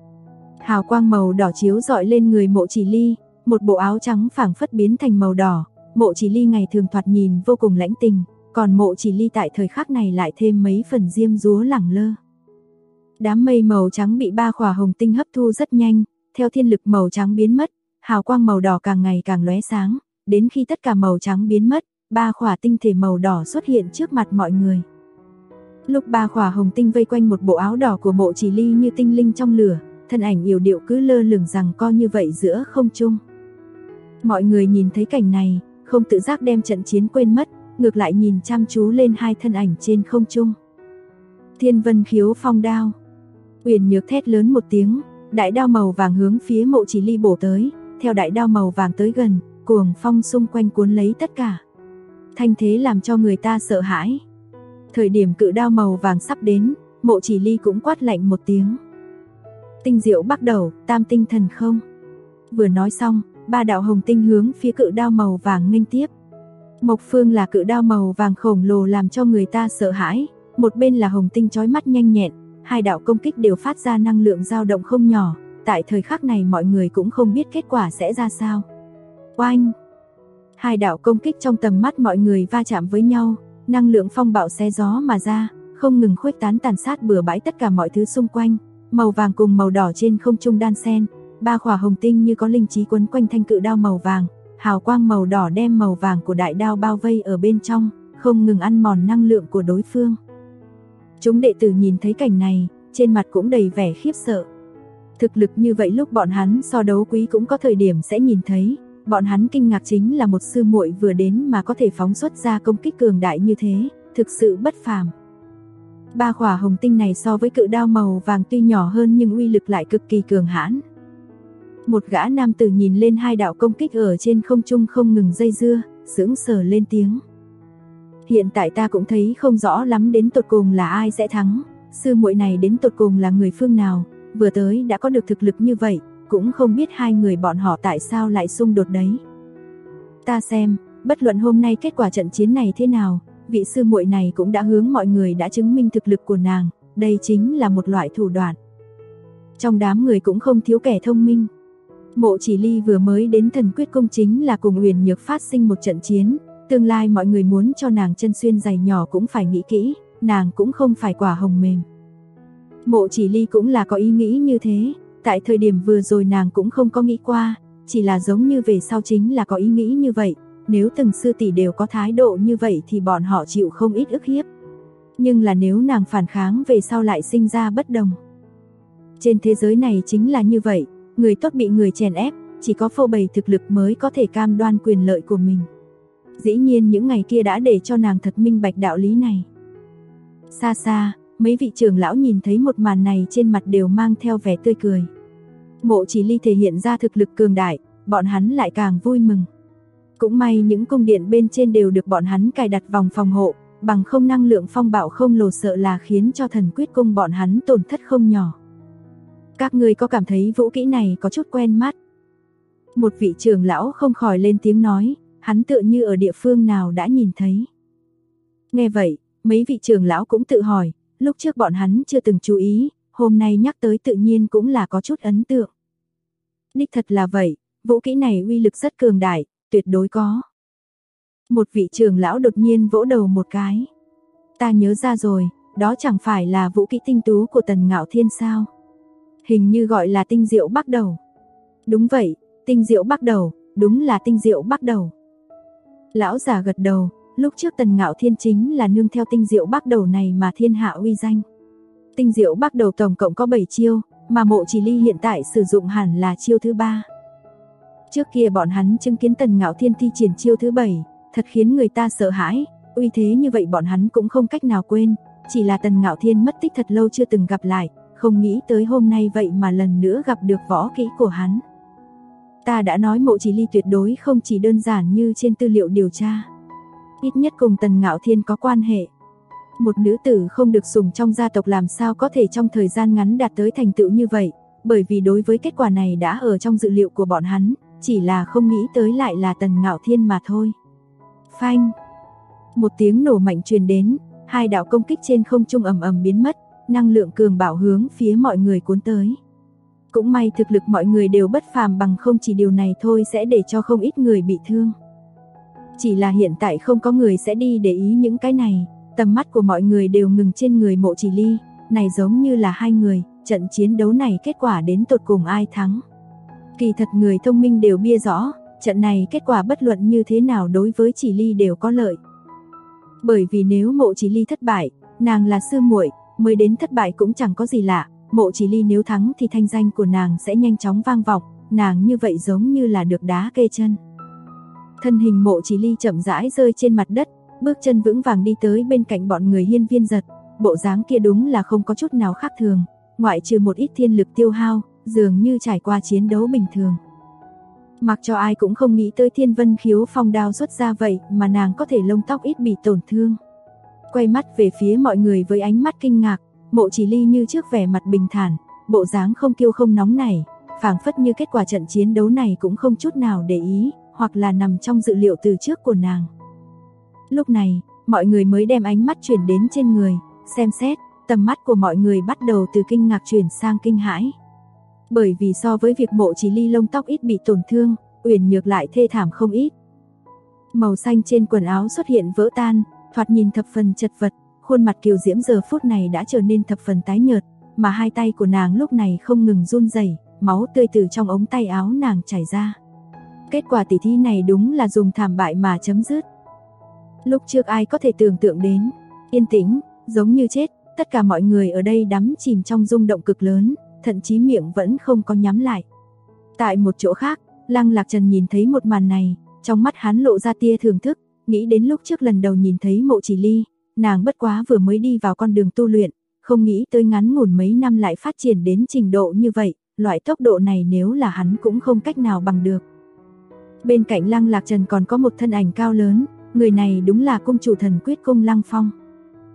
Hào quang màu đỏ chiếu rọi lên người Mộ Chỉ Ly, một bộ áo trắng phảng phất biến thành màu đỏ, Mộ Chỉ Ly ngày thường thoạt nhìn vô cùng lãnh tình, còn Mộ Chỉ Ly tại thời khắc này lại thêm mấy phần diêm dúa lẳng lơ. Đám mây màu trắng bị ba khỏa hồng tinh hấp thu rất nhanh, theo thiên lực màu trắng biến mất, hào quang màu đỏ càng ngày càng lóe sáng, đến khi tất cả màu trắng biến mất, ba khỏa tinh thể màu đỏ xuất hiện trước mặt mọi người. Lúc ba khỏa hồng tinh vây quanh một bộ áo đỏ của Mộ Chỉ Ly như tinh linh trong lửa, thân ảnh yểu điệu cứ lơ lửng giằng co như vậy giữa không trung. Mọi người nhìn thấy cảnh này, không tự giác đem trận chiến quên mất, ngược lại nhìn chăm chú lên hai thân ảnh trên không trung. Thiên Vân Khiếu Phong đao. Uyển Nhược thét lớn một tiếng, đại đao màu vàng hướng phía Mộ Chỉ Ly bổ tới, theo đại đao màu vàng tới gần, cuồng phong xung quanh cuốn lấy tất cả. Thanh thế làm cho người ta sợ hãi. Thời điểm cự đao màu vàng sắp đến, Mộ Chỉ Ly cũng quát lạnh một tiếng. Tinh diệu bắt đầu, tam tinh thần không. Vừa nói xong, ba đạo hồng tinh hướng phía cự đao màu vàng nghênh tiếp. Mộc phương là cự đao màu vàng khổng lồ làm cho người ta sợ hãi, một bên là hồng tinh chói mắt nhanh nhẹn, hai đạo công kích đều phát ra năng lượng dao động không nhỏ, tại thời khắc này mọi người cũng không biết kết quả sẽ ra sao. Oanh! Hai đạo công kích trong tầm mắt mọi người va chạm với nhau, năng lượng phong bạo xé gió mà ra, không ngừng khuếch tán tàn sát bừa bãi tất cả mọi thứ xung quanh, màu vàng cùng màu đỏ trên không trung đan xen, ba khỏa hồng tinh như có linh trí quấn quanh thanh cự đao màu vàng, hào quang màu đỏ đem màu vàng của đại đao bao vây ở bên trong, không ngừng ăn mòn năng lượng của đối phương. Chúng đệ tử nhìn thấy cảnh này, trên mặt cũng đầy vẻ khiếp sợ. Thực lực như vậy lúc bọn hắn so đấu quý cũng có thời điểm sẽ nhìn thấy, bọn hắn kinh ngạc chính là một sư muội vừa đến mà có thể phóng xuất ra công kích cường đại như thế, thực sự bất phàm. Ba khỏa hồng tinh này so với cự đao màu vàng tuy nhỏ hơn nhưng uy lực lại cực kỳ cường hãn. Một gã nam tử nhìn lên hai đạo công kích ở trên không trung không ngừng dây dưa, sững sờ lên tiếng. Hiện tại ta cũng thấy không rõ lắm đến tột cùng là ai sẽ thắng, Sư muội này đến tột cùng là người phương nào, vừa tới đã có được thực lực như vậy, cũng không biết hai người bọn họ tại sao lại xung đột đấy. Ta xem, bất luận hôm nay kết quả trận chiến này thế nào, vị sư muội này cũng đã hướng mọi người đã chứng minh thực lực của nàng, đây chính là một loại thủ đoạn. Trong đám người cũng không thiếu kẻ thông minh. Mộ Chỉ Ly vừa mới đến Thần Quyết Cung chính là cùng Uyển Nhược phát sinh một trận chiến, tương lai mọi người muốn cho nàng chân xuyên giày nhỏ cũng phải nghĩ kỹ, nàng cũng không phải quả hồng mềm. Mộ Chỉ Ly cũng là có ý nghĩ như thế, tại thời điểm vừa rồi nàng cũng không có nghĩ qua, chỉ là giống như về sau chính là có ý nghĩ như vậy, nếu từng sư tỷ đều có thái độ như vậy thì bọn họ chịu không ít ức hiếp. Nhưng là nếu nàng phản kháng về sau lại sinh ra bất đồng. Trên thế giới này chính là như vậy, người tốt bị người chèn ép, chỉ có phô bày thực lực mới có thể cam đoan quyền lợi của mình. Dĩ nhiên những ngày kia đã để cho nàng thật minh bạch đạo lý này. Xa xa, mấy vị trưởng lão nhìn thấy một màn này trên mặt đều mang theo vẻ tươi cười. Mộ Chỉ Ly thể hiện ra thực lực cường đại, bọn hắn lại càng vui mừng. Cũng may những cung điện bên trên đều được bọn hắn cài đặt vòng phòng hộ, bằng không năng lượng phong bạo không lồ sợ là khiến cho Thần Quyết Cung bọn hắn tổn thất không nhỏ. Các ngươi có cảm thấy vũ kỹ này có chút quen mắt? Một vị trưởng lão không khỏi lên tiếng nói, hắn tựa như ở địa phương nào đã nhìn thấy. Nghe vậy, mấy vị trưởng lão cũng tự hỏi, lúc trước bọn hắn chưa từng chú ý, hôm nay nhắc tới tự nhiên cũng là có chút ấn tượng. Đích thật là vậy, vũ kỹ này uy lực rất cường đại, tuyệt đối có. Một vị trưởng lão đột nhiên vỗ đầu một cái. Ta nhớ ra rồi, đó chẳng phải là vũ kỹ tinh tú của Tần Ngạo Thiên sao? Hình như gọi là tinh diệu bắc đầu. Đúng vậy, tinh diệu bắc đầu, đúng là tinh diệu bắc đầu. Lão già gật đầu, lúc trước Tần Ngạo Thiên chính là nương theo tinh diệu bắc đầu này mà thiên hạ uy danh. Tinh diệu bắc đầu tổng cộng có 7 chiêu, mà Mộ Chỉ Ly hiện tại sử dụng hẳn là chiêu thứ 3. Trước kia bọn hắn chứng kiến Tần Ngạo Thiên thi triển chiêu thứ 7, thật khiến người ta sợ hãi, uy thế như vậy bọn hắn cũng không cách nào quên, chỉ là Tần Ngạo Thiên mất tích thật lâu chưa từng gặp lại, không nghĩ tới hôm nay vậy mà lần nữa gặp được võ kỹ của hắn. Ta đã nói Mộ Chỉ Ly tuyệt đối không chỉ đơn giản như trên tư liệu điều tra, ít nhất cùng Tần Ngạo Thiên có quan hệ. Một nữ tử không được sủng trong gia tộc làm sao có thể trong thời gian ngắn đạt tới thành tựu như vậy, bởi vì đối với kết quả này đã ở trong dự liệu của bọn hắn, chỉ là không nghĩ tới lại là Tần Ngạo Thiên mà thôi. Phanh! Một tiếng nổ mạnh truyền đến, hai đạo công kích trên không trung ầm ầm biến mất, năng lượng cường bạo hướng phía mọi người cuốn tới. Cũng may thực lực mọi người đều bất phàm, bằng không chỉ điều này thôi sẽ để cho không ít người bị thương. Chỉ là hiện tại không có người sẽ đi để ý những cái này, tầm mắt của mọi người đều ngừng trên người Mộ Chỉ Ly, này giống như là hai người, trận chiến đấu này kết quả đến tột cùng ai thắng. Kỳ thật người thông minh đều bia rõ, trận này kết quả bất luận như thế nào đối với Chỉ Ly đều có lợi. Bởi vì nếu Mộ Chỉ Ly thất bại, nàng là sư muội, mới đến thất bại cũng chẳng có gì lạ, Mộ Chỉ Ly nếu thắng thì thanh danh của nàng sẽ nhanh chóng vang vọng, nàng như vậy giống như là được đá kê chân. Thân hình Mộ Chỉ Ly chậm rãi rơi trên mặt đất, bước chân vững vàng đi tới bên cạnh bọn người Hiên Viên Giật, bộ dáng kia đúng là không có chút nào khác thường, ngoại trừ một ít thiên lực tiêu hao, dường như trải qua chiến đấu bình thường. Mặc cho ai cũng không nghĩ tới Thiên Vân Khiếu phong đao xuất ra vậy mà nàng có thể lông tóc ít bị tổn thương. Quay mắt về phía mọi người với ánh mắt kinh ngạc, Mộ Chỉ Ly như trước vẻ mặt bình thản, bộ dáng không kiêu không nóng nảy, phảng phất như kết quả trận chiến đấu này cũng không chút nào để ý, hoặc là nằm trong dự liệu từ trước của nàng. Lúc này, mọi người mới đem ánh mắt chuyển đến trên người, xem xét, tầm mắt của mọi người bắt đầu từ kinh ngạc chuyển sang kinh hãi. Bởi vì so với việc Mộ Chỉ Ly lông tóc ít bị tổn thương, Uyển Nhược lại thê thảm không ít. Màu xanh trên quần áo xuất hiện vỡ tan, thoạt nhìn thập phần chật vật, khuôn mặt kiều diễm giờ phút này đã trở nên thập phần tái nhợt, mà hai tay của nàng lúc này không ngừng run rẩy, máu tươi từ trong ống tay áo nàng chảy ra. Kết quả tỷ thí này đúng là dùng thảm bại mà chấm dứt. Lúc trước ai có thể tưởng tượng đến, yên tĩnh, giống như chết, tất cả mọi người ở đây đắm chìm trong rung động cực lớn, thậm chí miệng vẫn không có nhắm lại. Tại một chỗ khác, Lăng Lạc Trần nhìn thấy một màn này, trong mắt hắn lộ ra tia thưởng thức, nghĩ đến lúc trước lần đầu nhìn thấy Mộ Chỉ Ly, nàng bất quá vừa mới đi vào con đường tu luyện, không nghĩ tới ngắn ngủn mấy năm lại phát triển đến trình độ như vậy, loại tốc độ này nếu là hắn cũng không cách nào bằng được. Bên cạnh Lăng Lạc Trần còn có một thân ảnh cao lớn, người này đúng là cung chủ Thần Quyết Cung Lăng Phong.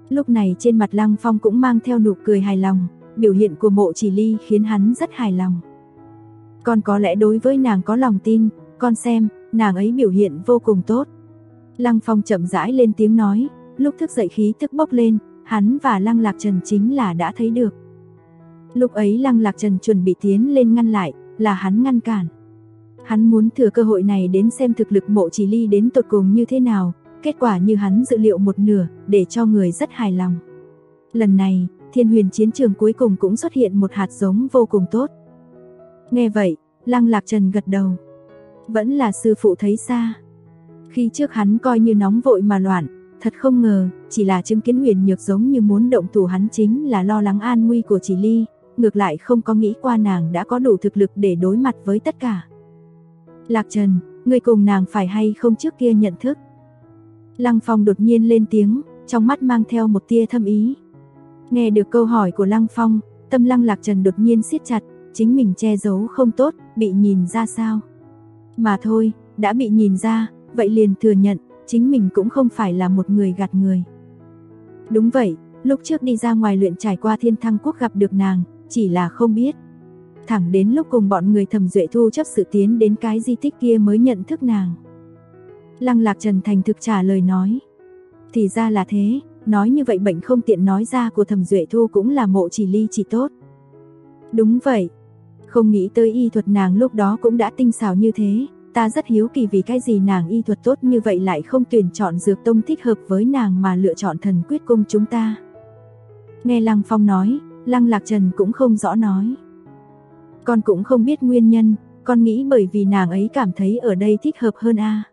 Lúc này trên mặt Lăng Phong cũng mang theo nụ cười hài lòng, biểu hiện của Mộ Chỉ Ly khiến hắn rất hài lòng. Con có lẽ đối với nàng có lòng tin, con xem, nàng ấy biểu hiện vô cùng tốt. Lăng Phong chậm rãi lên tiếng nói, lúc thức dậy khí tức bốc lên, hắn và Lăng Lạc Trần chính là đã thấy được. Lúc ấy Lăng Lạc Trần chuẩn bị tiến lên ngăn lại, là hắn ngăn cản. Hắn muốn thừa cơ hội này đến xem thực lực Mộ Chỉ Ly đến tột cùng như thế nào, kết quả như hắn dự liệu một nửa, để cho người rất hài lòng. Lần này, Thiên Huyền chiến trường cuối cùng cũng xuất hiện một hạt giống vô cùng tốt. Nghe vậy, Lăng Lạc Trần gật đầu. Vẫn là sư phụ thấy xa. Khi trước hắn coi như nóng vội mà loạn, thật không ngờ, chỉ là chứng kiến Huyền Nhược giống như muốn động thủ hắn chính là lo lắng an nguy của Chỉ Ly, ngược lại không có nghĩ qua nàng đã có đủ thực lực để đối mặt với tất cả. Lạc Trần, người cùng nàng phải hay không trước kia nhận thức? Lăng Phong đột nhiên lên tiếng, trong mắt mang theo một tia thâm ý. Nghe được câu hỏi của Lăng Phong, tâm Lăng Lạc Trần đột nhiên siết chặt, chính mình che giấu không tốt, bị nhìn ra sao? Mà thôi, đã bị nhìn ra, vậy liền thừa nhận, chính mình cũng không phải là một người gạt người. Đúng vậy, lúc trước đi ra ngoài luyện trải qua Thiên Thăng Quốc gặp được nàng, chỉ là không biết. Thẳng đến lúc cùng bọn người Thẩm Duệ Thu chấp sự tiến đến cái di tích kia mới nhận thức nàng. Lăng Lạc Trần thành thực trả lời nói. Thì ra là thế, nói như vậy bệnh không tiện nói ra của Thẩm Duệ Thu cũng là Mộ Chỉ Ly chỉ tốt. Đúng vậy, không nghĩ tới y thuật nàng lúc đó cũng đã tinh xảo như thế, ta rất hiếu kỳ vì cái gì nàng y thuật tốt như vậy lại không tuyển chọn dược tông thích hợp với nàng mà lựa chọn Thần Quyết Cung chúng ta. Nghe Lăng Phong nói, Lăng Lạc Trần cũng không rõ nói. Con cũng không biết nguyên nhân, con nghĩ bởi vì nàng ấy cảm thấy ở đây thích hợp hơn a.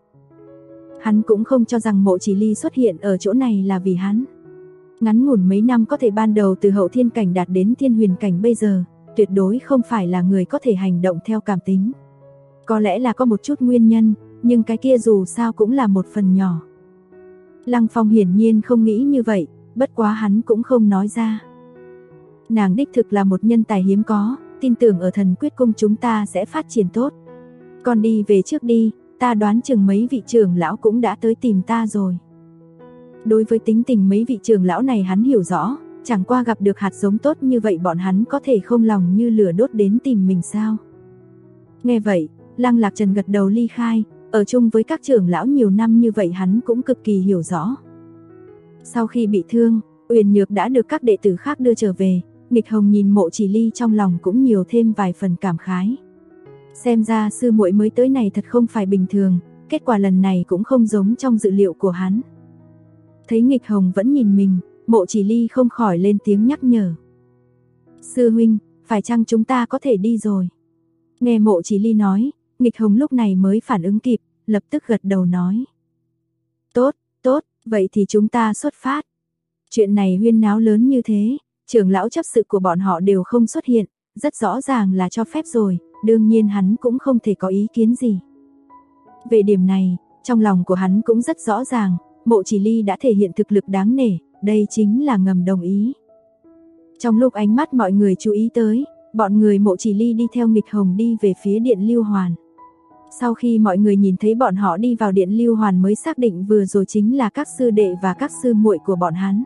Hắn cũng không cho rằng Mộ Chỉ Ly xuất hiện ở chỗ này là vì hắn. Ngắn ngủn mấy năm có thể ban đầu từ hậu thiên cảnh đạt đến thiên huyền cảnh bây giờ, tuyệt đối không phải là người có thể hành động theo cảm tính. Có lẽ là có một chút nguyên nhân, nhưng cái kia dù sao cũng là một phần nhỏ. Lăng Phong hiển nhiên không nghĩ như vậy, bất quá hắn cũng không nói ra. Nàng đích thực là một nhân tài hiếm có, tin tưởng ở Thần Quyết Cung chúng ta sẽ phát triển tốt. Con đi về trước đi, ta đoán chừng mấy vị trưởng lão cũng đã tới tìm ta rồi. Đối với tính tình mấy vị trưởng lão này hắn hiểu rõ, chẳng qua gặp được hạt giống tốt như vậy bọn hắn có thể không lòng như lửa đốt đến tìm mình sao. Nghe vậy, Lăng Lạc Trần gật đầu ly khai, ở chung với các trưởng lão nhiều năm như vậy hắn cũng cực kỳ hiểu rõ. Sau khi bị thương, Uyển Nhược đã được các đệ tử khác đưa trở về, Nghịch Hồng nhìn Mộ Chỉ Ly trong lòng cũng nhiều thêm vài phần cảm khái. Xem ra sư muội mới tới này thật không phải bình thường, kết quả lần này cũng không giống trong dự liệu của hắn. Thấy Nghịch Hồng vẫn nhìn mình, Mộ Chỉ Ly không khỏi lên tiếng nhắc nhở. Sư huynh, phải chăng chúng ta có thể đi rồi? Nghe Mộ Chỉ Ly nói, Nghịch Hồng lúc này mới phản ứng kịp, lập tức gật đầu nói. Tốt, tốt, vậy thì chúng ta xuất phát. Chuyện này huyên náo lớn như thế, trưởng lão chấp sự của bọn họ đều không xuất hiện, rất rõ ràng là cho phép rồi, đương nhiên hắn cũng không thể có ý kiến gì. Về điểm này, trong lòng của hắn cũng rất rõ ràng, Mộ Chỉ Ly đã thể hiện thực lực đáng nể, đây chính là ngầm đồng ý. Trong lúc ánh mắt mọi người chú ý tới, bọn người Mộ Chỉ Ly đi theo Nghịch Hồng đi về phía Điện Lưu Hoàn. Sau khi mọi người nhìn thấy bọn họ đi vào Điện Lưu Hoàn mới xác định vừa rồi chính là các sư đệ và các sư muội của bọn hắn.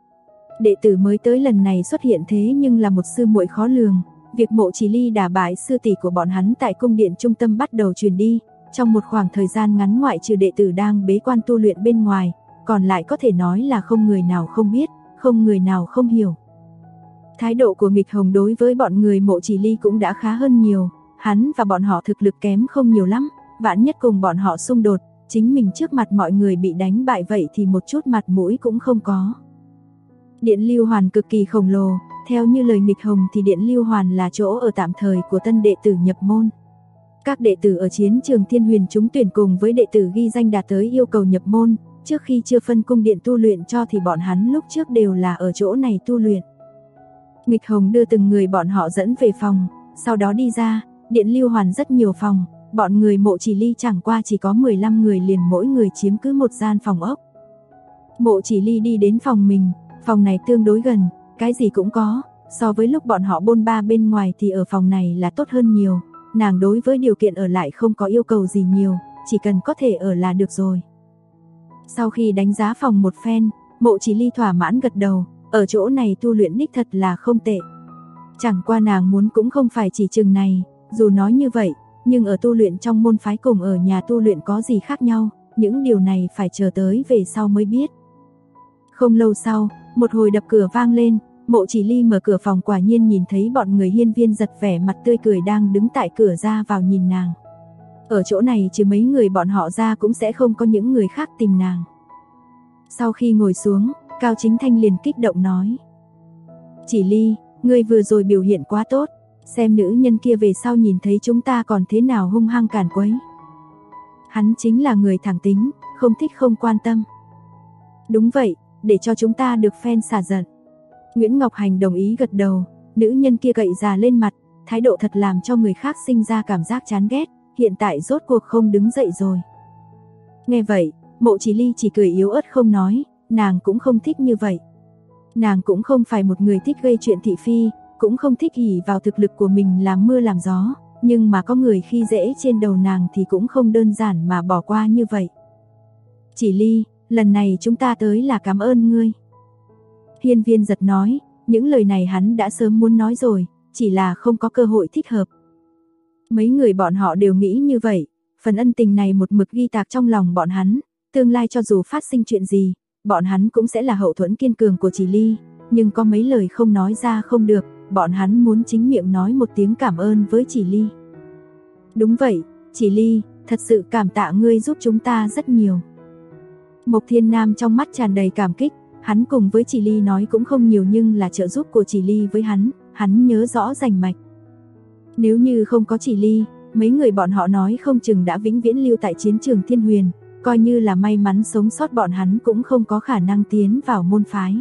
Đệ tử mới tới lần này xuất hiện thế nhưng là một sư muội khó lường, việc Mộ Chỉ Ly đả bại sư tỷ của bọn hắn tại cung điện trung tâm bắt đầu truyền đi, trong một khoảng thời gian ngắn ngoại trừ đệ tử đang bế quan tu luyện bên ngoài, còn lại có thể nói là không người nào không biết, không người nào không hiểu. Thái độ của Nghịch Hồng đối với bọn người Mộ Chỉ Ly cũng đã khá hơn nhiều, hắn và bọn họ thực lực kém không nhiều lắm, vạn nhất cùng bọn họ xung đột, chính mình trước mặt mọi người bị đánh bại vậy thì một chút mặt mũi cũng không có. Điện Lưu Hoàn cực kỳ khổng lồ, theo như lời Nghịch Hồng thì Điện Lưu Hoàn là chỗ ở tạm thời của tân đệ tử nhập môn. Các đệ tử ở chiến trường Thiên Huyền trúng tuyển cùng với đệ tử ghi danh đạt tới yêu cầu nhập môn, trước khi chưa phân cung điện tu luyện cho thì bọn hắn lúc trước đều là ở chỗ này tu luyện. Nghịch Hồng đưa từng người bọn họ dẫn về phòng, sau đó đi ra, Điện Lưu Hoàn rất nhiều phòng, bọn người Mộ Chỉ Ly chẳng qua chỉ có 15 người liền mỗi người chiếm cứ một gian phòng ốc. Mộ Chỉ Ly đi đến phòng mình, phòng này tương đối gần, cái gì cũng có, so với lúc bọn họ bôn ba bên ngoài thì ở phòng này là tốt hơn nhiều, nàng đối với điều kiện ở lại không có yêu cầu gì nhiều, chỉ cần có thể ở là được rồi. Sau khi đánh giá phòng một phen, Mộ Chỉ Ly thỏa mãn gật đầu, ở chỗ này tu luyện đích thật là không tệ. Chẳng qua nàng muốn cũng không phải chỉ chừng này, dù nói như vậy, nhưng ở tu luyện trong môn phái cùng ở nhà tu luyện có gì khác nhau, những điều này phải chờ tới về sau mới biết. Không lâu sau, một hồi đập cửa vang lên, Mộ Chỉ Ly mở cửa phòng quả nhiên nhìn thấy bọn người Hiên Viên Giật vẻ mặt tươi cười đang đứng tại cửa ra vào nhìn nàng. Ở chỗ này trừ mấy người bọn họ ra cũng sẽ không có những người khác tìm nàng. Sau khi ngồi xuống, Cao Chính Thanh liền kích động nói: Chỉ Ly, ngươi vừa rồi biểu hiện quá tốt, xem nữ nhân kia về sau nhìn thấy chúng ta còn thế nào hung hăng càn quấy. Hắn chính là người thẳng tính, không thích không quan tâm. Đúng vậy, để cho chúng ta được phen xả giận. Nguyễn Ngọc Hành đồng ý gật đầu, nữ nhân kia cậy già lên mặt, thái độ thật làm cho người khác sinh ra cảm giác chán ghét, hiện tại rốt cuộc không đứng dậy rồi. Nghe vậy, Mộ Chỉ Ly chỉ cười yếu ớt không nói, nàng cũng không thích như vậy. Nàng cũng không phải một người thích gây chuyện thị phi, cũng không thích ỷ vào thực lực của mình làm mưa làm gió, nhưng mà có người khi dễ trên đầu nàng thì cũng không đơn giản mà bỏ qua như vậy. Chỉ Ly, lần này chúng ta tới là cảm ơn ngươi. Hiên Viên Giật nói, những lời này hắn đã sớm muốn nói rồi, chỉ là không có cơ hội thích hợp. Mấy người bọn họ đều nghĩ như vậy, phần ân tình này một mực ghi tạc trong lòng bọn hắn, tương lai cho dù phát sinh chuyện gì, bọn hắn cũng sẽ là hậu thuẫn kiên cường của Chỉ Ly, nhưng có mấy lời không nói ra không được, bọn hắn muốn chính miệng nói một tiếng cảm ơn với Chỉ Ly. Đúng vậy, Chỉ Ly, thật sự cảm tạ ngươi giúp chúng ta rất nhiều. Mộc Thiên Nam trong mắt tràn đầy cảm kích, hắn cùng với Chỉ Ly nói cũng không nhiều nhưng là trợ giúp của Chỉ Ly với hắn nhớ rõ rành mạch. Nếu như không có Chỉ Ly, mấy người bọn họ nói không chừng đã vĩnh viễn lưu tại chiến trường Thiên Huyền, coi như là may mắn sống sót bọn hắn cũng không có khả năng tiến vào môn phái.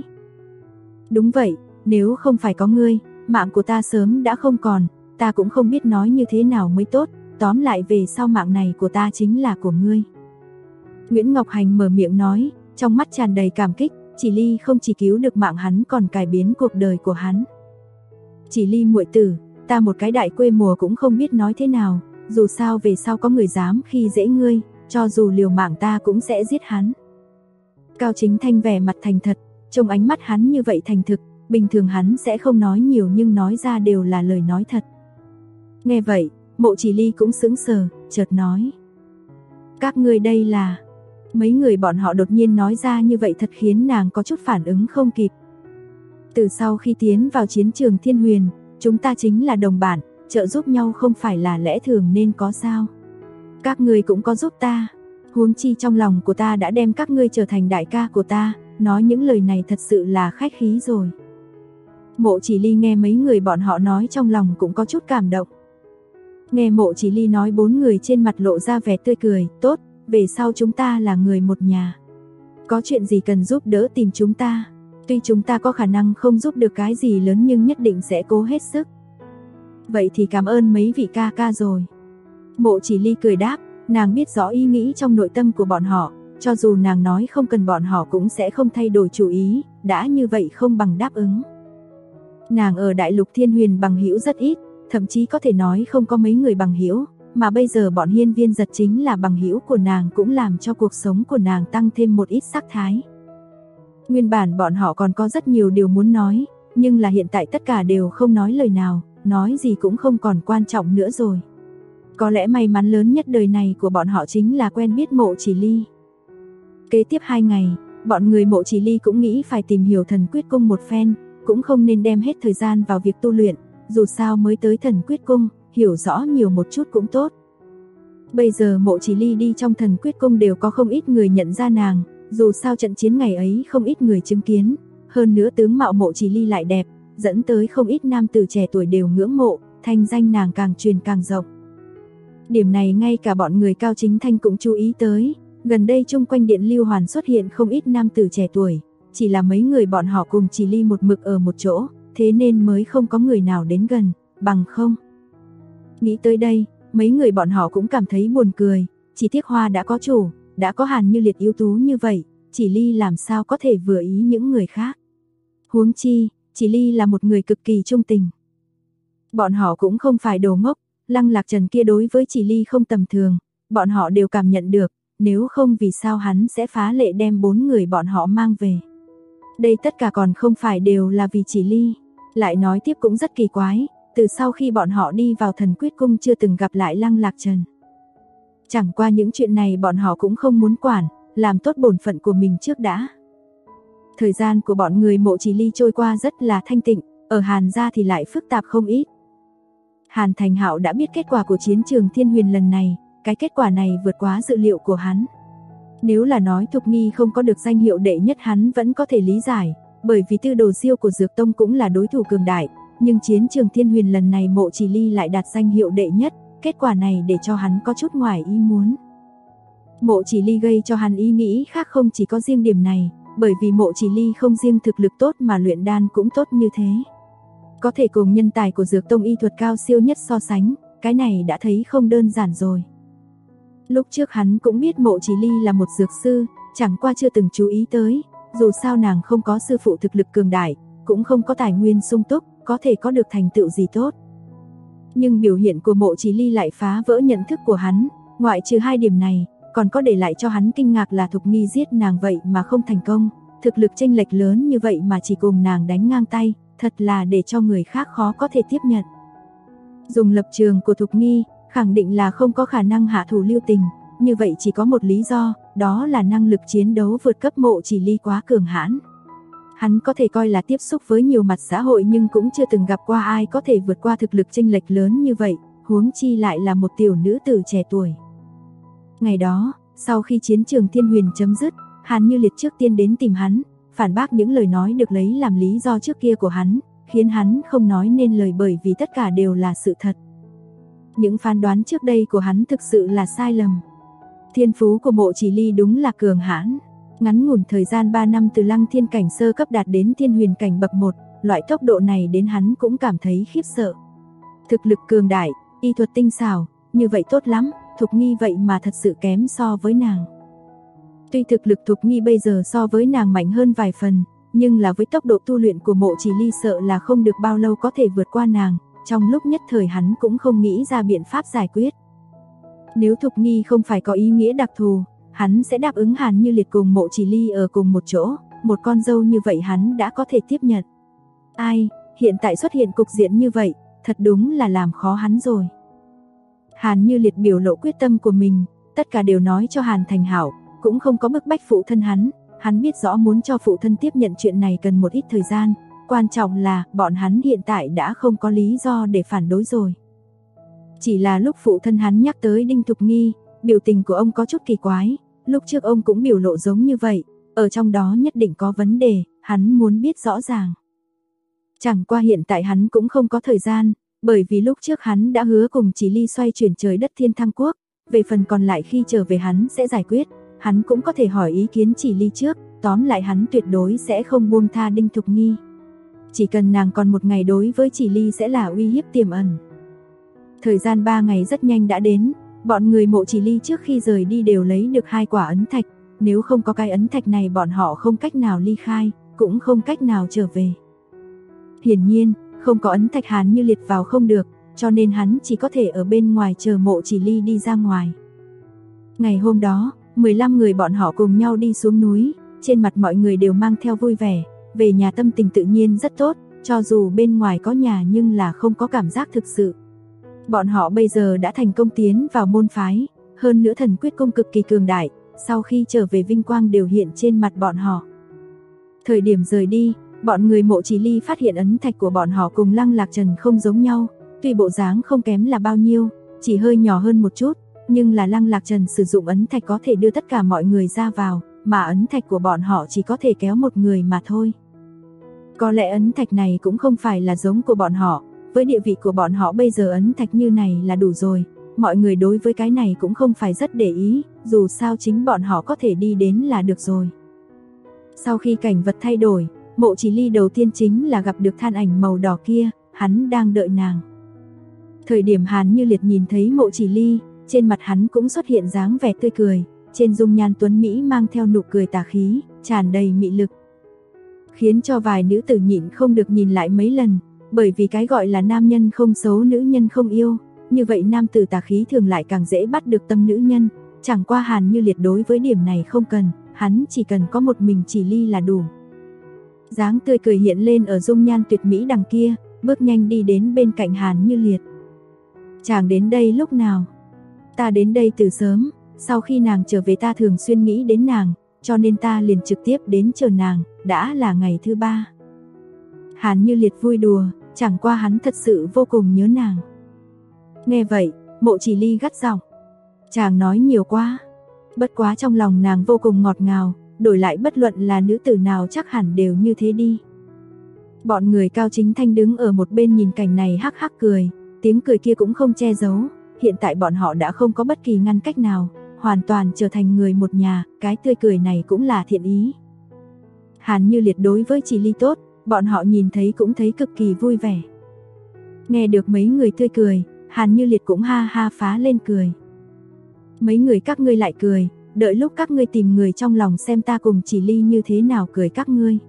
Đúng vậy, nếu không phải có ngươi, mạng của ta sớm đã không còn, ta cũng không biết nói như thế nào mới tốt, tóm lại về sau mạng này của ta chính là của ngươi. Nguyễn Ngọc Hành mở miệng nói, trong mắt tràn đầy cảm kích, Chỉ Ly không chỉ cứu được mạng hắn còn cải biến cuộc đời của hắn. Chỉ Ly muội tử, ta một cái đại quê mùa cũng không biết nói thế nào, dù sao về sau có người dám khi dễ ngươi, cho dù liều mạng ta cũng sẽ giết hắn. Cao Chính Thanh vẻ mặt thành thật, trong ánh mắt hắn như vậy thành thực, bình thường hắn sẽ không nói nhiều nhưng nói ra đều là lời nói thật. Nghe vậy, Mộ Chỉ Ly cũng sững sờ, chợt nói: các ngươi đây là... Mấy người bọn họ đột nhiên nói ra như vậy thật khiến nàng có chút phản ứng không kịp. Từ sau khi tiến vào chiến trường Thiên Huyền, chúng ta chính là đồng bạn, trợ giúp nhau không phải là lẽ thường nên có sao? Các ngươi cũng có giúp ta, huống chi trong lòng của ta đã đem các ngươi trở thành đại ca của ta, nói những lời này thật sự là khách khí rồi. Mộ Chỉ Ly nghe mấy người bọn họ nói trong lòng cũng có chút cảm động. Nghe Mộ Chỉ Ly nói, bốn người trên mặt lộ ra vẻ tươi cười, tốt, về sau chúng ta là người một nhà. Có chuyện gì cần giúp đỡ tìm chúng ta, tuy chúng ta có khả năng không giúp được cái gì lớn nhưng nhất định sẽ cố hết sức. Vậy thì cảm ơn mấy vị ca ca rồi. Mộ Chỉ Ly cười đáp, nàng biết rõ ý nghĩ trong nội tâm của bọn họ, cho dù nàng nói không cần bọn họ cũng sẽ không thay đổi chủ ý, đã như vậy không bằng đáp ứng. Nàng ở Đại Lục Thiên Huyền bằng hữu rất ít, thậm chí có thể nói không có mấy người bằng hữu, mà bây giờ bọn Hiên Viên Giật chính là bằng hữu của nàng cũng làm cho cuộc sống của nàng tăng thêm một ít sắc thái. Nguyên bản bọn họ còn có rất nhiều điều muốn nói, nhưng là hiện tại tất cả đều không nói lời nào, nói gì cũng không còn quan trọng nữa rồi. Có lẽ may mắn lớn nhất đời này của bọn họ chính là quen biết Mộ Chỉ Ly. Kế tiếp 2 ngày, bọn người Mộ Chỉ Ly cũng nghĩ phải tìm hiểu Thần Quyết Cung một phen, cũng không nên đem hết thời gian vào việc tu luyện, dù sao mới tới Thần Quyết Cung, hiểu rõ nhiều một chút cũng tốt. Bây giờ Mộ Chỉ Ly đi trong Thần Quyết Cung đều có không ít người nhận ra nàng, dù sao trận chiến ngày ấy không ít người chứng kiến, hơn nữa tướng mạo Mộ Chỉ Ly lại đẹp, dẫn tới không ít nam tử trẻ tuổi đều ngưỡng mộ, thanh danh nàng càng truyền càng rộng. Điểm này ngay cả bọn người Cao Chính Thanh cũng chú ý tới, gần đây chung quanh Điện Lưu Hoàn xuất hiện không ít nam tử trẻ tuổi, chỉ là mấy người bọn họ cùng Chỉ Ly một mực ở một chỗ, thế nên mới không có người nào đến gần, bằng không. Nghĩ tới đây, mấy người bọn họ cũng cảm thấy buồn cười, chỉ tiếc hoa đã có chủ, đã có Hàn Như Liệt ưu tú như vậy, Chỉ Ly làm sao có thể vừa ý những người khác. Huống chi, Chỉ Ly là một người cực kỳ trung tình. Bọn họ cũng không phải đồ ngốc, Lăng Lạc Trần kia đối với Chỉ Ly không tầm thường, bọn họ đều cảm nhận được, nếu không vì sao hắn sẽ phá lệ đem 4 người bọn họ mang về. Đây tất cả còn không phải đều là vì chỉ ly. Lại nói tiếp cũng rất kỳ quái, từ sau khi bọn họ đi vào Thần Quyết Cung chưa từng gặp lại Lăng Lạc Trần. Chẳng qua những chuyện này bọn họ cũng không muốn quản, làm tốt bổn phận của mình trước đã. Thời gian của bọn người Mộ Chỉ Ly trôi qua rất là thanh tịnh, ở Hàn gia thì lại phức tạp không ít. Hàn Thành Hạo đã biết kết quả của chiến trường Thiên Huyền lần này, cái kết quả này vượt quá dự liệu của hắn. Nếu là nói Thục Nghi không có được danh hiệu đệ nhất hắn vẫn có thể lý giải, bởi vì Tư Đồ Siêu của Dược Tông cũng là đối thủ cường đại, nhưng chiến trường Thiên Huyền lần này Mộ Chỉ Ly lại đạt danh hiệu đệ nhất, kết quả này để cho hắn có chút ngoài ý muốn. Mộ Chỉ Ly gây cho hắn ý nghĩ khác không chỉ có riêng điểm này, bởi vì Mộ Chỉ Ly không riêng thực lực tốt mà luyện đan cũng tốt như thế. Có thể cùng nhân tài của Dược Tông y thuật cao siêu nhất so sánh, cái này đã thấy không đơn giản rồi. Lúc trước hắn cũng biết Mộ Chỉ Ly là một dược sư, chẳng qua chưa từng chú ý tới, dù sao nàng không có sư phụ thực lực cường đại, cũng không có tài nguyên sung túc, có thể có được thành tựu gì tốt. Nhưng biểu hiện của Mộ Chỉ Ly lại phá vỡ nhận thức của hắn, ngoại trừ hai điểm này, còn có để lại cho hắn kinh ngạc là Thục Nghi giết nàng vậy mà không thành công, thực lực chênh lệch lớn như vậy mà chỉ cùng nàng đánh ngang tay, thật là để cho người khác khó có thể tiếp nhận. Dùng lập trường của Thục Nghi, khẳng định là không có khả năng hạ thủ lưu tình, như vậy chỉ có một lý do, đó là năng lực chiến đấu vượt cấp Mộ Chỉ Ly quá cường hãn. Hắn có thể coi là tiếp xúc với nhiều mặt xã hội nhưng cũng chưa từng gặp qua ai có thể vượt qua thực lực chênh lệch lớn như vậy, huống chi lại là một tiểu nữ tử trẻ tuổi. Ngày đó, sau khi chiến trường Thiên Huyền chấm dứt, Hàn Như Liệt trước tiên đến tìm hắn, phản bác những lời nói được lấy làm lý do trước kia của hắn, khiến hắn không nói nên lời bởi vì tất cả đều là sự thật. Những phán đoán trước đây của hắn thực sự là sai lầm. Thiên phú của Mộ Chỉ Ly đúng là cường hãn. Ngắn ngủn thời gian 3 năm từ Lăng Thiên cảnh sơ cấp đạt đến Thiên Huyền cảnh bậc 1, loại tốc độ này đến hắn cũng cảm thấy khiếp sợ. Thực lực cường đại, y thuật tinh xảo, như vậy tốt lắm, Thục Nghi vậy mà thật sự kém so với nàng. Tuy thực lực Thục Nghi bây giờ so với nàng mạnh hơn vài phần, nhưng là với tốc độ tu luyện của Mộ Chỉ Ly sợ là không được bao lâu có thể vượt qua nàng, trong lúc nhất thời hắn cũng không nghĩ ra biện pháp giải quyết. Nếu Thục Nghi không phải có ý nghĩa đặc thù, hắn sẽ đáp ứng Hàn Như Liệt cùng Mộ Chỉ Ly ở cùng một chỗ, một con dâu như vậy hắn đã có thể tiếp nhận. Ai, hiện tại xuất hiện cục diện như vậy, thật đúng là làm khó hắn rồi. Hàn Như Liệt biểu lộ quyết tâm của mình, tất cả đều nói cho Hàn Thành Hạo, cũng không có bức bách phụ thân hắn biết rõ muốn cho phụ thân tiếp nhận chuyện này cần một ít thời gian, quan trọng là bọn hắn hiện tại đã không có lý do để phản đối rồi. Chỉ là lúc phụ thân hắn nhắc tới Đinh Thục Nghi, biểu tình của ông có chút kỳ quái, lúc trước ông cũng biểu lộ giống như vậy, ở trong đó nhất định có vấn đề, hắn muốn biết rõ ràng. Chẳng qua hiện tại hắn cũng không có thời gian, bởi vì lúc trước hắn đã hứa cùng Chỉ Ly xoay chuyển trời đất Thiên Thăng Quốc, về phần còn lại khi trở về hắn sẽ giải quyết, hắn cũng có thể hỏi ý kiến Chỉ Ly trước, tóm lại hắn tuyệt đối sẽ không buông tha Đinh Thục Nghi. Chỉ cần nàng còn một ngày đối với Chỉ Ly sẽ là uy hiếp tiềm ẩn. Thời gian 3 ngày rất nhanh đã đến, bọn người Mộ Chỉ Ly trước khi rời đi đều lấy được 2 quả ấn thạch, nếu không có cái ấn thạch này bọn họ không cách nào ly khai, cũng không cách nào trở về. Hiển nhiên, không có ấn thạch Hàn Như Liệt vào không được, cho nên hắn chỉ có thể ở bên ngoài chờ Mộ Chỉ Ly đi ra ngoài. Ngày hôm đó, 15 người bọn họ cùng nhau đi xuống núi, trên mặt mọi người đều mang theo vui vẻ, về nhà tâm tình tự nhiên rất tốt, cho dù bên ngoài có nhà nhưng là không có cảm giác thực sự. Bọn họ bây giờ đã thành công tiến vào môn phái, hơn nữa Thần Quyết Cung cực kỳ cường đại, sau khi trở về vinh quang đều hiện trên mặt bọn họ. Thời điểm rời đi, bọn người Mộ Chỉ Ly phát hiện ấn thạch của bọn họ cùng Lăng Lạc Trần không giống nhau, tuy bộ dáng không kém là bao nhiêu, chỉ hơi nhỏ hơn một chút, nhưng là Lăng Lạc Trần sử dụng ấn thạch có thể đưa tất cả mọi người ra vào, mà ấn thạch của bọn họ chỉ có thể kéo một người mà thôi. Có lẽ ấn thạch này cũng không phải là giống của bọn họ, với địa vị của bọn họ bây giờ ấn thạch như này là đủ rồi, mọi người đối với cái này cũng không phải rất để ý, dù sao chính bọn họ có thể đi đến là được rồi. Sau khi cảnh vật thay đổi, Mộ Chỉ Ly đầu tiên chính là gặp được than ảnh màu đỏ kia, hắn đang đợi nàng. Thời điểm Hàn Như Liệt nhìn thấy Mộ Chỉ Ly, trên mặt hắn cũng xuất hiện dáng vẻ tươi cười, trên dung nhan tuấn mỹ mang theo nụ cười tà khí, tràn đầy mị lực, khiến cho vài nữ tử nhịn không được nhìn lại mấy lần, bởi vì cái gọi là nam nhân không xấu nữ nhân không yêu, như vậy nam tử tà khí thường lại càng dễ bắt được tâm nữ nhân, chẳng qua Hàn Như Liệt đối với điểm này không cần, hắn chỉ cần có một mình Chỉ Ly là đủ. Dáng tươi cười hiện lên ở dung nhan tuyệt mỹ đằng kia, bước nhanh đi đến bên cạnh Hàn Như Liệt. Chàng đến đây lúc nào? Ta đến đây từ sớm, sau khi nàng trở về ta thường xuyên nghĩ đến nàng, cho nên ta liền trực tiếp đến chờ nàng, đã là ngày thứ 3. Hàn Như Liệt vui đùa, chẳng qua hắn thật sự vô cùng nhớ nàng. Nghe vậy, Mộ Chỉ Ly gắt giọng, chàng nói nhiều quá. Bất quá trong lòng nàng vô cùng ngọt ngào, đổi lại bất luận là nữ tử nào chắc hẳn đều như thế đi. Bọn người Cao Chính Thanh đứng ở một bên nhìn cảnh này hắc hắc cười, tiếng cười kia cũng không che giấu, hiện tại bọn họ đã không có bất kỳ ngăn cách nào, hoàn toàn trở thành người một nhà, cái tươi cười này cũng là thiện ý. Hàn Như Liệt đối với Chỉ Ly tốt, bọn họ nhìn thấy cũng thấy cực kỳ vui vẻ. Nghe được mấy người tươi cười, Hàn Như Liệt cũng ha ha phá lên cười. Mấy người các ngươi lại cười, đợi lúc các ngươi tìm người trong lòng xem ta cùng Chỉ Ly như thế nào cười các ngươi.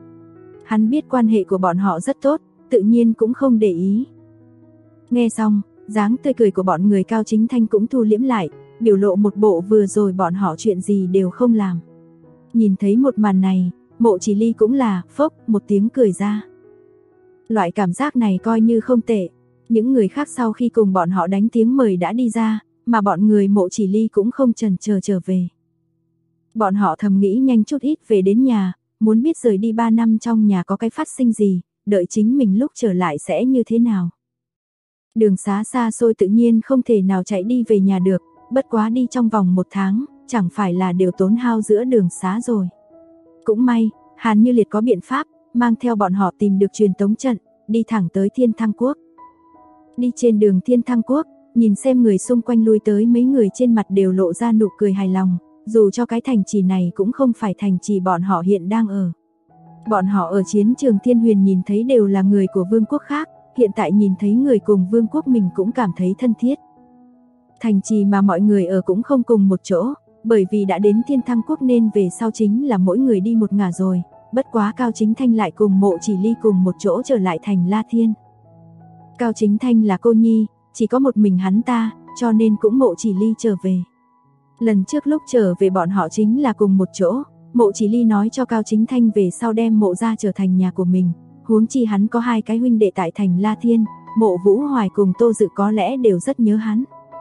Hắn biết quan hệ của bọn họ rất tốt, tự nhiên cũng không để ý. Nghe xong, dáng tươi cười của bọn người Cao Chính Thanh cũng thu liễm lại, biểu lộ một bộ vừa rồi bọn họ chuyện gì đều không làm. Nhìn thấy một màn này, Mộ Chỉ Ly cũng là phốc một tiếng cười ra. Loại cảm giác này coi như không tệ. Những người khác sau khi cùng bọn họ đánh tiếng mời đã đi ra, mà bọn người Mộ Chỉ Ly cũng không chần chờ trở về. Bọn họ thầm nghĩ nhanh chút ít về đến nhà, muốn biết rời đi 3 năm trong nhà có cái phát sinh gì, đợi chính mình lúc trở lại sẽ như thế nào. Đường xá xa xôi tự nhiên không thể nào chạy đi về nhà được, bất quá đi trong vòng 1 tháng, chẳng phải là đều tốn hao giữa đường xá rồi. Cũng may, Hàn Như Liệt có biện pháp, mang theo bọn họ tìm được truyền tống trận, đi thẳng tới Thiên Thăng Quốc. Đi trên đường Thiên Thăng Quốc, nhìn xem người xung quanh lui tới mấy người trên mặt đều lộ ra nụ cười hài lòng, dù cho cái thành trì này cũng không phải thành trì bọn họ hiện đang ở. Bọn họ ở chiến trường Thiên Huyền nhìn thấy đều là người của vương quốc khác, hiện tại nhìn thấy người cùng vương quốc mình cũng cảm thấy thân thiết. Thành trì mà mọi người ở cũng không cùng một chỗ, bởi vì đã đến Thiên Thăng Quốc nên về sau chính là mỗi người đi một ngả rồi, bất quá Cao Chính Thanh lại cùng Mộ Chỉ Ly cùng một chỗ trở lại thành La Thiên. Cao Chính Thanh là cô nhi, chỉ có một mình hắn ta, cho nên cũng Mộ Chỉ Ly trở về. Lần trước lúc trở về bọn họ chính là cùng một chỗ, Mộ Chỉ Ly nói cho Cao Chính Thanh về sau đem Mộ gia trở thành nhà của mình, huống chi hắn có 2 cái huynh đệ tại thành La Thiên, Mộ Vũ Hoài cùng Tô Dự có lẽ đều rất nhớ hắn.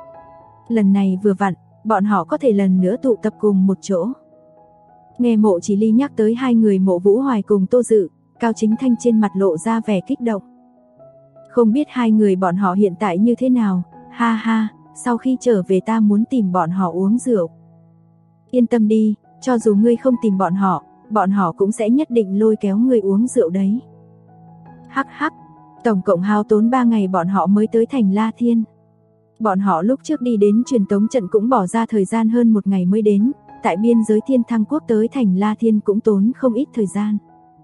Lần này vừa vặn, bọn họ có thể lần nữa tụ tập cùng một chỗ. Nghe Mộ Chỉ Ly nhắc tới 2 người Mộ Vũ Hoài cùng Tô Dự, Cao Chính Thanh trên mặt lộ ra vẻ kích động. Không biết 2 người bọn họ hiện tại như thế nào, ha ha, sau khi trở về ta muốn tìm bọn họ uống rượu. Yên tâm đi, cho dù ngươi không tìm bọn họ cũng sẽ nhất định lôi kéo ngươi uống rượu đấy. Hắc hắc, tổng cộng hao tốn 3 ngày bọn họ mới tới thành La Thiên. Bọn họ lúc trước đi đến truyền tống trận cũng bỏ ra thời gian hơn 1 ngày mới đến, tại biên giới Thiên Thăng Quốc tới thành La Thiên cũng tốn không ít thời gian.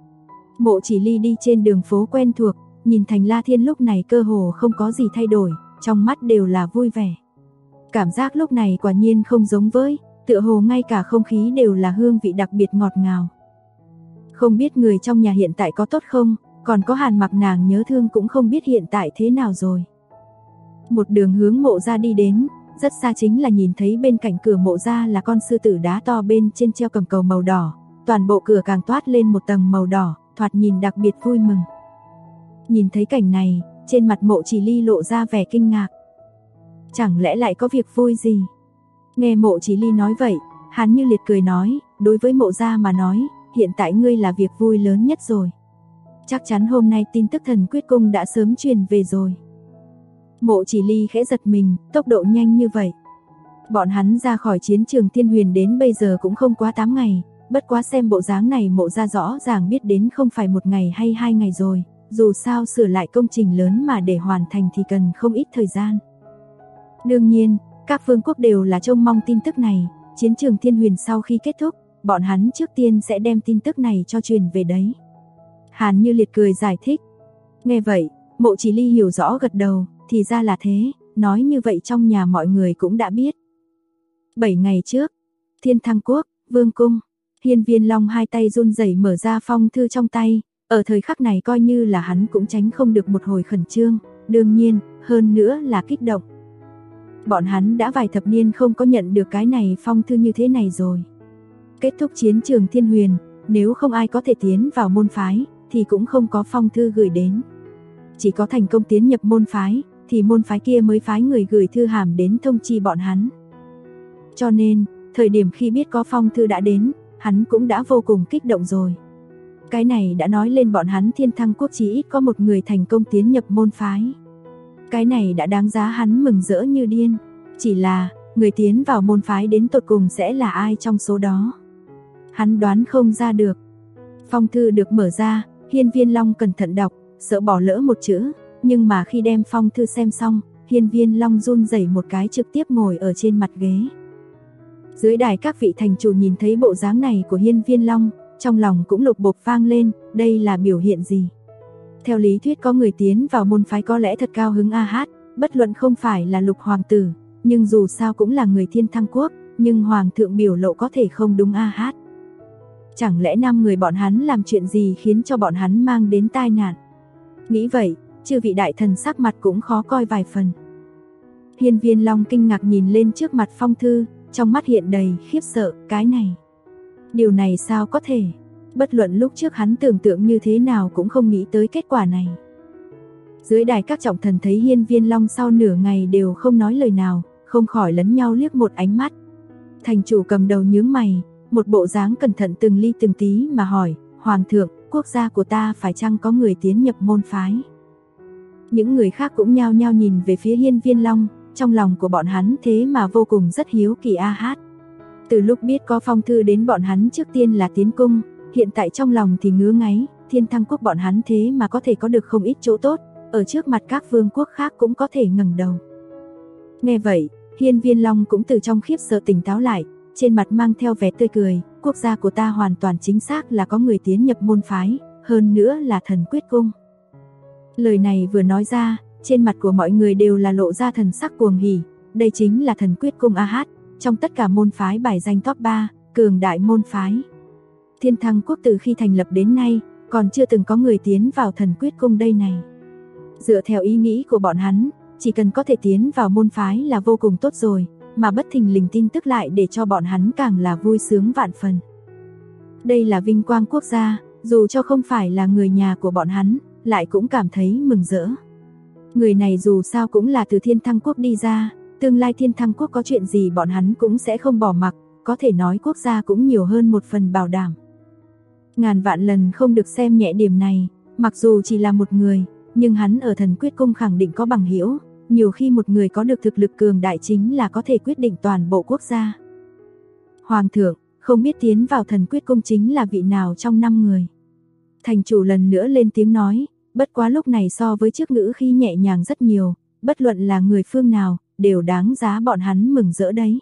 Mộ Chỉ Ly đi trên đường phố quen thuộc, nhìn thành La Thiên lúc này cơ hồ không có gì thay đổi, trong mắt đều là vui vẻ. Cảm giác lúc này quả nhiên không giống với, tựa hồ ngay cả không khí đều là hương vị đặc biệt ngọt ngào. Không biết người trong nhà hiện tại có tốt không, còn có Hàn Mặc nàng nhớ thương cũng không biết hiện tại thế nào rồi. Một đường hướng Mộ gia đi đến, rất xa chính là nhìn thấy bên cạnh cửa Mộ gia là con sư tử đá to bên trên treo cầm cầu màu đỏ, toàn bộ cửa càng toát lên một tầng màu đỏ, thoạt nhìn đặc biệt vui mừng. Nhìn thấy cảnh này, trên mặt Mộ Chỉ Ly lộ ra vẻ kinh ngạc. Chẳng lẽ lại có việc vui gì? Nghe Mộ Chỉ Ly nói vậy, Hàn Như Liệt cười nói, đối với Mộ gia mà nói, hiện tại ngươi là việc vui lớn nhất rồi. Chắc chắn hôm nay tin tức Thần Quyết Cung đã sớm truyền về rồi. Mộ Chỉ Ly khẽ giật mình, tốc độ nhanh như vậy. Bọn hắn ra khỏi chiến trường Thiên Huyền đến bây giờ cũng không quá 8 ngày, bất quá xem bộ dáng này Mộ gia rõ ràng biết đến không phải 1 ngày hay 2 ngày rồi, dù sao sửa lại công trình lớn mà để hoàn thành thì cần không ít thời gian. Đương nhiên, các vương quốc đều là trông mong tin tức này, chiến trường Thiên Huyền sau khi kết thúc, bọn hắn trước tiên sẽ đem tin tức này cho truyền về đấy. Hàn Như Liệt cười giải thích. Nghe vậy, Mộ Chỉ Ly hiểu rõ gật đầu, thì ra là thế, nói như vậy trong nhà mọi người cũng đã biết. 7 ngày trước, Thiên Thăng Quốc, Vương Cung, Hiên Viên Long 2 tay run rẩy mở ra phong thư trong tay, ở thời khắc này coi như là hắn cũng tránh không được một hồi khẩn trương, đương nhiên, hơn nữa là kích động. Bọn hắn đã vài thập niên không có nhận được cái này phong thư như thế này rồi. Kết thúc chiến trường Thiên Huyền, Nếu không ai có thể tiến vào môn phái, thì cũng không có phong thư gửi đến. Chỉ có thành công tiến nhập môn phái, thì môn phái kia mới phái người gửi thư hàm đến thông chi bọn hắn. Cho nên, thời điểm khi biết có phong thư đã đến, hắn cũng đã vô cùng kích động rồi. Cái này đã nói lên bọn hắn Thiên Thăng Quốc chỉ ít có một người thành công tiến nhập môn phái. Cái này đã đáng giá hắn mừng rỡ như điên. Chỉ là, người tiến vào môn phái đến tột cùng sẽ là ai trong số đó? Hắn đoán không ra được. Phong thư được mở ra, Hiên Viên Long cẩn thận đọc, sợ bỏ lỡ một chữ. Nhưng mà khi đem phong thư xem xong, Hiên Viên Long run rẩy một cái trực tiếp ngồi ở trên mặt ghế. Dưới đài các vị thành chủ nhìn thấy bộ dáng này của Hiên Viên Long, trong lòng cũng lục bộp vang lên, đây là biểu hiện gì? Theo lý thuyết có người tiến vào môn phái có lẽ thật cao hứng a hát, bất luận không phải là Lục hoàng tử, nhưng dù sao cũng là người Thiên Thăng Quốc, nhưng hoàng thượng biểu lộ có thể không đúng a hát. Chẳng lẽ 5 người bọn hắn làm chuyện gì khiến cho bọn hắn mang đến tai nạn? Nghĩ vậy, chư vị đại thần sắc mặt cũng khó coi vài phần. Hiên Viên Long kinh ngạc nhìn lên trước mặt phong thư, trong mắt hiện đầy khiếp sợ, cái này. Điều này sao có thể? Bất luận lúc trước hắn tưởng tượng như thế nào cũng không nghĩ tới kết quả này. Dưới đài các trọng thần thấy Hiên Viên Long sau nửa ngày đều không nói lời nào, không khỏi lẫn nhau liếc một ánh mắt. Thành chủ cầm đầu nhướng mày, một bộ dáng cẩn thận từng ly từng tí mà hỏi, Hoàng thượng, quốc gia của ta phải chăng có người tiến nhập môn phái? Những người khác cũng nhao nhao nhìn về phía Hiên Viên Long, trong lòng của bọn hắn thế mà vô cùng rất hiếu kỳ a hát. Từ lúc biết có phong thư đến bọn hắn trước tiên là tiến cung, hiện tại trong lòng thì ngứa ngáy, Thiên Thăng Quốc bọn hắn thế mà có thể có được không ít chỗ tốt, ở trước mặt các vương quốc khác cũng có thể ngẩng đầu. Nghe vậy, Hiên Viên Long cũng từ trong khiếp sợ tỉnh táo lại, trên mặt mang theo vẻ tươi cười, quốc gia của ta hoàn toàn chính xác là có người tiến nhập môn phái, hơn nữa là Thần Quyết Cung. Lời này vừa nói ra, trên mặt của mọi người đều là lộ ra thần sắc cuồng hỉ, đây chính là Thần Quyết Cung a hát, trong tất cả môn phái bài danh top 3, cường đại môn phái. Thiên Thăng Quốc từ khi thành lập đến nay, còn chưa từng có người tiến vào Thần Quyết Cung đây này. Dựa theo ý nghĩ của bọn hắn, chỉ cần có thể tiến vào môn phái là vô cùng tốt rồi, mà bất thình lình tin tức lại để cho bọn hắn càng là vui sướng vạn phần. Đây là vinh quang quốc gia, dù cho không phải là người nhà của bọn hắn, lại cũng cảm thấy mừng rỡ. Người này dù sao cũng là từ Thiên Thăng Quốc đi ra, tương lai Thiên Thăng Quốc có chuyện gì bọn hắn cũng sẽ không bỏ mặc, có thể nói quốc gia cũng nhiều hơn một phần bảo đảm. Ngàn vạn lần không được xem nhẹ điểm này, mặc dù chỉ là một người, nhưng hắn ở Thần Quyết Cung khẳng định có bằng hữu, nhiều khi một người có được thực lực cường đại chính là có thể quyết định toàn bộ quốc gia. Hoàng thượng, không biết tiến vào Thần Quyết Cung chính là vị nào trong 5 người. Thành chủ lần nữa lên tiếng nói, bất quá lúc này so với trước ngữ khi nhẹ nhàng rất nhiều, bất luận là người phương nào, đều đáng giá bọn hắn mừng rỡ đấy.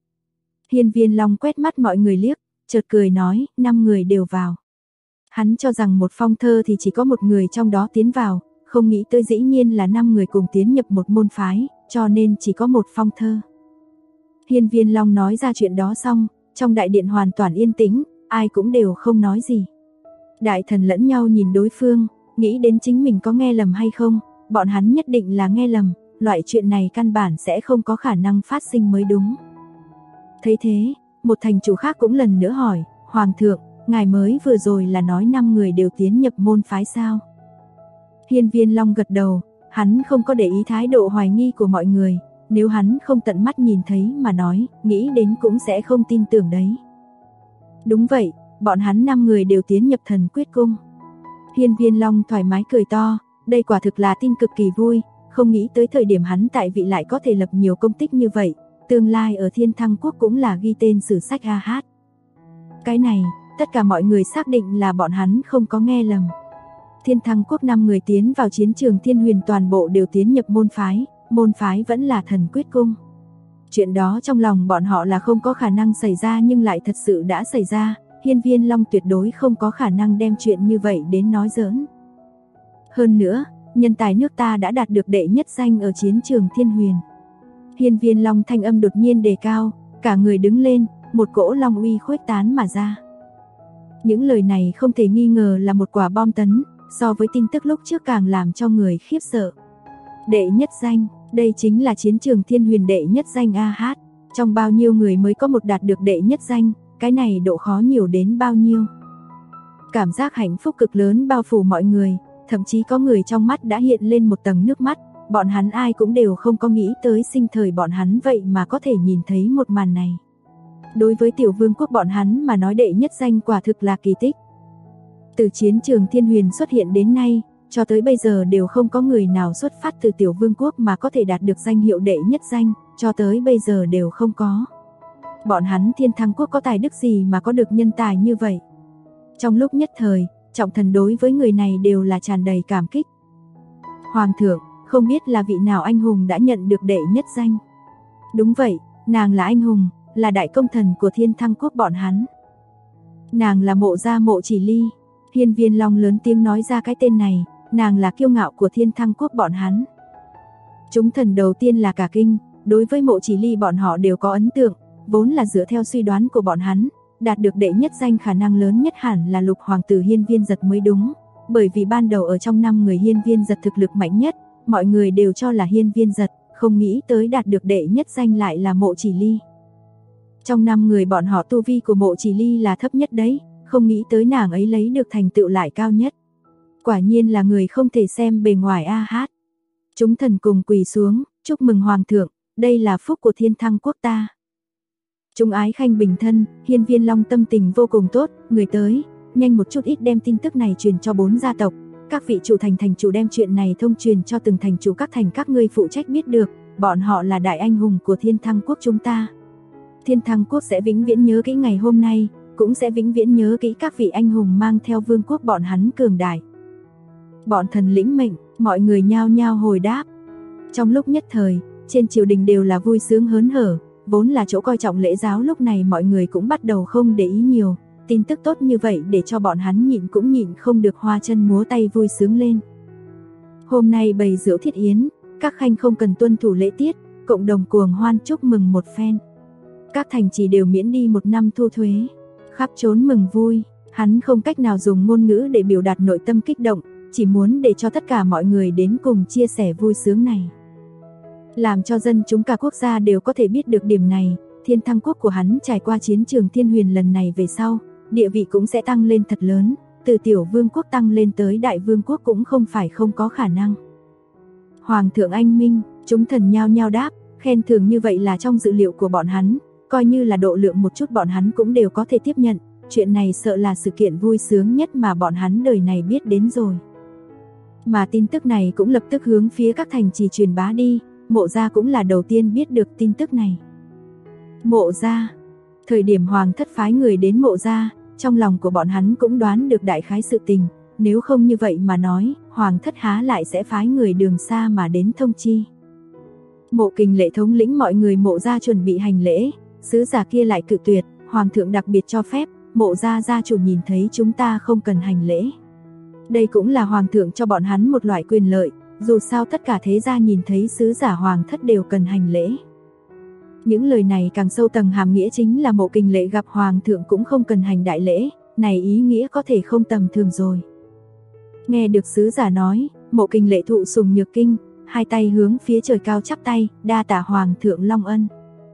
Hiên Viên Long quét mắt mọi người liếc, chợt cười nói, 5 người đều vào. Hắn cho rằng một phong thơ thì chỉ có một người trong đó tiến vào, không nghĩ tới dĩ nhiên là 5 người cùng tiến nhập một môn phái, cho nên chỉ có một phong thơ. Hiên Viên Long nói ra chuyện đó xong, trong đại điện hoàn toàn yên tĩnh, ai cũng đều không nói gì. Đại thần lẫn nhau nhìn đối phương, nghĩ đến chính mình có nghe lầm hay không, bọn hắn nhất định là nghe lầm, loại chuyện này căn bản sẽ không có khả năng phát sinh mới đúng. Thấy thế, một thành chủ khác cũng lần nữa hỏi, Hoàng thượng, ngài mới vừa rồi là nói 5 người đều tiến nhập môn phái sao? Hiên Viên Long gật đầu, hắn không có để ý thái độ hoài nghi của mọi người, nếu hắn không tận mắt nhìn thấy mà nói, nghĩ đến cũng sẽ không tin tưởng đấy. Đúng vậy, bọn hắn 5 người đều tiến nhập Thần Quyết Cung. Hiên Viên Long thoải mái cười to, đây quả thực là tin cực kỳ vui, không nghĩ tới thời điểm hắn tại vị lại có thể lập nhiều công tích như vậy, tương lai ở Thiên Thăng Quốc cũng là ghi tên sử sách a hát. Cái này, tất cả mọi người xác định là bọn hắn không có nghe lầm. Thiên Thăng Quốc 5 người tiến vào chiến trường Thiên Huyền toàn bộ đều tiến nhập môn phái vẫn là Thần Quyết Cung. Chuyện đó trong lòng bọn họ là không có khả năng xảy ra nhưng lại thật sự đã xảy ra, Hiên Viên Long tuyệt đối không có khả năng đem chuyện như vậy đến nói giỡn. Hơn nữa, nhân tài nước ta đã đạt được đệ nhất danh ở chiến trường Thiên Huyền. Hiên Viên Long thanh âm đột nhiên đề cao, cả người đứng lên, một cỗ long uy khuếch tán mà ra. Những lời này không thể nghi ngờ là một quả bom tấn, so với tin tức lúc trước càng làm cho người khiếp sợ. Đệ nhất danh, đây chính là chiến trường Thiên Huyền đệ nhất danh a hát, trong bao nhiêu người mới có một đạt được đệ nhất danh, cái này độ khó nhiều đến bao nhiêu. Cảm giác hạnh phúc cực lớn bao phủ mọi người, thậm chí có người trong mắt đã hiện lên một tầng nước mắt, bọn hắn ai cũng đều không có nghĩ tới sinh thời bọn hắn vậy mà có thể nhìn thấy một màn này. Đối với tiểu vương quốc bọn hắn mà nói đệ nhất danh quả thực là kỳ tích. Từ chiến trường Thiên Huyền xuất hiện đến nay, cho tới bây giờ đều không có người nào xuất phát từ tiểu vương quốc mà có thể đạt được danh hiệu đệ nhất danh, cho tới bây giờ đều không có. Bọn hắn Thiên Thăng quốc có tài đức gì mà có được nhân tài như vậy? Trong lúc nhất thời, Trọng Thần đối với người này đều là tràn đầy cảm kích. Hoàng thượng, không biết là vị nào anh hùng đã nhận được đệ nhất danh? Đúng vậy, nàng là anh hùng, là đại công thần của Thiên Thăng quốc bọn hắn. Nàng là Mộ Gia Mộ Chỉ Ly. Hiên Viên Long lớn tiếng nói ra cái tên này, nàng là kiêu ngạo của Thiên Thăng quốc bọn hắn. Chúng thần đầu tiên là cả kinh, đối với Mộ Chỉ Ly bọn họ đều có ấn tượng, vốn là dựa theo suy đoán của bọn hắn, đạt được đệ nhất danh khả năng lớn nhất hẳn là Lục hoàng tử Hiên Viên Dật mới đúng, bởi vì ban đầu ở trong 5 người Hiên Viên Dật thực lực mạnh nhất, mọi người đều cho là Hiên Viên Dật, không nghĩ tới đạt được đệ nhất danh lại là Mộ Chỉ Ly. Trong 5 người bọn họ tu vi của Mộ Chỉ Ly là thấp nhất đấy, không nghĩ tới nàng ấy lấy được thành tựu lại cao nhất. Quả nhiên là người không thể xem bề ngoài a hát. Chúng thần cùng quỳ xuống, chúc mừng hoàng thượng, đây là phúc của Thiên Thăng quốc ta. Chúng ái khanh bình thân, Hiên Viên Long tâm tình vô cùng tốt, người tới, nhanh một chút ít đem tin tức này truyền cho 4 gia tộc, các vị chủ thành chủ đem chuyện này thông truyền cho từng thành chủ các thành các ngươi phụ trách biết được, bọn họ là đại anh hùng của Thiên Thăng quốc chúng ta. Thiên Thăng quốc sẽ vĩnh viễn nhớ kỹ ngày hôm nay, cũng sẽ vĩnh viễn nhớ kỹ các vị anh hùng mang theo vương quốc bọn hắn cường đại. Bọn thần lĩnh mệnh, mọi người nhao nhao hồi đáp. Trong lúc nhất thời, trên triều đình đều là vui sướng hớn hở, vốn là chỗ coi trọng lễ giáo lúc này mọi người cũng bắt đầu không để ý nhiều, tin tức tốt như vậy để cho bọn hắn nhịn cũng nhịn không được hoa chân múa tay vui sướng lên. Hôm nay bày rượu thiết yến, các khanh không cần tuân thủ lễ tiết, cộng đồng cuồng hoan chúc mừng một phen. Các thành trì đều miễn đi 1 năm thu thuế, khắp trốn mừng vui, hắn không cách nào dùng ngôn ngữ để biểu đạt nội tâm kích động, chỉ muốn để cho tất cả mọi người đến cùng chia sẻ vui sướng này. Làm cho dân chúng cả quốc gia đều có thể biết được điểm này, Thiên Thăng quốc của hắn trải qua chiến trường Thiên Huyền lần này về sau, địa vị cũng sẽ tăng lên thật lớn, từ tiểu vương quốc tăng lên tới đại vương quốc cũng không phải không có khả năng. Hoàng thượng anh minh, chúng thần nhao nhao đáp, khen thưởng như vậy là trong dự liệu của bọn hắn, coi như là độ lượng một chút bọn hắn cũng đều có thể tiếp nhận, chuyện này sợ là sự kiện vui sướng nhất mà bọn hắn đời này biết đến rồi. Mà tin tức này cũng lập tức hướng phía các thành trì truyền bá đi, Mộ Gia cũng là đầu tiên biết được tin tức này. Mộ Gia, thời điểm hoàng thất phái người đến Mộ Gia, trong lòng của bọn hắn cũng đoán được đại khái sự tình, nếu không như vậy mà nói, hoàng thất há lại sẽ phái người đường xa mà đến thông chi. Mộ Kình Lệ thống lĩnh mọi người Mộ Gia chuẩn bị hành lễ, sứ giả kia lại cự tuyệt, hoàng thượng đặc biệt cho phép, Mộ Gia gia chủ nhìn thấy chúng ta không cần hành lễ. Đây cũng là hoàng thượng cho bọn hắn một loại quyền lợi, dù sao tất cả thế gia nhìn thấy sứ giả hoàng thất đều cần hành lễ. Những lời này càng sâu tầng hàm nghĩa chính là Mộ Kình Lệ gặp hoàng thượng cũng không cần hành đại lễ, này ý nghĩa có thể không tầm thường rồi. Nghe được sứ giả nói, Mộ Kình Lệ thụ sùng nhược kinh, hai tay hướng phía trời cao chắp tay, đa tạ hoàng thượng long ân.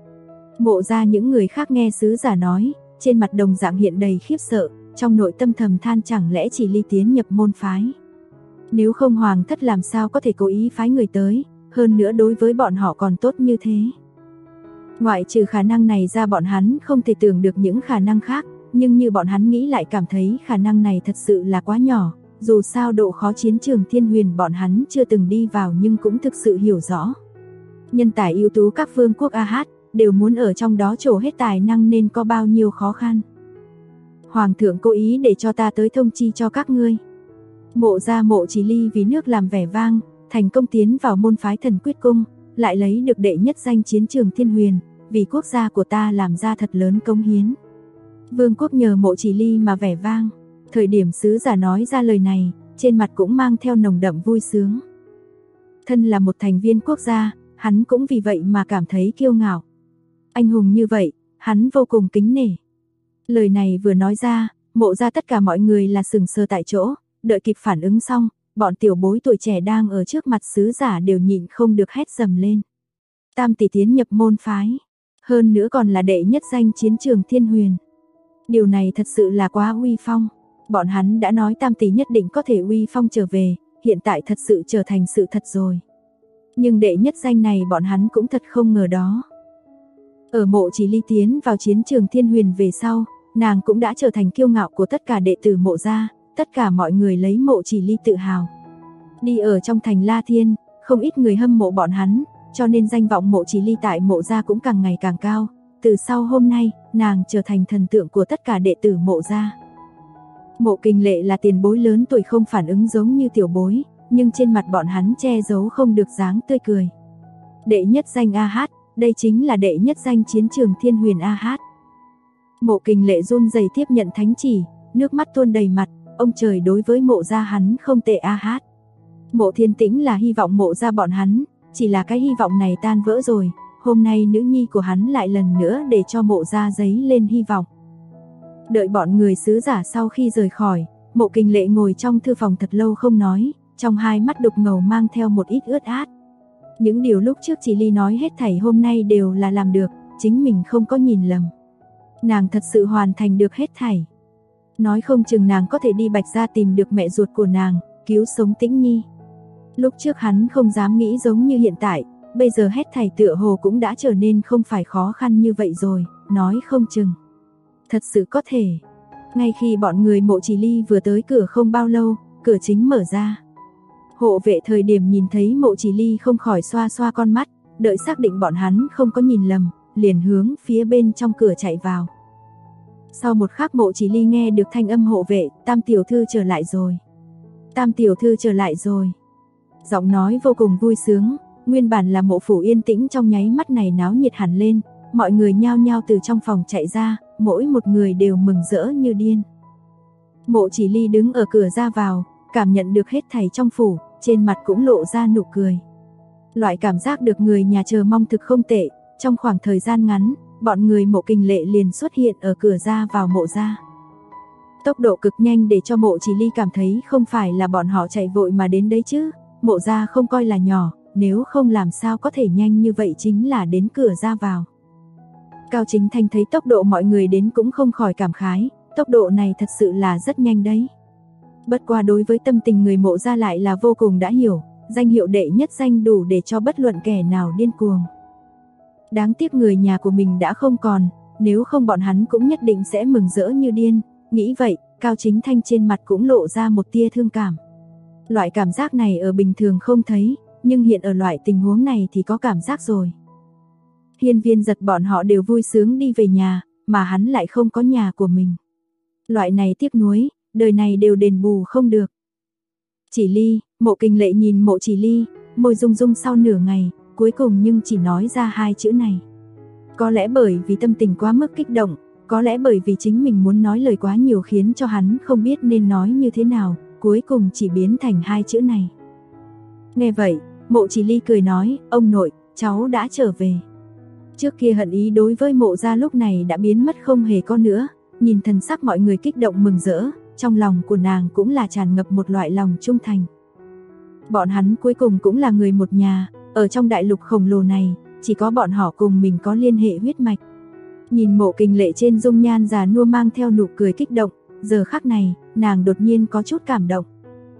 Mộ Gia những người khác nghe sứ giả nói, trên mặt đồng dạng hiện đầy khiếp sợ, trong nội tâm thầm than chẳng lẽ chỉ Ly tiến nhập môn phái. Nếu không hoàng thất làm sao có thể cố ý phái người tới, hơn nữa đối với bọn họ còn tốt như thế. Ngoại trừ khả năng này ra bọn hắn không thể tưởng được những khả năng khác, nhưng như bọn hắn nghĩ lại cảm thấy khả năng này thật sự là quá nhỏ, dù sao độ khó chiến trường Thiên Huyền bọn hắn chưa từng đi vào nhưng cũng thực sự hiểu rõ. Nhân tài ưu tú các vương quốc AH đều muốn ở trong đó trổ hết tài năng nên có bao nhiêu khó khăn. Hoàng thượng cố ý để cho ta tới thông chi cho các ngươi. Mộ Gia Mộ Chỉ Ly vì nước làm vẻ vang, thành công tiến vào môn phái Thần Quyết Cung, lại lấy được đệ nhất danh chiến trường Thiên Huyền, vì quốc gia của ta làm ra thật lớn cống hiến. Vương quốc nhờ Mộ Chỉ Ly mà vẻ vang. Thời điểm sứ giả nói ra lời này, trên mặt cũng mang theo nồng đậm vui sướng. Thân là một thành viên quốc gia, hắn cũng vì vậy mà cảm thấy kiêu ngạo. Anh hùng như vậy, hắn vô cùng kính nể. Lời này vừa nói ra, Mộ Gia tất cả mọi người là sừng sờ tại chỗ, đợi kịp phản ứng xong, bọn tiểu bối tuổi trẻ đang ở trước mặt sứ giả đều nhịn không được hét dầm lên. Tam tỷ tiến nhập môn phái, hơn nữa còn là đệ nhất danh chiến trường Thiên Huyền. Điều này thật sự là quá uy phong. Bọn hắn đã nói Tam tỷ nhất định có thể uy phong trở về, hiện tại thật sự trở thành sự thật rồi. Nhưng đệ nhất danh này bọn hắn cũng thật không ngờ đó. Ở Mộ Chỉ Ly tiến vào chiến trường Thiên Huyền về sau, nàng cũng đã trở thành kiêu ngạo của tất cả đệ tử Mộ gia, tất cả mọi người lấy Mộ Chỉ Ly tự hào. Đi ở trong thành La Thiên, không ít người hâm mộ bọn hắn, cho nên danh vọng Mộ Chỉ Ly tại Mộ gia cũng càng ngày càng cao. Từ sau hôm nay, nàng trở thành thần tượng của tất cả đệ tử Mộ gia. Mộ Kình Lệ là tiền bối lớn tuổi không phản ứng giống như tiểu bối, nhưng trên mặt bọn hắn che giấu không được dáng tươi cười. Đệ nhất danh AH, đây chính là đệ nhất danh chiến trường Thiên Huyền AH. Mộ Kình Lệ run rẩy tiếp nhận thánh chỉ, nước mắt tuôn đầy mặt, ông trời đối với Mộ gia hắn không tệ AH. Mộ Thiên Tĩnh là hy vọng Mộ gia bọn hắn, chỉ là cái hy vọng này tan vỡ rồi, hôm nay nữ nhi của hắn lại lần nữa để cho Mộ gia dấy lên hy vọng. Đợi bọn người sứ giả sau khi rời khỏi, Mộ Kình Lệ ngồi trong thư phòng thật lâu không nói, trong hai mắt đục ngầu mang theo một ít ướt át. Những điều lúc trước Chỉ Ly nói hết thảy hôm nay đều là làm được, chính mình không có nhìn lầm. Nàng thật sự hoàn thành được hết thảy. Nói không chừng nàng có thể đi Bạch gia tìm được mẹ ruột của nàng, cứu sống Tĩnh Nhi. Lúc trước hắn không dám nghĩ giống như hiện tại, bây giờ hết thảy tựa hồ cũng đã trở nên không phải khó khăn như vậy rồi, nói không chừng. Thật sự có thể. Ngay khi bọn người Mộ Chỉ Ly vừa tới cửa không bao lâu, cửa chính mở ra. Hộ vệ thời điểm nhìn thấy Mộ Chỉ Ly không khỏi xoa xoa con mắt, đợi xác định bọn hắn không có nhìn lầm, liền hướng phía bên trong cửa chạy vào. Sau một khắc Mộ Chỉ Ly nghe được thanh âm hộ vệ, Tam tiểu thư trở lại rồi. Tam tiểu thư trở lại rồi. Giọng nói vô cùng vui sướng, nguyên bản là mộ phủ yên tĩnh trong nháy mắt này náo nhiệt hẳn lên, mọi người nhao nhao từ trong phòng chạy ra, mỗi một người đều mừng rỡ như điên. Mộ Chỉ Ly đứng ở cửa ra vào, cảm nhận được hết thảy trong phủ, trên mặt cũng lộ ra nụ cười. Loại cảm giác được người nhà chờ mong thực không tệ, trong khoảng thời gian ngắn, bọn người Mộ Kình Lệ liền xuất hiện ở cửa ra vào Mộ gia. Tốc độ cực nhanh để cho Mộ Chỉ Ly cảm thấy không phải là bọn họ chạy vội mà đến đấy chứ, Mộ gia không coi là nhỏ, nếu không làm sao có thể nhanh như vậy chính là đến cửa ra vào. Cao Chính Thanh thấy tốc độ mọi người đến cũng không khỏi cảm khái, tốc độ này thật sự là rất nhanh đấy. Bất qua đối với tâm tình người Mộ gia lại là vô cùng đã hiểu, danh hiệu đệ nhất danh đủ để cho bất luận kẻ nào điên cuồng. Đáng tiếc người nhà của mình đã không còn, nếu không bọn hắn cũng nhất định sẽ mừng rỡ như điên, nghĩ vậy, Cao Chính Thanh trên mặt cũng lộ ra một tia thương cảm. Loại cảm giác này ở bình thường không thấy, nhưng hiện ở loại tình huống này thì có cảm giác rồi. Hiên Viên Giật bọn họ đều vui sướng đi về nhà, mà hắn lại không có nhà của mình. Loại này tiếc nuối, đời này đều đền bù không được. Chỉ Ly, Mộ Kình Lệ nhìn Mộ Chỉ Ly, môi rung rung sau nửa ngày, cuối cùng nhưng chỉ nói ra hai chữ này. Có lẽ bởi vì tâm tình quá mức kích động, có lẽ bởi vì chính mình muốn nói lời quá nhiều khiến cho hắn không biết nên nói như thế nào, cuối cùng chỉ biến thành hai chữ này. Nghe vậy, Mộ Chỉ Ly cười nói, ông nội, cháu đã trở về. Trước kia hận ý đối với Mộ gia lúc này đã biến mất không hề có nữa, nhìn thần sắc mọi người kích động mừng rỡ, trong lòng của nàng cũng là tràn ngập một loại lòng trung thành. Bọn hắn cuối cùng cũng là người một nhà, ở trong đại lục khổng lồ này, chỉ có bọn họ cùng mình có liên hệ huyết mạch. Nhìn Mộ Kình Lệ trên dung nhan già nua mang theo nụ cười kích động, giờ khắc này, nàng đột nhiên có chút cảm động.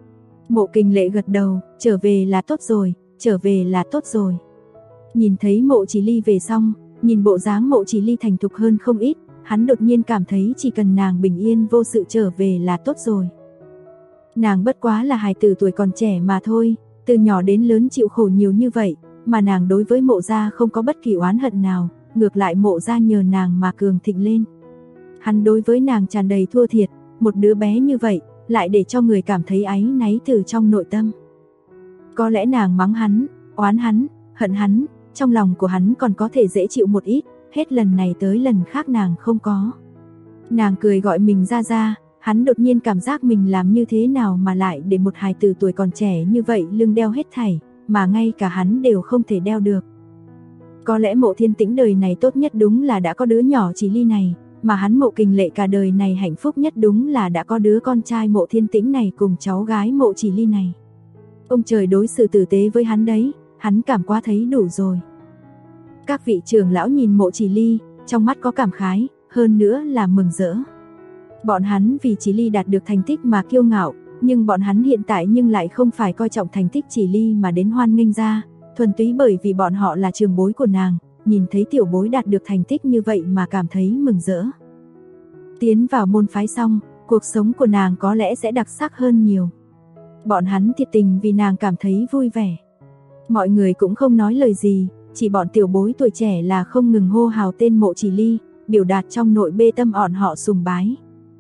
Mộ Kình Lệ gật đầu, trở về là tốt rồi, trở về là tốt rồi. Nhìn thấy Mộ Chỉ Ly về xong, nhìn bộ dáng Mộ Chỉ Ly thành thục hơn không ít, hắn đột nhiên cảm thấy chỉ cần nàng bình yên vô sự trở về là tốt rồi. Nàng bất quá là hài tử tuổi còn trẻ mà thôi, từ nhỏ đến lớn chịu khổ nhiều như vậy, mà nàng đối với Mộ gia không có bất kỳ oán hận nào, ngược lại Mộ gia nhờ nàng mà cường thịnh lên. Hắn đối với nàng tràn đầy thua thiệt, một đứa bé như vậy, lại để cho người cảm thấy áy náy từ trong nội tâm. Có lẽ nàng mắng hắn, oán hắn, hận hắn, trong lòng của hắn còn có thể dễ chịu một ít, hết lần này tới lần khác nàng không có. Nàng cười gọi mình ra ra, hắn đột nhiên cảm giác mình làm như thế nào mà lại để một hài tử tuổi còn trẻ như vậy lưng đeo hết thảy, mà ngay cả hắn đều không thể đeo được. Có lẽ Mộ Thiên Tĩnh đời này tốt nhất đúng là đã có đứa nhỏ Chỉ Ly này, mà hắn Mộ Kình Lệ cả đời này hạnh phúc nhất đúng là đã có đứa con trai Mộ Thiên Tĩnh này cùng cháu gái Mộ Chỉ Ly này. Ông trời đối xử tử tế với hắn đấy, hắn cảm quá thấy đủ rồi. Các vị trưởng lão nhìn Mộ Chỉ Ly, trong mắt có cảm khái, hơn nữa là mừng rỡ. Bọn hắn vì Chỉ Ly đạt được thành tích mà kiêu ngạo, nhưng bọn hắn hiện tại lại không phải coi trọng thành tích Chỉ Ly mà đến hoan nghênh ra, thuần túy bởi vì bọn họ là trường bối của nàng, nhìn thấy tiểu bối đạt được thành tích như vậy mà cảm thấy mừng rỡ. Tiến vào môn phái xong, cuộc sống của nàng có lẽ sẽ đặc sắc hơn nhiều. Bọn hắn thiệt tình vì nàng cảm thấy vui vẻ. Mọi người cũng không nói lời gì, chỉ bọn tiểu bối tuổi trẻ là không ngừng hô hào tên Mộ Chỉ Ly, biểu đạt trong nội bê tâm họ sùng bái.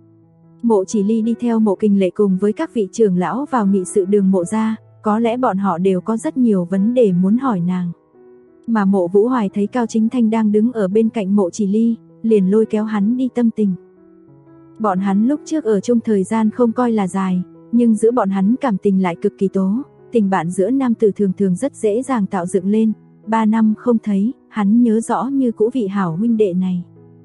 Mộ Chỉ Ly đi theo Mộ Kình Lệ cùng với các vị trưởng lão vào nghị sự đường Mộ gia, có lẽ bọn họ đều có rất nhiều vấn đề muốn hỏi nàng. Mà Mộ Vũ Hoài thấy Cao Chính Thanh đang đứng ở bên cạnh Mộ Chỉ Ly, liền lôi kéo hắn đi tâm tình. Bọn hắn lúc trước ở chung thời gian không coi là dài, nhưng giữa bọn hắn cảm tình lại cực kỳ tố, tình bạn giữa nam tử thường thường rất dễ dàng tạo dựng lên. 3 năm không thấy, hắn nhớ rõ như cũ vị hảo huynh đệ này.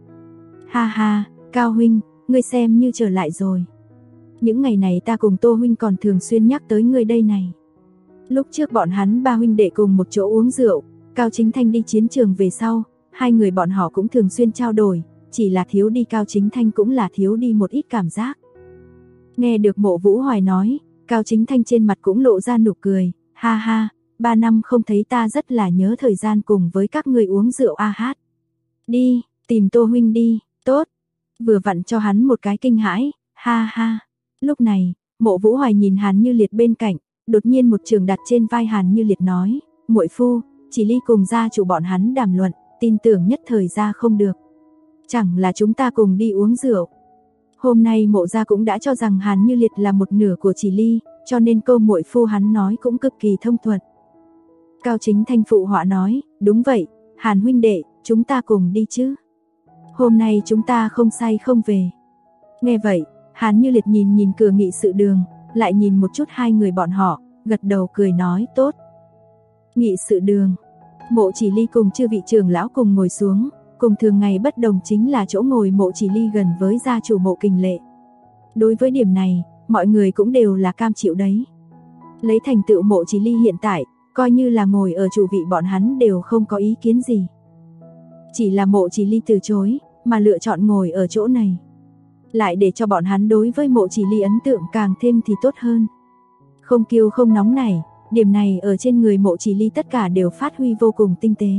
Ha ha, Cao huynh, ngươi xem như trở lại rồi. Những ngày này ta cùng Tô huynh còn thường xuyên nhắc tới ngươi đây này. Lúc trước bọn hắn 3 huynh đệ cùng một chỗ uống rượu, Cao Chính Thanh đi chiến trường về sau, hai người bọn họ cũng thường xuyên trao đổi, chỉ là thiếu đi Cao Chính Thanh cũng là thiếu đi một ít cảm giác. Nghe được Mộ Vũ Hoài nói, Cao Chính Thanh trên mặt cũng lộ ra nụ cười, ha ha, 3 năm không thấy ta rất là nhớ thời gian cùng với các người uống rượu a hát. Đi, tìm Tô huynh đi, tốt. Vừa vặn cho hắn một cái kinh hãi, ha ha. Lúc này, Mộ Vũ Hoài nhìn Hàn Như Liệt bên cạnh, đột nhiên một trường đặt trên vai Hàn Như Liệt nói, muội phu, Chỉ Ly cùng gia chủ bọn hắn đàm luận, tin tưởng nhất thời ra không được. Chẳng là chúng ta cùng đi uống rượu. Hôm nay Mộ gia cũng đã cho rằng Hàn Như Liệt là một nửa của Chỉ Ly, cho nên câu muội phu hắn nói cũng cực kỳ thông thuận. Cao Chính Thanh phụ họa nói, đúng vậy, Hàn huynh đệ, chúng ta cùng đi chứ. Hôm nay chúng ta không say không về. Nghe vậy, Hàn Như Liệt nhìn cửa nghị sự đường, lại nhìn một chút hai người bọn họ, gật đầu cười nói tốt. Nghị sự đường, Mộ Chỉ Ly cùng chư vị trưởng lão cùng ngồi xuống, cùng thường ngày bất đồng chính là chỗ ngồi Mộ Chỉ Ly gần với gia chủ Mộ Kình Lệ. Đối với điểm này, mọi người cũng đều là cam chịu đấy. Lấy thành tựu Mộ Chỉ Ly hiện tại, coi như là ngồi ở chủ vị bọn hắn đều không có ý kiến gì. Chỉ là Mộ Chỉ Ly từ chối, mà lựa chọn ngồi ở chỗ này. Lại để cho bọn hắn đối với Mộ Chỉ Ly ấn tượng càng thêm thì tốt hơn. Không kiêu không nóng này, điểm này ở trên người Mộ Chỉ Ly tất cả đều phát huy vô cùng tinh tế.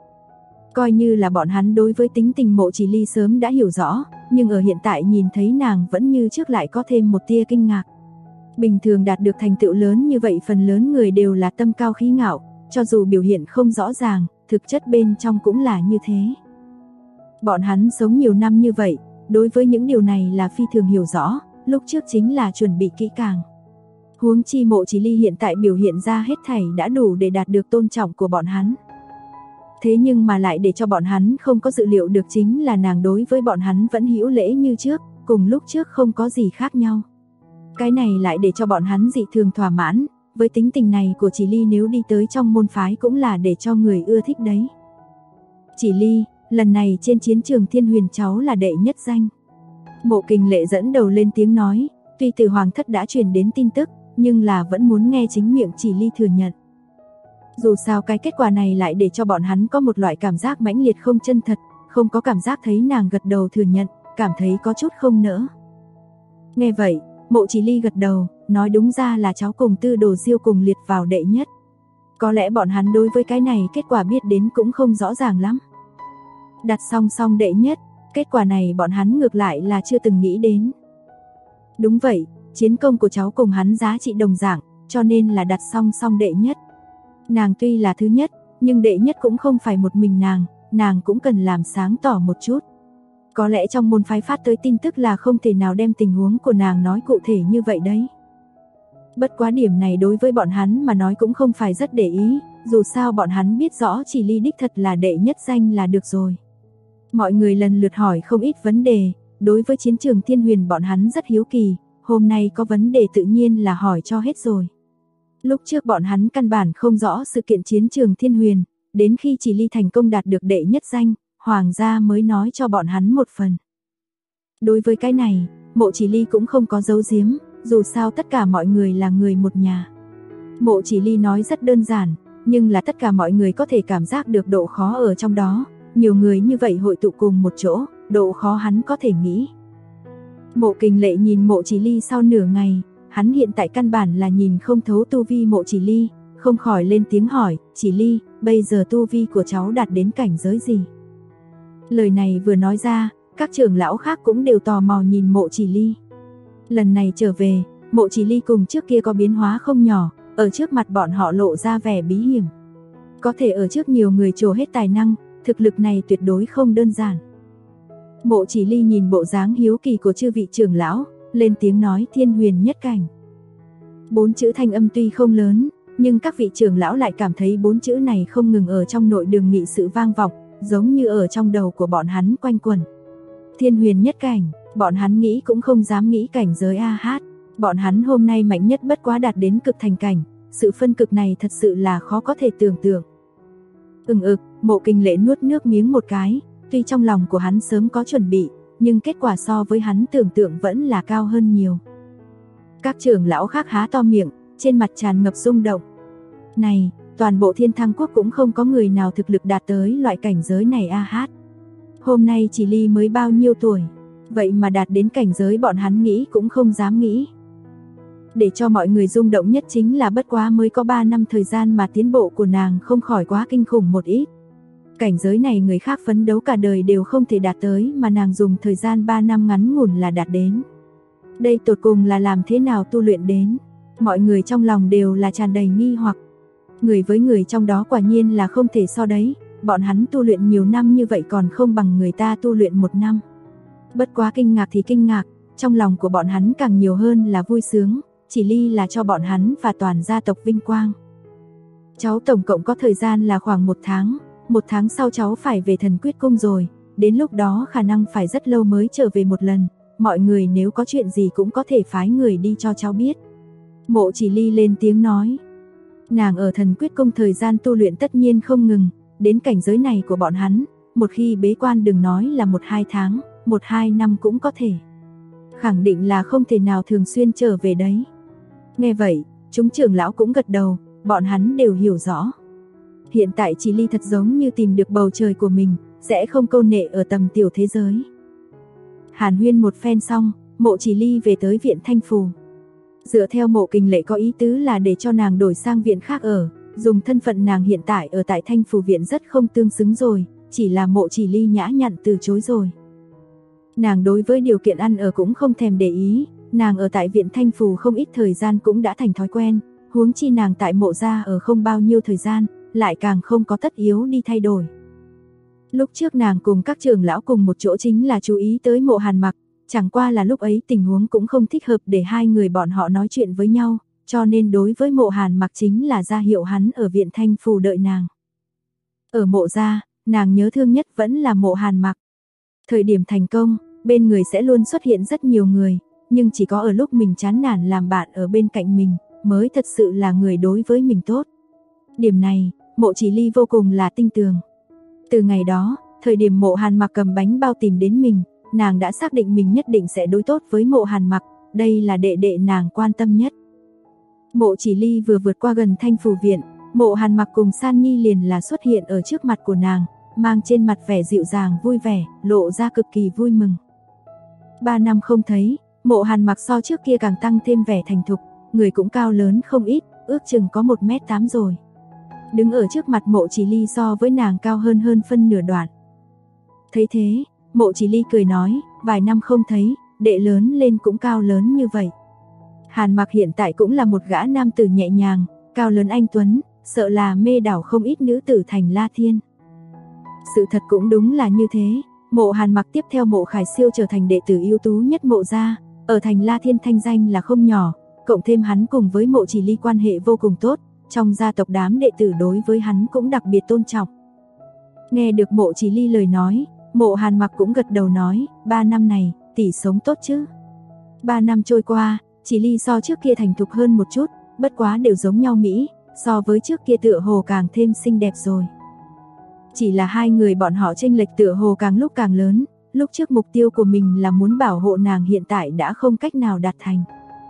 Coi như là bọn hắn đối với tính tình Mộ Chỉ Ly sớm đã hiểu rõ, nhưng ở hiện tại nhìn thấy nàng vẫn như trước lại có thêm một tia kinh ngạc. Bình thường đạt được thành tựu lớn như vậy phần lớn người đều là tâm cao khí ngạo, cho dù biểu hiện không rõ ràng, thực chất bên trong cũng là như thế. Bọn hắn sống nhiều năm như vậy, đối với những điều này là phi thường hiểu rõ, lúc trước chính là chuẩn bị kỹ càng. Huống chi Mộ Chỉ Ly hiện tại biểu hiện ra hết thảy đã đủ để đạt được tôn trọng của bọn hắn. Thế nhưng mà lại để cho bọn hắn không có dự liệu được chính là nàng đối với bọn hắn vẫn hữu lễ như trước, cùng lúc trước không có gì khác nhau. Cái này lại để cho bọn hắn dị thường thỏa mãn, với tính tình này của Chỉ Ly nếu đi tới trong môn phái cũng là để cho người ưa thích đấy. Chỉ Ly, lần này trên chiến trường Thiên Huyền cháu là đệ nhất danh. Mộ Kình Lệ dẫn đầu lên tiếng nói, tuy từ Hoàng thất đã truyền đến tin tức, nhưng là vẫn muốn nghe chính miệng Chỉ Ly thừa nhận. Dù sao cái kết quả này lại để cho bọn hắn có một loại cảm giác mãnh liệt không chân thật, không có cảm giác thấy nàng gật đầu thừa nhận, cảm thấy có chút không nỡ. Nghe vậy, Mộ Chỉ Ly gật đầu, nói đúng ra là cháu cùng Tư Đồ Diêu cùng liệt vào đệ nhất. Có lẽ bọn hắn đối với cái này kết quả biết đến cũng không rõ ràng lắm. Đặt song song đệ nhất, kết quả này bọn hắn ngược lại là chưa từng nghĩ đến. Đúng vậy, chiến công của cháu cùng hắn giá trị đồng dạng, cho nên là đặt song song đệ nhất. Nàng tuy là thứ nhất, nhưng đệ nhất cũng không phải một mình nàng cũng cần làm sáng tỏ một chút. Có lẽ trong môn phái phát tới tin tức là không thể nào đem tình huống của nàng nói cụ thể như vậy đấy. Bất quá điểm này đối với bọn hắn mà nói cũng không phải rất để ý, dù sao bọn hắn biết rõ Chỉ Ly đích thật là đệ nhất danh là được rồi. Mọi người lần lượt hỏi không ít vấn đề, đối với chiến trường Thiên Huyền bọn hắn rất hiếu kỳ, hôm nay có vấn đề tự nhiên là hỏi cho hết rồi. Lúc trước bọn hắn căn bản không rõ sự kiện chiến trường Thiên Huyền, đến khi Chỉ Ly thành công đạt được đệ nhất danh, Hoàng gia mới nói cho bọn hắn một phần. Đối với cái này, Mộ Chỉ Ly cũng không có giấu giếm, dù sao tất cả mọi người là người một nhà. Mộ Chỉ Ly nói rất đơn giản, nhưng là tất cả mọi người có thể cảm giác được độ khó ở trong đó, nhiều người như vậy hội tụ cùng một chỗ, độ khó hắn có thể nghĩ. Mộ Kình Lệ nhìn Mộ Chỉ Ly sau nửa ngày, hắn hiện tại căn bản là nhìn không thấu tu vi Mộ Chỉ Ly, không khỏi lên tiếng hỏi, Chỉ Ly, bây giờ tu vi của cháu đạt đến cảnh giới gì? Lời này vừa nói ra, các trưởng lão khác cũng đều tò mò nhìn Mộ Chỉ Ly. Lần này trở về, Mộ Chỉ Ly cùng trước kia có biến hóa không nhỏ, ở trước mặt bọn họ lộ ra vẻ bí hiểm. Có thể ở trước nhiều người trổ hết tài năng, thực lực này tuyệt đối không đơn giản. Mộ Chỉ Ly nhìn bộ dáng hiếu kỳ của chư vị trưởng lão, lên tiếng nói thiên huyền nhất cảnh. 4 chữ thanh âm tuy không lớn, nhưng các vị trưởng lão lại cảm thấy 4 chữ này không ngừng ở trong nội đường nghị sự vang vọng, giống như ở trong đầu của bọn hắn quanh quẩn. Thiên huyền nhất cảnh, bọn hắn nghĩ cũng không dám nghĩ cảnh giới AH. Bọn hắn hôm nay mạnh nhất bất quá đạt đến cực thành cảnh, sự phân cực này thật sự là khó có thể tưởng tượng. Mộ Kình Lệ nuốt nước miếng một cái, tuy trong lòng của hắn sớm có chuẩn bị, nhưng kết quả so với hắn tưởng tượng vẫn là cao hơn nhiều. Các trưởng lão khác há to miệng, trên mặt tràn ngập rung động. Này, toàn bộ Thiên Thăng Quốc cũng không có người nào thực lực đạt tới loại cảnh giới này AH. Hôm nay Chỉ Ly mới bao nhiêu tuổi, vậy mà đạt đến cảnh giới bọn hắn nghĩ cũng không dám nghĩ. Để cho mọi người rung động nhất chính là bất quá mới có 3 năm thời gian mà tiến bộ của nàng không khỏi quá kinh khủng một ít. Cảnh giới này người khác phấn đấu cả đời đều không thể đạt tới mà nàng dùng thời gian 3 năm ngắn ngủn là đạt đến. Đây tột cùng là làm thế nào tu luyện đến? Mọi người trong lòng đều là tràn đầy nghi hoặc. Người với người trong đó quả nhiên là không thể so đấy, bọn hắn tu luyện nhiều năm như vậy còn không bằng người ta tu luyện 1 năm. Bất quá kinh ngạc thì kinh ngạc, trong lòng của bọn hắn càng nhiều hơn là vui sướng, Chỉ Ly là cho bọn hắn và toàn gia tộc vinh quang. Cháu tổng cộng có thời gian là khoảng 1 tháng, 1 tháng sau cháu phải về Thần Quyết Cung rồi, đến lúc đó khả năng phải rất lâu mới trở về một lần, mọi người nếu có chuyện gì cũng có thể phái người đi cho cháu biết. Mộ Chỉ Ly lên tiếng nói, nàng ở Thần Quyết Cung thời gian tu luyện tất nhiên không ngừng, đến cảnh giới này của bọn hắn, một khi bế quan đừng nói là 1-2 tháng, 1-2 năm cũng có thể. Khẳng định là không thể nào thường xuyên trở về đấy. Nghe vậy, chúng trưởng lão cũng gật đầu, bọn hắn đều hiểu rõ. Hiện tại Chỉ Ly thật giống như tìm được bầu trời của mình, sẽ không câu nệ ở tầm tiểu thế giới. Hàn huyên một phen xong, Mộ Chỉ Ly về tới viện Thanh Phù. Dựa theo Mộ Kình Lệ có ý tứ là để cho nàng đổi sang viện khác ở, dùng thân phận nàng hiện tại ở tại Thanh Phù viện rất không tương xứng rồi, chỉ là Mộ Chỉ Ly nhã nhặn từ chối rồi. Nàng đối với điều kiện ăn ở cũng không thèm để ý, nàng ở tại viện Thanh Phù không ít thời gian cũng đã thành thói quen, huống chi nàng tại Mộ gia ở không bao nhiêu thời gian, lại càng không có tất yếu đi thay đổi. Lúc trước nàng cùng các trưởng lão cùng một chỗ chính là chú ý tới Mộ Hàn Mặc, chẳng qua là lúc ấy tình huống cũng không thích hợp để hai người bọn họ nói chuyện với nhau, cho nên đối với Mộ Hàn Mặc chính là ra hiệu hắn ở viện Thanh Phù đợi nàng. Ở Mộ gia, nàng nhớ thương nhất vẫn là Mộ Hàn Mặc. Thời điểm thành công, bên người sẽ luôn xuất hiện rất nhiều người, nhưng chỉ có ở lúc mình chán nản làm bạn ở bên cạnh mình, mới thật sự là người đối với mình tốt. Điểm này, Mộ Chỉ Ly vô cùng là tin tưởng. Từ ngày đó, thời điểm Mộ Hàn Mặc cầm bánh bao tìm đến mình, nàng đã xác định mình nhất định sẽ đối tốt với Mộ Hàn Mặc, đây là đệ đệ nàng quan tâm nhất. Mộ Chỉ Ly vừa vượt qua gần Thanh Phù viện, Mộ Hàn Mặc cùng San Nhi liền là xuất hiện ở trước mặt của nàng, mang trên mặt vẻ dịu dàng vui vẻ, lộ ra cực kỳ vui mừng. 3 năm không thấy, Mộ Hàn Mặc so trước kia càng tăng thêm vẻ thành thục, người cũng cao lớn không ít, ước chừng có 1m8 rồi. Đứng ở trước mặt Mộ Chỉ Ly so với nàng cao hơn phân nửa đoạn. Thấy thế, Mộ Chỉ Ly cười nói, vài năm không thấy, đệ lớn lên cũng cao lớn như vậy. Hàn Mặc hiện tại cũng là một gã nam tử nhẹ nhàng, cao lớn anh tuấn, sợ là mê đảo không ít nữ tử thành La Thiên. Sự thật cũng đúng là như thế, Mộ Hàn Mặc tiếp theo Mộ Khải Siêu trở thành đệ tử ưu tú nhất Mộ gia, ở thành La Thiên thanh danh là không nhỏ, cộng thêm hắn cùng với Mộ Chỉ Ly quan hệ vô cùng tốt, trong gia tộc đám đệ tử đối với hắn cũng đặc biệt tôn trọng. Nghe được Mộ Chỉ Ly lời nói, Mộ Hàn Mặc cũng gật đầu nói, 3 năm này, tỷ sống tốt chứ? 3 năm trôi qua, Chỉ Ly so trước kia thành thục hơn một chút, bất quá đều giống nhau Mỹ, so với trước kia tựa hồ càng thêm xinh đẹp rồi. Chỉ là hai người bọn họ chênh lệch tựa hồ càng lúc càng lớn, lúc trước mục tiêu của mình là muốn bảo hộ nàng hiện tại đã không cách nào đạt thành.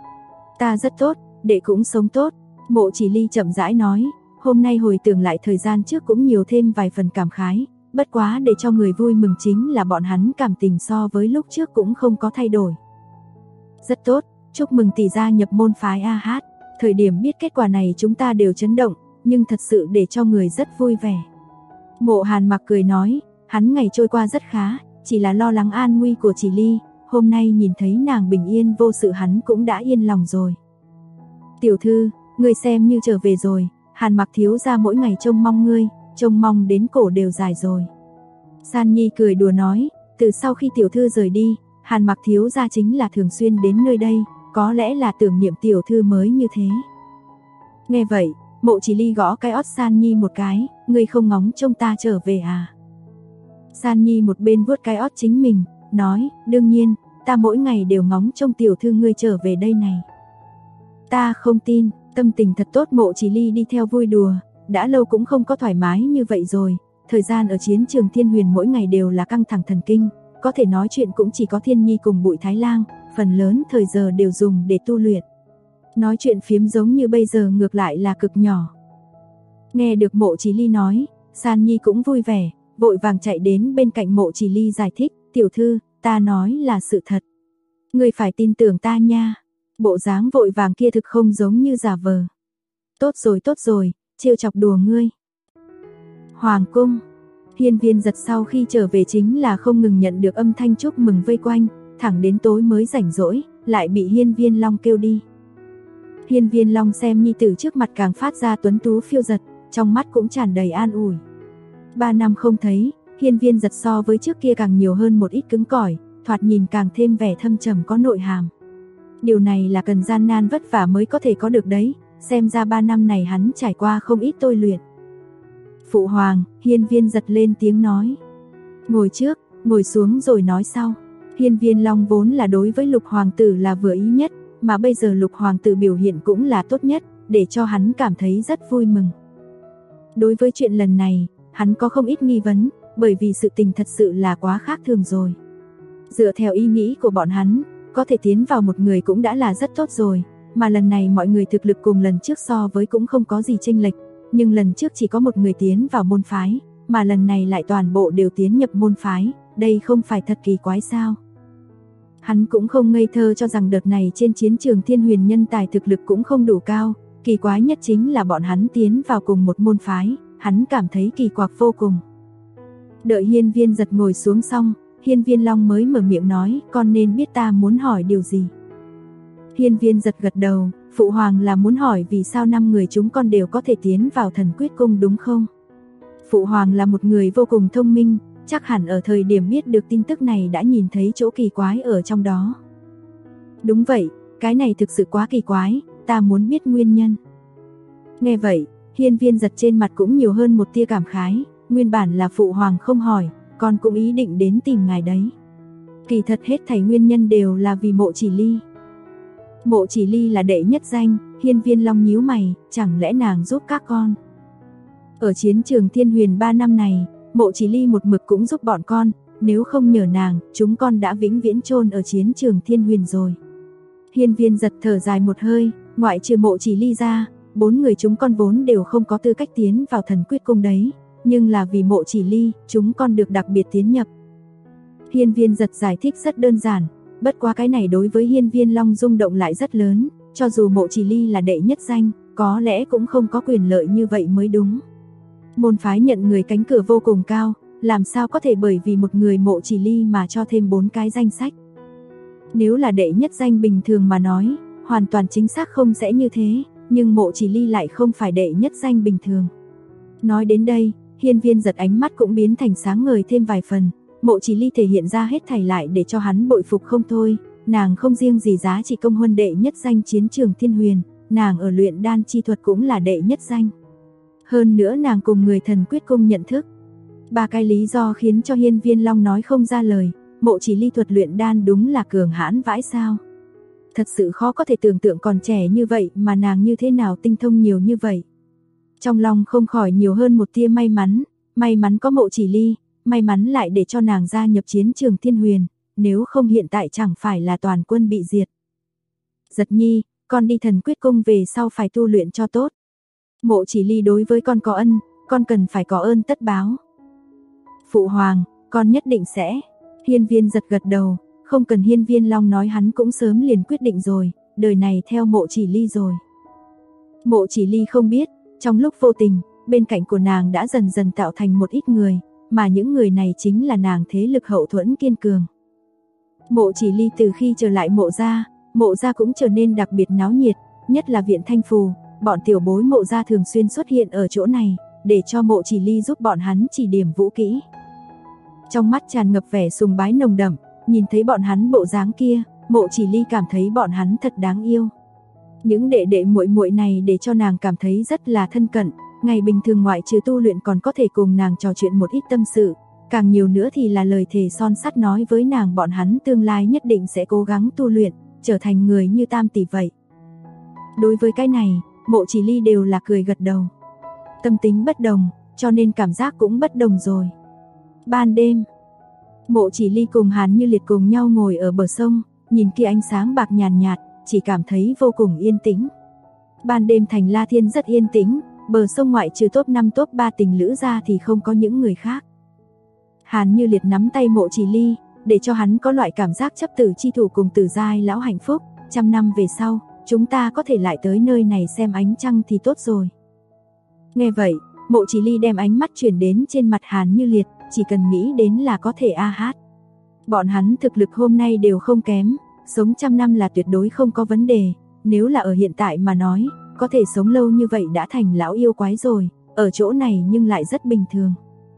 Ta rất tốt, đệ cũng sống tốt, Mộ Chỉ Ly chậm rãi nói, hôm nay hồi tưởng lại thời gian trước cũng nhiều thêm vài phần cảm khái, bất quá để cho người vui mừng chính là bọn hắn cảm tình so với lúc trước cũng không có thay đổi. Rất tốt, chúc mừng tỷ gia nhập môn phái AH. Thời điểm biết kết quả này chúng ta đều chấn động, nhưng thật sự để cho người rất vui vẻ. Mộ Hàn Mặc cười nói, hắn ngày trôi qua rất khá, chỉ là lo lắng an nguy của Chỉ Ly, hôm nay nhìn thấy nàng bình yên vô sự hắn cũng đã yên lòng rồi. Tiểu thư, ngươi xem như trở về rồi, Hàn Mặc thiếu gia mỗi ngày trông mong ngươi, trông mong đến cổ đều dài rồi. San Nhi cười đùa nói, từ sau khi tiểu thư rời đi, Hàn Mặc thiếu gia chính là thường xuyên đến nơi đây, có lẽ là tưởng niệm tiểu thư mới như thế. Nghe vậy, Mộ Chỉ Ly gõ cái ót San Nhi một cái, ngươi không ngóng trông ta trở về à? San Nhi một bên vuốt cái ót chính mình, nói, đương nhiên, ta mỗi ngày đều ngóng trông tiểu thư ngươi trở về đây này. Ta không tin, tâm tình thật tốt. Mộ Chỉ Ly đi theo vui đùa, đã lâu cũng không có thoải mái như vậy rồi, thời gian ở chiến trường Thiên Huyền mỗi ngày đều là căng thẳng thần kinh, có thể nói chuyện cũng chỉ có Thiên Nhi cùng Bụi Thái Lang, phần lớn thời giờ đều dùng để tu luyện. Nói chuyện phiếm giống như bây giờ ngược lại là cực nhỏ. Nghe được Mộ Chỉ Ly nói, San Nhi cũng vui vẻ, vội vàng chạy đến bên cạnh Mộ Chỉ Ly giải thích, tiểu thư, ta nói là sự thật. Ngươi phải tin tưởng ta nha. Bộ dáng vội vàng kia thực không giống như giả vờ. Tốt rồi, trêu chọc đùa ngươi. Hoàng cung, Hiên Viên Giật sau khi trở về chính là không ngừng nhận được âm thanh chúc mừng vây quanh, thẳng đến tối mới rảnh rỗi, lại bị Hiên Viên Long kêu đi. Hiên Viên Long xem nhi tử trước mặt càng phát ra tuấn tú phiêu giật, trong mắt cũng tràn đầy an ủi. 3 năm không thấy, Hiên Viên Giật so với trước kia càng nhiều hơn một ít cứng cỏi, thoạt nhìn càng thêm vẻ thâm trầm có nội hàm. Điều này là cần gian nan vất vả mới có thể có được đấy, xem ra 3 năm này hắn trải qua không ít tôi luyện. Phụ hoàng, Hiên Viên Giật lên tiếng nói. Ngồi trước, ngồi xuống rồi nói sau. Hiên Viên Long vốn là đối với Lục hoàng tử là vừa ý nhất, mà bây giờ Lục hoàng tử biểu hiện cũng là tốt nhất, để cho hắn cảm thấy rất vui mừng. Đối với chuyện lần này, hắn có không ít nghi vấn, bởi vì sự tình thật sự là quá khác thường rồi. Dựa theo ý nghĩ của bọn hắn, có thể tiến vào một người cũng đã là rất tốt rồi, mà lần này mọi người thực lực cùng lần trước so với cũng không có gì chênh lệch, nhưng lần trước chỉ có một người tiến vào môn phái, mà lần này lại toàn bộ đều tiến nhập môn phái, đây không phải thật kỳ quái sao? Hắn cũng không ngây thơ cho rằng đợt này trên chiến trường Thiên Huyền nhân tài thực lực cũng không đủ cao, kỳ quái nhất chính là bọn hắn tiến vào cùng một môn phái, hắn cảm thấy kỳ quặc vô cùng. Đợi Hiên Viên Giật ngồi xuống xong, Hiên Viên Long mới mở miệng nói, con nên biết ta muốn hỏi điều gì. Hiên Viên Giật gật đầu, phụ hoàng là muốn hỏi vì sao 5 người chúng con đều có thể tiến vào Thần Quyết Cung đúng không? Phụ hoàng là một người vô cùng thông minh, chắc hẳn ở thời điểm biết được tin tức này đã nhìn thấy chỗ kỳ quái ở trong đó. Đúng vậy, cái này thực sự quá kỳ quái, ta muốn biết nguyên nhân. Nghe vậy, Hiên Viên Giật trên mặt cũng nhiều hơn một tia cảm khái, nguyên bản là phụ hoàng không hỏi, con cũng ý định đến tìm ngài đấy. Kỳ thật hết thảy nguyên nhân đều là vì Mộ Chỉ Ly. Mộ Chỉ Ly là đệ nhất danh, Hiên Viên Long nhíu mày, chẳng lẽ nàng giúp các con? Ở chiến trường Thiên Huyền 3 năm này, Mộ Chỉ Ly một mực cũng giúp bọn con, nếu không nhờ nàng, chúng con đã vĩnh viễn chôn ở chiến trường Thiên Huyền rồi. Hiên Viên Giật thở dài một hơi, ngoại trừ Mộ Chỉ Ly ra, 4 người chúng con vốn đều không có tư cách tiến vào Thần Quyết Cung đấy, nhưng là vì Mộ Chỉ Ly, chúng con được đặc biệt tiến nhập. Hiên Viên Giật giải thích rất đơn giản, bất quá cái này đối với Hiên Viên Long rung động lại rất lớn, cho dù Mộ Chỉ Ly là đệ nhất danh, có lẽ cũng không có quyền lợi như vậy mới đúng. Môn phái nhận người cánh cửa vô cùng cao, làm sao có thể bởi vì một người Mộ Chỉ Ly mà cho thêm 4 cái danh sách. Nếu là đệ nhất danh bình thường mà nói, hoàn toàn chính xác không sẽ như thế, nhưng Mộ Chỉ Ly lại không phải đệ nhất danh bình thường. Nói đến đây, Hiên Viên Giật ánh mắt cũng biến thành sáng ngời thêm vài phần, Mộ Chỉ Ly thể hiện ra hết thảy lại để cho hắn bội phục không thôi, nàng không riêng gì giá trị công huân đệ nhất danh chiến trường Thiên Huyền, nàng ở luyện đan chi thuật cũng là đệ nhất danh. Hơn nữa nàng cùng người Thần Quyết Cung nhận thức. 3 cái lý do khiến cho Hiên Viên Long nói không ra lời, Mộ Chỉ Ly thuật luyện đan đúng là cường hãn vãi sao. Thật sự khó có thể tưởng tượng còn trẻ như vậy mà nàng như thế nào tinh thông nhiều như vậy. Trong lòng không khỏi nhiều hơn một tia may mắn có Mộ Chỉ Ly, may mắn lại để cho nàng gia nhập chiến trường Thiên Huyền, nếu không hiện tại chẳng phải là toàn quân bị diệt. Giật nhi, con đi Thần Quyết Cung về sau phải tu luyện cho tốt. Mộ Chỉ Ly đối với con có ân, con cần phải có ơn tất báo. Phụ hoàng, con nhất định sẽ. Hiên Viên Giật gật đầu, không cần Hiên Viên Long nói hắn cũng sớm liền quyết định rồi, đời này theo Mộ Chỉ Ly rồi. Mộ Chỉ Ly không biết, trong lúc vô tình, bên cạnh của nàng đã dần dần tạo thành một ít người, mà những người này chính là nàng thế lực hậu thuẫn kiên cường. Mộ Chỉ Ly từ khi trở lại Mộ gia cũng trở nên đặc biệt náo nhiệt, nhất là viện Thanh Phù, bọn tiểu bối Mộ gia thường xuyên xuất hiện ở chỗ này, để cho Mộ Chỉ Ly giúp bọn hắn chỉ điểm vũ kỹ. Trong mắt tràn ngập vẻ sùng bái nồng đậm, nhìn thấy bọn hắn bộ dáng kia, Mộ Chỉ Ly cảm thấy bọn hắn thật đáng yêu. Những đệ đệ muội muội này để cho nàng cảm thấy rất là thân cận, ngày bình thường ngoại trừ tu luyện còn có thể cùng nàng trò chuyện một ít tâm sự, càng nhiều nữa thì là lời thề son sắt nói với nàng bọn hắn tương lai nhất định sẽ cố gắng tu luyện, trở thành người như Tam tỷ vậy. Đối với cái này, Mộ Chỉ Ly đều là cười gật đầu. Tâm tính bất đồng, cho nên cảm giác cũng bất đồng rồi. Ban đêm, Mộ Chỉ Ly cùng Hàn Như Liệt cùng nhau ngồi ở bờ sông, nhìn kia ánh sáng bạc nhàn nhạt, chỉ cảm thấy vô cùng yên tĩnh. Ban đêm thành La Thiên rất yên tĩnh, bờ sông ngoại trừ top 5 top 3 tình lữ ra thì không có những người khác. Hàn Như Liệt nắm tay Mộ Chỉ Ly, để cho hắn có loại cảm giác chấp tử chi thủ cùng tử giai lão hạnh phúc, 100 năm về sau, chúng ta có thể lại tới nơi này xem ánh trăng thì tốt rồi. Nghe vậy, Mộ Chỉ Ly đem ánh mắt chuyển đến trên mặt Hàn Như Liệt, chỉ cần nghĩ đến là có thể a hát. Bọn hắn thực lực hôm nay đều không kém, sống 100 năm là tuyệt đối không có vấn đề, nếu là ở hiện tại mà nói, có thể sống lâu như vậy đã thành lão yêu quái rồi, ở chỗ này nhưng lại rất bình thường.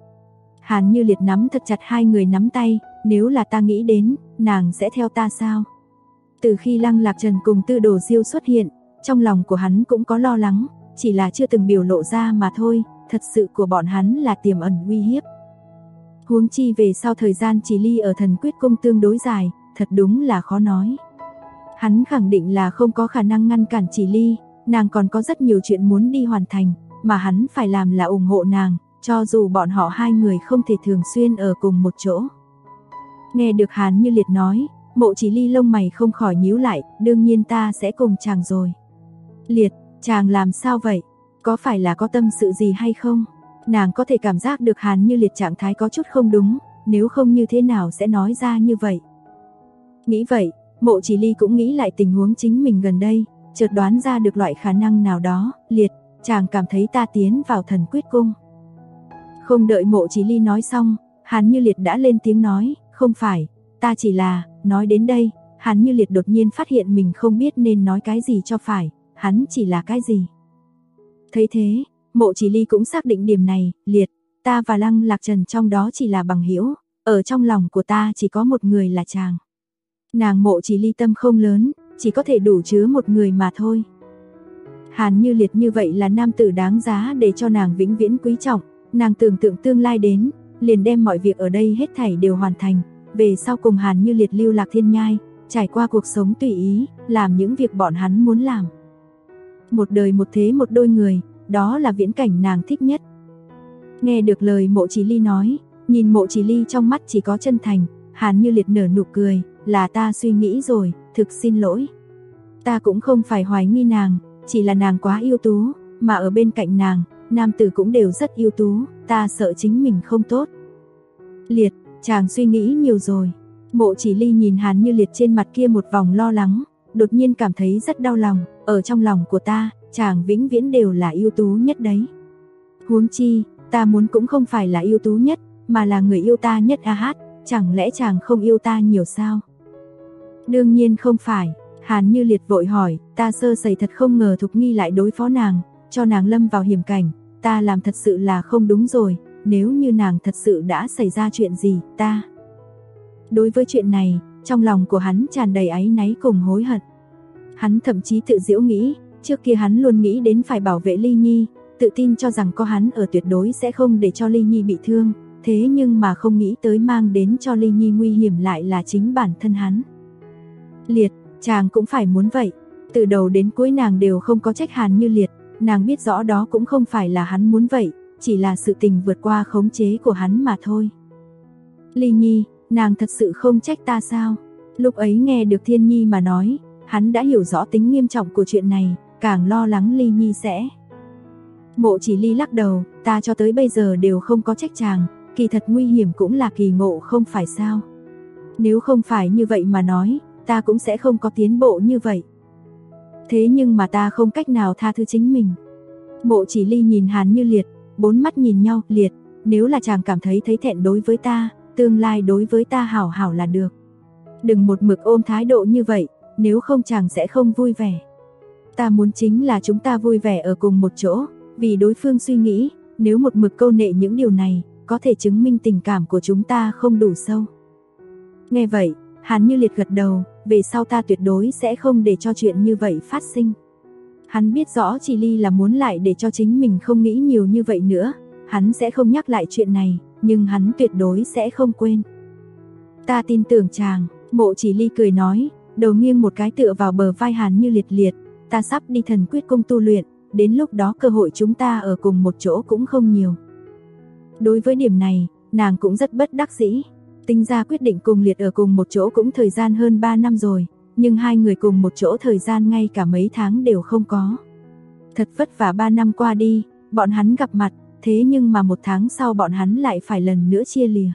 Hàn Như Liệt nắm thật chặt hai người nắm tay, nếu là ta nghĩ đến, nàng sẽ theo ta sao? Từ khi Lăng Lạc Trần cùng Tư Đồ Diêu xuất hiện, trong lòng của hắn cũng có lo lắng, chỉ là chưa từng biểu lộ ra mà thôi, thật sự của bọn hắn là tiềm ẩn uy hiếp. Huống chi về sau thời gian Chỉ Ly ở Thần Quyết Cung tương đối dài, thật đúng là khó nói. Hắn khẳng định là không có khả năng ngăn cản Chỉ Ly, nàng còn có rất nhiều chuyện muốn đi hoàn thành, mà hắn phải làm là ủng hộ nàng, cho dù bọn họ hai người không thể thường xuyên ở cùng một chỗ. Nghe được Hàn Như Liệt nói, Mộ Chỉ Ly lông mày không khỏi nhíu lại, đương nhiên ta sẽ cùng chàng rồi. Liệt, chàng làm sao vậy? Có phải là có tâm sự gì hay không? Nàng có thể cảm giác được Hàn Như Liệt trạng thái có chút không đúng, nếu không như thế nào sẽ nói ra như vậy. Nghĩ vậy, Mộ Chỉ Ly cũng nghĩ lại tình huống chính mình gần đây, chợt đoán ra được loại khả năng nào đó. Liệt, chàng cảm thấy ta tiến vào Thần Quyết Cung. Không đợi Mộ Chỉ Ly nói xong, Hàn Như Liệt đã lên tiếng nói, không phải, ta chỉ là, nói đến đây, Hàn Như Liệt đột nhiên phát hiện mình không biết nên nói cái gì cho phải, hắn chỉ là cái gì. Thấy thế, Mộ Chỉ Ly cũng xác định điểm này, Liệt, ta và Lăng Lạc Trần trong đó chỉ là bằng hữu, ở trong lòng của ta chỉ có một người là chàng. Nàng Mộ Chỉ Ly tâm không lớn, chỉ có thể đủ chứa một người mà thôi. Hàn Như Liệt như vậy là nam tử đáng giá để cho nàng vĩnh viễn quý trọng, nàng tưởng tượng tương lai đến, liền đem mọi việc ở đây hết thảy đều hoàn thành, về sau cùng Hàn Như Liệt lưu lạc thiên nhai, trải qua cuộc sống tùy ý, làm những việc bọn hắn muốn làm. Một đời một thế một đôi người, đó là viễn cảnh nàng thích nhất. Nghe được lời Mộ Chỉ Ly nói, nhìn Mộ Chỉ Ly trong mắt chỉ có chân thành, Hàn Như Liệt nở nụ cười, là ta suy nghĩ rồi, thực xin lỗi. Ta cũng không phải hoài nghi nàng, chỉ là nàng quá ưu tú, mà ở bên cạnh nàng, nam tử cũng đều rất ưu tú, ta sợ chính mình không tốt. Liệt, chàng suy nghĩ nhiều rồi. Mộ Chỉ Ly nhìn Hàn Như Liệt trên mặt kia một vòng lo lắng, đột nhiên cảm thấy rất đau lòng, ở trong lòng của ta, chàng vĩnh viễn đều là ưu tú nhất đấy. Huống chi, ta muốn cũng không phải là ưu tú nhất, mà là người yêu ta nhất a hát, chẳng lẽ chàng không yêu ta nhiều sao? Đương nhiên không phải, Hàn Như Liệt vội hỏi, ta sơ sẩy thật không ngờ Thục Nghi lại đối phó nàng, cho nàng lâm vào hiểm cảnh, ta làm thật sự là không đúng rồi, nếu như nàng thật sự đã xảy ra chuyện gì, ta... Đối với chuyện này, trong lòng của hắn tràn đầy áy náy cùng hối hận. Hắn thậm chí tự giễu nghĩ, trước kia hắn luôn nghĩ đến phải bảo vệ Ly Nhi, tự tin cho rằng có hắn ở tuyệt đối sẽ không để cho Ly Nhi bị thương, thế nhưng mà không nghĩ tới mang đến cho Ly Nhi nguy hiểm lại là chính bản thân hắn. Liệt, chàng cũng phải muốn vậy. Từ đầu đến cuối nàng đều không có trách Hàn Như Liệt, nàng biết rõ đó cũng không phải là hắn muốn vậy, chỉ là sự tình vượt qua khống chế của hắn mà thôi. Ly Nhi, nàng thật sự không trách ta sao? Lúc ấy nghe được Thiên Nhi mà nói, hắn đã hiểu rõ tính nghiêm trọng của chuyện này, càng lo lắng Ly Nhi sẽ... Mộ Chỉ Ly lắc đầu, ta cho tới bây giờ đều không có trách chàng, kỳ thật nguy hiểm cũng là kỳ ngộ không phải sao? Nếu không phải như vậy mà nói, ta cũng sẽ không có tiến bộ như vậy. Thế nhưng mà ta không cách nào tha thứ chính mình. Mộ Chỉ Ly nhìn Hàn Như Liệt, bốn mắt nhìn nhau. Liệt, nếu là chàng cảm thấy thẹn đối với ta, tương lai đối với ta hảo hảo là được. Đừng một mực ôm thái độ như vậy, nếu không chàng sẽ không vui vẻ. Ta muốn chính là chúng ta vui vẻ ở cùng một chỗ, vì đối phương suy nghĩ, nếu một mực câu nệ những điều này, có thể chứng minh tình cảm của chúng ta không đủ sâu. Nghe vậy, Hàn Như Liệt gật đầu, về sau ta tuyệt đối sẽ không để cho chuyện như vậy phát sinh. Hắn biết rõ Chỉ Ly là muốn lại để cho chính mình không nghĩ nhiều như vậy nữa, hắn sẽ không nhắc lại chuyện này, nhưng hắn tuyệt đối sẽ không quên. Ta tin tưởng chàng, Mộ Chỉ Ly cười nói, đầu nghiêng một cái tựa vào bờ vai Hàn Như Liệt, ta sắp đi Thần Quyết Cung tu luyện, đến lúc đó cơ hội chúng ta ở cùng một chỗ cũng không nhiều. Đối với điểm này, nàng cũng rất bất đắc dĩ. Tính ra quyết định cùng Liệt ở cùng một chỗ cũng thời gian hơn 3 năm rồi, nhưng hai người cùng một chỗ thời gian ngay cả mấy tháng đều không có. Thật vất vả 3 năm qua đi, bọn hắn gặp mặt, thế nhưng mà 1 tháng sau bọn hắn lại phải lần nữa chia lìa.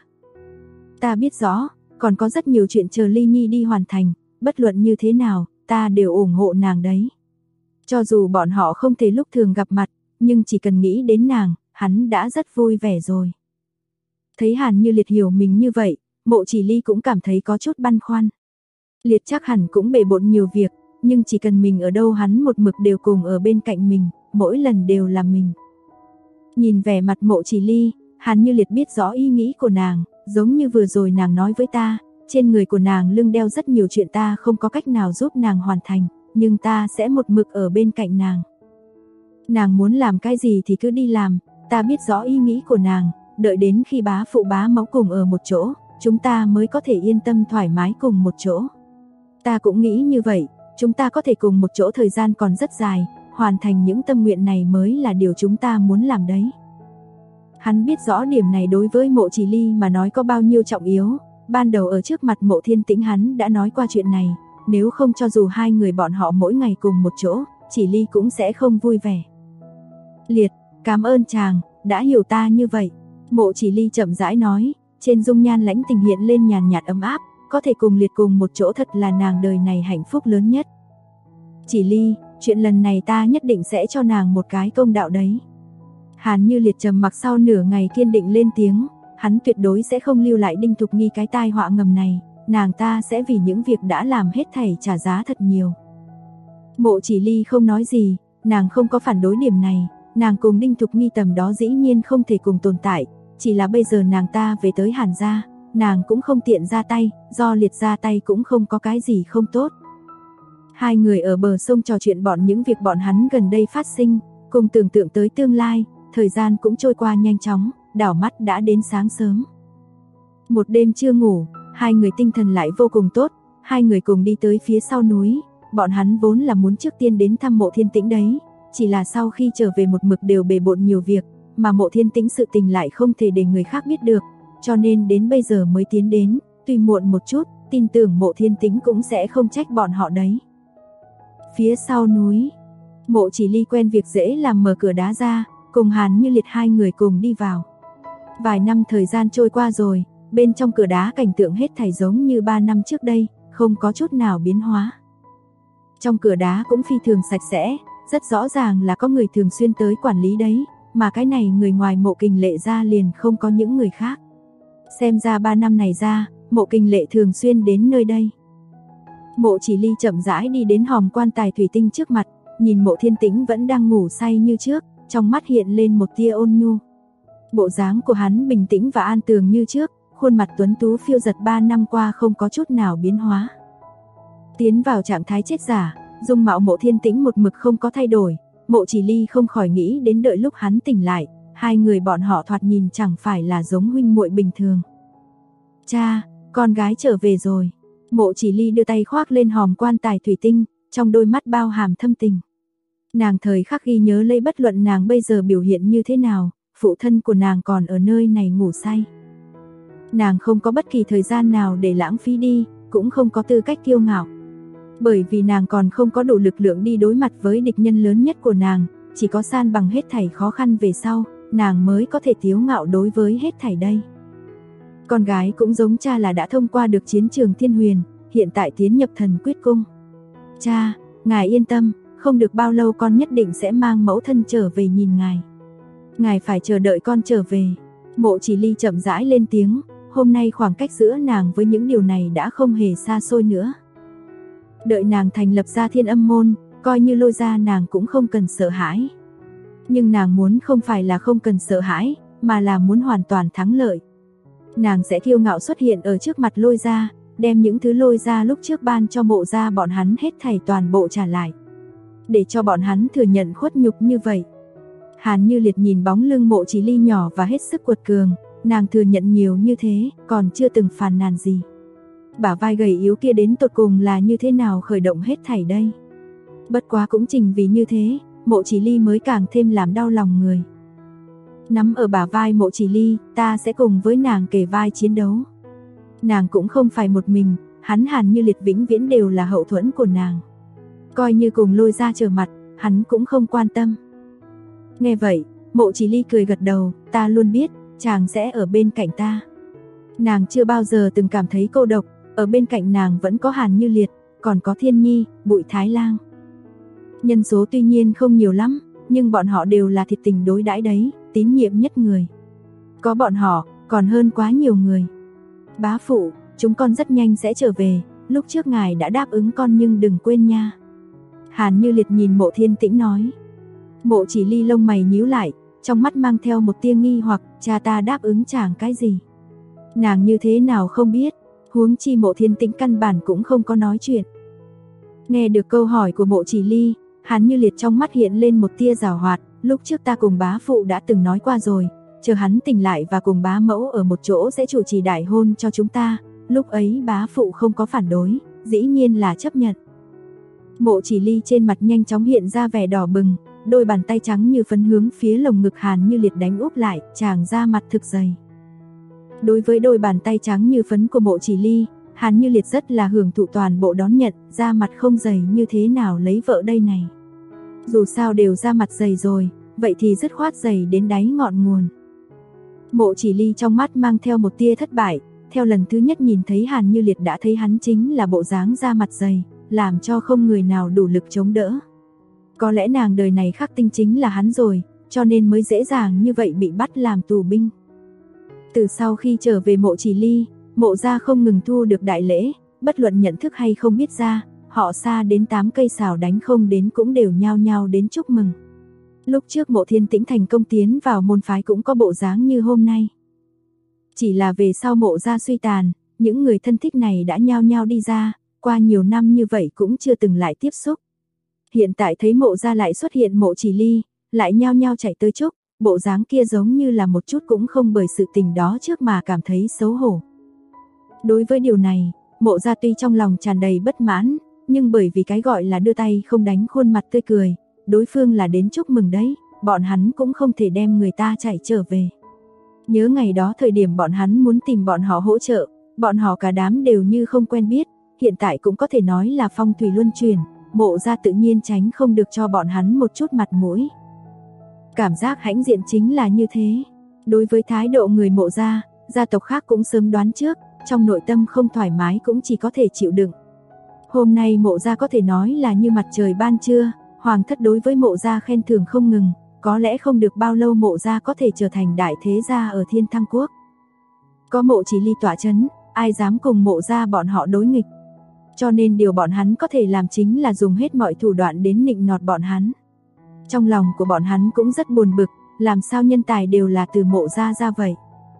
Ta biết rõ, còn có rất nhiều chuyện chờ Ly Nhi đi hoàn thành, bất luận như thế nào, ta đều ủng hộ nàng đấy. Cho dù bọn họ không thể lúc thường gặp mặt, nhưng chỉ cần nghĩ đến nàng, hắn đã rất vui vẻ rồi. Thấy Hàn Như Liệt hiểu mình như vậy, Mộ Chỉ Ly cũng cảm thấy có chút băn khoăn. Liệt chắc hẳn cũng bề bộn nhiều việc, nhưng chỉ cần mình ở đâu hắn một mực đều cùng ở bên cạnh mình, mỗi lần đều là mình. Nhìn vẻ mặt Mộ Chỉ Ly, Hàn Như Liệt biết rõ ý nghĩ của nàng, giống như vừa rồi nàng nói với ta, trên người của nàng lưng đeo rất nhiều chuyện ta không có cách nào giúp nàng hoàn thành, nhưng ta sẽ một mực ở bên cạnh nàng. Nàng muốn làm cái gì thì cứ đi làm, ta biết rõ ý nghĩ của nàng, đợi đến khi bá phụ bá mẫu cùng ở một chỗ, chúng ta mới có thể yên tâm thoải mái cùng một chỗ. Ta cũng nghĩ như vậy, chúng ta có thể cùng một chỗ thời gian còn rất dài, hoàn thành những tâm nguyện này mới là điều chúng ta muốn làm đấy. Hắn biết rõ điểm này đối với Mộ Chỉ Ly mà nói có bao nhiêu trọng yếu, ban đầu ở trước mặt Mộ Thiên Tĩnh hắn đã nói qua chuyện này, nếu không cho dù hai người bọn họ mỗi ngày cùng một chỗ, Chỉ Ly cũng sẽ không vui vẻ. Liệt, cảm ơn chàng, đã hiểu ta như vậy. Mộ Chỉ Ly chậm rãi nói, trên dung nhan lãnh tình hiện lên nhàn nhạt ấm áp, có thể cùng Liệt cùng một chỗ thật là nàng đời này hạnh phúc lớn nhất. Chỉ Ly, chuyện lần này ta nhất định sẽ cho nàng một cái công đạo đấy. Hàn Như Liệt trầm mặc sau nửa ngày kiên định lên tiếng, hắn tuyệt đối sẽ không lưu lại Đinh Thục Nghi cái tai họa ngầm này, nàng ta sẽ vì những việc đã làm hết thảy trả giá thật nhiều. Mộ Chỉ Ly không nói gì, nàng không có phản đối điểm này, nàng cùng Đinh Thục Nghi tầm đó dĩ nhiên không thể cùng tồn tại, chỉ là bây giờ nàng ta về tới Hàn gia, nàng cũng không tiện ra tay, do Liệt ra tay cũng không có cái gì không tốt. Hai người ở bờ sông trò chuyện bọn những việc bọn hắn gần đây phát sinh, cùng tưởng tượng tới tương lai, thời gian cũng trôi qua nhanh chóng, đảo mắt đã đến sáng sớm. Một đêm chưa ngủ, hai người tinh thần lại vô cùng tốt, hai người cùng đi tới phía sau núi, bọn hắn vốn là muốn trước tiên đến thăm Mộ Thiên Tĩnh đấy, chỉ là sau khi trở về một mực đều bề bộn nhiều việc, mà Mộ Thiên Tĩnh sự tình lại không thể để người khác biết được, cho nên đến bây giờ mới tiến đến, tuy muộn một chút, tin tưởng Mộ Thiên Tĩnh cũng sẽ không trách bọn họ đấy. Phía sau núi, Mộ Chỉ Ly quen việc dễ làm mở cửa đá ra, cùng Hàn Như Liệt hai người cùng đi vào. Vài năm thời gian trôi qua rồi, bên trong cửa đá cảnh tượng hết thảy giống như 3 năm trước đây, không có chút nào biến hóa. Trong cửa đá cũng phi thường sạch sẽ, rất rõ ràng là có người thường xuyên tới quản lý đấy, mà cái này người ngoài Mộ Kình Lệ ra liền không có những người khác. Xem ra 3 năm này ra, Mộ Kình Lệ thường xuyên đến nơi đây. Mộ Chỉ Ly chậm rãi đi đến hòm quan tài thủy tinh trước mặt, nhìn Mộ Thiên Tĩnh vẫn đang ngủ say như trước, trong mắt hiện lên một tia ôn nhu. Bộ dáng của hắn bình tĩnh và an tường như trước, khuôn mặt tuấn tú phiêu giật 3 năm qua không có chút nào biến hóa. Tiến vào trạng thái chết giả, dung mạo Mộ Thiên Tĩnh một mực không có thay đổi, Mộ Chỉ Ly không khỏi nghĩ đến đợi lúc hắn tỉnh lại, hai người bọn họ thoạt nhìn chẳng phải là giống huynh muội bình thường. Cha, con gái trở về rồi. Mộ Chỉ Ly đưa tay khoác lên hòm quan tài thủy tinh, trong đôi mắt bao hàm thâm tình. Nàng thời khắc ghi nhớ lấy bất luận nàng bây giờ biểu hiện như thế nào, phụ thân của nàng còn ở nơi này ngủ say. Nàng không có bất kỳ thời gian nào để lãng phí đi, cũng không có tư cách kiêu ngạo. Bởi vì nàng còn không có đủ lực lượng đi đối mặt với địch nhân lớn nhất của nàng, chỉ có san bằng hết thảy khó khăn về sau, nàng mới có thể kiêu ngạo đối với hết thảy đây. Con gái cũng giống cha là đã thông qua được chiến trường Thiên Huyền, hiện tại tiến nhập Thần Quyết Cung. Cha, ngài yên tâm, không được bao lâu con nhất định sẽ mang mẫu thân trở về nhìn ngài. Ngài phải chờ đợi con trở về. Mộ Chỉ Ly chậm rãi lên tiếng, hôm nay khoảng cách giữa nàng với những điều này đã không hề xa xôi nữa. Đợi nàng thành lập ra Thiên Âm môn, coi như Lôi gia nàng cũng không cần sợ hãi. Nhưng nàng muốn không phải là không cần sợ hãi, mà là muốn hoàn toàn thắng lợi. Nàng sẽ kiêu ngạo xuất hiện ở trước mặt Lôi gia, đem những thứ Lôi gia lúc trước ban cho Mộ gia bọn hắn hết thảy toàn bộ trả lại. Để cho bọn hắn thừa nhận khuất nhục như vậy. Hàn Như Liệt nhìn bóng lưng Mộ Chỉ Ly nhỏ và hết sức quật cường, nàng thừa nhận nhiều như thế, còn chưa từng phàn nàn gì. Bả vai gầy yếu kia đến tột cùng là như thế nào khởi động hết thảy đây? Bất quá cũng chính vì như thế, Mộ Chỉ Ly mới càng thêm làm đau lòng người. Nắm ở bả vai Mộ Chỉ Ly, ta sẽ cùng với nàng kề vai chiến đấu. Nàng cũng không phải một mình, hắn Hàn Như Liệt vĩnh viễn đều là hậu thuẫn của nàng. Coi như cùng Lôi gia trở mặt, hắn cũng không quan tâm. Nghe vậy, Mộ Chỉ Ly cười gật đầu, ta luôn biết, chàng sẽ ở bên cạnh ta. Nàng chưa bao giờ từng cảm thấy cô độc, ở bên cạnh nàng vẫn có Hàn Như Liệt, còn có Thiên Nhi, Bụi Thái Lang. Nhân số tuy nhiên không nhiều lắm, nhưng bọn họ đều là thiệt tình đối đãi đấy, tín nhiệm nhất người. Có bọn họ, còn hơn quá nhiều người. Bá phụ, chúng con rất nhanh sẽ trở về, lúc trước ngài đã đáp ứng con nhưng đừng quên nha. Hàn Như Liệt nhìn Mộ Thiên Tĩnh nói. Mộ Chỉ Ly lông mày nhíu lại, trong mắt mang theo một tia nghi hoặc, cha ta đáp ứng chàng cái gì? Nàng như thế nào không biết, huống chi Mộ Thiên Tĩnh căn bản cũng không có nói chuyện. Nghe được câu hỏi của Mộ Chỉ Ly, Hàn Như Liệt trong mắt hiện lên một tia giảo hoạt, lúc trước ta cùng bá phụ đã từng nói qua rồi, chờ hắn tỉnh lại và cùng bá mẫu ở một chỗ sẽ chủ trì đại hôn cho chúng ta, lúc ấy bá phụ không có phản đối, dĩ nhiên là chấp nhận. Mộ Chỉ Ly trên mặt nhanh chóng hiện ra vẻ đỏ bừng, đôi bàn tay trắng như phấn hướng phía lồng ngực Hàn Như Liệt đánh úp lại, chàng ra mặt thực dày. Đối với đôi bàn tay trắng như phấn của Mộ Chỉ Ly, Hàn Như Liệt rất là hưởng thụ toàn bộ đón nhận, da mặt không dày như thế nào lấy vợ đây này. Dù sao đều da mặt dày rồi, vậy thì dứt khoát dày đến đáy ngọn nguồn. Mộ Chỉ Ly trong mắt mang theo một tia thất bại, theo lần thứ nhất nhìn thấy Hàn Như Liệt đã thấy hắn chính là bộ dáng da mặt dày, làm cho không người nào đủ lực chống đỡ. Có lẽ nàng đời này khắc tinh chính là hắn rồi, cho nên mới dễ dàng như vậy bị bắt làm tù binh. Từ sau khi trở về Mộ Chỉ Ly, Mộ gia không ngừng thu được đại lễ, bất luận nhận thức hay không biết ra, họ xa đến 8 cây sào đánh không đến cũng đều nhao nhao đến chúc mừng. Lúc trước Mộ Thiên Tĩnh thành công tiến vào môn phái cũng có bộ dáng như hôm nay. Chỉ là về sau Mộ gia suy tàn, những người thân thích này đã nhao nhao đi ra, qua nhiều năm như vậy cũng chưa từng lại tiếp xúc. Hiện tại thấy Mộ gia lại xuất hiện Mộ Chỉ Ly, lại nhao nhao chạy tới chúc, bộ dáng kia giống như là một chút cũng không bởi sự tình đó trước mà cảm thấy xấu hổ. Đối với điều này, Mộ gia tuy trong lòng tràn đầy bất mãn, nhưng bởi vì cái gọi là đưa tay không đánh khuôn mặt tươi cười, đối phương là đến chúc mừng đấy, bọn hắn cũng không thể đem người ta chạy trở về. Nhớ ngày đó thời điểm bọn hắn muốn tìm bọn họ hỗ trợ, bọn họ cả đám đều như không quen biết, hiện tại cũng có thể nói là phong thủy luân chuyển, Mộ gia tự nhiên tránh không được cho bọn hắn một chút mặt mũi. Cảm giác hãnh diện chính là như thế. Đối với thái độ người Mộ gia, gia tộc khác cũng sớm đoán trước, trong nội tâm không thoải mái cũng chỉ có thể chịu đựng. Hôm nay Mộ gia có thể nói là như mặt trời ban trưa, hoàng thất đối với Mộ gia khen thưởng không ngừng, có lẽ không được bao lâu Mộ gia có thể trở thành đại thế gia ở Thiên Thăng Quốc. Có Mộ Chỉ Ly tọa chấn, ai dám cùng Mộ gia bọn họ đối nghịch. Cho nên điều bọn hắn có thể làm chính là dùng hết mọi thủ đoạn đến nịnh nọt bọn hắn. Trong lòng của bọn hắn cũng rất buồn bực, làm sao nhân tài đều là từ Mộ gia ra vậy.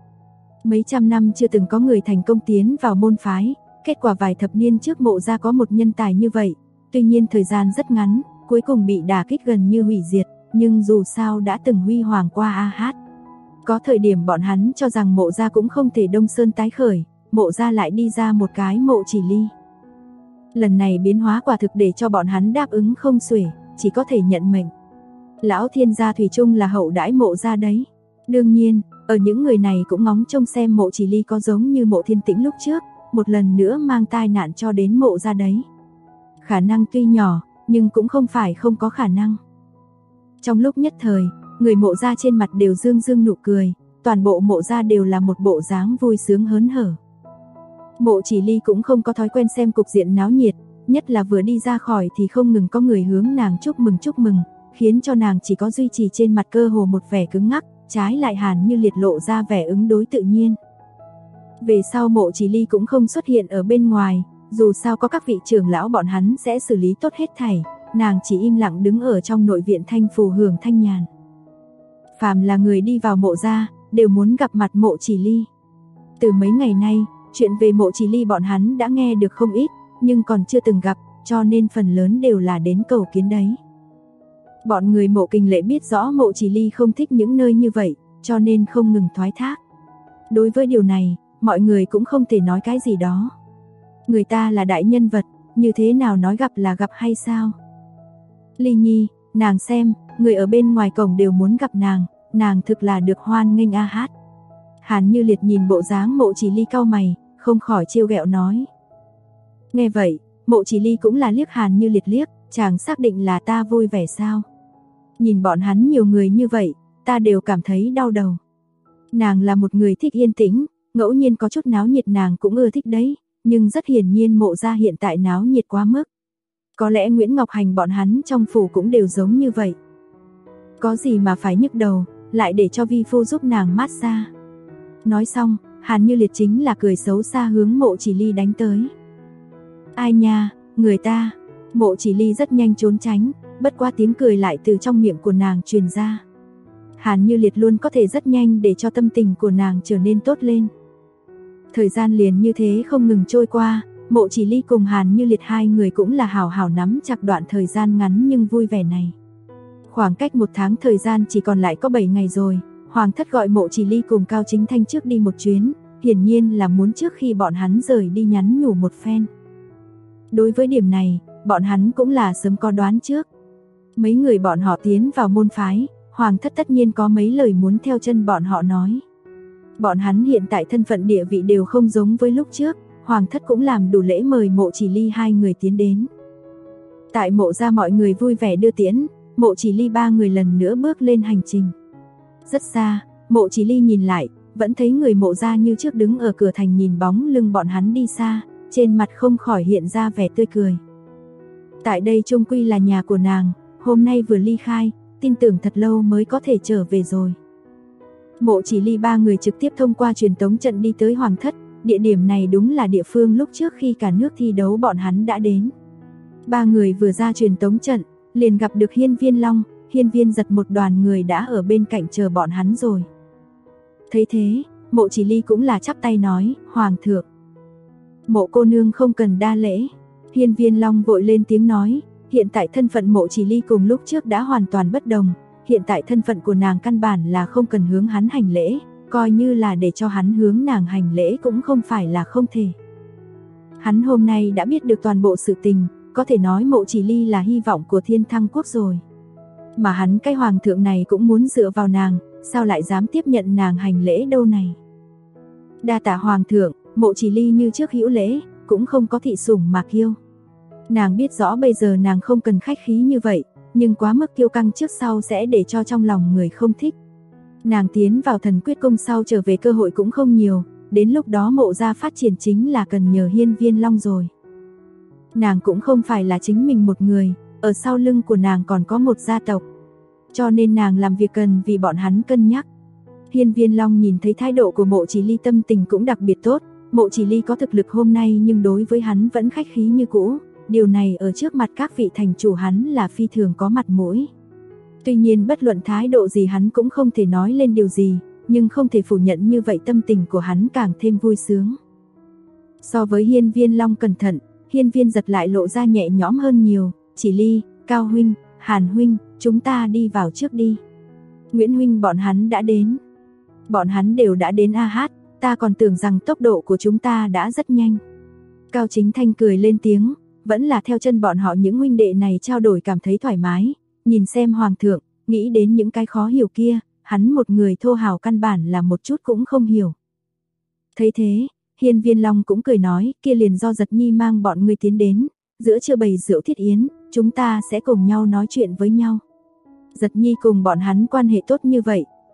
Mấy trăm năm chưa từng có người thành công tiến vào môn phái, kết quả vài thập niên trước Mộ gia có một nhân tài như vậy, tuy nhiên thời gian rất ngắn, cuối cùng bị đả kích gần như hủy diệt, nhưng dù sao đã từng huy hoàng qua AH. Có thời điểm bọn hắn cho rằng Mộ gia cũng không thể đông sơn tái khởi, Mộ gia lại đi ra một cái Mộ Chỉ Ly. Lần này biến hóa quả thực để cho bọn hắn đáp ứng không xuể, chỉ có thể nhận mệnh. Lão Thiên gia thủy chung là hậu đãi Mộ gia đấy. Đương nhiên, ở những người này cũng ngóng trông xem Mộ Chỉ Ly có giống như Mộ Thiên Tĩnh lúc trước, một lần nữa mang tai nạn cho đến Mộ gia đấy. Khả năng tuy nhỏ, nhưng cũng không phải không có khả năng. Trong lúc nhất thời, người Mộ gia trên mặt đều dương dương nụ cười, toàn bộ Mộ gia đều là một bộ dáng vui sướng hớn hở. Mộ Chỉ Ly cũng không có thói quen xem cục diện náo nhiệt, nhất là vừa đi ra khỏi thì không ngừng có người hướng nàng chúc mừng, khiến cho nàng chỉ có duy trì trên mặt cơ hồ một vẻ cứng ngắc, trái lại Hàn Như Liệt lộ ra vẻ ứng đối tự nhiên. Về sau Mộ Chỉ Ly cũng không xuất hiện ở bên ngoài, dù sao có các vị trưởng lão bọn hắn sẽ xử lý tốt hết thảy, nàng chỉ im lặng đứng ở trong nội viện thanh phù hưởng thanh nhàn. Phàm là người đi vào Mộ gia, đều muốn gặp mặt Mộ Chỉ Ly. Từ mấy ngày nay, chuyện về Mộ Chỉ Ly bọn hắn đã nghe được không ít, nhưng còn chưa từng gặp, cho nên phần lớn đều là đến cầu kiến đấy. Bọn người Mộ Kình Lệ biết rõ Mộ Chỉ Ly không thích những nơi như vậy, cho nên không ngừng thoái thác. Đối với điều này, mọi người cũng không thể nói cái gì đó. Người ta là đại nhân vật, như thế nào nói gặp là gặp hay sao? Ly Nhi, nàng xem, người ở bên ngoài cổng đều muốn gặp nàng thực là được hoan nghênh a hát. Hàn Như Liệt nhìn bộ dáng Mộ Chỉ Ly cau mày, không khỏi trêu ghẹo nói. Nghe vậy, Mộ Chỉ Ly cũng là liếc Hàn Như Liệt liếc, chàng xác định là ta vui vẻ sao? Nhìn bọn hắn nhiều người như vậy, ta đều cảm thấy đau đầu. Nàng là một người thích yên tĩnh, ngẫu nhiên có chút náo nhiệt nàng cũng ưa thích đấy, nhưng rất hiển nhiên Mộ gia hiện tại náo nhiệt quá mức. Có lẽ Nguyễn Ngọc Hành bọn hắn trong phủ cũng đều giống như vậy. Có gì mà phải nhức đầu, lại để cho vi phu giúp nàng massage. Nói xong, Hàn Như Liệt chính là cười xấu xa hướng Mộ Chỉ Ly đánh tới. Ai nha, người ta. Mộ Chỉ Ly rất nhanh trốn tránh, bất qua tiếng cười lại từ trong miệng của nàng truyền ra. Hàn Như Liệt luôn có thể rất nhanh để cho tâm tình của nàng trở nên tốt lên. Thời gian liền như thế không ngừng trôi qua, Mộ Chỉ Ly cùng Hàn Như Liệt hai người cũng là hào hào nắm chặt đoạn thời gian ngắn nhưng vui vẻ này. Khoảng cách 1 tháng thời gian chỉ còn lại có 7 ngày rồi, Hoàng thất gọi Mộ Chỉ Ly cùng Cao Chính Thanh trước đi một chuyến, hiển nhiên là muốn trước khi bọn hắn rời đi nhắn nhủ một phen. Đối với điểm này, bọn hắn cũng là sớm có đoán trước. Mấy người bọn họ tiến vào môn phái, Hoàng thất tất nhiên có mấy lời muốn theo chân bọn họ nói. Bọn hắn hiện tại thân phận địa vị đều không giống với lúc trước, Hoàng thất cũng làm đủ lễ mời Mộ Chỉ Ly hai người tiến đến. Tại Mộ gia mọi người vui vẻ đưa tiễn, Mộ Chỉ Ly ba người lần nữa bước lên hành trình. Rất xa, Mộ Chỉ Ly nhìn lại, vẫn thấy người Mộ gia như trước đứng ở cửa thành nhìn bóng lưng bọn hắn đi xa, trên mặt không khỏi hiện ra vẻ tươi cười. Tại đây chung quy là nhà của nàng, hôm nay vừa ly khai, tin tưởng thật lâu mới có thể trở về rồi. Mộ Chỉ Ly ba người trực tiếp thông qua truyền tống trận đi tới Hoàng thất, địa điểm này đúng là địa phương lúc trước khi cả nước thi đấu bọn hắn đã đến. Ba người vừa ra truyền tống trận, liền gặp được Hiên Viên Long, Hiên Viên Giật một đoàn người đã ở bên cạnh chờ bọn hắn rồi. Thấy thế, Mộ Chỉ Ly cũng là chắp tay nói, Hoàng thượng. Mộ cô nương không cần đa lễ. Hiên Viên Long vội lên tiếng nói, hiện tại thân phận Mộ Chỉ Ly cùng lúc trước đã hoàn toàn bất đồng, hiện tại thân phận của nàng căn bản là không cần hướng hắn hành lễ, coi như là để cho hắn hướng nàng hành lễ cũng không phải là không thể. Hắn hôm nay đã biết được toàn bộ sự tình, có thể nói Mộ Chỉ Ly là hy vọng của Thiên Thăng Quốc rồi. Mà hắn cái hoàng thượng này cũng muốn dựa vào nàng, sao lại dám tiếp nhận nàng hành lễ đâu này. Đa tạ hoàng thượng, Mộ Chỉ Ly như trước hữu lễ, cũng không có thị sủng mà kiêu. Nàng biết rõ bây giờ nàng không cần khách khí như vậy, nhưng quá mức kiêu căng trước sau sẽ để cho trong lòng người không thích. Nàng tiến vào Thần Quyết Cung sau trở về cơ hội cũng không nhiều, đến lúc đó Mộ gia phát triển chính là cần nhờ Hiên Viên Long rồi. Nàng cũng không phải là chính mình một người, ở sau lưng của nàng còn có một gia tộc, cho nên nàng làm việc cần vì bọn hắn cân nhắc. Hiên Viên Long nhìn thấy thái độ của Mộ Chỉ Ly tâm tình cũng đặc biệt tốt, Mộ Chỉ Ly có thực lực hôm nay nhưng đối với hắn vẫn khách khí như cũ, điều này ở trước mặt các vị thành chủ hắn là phi thường có mặt mũi. Tuy nhiên bất luận thái độ gì hắn cũng không thể nói lên điều gì, nhưng không thể phủ nhận như vậy tâm tình của hắn càng thêm vui sướng. So với Hiên Viên Long cẩn thận, Hiên Viên Giật lại lộ ra nhẹ nhõm hơn nhiều, Chỉ Ly, Cao huynh, Hàn huynh, chúng ta đi vào trước đi. Nguyễn huynh bọn hắn đã đến. Bọn hắn đều đã đến a hát, ta còn tưởng rằng tốc độ của chúng ta đã rất nhanh. Cao Chính Thanh cười lên tiếng, vẫn là theo chân bọn họ những huynh đệ này trao đổi cảm thấy thoải mái, nhìn xem hoàng thượng, nghĩ đến những cái khó hiểu kia, hắn một người thô hào căn bản là một chút cũng không hiểu. Thấy thế, Hiên Viên Long cũng cười nói, kia liền do Giật Nhi mang bọn ngươi tiến đến, giữa trưa bày rượu thiết yến, chúng ta sẽ cùng nhau nói chuyện với nhau. Giật Nhi cùng bọn hắn quan hệ tốt như vậy,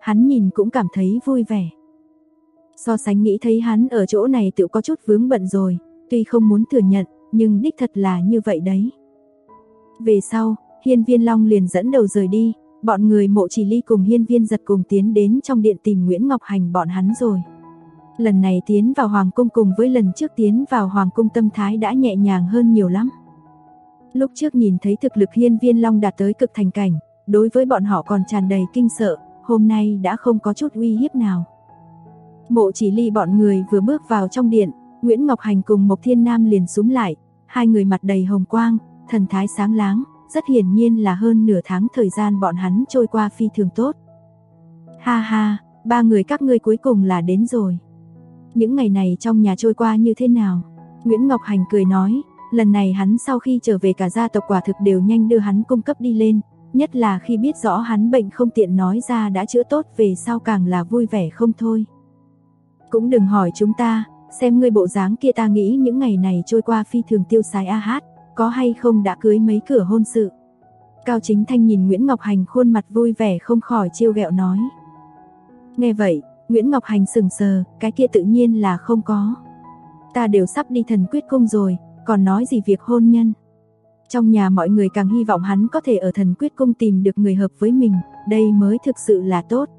hắn nhìn cũng cảm thấy vui vẻ. So sánh nghĩ thấy hắn ở chỗ này tự có chút vướng bận rồi, tuy không muốn thừa nhận, nhưng đích thật là như vậy đấy. Về sau, Hiên Viên Long liền dẫn đầu rời đi, bọn người Mộ Chỉ Ly cùng Hiên Viên Giật cùng tiến đến trong điện tìm Nguyễn Ngọc Hành bọn hắn rồi. Lần này tiến vào Hoàng Cung cùng với lần trước tiến vào Hoàng Cung tâm thái đã nhẹ nhàng hơn nhiều lắm. Lúc trước nhìn thấy thực lực Hiên Viên Long đạt tới cực thành cảnh, đối với bọn họ còn tràn đầy kinh sợ, hôm nay đã không có chút uy hiếp nào. Mộ Chỉ Ly bọn người vừa bước vào trong điện, Nguyễn Ngọc Hành cùng Mộc Thiên Nam liền xúm lại, hai người mặt đầy hồng quang, thần thái sáng láng, rất hiển nhiên là hơn nửa tháng thời gian bọn hắn trôi qua phi thường tốt. Ha ha, ba người các ngươi cuối cùng là đến rồi. Những ngày này trong nhà trôi qua như thế nào? Nguyễn Ngọc Hành cười nói, lần này hắn sau khi trở về cả gia tộc quả thực đều nhanh đưa hắn cung cấp đi lên, nhất là khi biết rõ hắn bệnh không tiện nói ra đã chữa tốt về sau càng là vui vẻ không thôi. Cũng đừng hỏi chúng ta, xem ngươi bộ dáng kia ta nghĩ những ngày này trôi qua phi thường tiêu sái a hát, có hay không đã cưới mấy cửa hôn sự. Cao Chính Thanh nhìn Nguyễn Ngọc Hành khuôn mặt vui vẻ không khỏi trêu ghẹo nói. Nghe vậy, Nguyễn Ngọc Hành sững sờ, cái kia tự nhiên là không có. Ta đều sắp đi Thần Quyết Cung rồi, còn nói gì việc hôn nhân. Trong nhà mọi người càng hy vọng hắn có thể ở Thần Quyết Cung tìm được người hợp với mình, đây mới thực sự là tốt.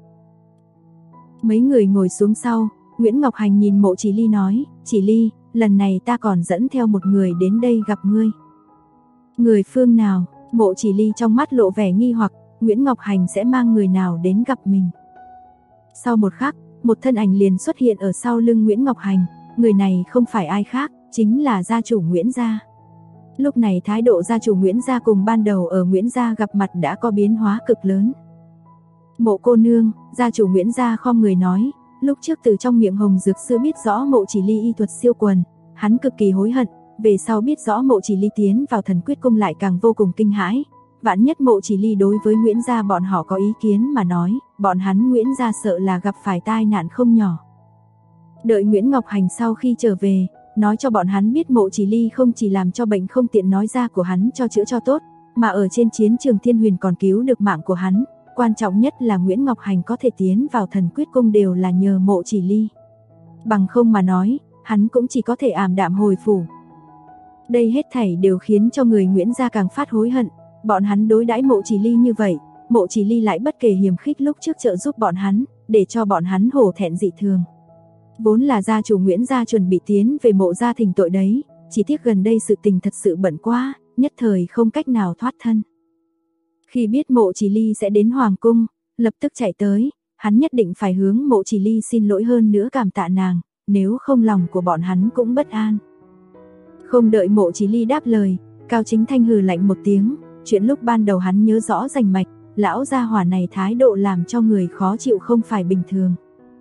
Mấy người ngồi xuống sau, Nguyễn Ngọc Hành nhìn Mộ Chỉ Ly nói, Chỉ Ly, lần này ta còn dẫn theo một người đến đây gặp ngươi. Người phương nào? Mộ Chỉ Ly trong mắt lộ vẻ nghi hoặc, Nguyễn Ngọc Hành sẽ mang người nào đến gặp mình. Sau một khắc, một thân ảnh liền xuất hiện ở sau lưng Nguyễn Ngọc Hành, người này không phải ai khác, chính là gia chủ Nguyễn gia. Lúc này thái độ gia chủ Nguyễn gia cùng ban đầu ở Nguyễn gia gặp mặt đã có biến hóa cực lớn. Mộ cô nương, gia chủ Nguyễn gia khom người nói, lúc trước từ trong miệng Hồng Dược Sư biết rõ Mộ Chỉ Ly y thuật siêu quần, hắn cực kỳ hối hận, về sau biết rõ Mộ Chỉ Ly tiến vào Thần Quyết Cung lại càng vô cùng kinh hãi. Vạn nhất Mộ Chỉ Ly đối với Nguyễn gia bọn họ có ý kiến mà nói, bọn hắn Nguyễn gia sợ là gặp phải tai nạn không nhỏ. Đợi Nguyễn Ngọc Hành sau khi trở về, nói cho bọn hắn biết Mộ Chỉ Ly không chỉ làm cho bệnh không tiện nói ra của hắn cho chữa cho tốt, mà ở trên chiến trường Thiên Huyền còn cứu được mạng của hắn. Quan trọng nhất là Nguyễn Ngọc Hành có thể tiến vào Thần Quyết Cung đều là nhờ Mộ Chỉ Ly. Bằng không mà nói, hắn cũng chỉ có thể ảm đạm hồi phủ. Đây hết thảy đều khiến cho người Nguyễn gia càng phát hối hận, bọn hắn đối đãi Mộ Chỉ Ly như vậy, Mộ Chỉ Ly lại bất kể hiềm khích lúc trước trợ giúp bọn hắn, để cho bọn hắn hổ thẹn dị thường. Vốn là gia chủ Nguyễn gia chuẩn bị tiến về Mộ gia thỉnh tội đấy, chỉ tiếc gần đây sự tình thật sự bận quá, nhất thời không cách nào thoát thân. Khi biết Mộ Chỉ Ly sẽ đến Hoàng Cung, lập tức chạy tới, hắn nhất định phải hướng Mộ Chỉ Ly xin lỗi hơn nữa cảm tạ nàng, nếu không lòng của bọn hắn cũng bất an. Không đợi Mộ Chỉ Ly đáp lời, Cao Chính Thanh hừ lạnh một tiếng, chuyện lúc ban đầu hắn nhớ rõ rành mạch, lão gia hỏa này thái độ làm cho người khó chịu không phải bình thường.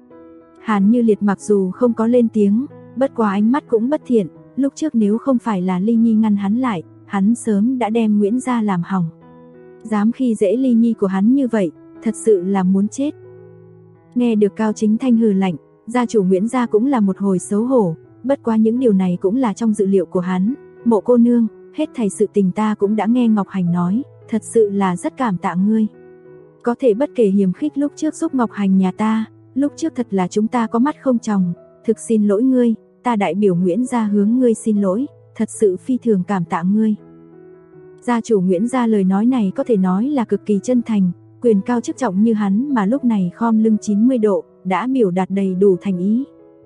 Hàn Như Liệt mặc dù không có lên tiếng, bất quá ánh mắt cũng bất thiện, lúc trước nếu không phải là Ly Nhi ngăn hắn lại, hắn sớm đã đem Nguyễn gia làm hỏng. Dám khi dễ Ly Nhi của hắn như vậy, thật sự là muốn chết. Nghe được Cao Chính Thanh hừ lạnh, gia chủ Nguyễn gia cũng là một hồi xấu hổ, bất quá những điều này cũng là trong dự liệu của hắn. Mộ cô nương, hết thảy sự tình ta cũng đã nghe Ngọc Hành nói, thật sự là rất cảm tạ ngươi. Có thể bất kể hiềm khích lúc trước giúp Ngọc Hành nhà ta, lúc trước thật là chúng ta có mắt không tròng, thực xin lỗi ngươi, ta đại biểu Nguyễn gia hướng ngươi xin lỗi, thật sự phi thường cảm tạ ngươi. Gia chủ Nguyễn gia lời nói này có thể nói là cực kỳ chân thành, quyền cao chức trọng như hắn mà lúc này khom lưng 90 độ, đã biểu đạt đầy đủ thành ý.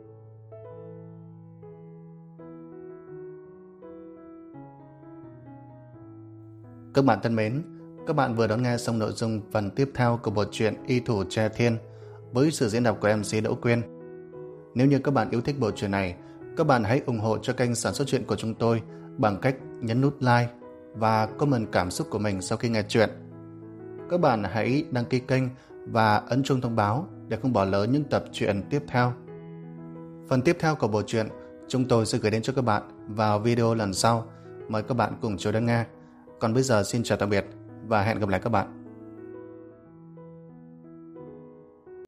Các bạn thân mến, các bạn vừa đón nghe xong nội dung phần tiếp theo của bộ truyện Y Thủ Tre Thiên với sự diễn đọc của MC Đỗ Quyên. Nếu như các bạn yêu thích bộ truyện này, các bạn hãy ủng hộ cho kênh sản xuất truyện của chúng tôi bằng cách nhấn nút like và comment cảm xúc của mình sau khi nghe truyện. Các bạn hãy đăng ký kênh và ấn chuông thông báo để không bỏ lỡ những tập truyện tiếp theo. Phần tiếp theo của bộ truyện chúng tôi sẽ gửi đến cho các bạn vào video lần sau. Mời các bạn cùng chờ đón nghe. Còn bây giờ xin chào tạm biệt và hẹn gặp lại các bạn.